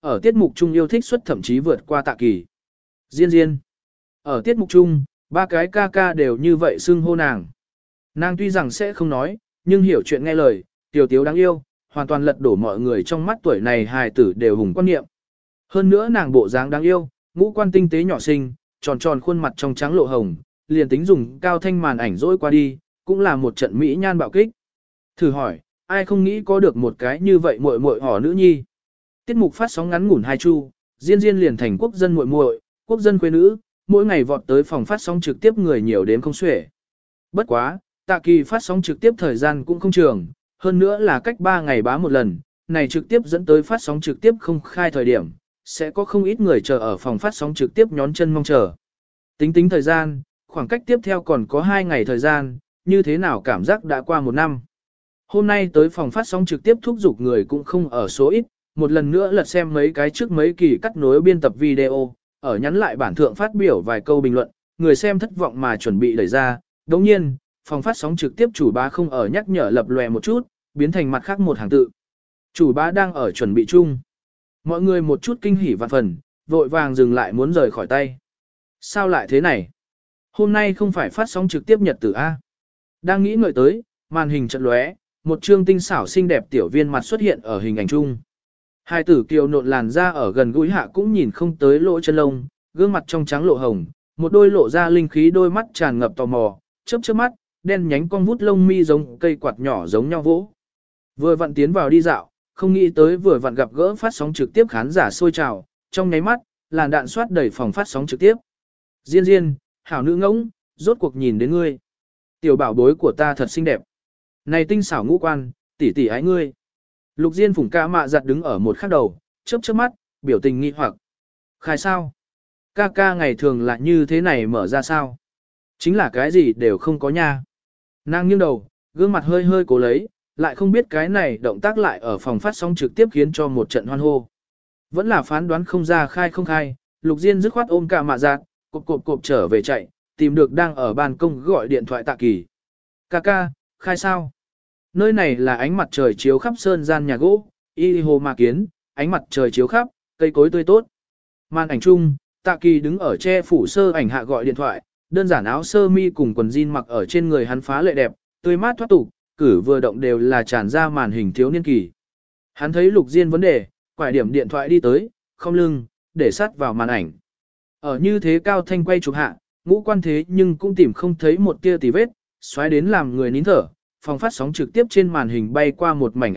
Speaker 1: ở tiết mục chung yêu thích suất thậm chí vượt qua Tạ Kỳ. Diên Diên. Ở tiết mục chung, ba cái ca ca đều như vậy xưng hô nàng. Nàng tuy rằng sẽ không nói, nhưng hiểu chuyện nghe lời, tiểu tiếu đáng yêu, hoàn toàn lật đổ mọi người trong mắt tuổi này hài tử đều hùng quan niệm. Hơn nữa nàng bộ dáng đáng yêu, ngũ quan tinh tế nhỏ xinh, tròn tròn khuôn mặt trong trắng lộ hồng, liền tính dùng cao thanh màn ảnh dỗi qua đi, cũng là một trận mỹ nhan bạo kích. Thử hỏi, ai không nghĩ có được một cái như vậy muội muội hỏ nữ nhi. Tiết mục phát sóng ngắn ngủn 2 chu, Diên Diên liền thành quốc dân muội muội, quốc dân quê nữ, mỗi ngày vọt tới phòng phát sóng trực tiếp người nhiều đến không xuể. Bất quá, Tạ Kỳ phát sóng trực tiếp thời gian cũng không trường, hơn nữa là cách 3 ngày bá một lần, này trực tiếp dẫn tới phát sóng trực tiếp không khai thời điểm, sẽ có không ít người chờ ở phòng phát sóng trực tiếp nhón chân mong chờ. Tính thời gian, khoảng cách tiếp theo còn có 2 ngày thời gian, như thế nào cảm giác đã qua 1 năm. Hôm nay tới phòng phát sóng trực tiếp thúc giục người cũng không ở số ít, một lần nữa lật xem mấy cái trước mấy kỳ cắt nối biên tập video, ở nhắn lại bản thượng phát biểu vài câu bình luận, người xem thất vọng mà chuẩn bị đẩy ra. Đồng nhiên, phòng phát sóng trực tiếp chủ bá không ở nhắc nhở lập lòe một chút, biến thành mặt khác một hàng tự. Chủ bá đang ở chuẩn bị chung. Mọi người một chút kinh hỉ vạn phần, vội vàng dừng lại muốn rời khỏi tay. Sao lại thế này? Hôm nay không phải phát sóng trực tiếp nhật tử A. Đang nghĩ ngợi tới, màn hình chợt lóe, một trương tinh xảo xinh đẹp tiểu viên mặt xuất hiện ở hình ảnh chung. Hai tử kiều nộn làn da ở gần gũi hạ cũng nhìn không tới lỗ chân lông, gương mặt trong trắng lộ hồng, một đôi lộ ra linh khí đôi mắt tràn ngập tò mò, chớp chớp mắt, đen nhánh con vút lông mi giống cây quạt nhỏ giống nhau vỗ. Vừa vặn tiến vào đi dạo, không nghĩ tới vừa vặn gặp gỡ phát sóng trực tiếp khán giả sôi trào, trong nháy mắt, làn đạn soát đầy phòng phát sóng trực tiếp. Diên Diên, hảo nữ ngỗng, rốt cuộc nhìn đến ngươi. Tiểu bảo bối của ta thật xinh đẹp. Này tinh xảo ngũ quan, tỷ tỷ ái ngươi. Lục Diên phủng ca mạ giặt đứng ở một khắc đầu, chớp chớp mắt, biểu tình nghi hoặc. Khai sao? Ca ca ngày thường là như thế này mở ra sao? Chính là cái gì đều không có nha. Nàng nghiêng đầu, gương mặt hơi hơi cố lấy, lại không biết cái này động tác lại ở phòng phát sóng trực tiếp khiến cho một trận hoan hô. Vẫn là phán đoán không ra khai không khai, Lục Diên dứt khoát ôm ca mạ giặt, cộp trở về chạy, tìm được đang ở ban công gọi điện thoại Tạ Kỳ. Ca ca, khai sao? Nơi này là ánh mặt trời chiếu khắp sơn gian nhà gỗ, y hồ mà kiến, ánh mặt trời chiếu khắp, cây cối tươi tốt. Màn ảnh chung, Tạ Kỳ đứng ở che phủ sơ ảnh hạ gọi điện thoại, đơn giản áo sơ mi cùng quần jean mặc ở trên người hắn phá lệ đẹp, tươi mát thoát tục, cử vừa động đều là tràn ra màn hình thiếu niên kỳ. Hắn thấy Lục Diên vấn đề, quải điểm điện thoại đi tới, không lưng, để sát vào màn ảnh. Ở như thế cao thanh quay chụp hạ, ngũ quan thế nhưng cũng tìm không thấy một tia tì vết, xoáy đến làm người nín thở. Phòng phát sóng trực tiếp trên màn hình bay qua một mảnh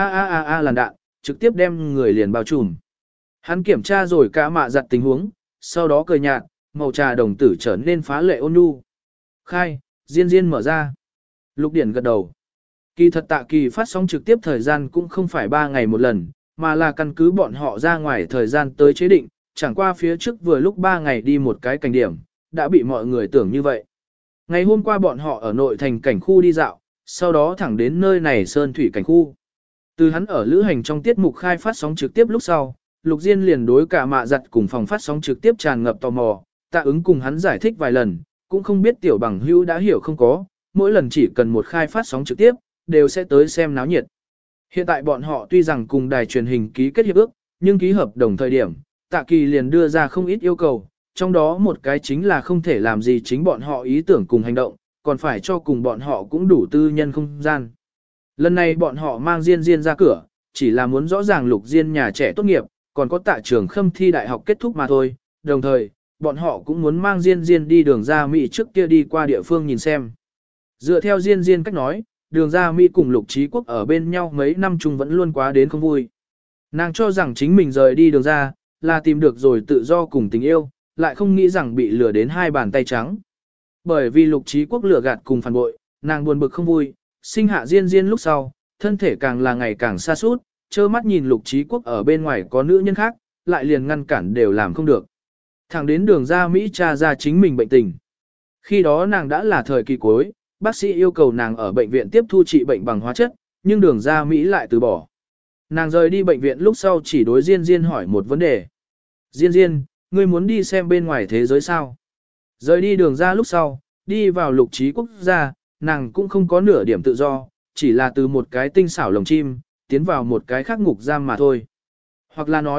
Speaker 1: a làn đạn, trực tiếp đem người liền bao trùm. Hắn kiểm tra rồi cả mạ giặt tình huống, sau đó cười nhạt, màu trà đồng tử trở nên phá lệ ôn nhu. Khai, Diên Diên mở ra. Lục Điển gật đầu. Kỳ thật Tạ Kỳ phát sóng trực tiếp thời gian cũng không phải 3 ngày một lần, mà là căn cứ bọn họ ra ngoài thời gian tới chế định, chẳng qua phía trước vừa lúc 3 ngày đi một cái cảnh điểm, đã bị mọi người tưởng như vậy. Ngày hôm qua bọn họ ở nội thành cảnh khu đi dạo, sau đó thẳng đến nơi này sơn thủy cảnh khu. Từ hắn ở lữ hành trong tiết mục khai phát sóng trực tiếp lúc sau, Lục Diên liền đối cả mạ giặt cùng phòng phát sóng trực tiếp tràn ngập tò mò, Tạ Ứng cùng hắn giải thích vài lần, cũng không biết tiểu bằng hữu đã hiểu không có, mỗi lần chỉ cần một khai phát sóng trực tiếp, đều sẽ tới xem náo nhiệt. Hiện tại bọn họ tuy rằng cùng đài truyền hình ký kết hiệp ước, nhưng ký hợp đồng thời điểm, Tạ Kỳ liền đưa ra không ít yêu cầu, trong đó một cái chính là không thể làm gì chính bọn họ ý tưởng cùng hành động, còn phải cho cùng bọn họ cũng đủ tư nhân không gian. Lần này bọn họ mang Diên Diên ra cửa, chỉ là muốn rõ ràng Lục Diên nhà trẻ tốt nghiệp, còn có Tạ Trường Khâm thi đại học kết thúc mà thôi, đồng thời, bọn họ cũng muốn mang Diên Diên đi đường ra Mỹ trước kia đi qua địa phương nhìn xem. Dựa theo Diên Diên cách nói, đường ra Mỹ cùng Lục Trí Quốc ở bên nhau mấy năm chung vẫn luôn quá đến không vui. Nàng cho rằng chính mình rời đi đường ra, là tìm được rồi tự do cùng tình yêu, lại không nghĩ rằng bị lừa đến 2 bàn tay trắng. Bởi vì Lục Trí Quốc lừa gạt cùng phản bội, nàng buồn bực không vui, sinh hạ Diên Diên lúc sau, thân thể càng là ngày càng xa suốt, trơ mắt nhìn Lục Trí Quốc ở bên ngoài có nữ nhân khác, lại liền ngăn cản đều làm không được. Thẳng đến đường ra Mỹ tra ra chính mình bệnh tình. Khi đó nàng đã là thời kỳ cuối, bác sĩ yêu cầu nàng ở bệnh viện tiếp thu trị bệnh bằng hóa chất, nhưng đường ra Mỹ lại từ bỏ. Nàng rời đi bệnh viện lúc sau chỉ đối Diên Diên hỏi một vấn đề. Diên Diên, ngươi muốn đi xem bên ngoài thế giới sao? Rời đi đường ra lúc sau, đi vào Lục Trí Quốc gia, nàng cũng không có nửa điểm tự do, chỉ là từ một cái tinh xảo lồng chim, tiến vào một cái khác ngục giam mà thôi. Hoặc là nói,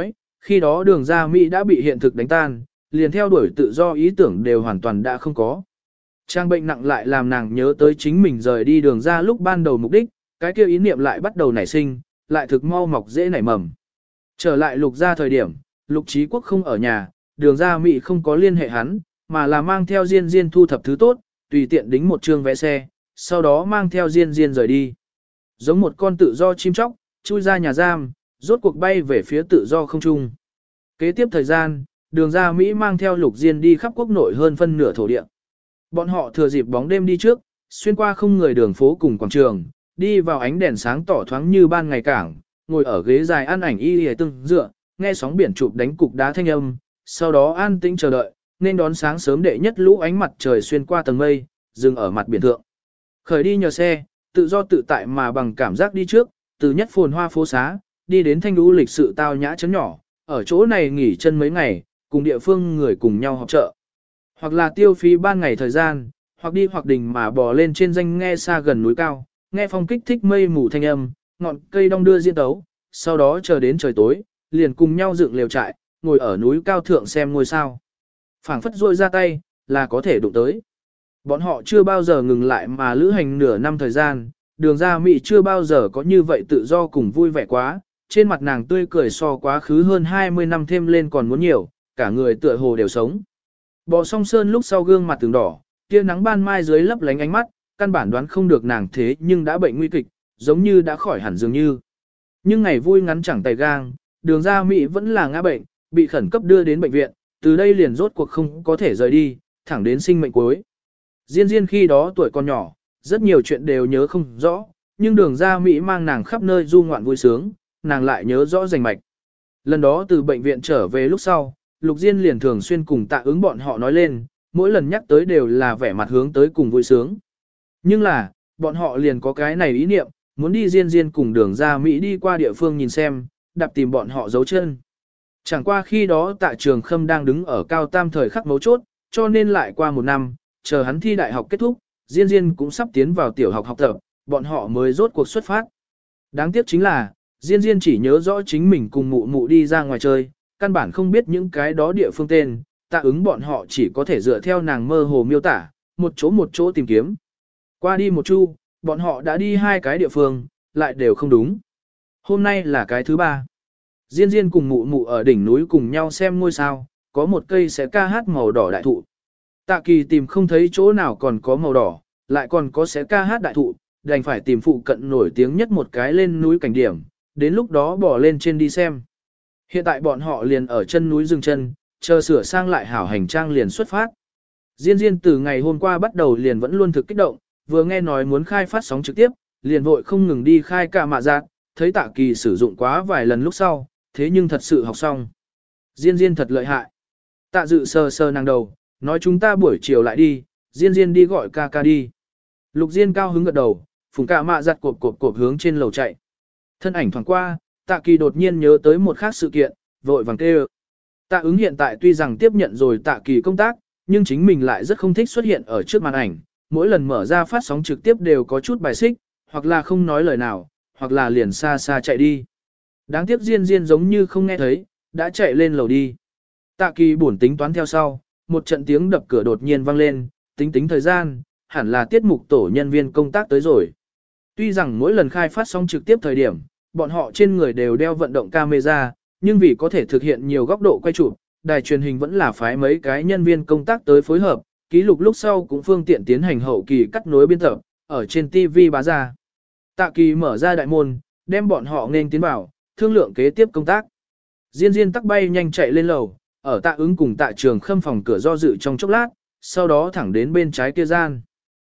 Speaker 1: Khi đó đường ra Mỹ đã bị hiện thực đánh tan, liền theo đuổi tự do ý tưởng đều hoàn toàn đã không có. Trang bệnh nặng lại làm nàng nhớ tới chính mình rời đi đường ra lúc ban đầu mục đích, cái kia ý niệm lại bắt đầu nảy sinh, lại thực mau mọc dễ nảy mầm. Trở lại Lục ra thời điểm, Lục Chí Quốc không ở nhà, đường ra Mỹ không có liên hệ hắn, mà là mang theo Diên Diên thu thập thứ tốt, tùy tiện đính một trương vé xe, sau đó mang theo Diên Diên rời đi. Giống một con tự do chim chóc, chui ra nhà giam, rốt cuộc bay về phía tự do không trung. Kế tiếp thời gian, đường ra Mỹ mang theo Lục Diên đi khắp quốc nội hơn phân nửa thổ địa. Bọn họ thừa dịp bóng đêm đi trước, xuyên qua không người đường phố cùng quảng trường, đi vào ánh đèn sáng tỏ thoáng như ban ngày cảng, ngồi ở ghế dài ăn ảnh y hề từng dựa, nghe sóng biển chụp đánh cục đá thanh âm, sau đó an tĩnh chờ đợi, nên đón sáng sớm đệ nhất lũ ánh mặt trời xuyên qua tầng mây, dừng ở mặt biển thượng. Khởi đi nhờ xe, tự do tự tại mà bằng cảm giác đi trước, từ nhất phồn hoa phố xá, đi đến thanh lũ lịch sự tao nhã chấn nhỏ, ở chỗ này nghỉ chân mấy ngày, cùng địa phương người cùng nhau họp chợ. Hoặc là tiêu phí ban ngày thời gian, hoặc đi hoặc đình mà bò lên trên danh nghe xa gần núi cao, nghe phong kích thích mây mù thanh âm, ngọn cây đong đưa diễn tấu, sau đó chờ đến trời tối, liền cùng nhau dựng lều trại, ngồi ở núi cao thượng xem ngôi sao. Phảng phất rôi ra tay, là có thể đụng tới. Bọn họ chưa bao giờ ngừng lại mà lữ hành nửa năm thời gian, đường ra Mỹ chưa bao giờ có như vậy tự do cùng vui vẻ quá, trên mặt nàng tươi cười so quá khứ hơn 20 năm thêm lên còn muốn nhiều, cả người tựa hồ đều sống. Bò song sơn lúc sau gương mặt từng đỏ, tia nắng ban mai dưới lấp lánh ánh mắt, căn bản đoán không được nàng thế nhưng đã bệnh nguy kịch, giống như đã khỏi hẳn dường như. Nhưng ngày vui ngắn chẳng tay gang, đường ra Mỹ vẫn là ngã bệnh, bị khẩn cấp đưa đến bệnh viện, từ đây liền rốt cuộc không có thể rời đi, thẳng đến sinh mệnh cuối. Diên Diên khi đó tuổi còn nhỏ, rất nhiều chuyện đều nhớ không rõ, nhưng đường ra Mỹ mang nàng khắp nơi du ngoạn vui sướng, nàng lại nhớ rõ rành mạch. Lần đó từ bệnh viện trở về lúc sau, Lục Diên liền thường xuyên cùng Tạ Ứng bọn họ nói lên, mỗi lần nhắc tới đều là vẻ mặt hướng tới cùng vui sướng. Nhưng là, bọn họ liền có cái này ý niệm, muốn đi Diên Diên cùng đường ra Mỹ đi qua địa phương nhìn xem, đạp tìm bọn họ dấu chân. Chẳng qua khi đó Tạ Trường Khâm đang đứng ở cao tam thời khắc mấu chốt, cho nên lại qua một năm, chờ hắn thi đại học kết thúc, Diên Diên cũng sắp tiến vào tiểu học học tập, bọn họ mới rốt cuộc xuất phát. Đáng tiếc chính là, Diên Diên chỉ nhớ rõ chính mình cùng mụ mụ đi ra ngoài chơi, căn bản không biết những cái đó địa phương tên, Tạ Ứng bọn họ chỉ có thể dựa theo nàng mơ hồ miêu tả, một chỗ tìm kiếm. Qua đi một chu, bọn họ đã đi 2 cái địa phương, lại đều không đúng. Hôm nay là cái thứ 3. Diên Diên cùng mụ mụ ở đỉnh núi cùng nhau xem ngôi sao, có một cây sẽ ca hát màu đỏ đại thụ. Tạ Kỳ tìm không thấy chỗ nào còn có màu đỏ, lại còn có sẽ ca hát đại thụ, đành phải tìm phụ cận nổi tiếng nhất một cái lên núi cảnh điểm, đến lúc đó bỏ lên trên đi xem. Hiện tại bọn họ liền ở chân núi dừng chân, chờ sửa sang lại hảo hành trang liền xuất phát. Diên Diên từ ngày hôm qua bắt đầu liền vẫn luôn thực kích động, vừa nghe nói muốn khai phát sóng trực tiếp, liền vội không ngừng đi khai cả mạ giác, thấy Tạ Kỳ sử dụng quá vài lần lúc sau, thế nhưng thật sự học xong. Diên Diên thật lợi hại. Tạ Dự sờ sờ nàng đầu, nói chúng ta buổi chiều lại đi, Diên Diên đi gọi ca ca đi. Lục Diên cao hứng gật đầu, phùng cả mạ giặt cộp hướng trên lầu chạy. Thân ảnh thoảng qua, Tạ Kỳ đột nhiên nhớ tới một khác sự kiện, vội vàng kêu. Tạ Ứng hiện tại tuy rằng tiếp nhận rồi Tạ Kỳ công tác, nhưng chính mình lại rất không thích xuất hiện ở trước màn ảnh, mỗi lần mở ra phát sóng trực tiếp đều có chút bài xích, hoặc là không nói lời nào, hoặc là liền xa xa chạy đi. Đáng tiếc Diên Diên giống như không nghe thấy, đã chạy lên lầu đi. Tạ Kỳ buồn tính toán theo sau, một trận tiếng đập cửa đột nhiên vang lên, tính thời gian, hẳn là tiết mục tổ nhân viên công tác tới rồi. Tuy rằng mỗi lần khai phát sóng trực tiếp thời điểm, bọn họ trên người đều đeo vận động camera, nhưng vì có thể thực hiện nhiều góc độ quay chụp, đài truyền hình vẫn là phái mấy cái nhân viên công tác tới phối hợp, ký lục lúc sau cũng phương tiện tiến hành hậu kỳ cắt nối biên tập, ở trên TV bá ra. Tạ Kỳ mở ra đại môn, đem bọn họ nên tiến vào, thương lượng kế tiếp công tác. Diên Diên tắc bay nhanh chạy lên lầu, ở Tạ Ứng cùng Tạ Trường Khâm phòng cửa do dự trong chốc lát, sau đó thẳng đến bên trái kia gian.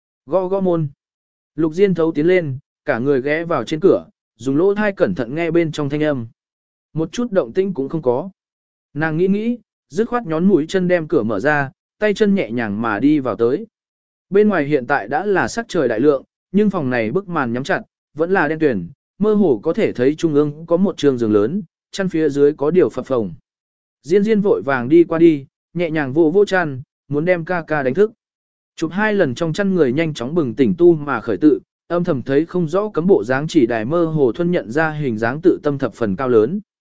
Speaker 1: Gõ môn. Lục Diên thấu tiến lên, cả người ghé vào trên cửa, dùng lỗ thai cẩn thận nghe bên trong thanh âm. Một chút động tĩnh cũng không có. Nàng nghĩ, dứt khoát nhón mũi chân đem cửa mở ra, tay chân nhẹ nhàng mà đi vào tới. Bên ngoài hiện tại đã là sắc trời đại lượng, nhưng phòng này bức màn nhắm chặt, vẫn là đen tuyền, mơ hồ có thể thấy trung ương có một trường giường lớn, chăn phía dưới có điều phập phồng. Diên Diên vội vàng đi qua đi, nhẹ nhàng vô chăn, muốn đem ca ca đánh thức. Chụp 2 lần trong chăn người nhanh chóng bừng tỉnh tu mà khởi tự, âm thầm thấy không rõ cấm bộ dáng chỉ đài mơ hồ thuần nhận ra hình dáng tự tâm thập phần cao lớn.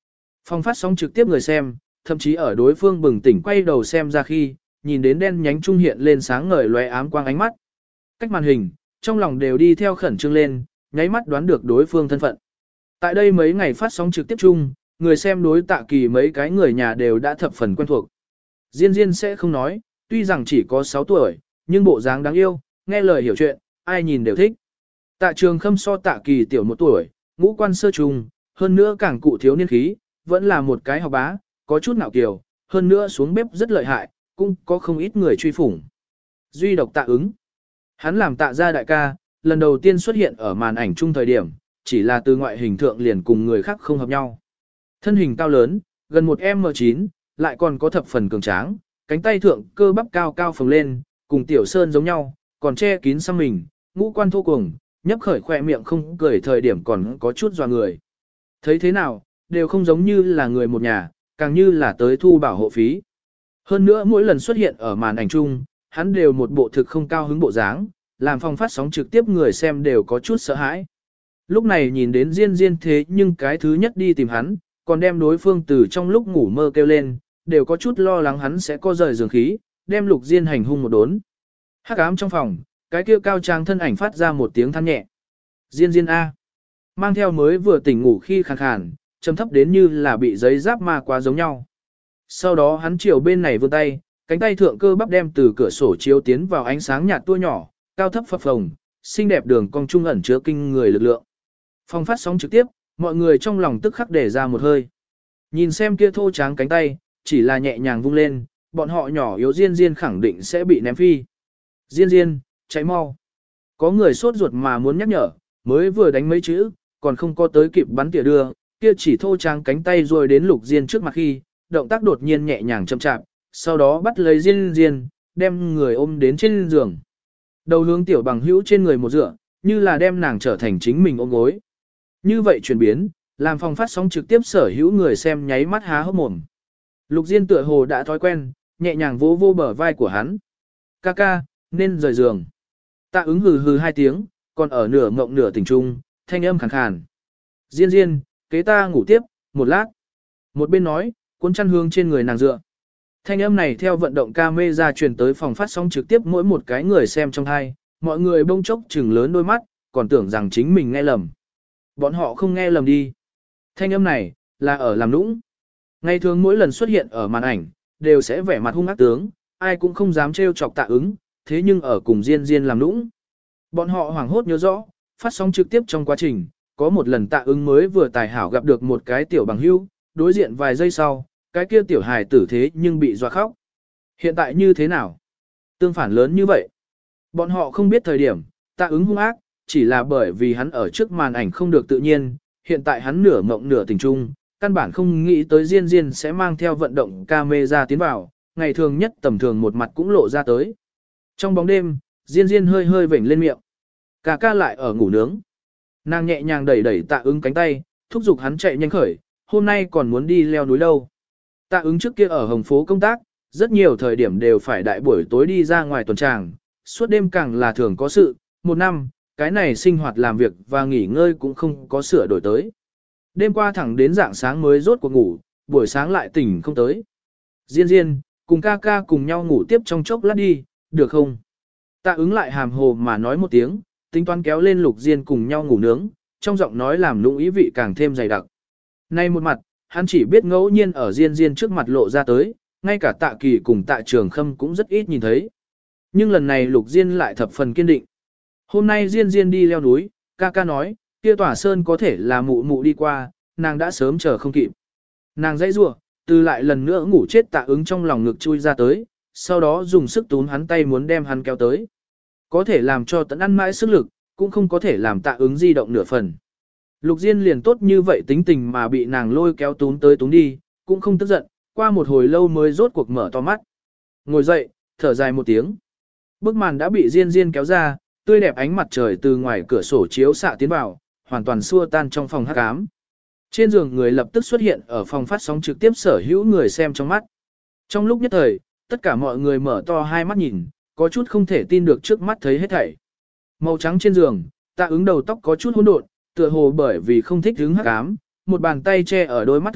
Speaker 1: Phòng phát sóng trực tiếp người xem, thậm chí ở đối phương bừng tỉnh quay đầu xem ra khi, nhìn đến đen nhánh trung hiện lên sáng ngời lóe ám quang ánh mắt. Cách màn hình, trong lòng đều đi theo khẩn trương lên, nháy mắt đoán được đối phương thân phận. Tại đây mấy ngày phát sóng trực tiếp chung, người xem đối Tạ Kỳ mấy cái người nhà đều đã thập phần quen thuộc. Diên Diên sẽ không nói, tuy rằng chỉ có 6 tuổi, nhưng bộ dáng đáng yêu, nghe lời hiểu chuyện, ai nhìn đều thích. Tạ Trường Khâm so Tạ Kỳ tiểu 1 tuổi, ngũ quan sơ trùng, hơn nữa càng cụ thiếu niên khí, vẫn là một cái học bá, có chút ngạo kiều, hơn nữa xuống bếp rất lợi hại, cũng có không ít người truy phủng. Duy độc Tạ Ứng. Hắn làm Tạ gia đại ca, lần đầu tiên xuất hiện ở màn ảnh chung thời điểm, chỉ là từ ngoại hình thượng liền cùng người khác không hợp nhau. Thân hình cao lớn, gần 1m9, lại còn có thập phần cường tráng, cánh tay thượng cơ bắp cao cao phồng lên, cùng Tiểu Sơn giống nhau, còn che kín xăm mình, ngũ quan thô cuồng, nhấp khởi khỏe miệng không cười thời điểm còn có chút dọa người. Thấy thế nào, đều không giống như là người một nhà, càng như là tới thu bảo hộ phí. Hơn nữa mỗi lần xuất hiện ở màn ảnh chung, hắn đều một bộ thực không cao hứng bộ dáng, làm phòng phát sóng trực tiếp người xem đều có chút sợ hãi. Lúc này nhìn đến Diên Diên thế nhưng cái thứ nhất đi tìm hắn, còn đem đối phương từ trong lúc ngủ mơ kêu lên, đều có chút lo lắng hắn sẽ co rời giường khí, đem Lục Diên hành hung một đốn. Hắc ám trong phòng, cái kia cao trang thân ảnh phát ra một tiếng than nhẹ. Diên Diên A. Mang theo mới vừa tỉnh ngủ khi khàn khàn, trầm thấp đến như là bị giấy giáp ma quá giống nhau. Sau đó hắn chiều bên này vươn tay, cánh tay thượng cơ bắp đem từ cửa sổ chiếu tiến vào ánh sáng nhạt tua nhỏ, cao thấp phập phồng, xinh đẹp đường cong trung ẩn chứa kinh người lực lượng. Phòng phát sóng trực tiếp, mọi người trong lòng tức khắc để ra một hơi. Nhìn xem kia thô tráng cánh tay, chỉ là nhẹ nhàng vung lên, bọn họ nhỏ yếu Diên Diên khẳng định sẽ bị ném phi. Diên Diên, cháy mau. Có người sốt ruột mà muốn nhắc nhở, mới vừa đánh mấy chữ, còn không có tới kịp bắn tỉa đưa, kia chỉ thô tráng cánh tay rồi đến Lục Diên trước mặt khi, động tác đột nhiên nhẹ nhàng chậm chạp, sau đó bắt lấy Diên Diên, đem người ôm đến trên giường. Đầu hướng tiểu bằng hữu trên người một dựa, như là đem nàng trở thành chính mình ôm gối. Như vậy chuyển biến, làm phòng phát sóng trực tiếp sở hữu người xem nháy mắt há hốc mồm. Lục Diên tựa hồ đã thói quen, nhẹ nhàng vỗ vô bờ vai của hắn. Ca ca, nên rời giường. Tạ Ứng hừ hừ 2 tiếng, còn ở nửa ngộng nửa tỉnh trung, thanh âm khàn khàn. Diên Diên, kế ta ngủ tiếp, một lát. Một bên nói, cuốn chăn hương trên người nàng dựa. Thanh âm này theo vận động camera truyền tới phòng phát sóng trực tiếp mỗi một cái người xem trong hai, mọi người bông chốc trừng lớn đôi mắt, còn tưởng rằng chính mình nghe lầm. Bọn họ không nghe lầm đi. Thanh âm này, là ở làm nũng. Ngày thường mỗi lần xuất hiện ở màn ảnh, đều sẽ vẻ mặt hung ác tướng, ai cũng không dám trêu chọc Tạ Ứng, thế nhưng ở cùng Diên Diên làm nũng. Bọn họ hoảng hốt nhớ rõ, phát sóng trực tiếp trong quá trình, có một lần Tạ Ứng mới vừa tài hảo gặp được một cái tiểu bằng hữu, đối diện vài giây sau, cái kia tiểu hài tử thế nhưng bị dọa khóc. Hiện tại như thế nào? Tương phản lớn như vậy. Bọn họ không biết thời điểm, Tạ Ứng hung ác, chỉ là bởi vì hắn ở trước màn ảnh không được tự nhiên, hiện tại hắn nửa mộng nửa tình trung, căn bản không nghĩ tới Diên Diên sẽ mang theo vận động camera tiến vào, ngày thường nhất tầm thường một mặt cũng lộ ra tới. Trong bóng đêm, Diên Diên hơi hơi vểnh lên miệng. Ca ca lại ở ngủ nướng. Nàng nhẹ nhàng đẩy đẩy Tạ Ứng cánh tay, thúc giục hắn chạy nhanh khởi, hôm nay còn muốn đi leo núi đâu. Tạ Ứng trước kia ở Hồng Phố công tác, rất nhiều thời điểm đều phải đại buổi tối đi ra ngoài tuần tràng, suốt đêm càng là thường có sự, một năm, cái này sinh hoạt làm việc và nghỉ ngơi cũng không có sửa đổi tới. Đêm qua thẳng đến rạng sáng mới rốt cuộc ngủ, buổi sáng lại tỉnh không tới. Diên Diên, cùng ca ca cùng nhau ngủ tiếp trong chốc lát đi, được không? Tạ Ứng lại hàm hồ mà nói một tiếng, tính toán kéo lên Lục Diên cùng nhau ngủ nướng, trong giọng nói làm lũng ý vị càng thêm dày đặc. Nay một mặt, hắn chỉ biết ngẫu nhiên ở Diên Diên trước mặt lộ ra tới, ngay cả Tạ Kỳ cùng Tạ Trường Khâm cũng rất ít nhìn thấy. Nhưng lần này Lục Diên lại thập phần kiên định. Hôm nay Diên Diên đi leo núi, ca ca nói, kia tỏa sơn có thể là mụ mụ đi qua, nàng đã sớm chờ không kịp. Nàng dãy rủa, từ lại lần nữa ngủ chết Tạ Ứng trong lòng ngực chui ra tới, sau đó dùng sức túm hắn tay muốn đem hắn kéo tới. Có thể làm cho Tẫn ăn mãi sức lực, cũng không có thể làm Tạ Ứng di động nửa phần. Lục Diên liền tốt như vậy tính tình mà bị nàng lôi kéo túm tới túm đi, cũng không tức giận, qua một hồi lâu mới rốt cuộc mở to mắt. Ngồi dậy, thở dài một tiếng. Bức màn đã bị Diên Diên kéo ra, tươi đẹp ánh mặt trời từ ngoài cửa sổ chiếu xạ tiến vào, hoàn toàn xua tan trong phòng hắc ám. Trên giường người lập tức xuất hiện ở phòng phát sóng trực tiếp sở hữu người xem trong mắt. Trong lúc nhất thời, tất cả mọi người mở to hai mắt nhìn, có chút không thể tin được trước mắt thấy hết thảy. Màu trắng trên giường, Tạ Ứng đầu tóc có chút hỗn độn, tựa hồ bởi vì không thích hứng hắc ám, một bàn tay che ở đôi mắt thượng,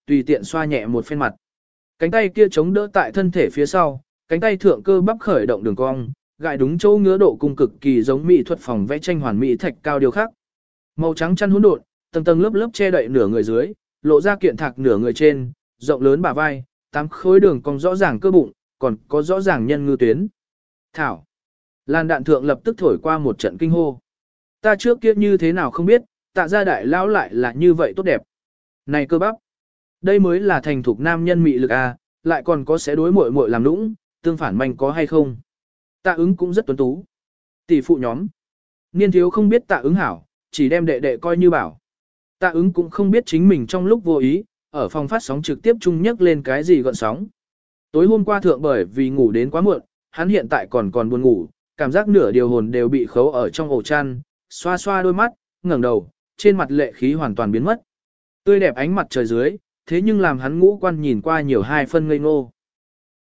Speaker 1: tùy tiện xoa nhẹ một phen mặt. Cánh tay kia chống đỡ tại thân thể phía sau, cánh tay thượng cơ bắp khởi động đường cong, gại đúng chỗ ngứa độ cung cực kỳ giống mỹ thuật phòng vẽ tranh hoàn mỹ thạch cao điều khác. Màu trắng chăn hỗn độn, tầng tầng lớp lớp che đậy nửa người dưới, lộ ra kiện thạc nửa người trên, rộng lớn bả vai, 8 khối đường cong rõ ràng cơ bụng, còn có rõ ràng nhân ngư tuyến. Thảo. Lan đạn thượng lập tức thổi qua một trận kinh hô. Ta trước kia như thế nào không biết, Tạ gia đại lão lại là như vậy tốt đẹp. Này cơ bắp. Đây mới là thành thục nam nhân mị lực à, lại còn có sẽ đối muội muội làm nũng, tương phản manh có hay không. Tạ ứng cũng rất tuấn tú. Tỷ phụ nhóm. Niên thiếu không biết tạ ứng hảo, chỉ đem đệ đệ coi như bảo. Tạ ứng cũng không biết chính mình trong lúc vô ý, ở phòng phát sóng trực tiếp chung nhắc lên cái gì gọn sóng. Tối hôm qua thượng bởi vì ngủ đến quá muộn, hắn hiện tại còn buồn ngủ, cảm giác nửa điều hồn đều bị khấu ở trong ổ chăn, xoa xoa đôi mắt, ngẩng đầu, trên mặt lệ khí hoàn toàn biến mất. Tươi đẹp ánh mặt trời dưới, thế nhưng làm hắn ngũ quan nhìn qua nhiều hai phân ngây ngô.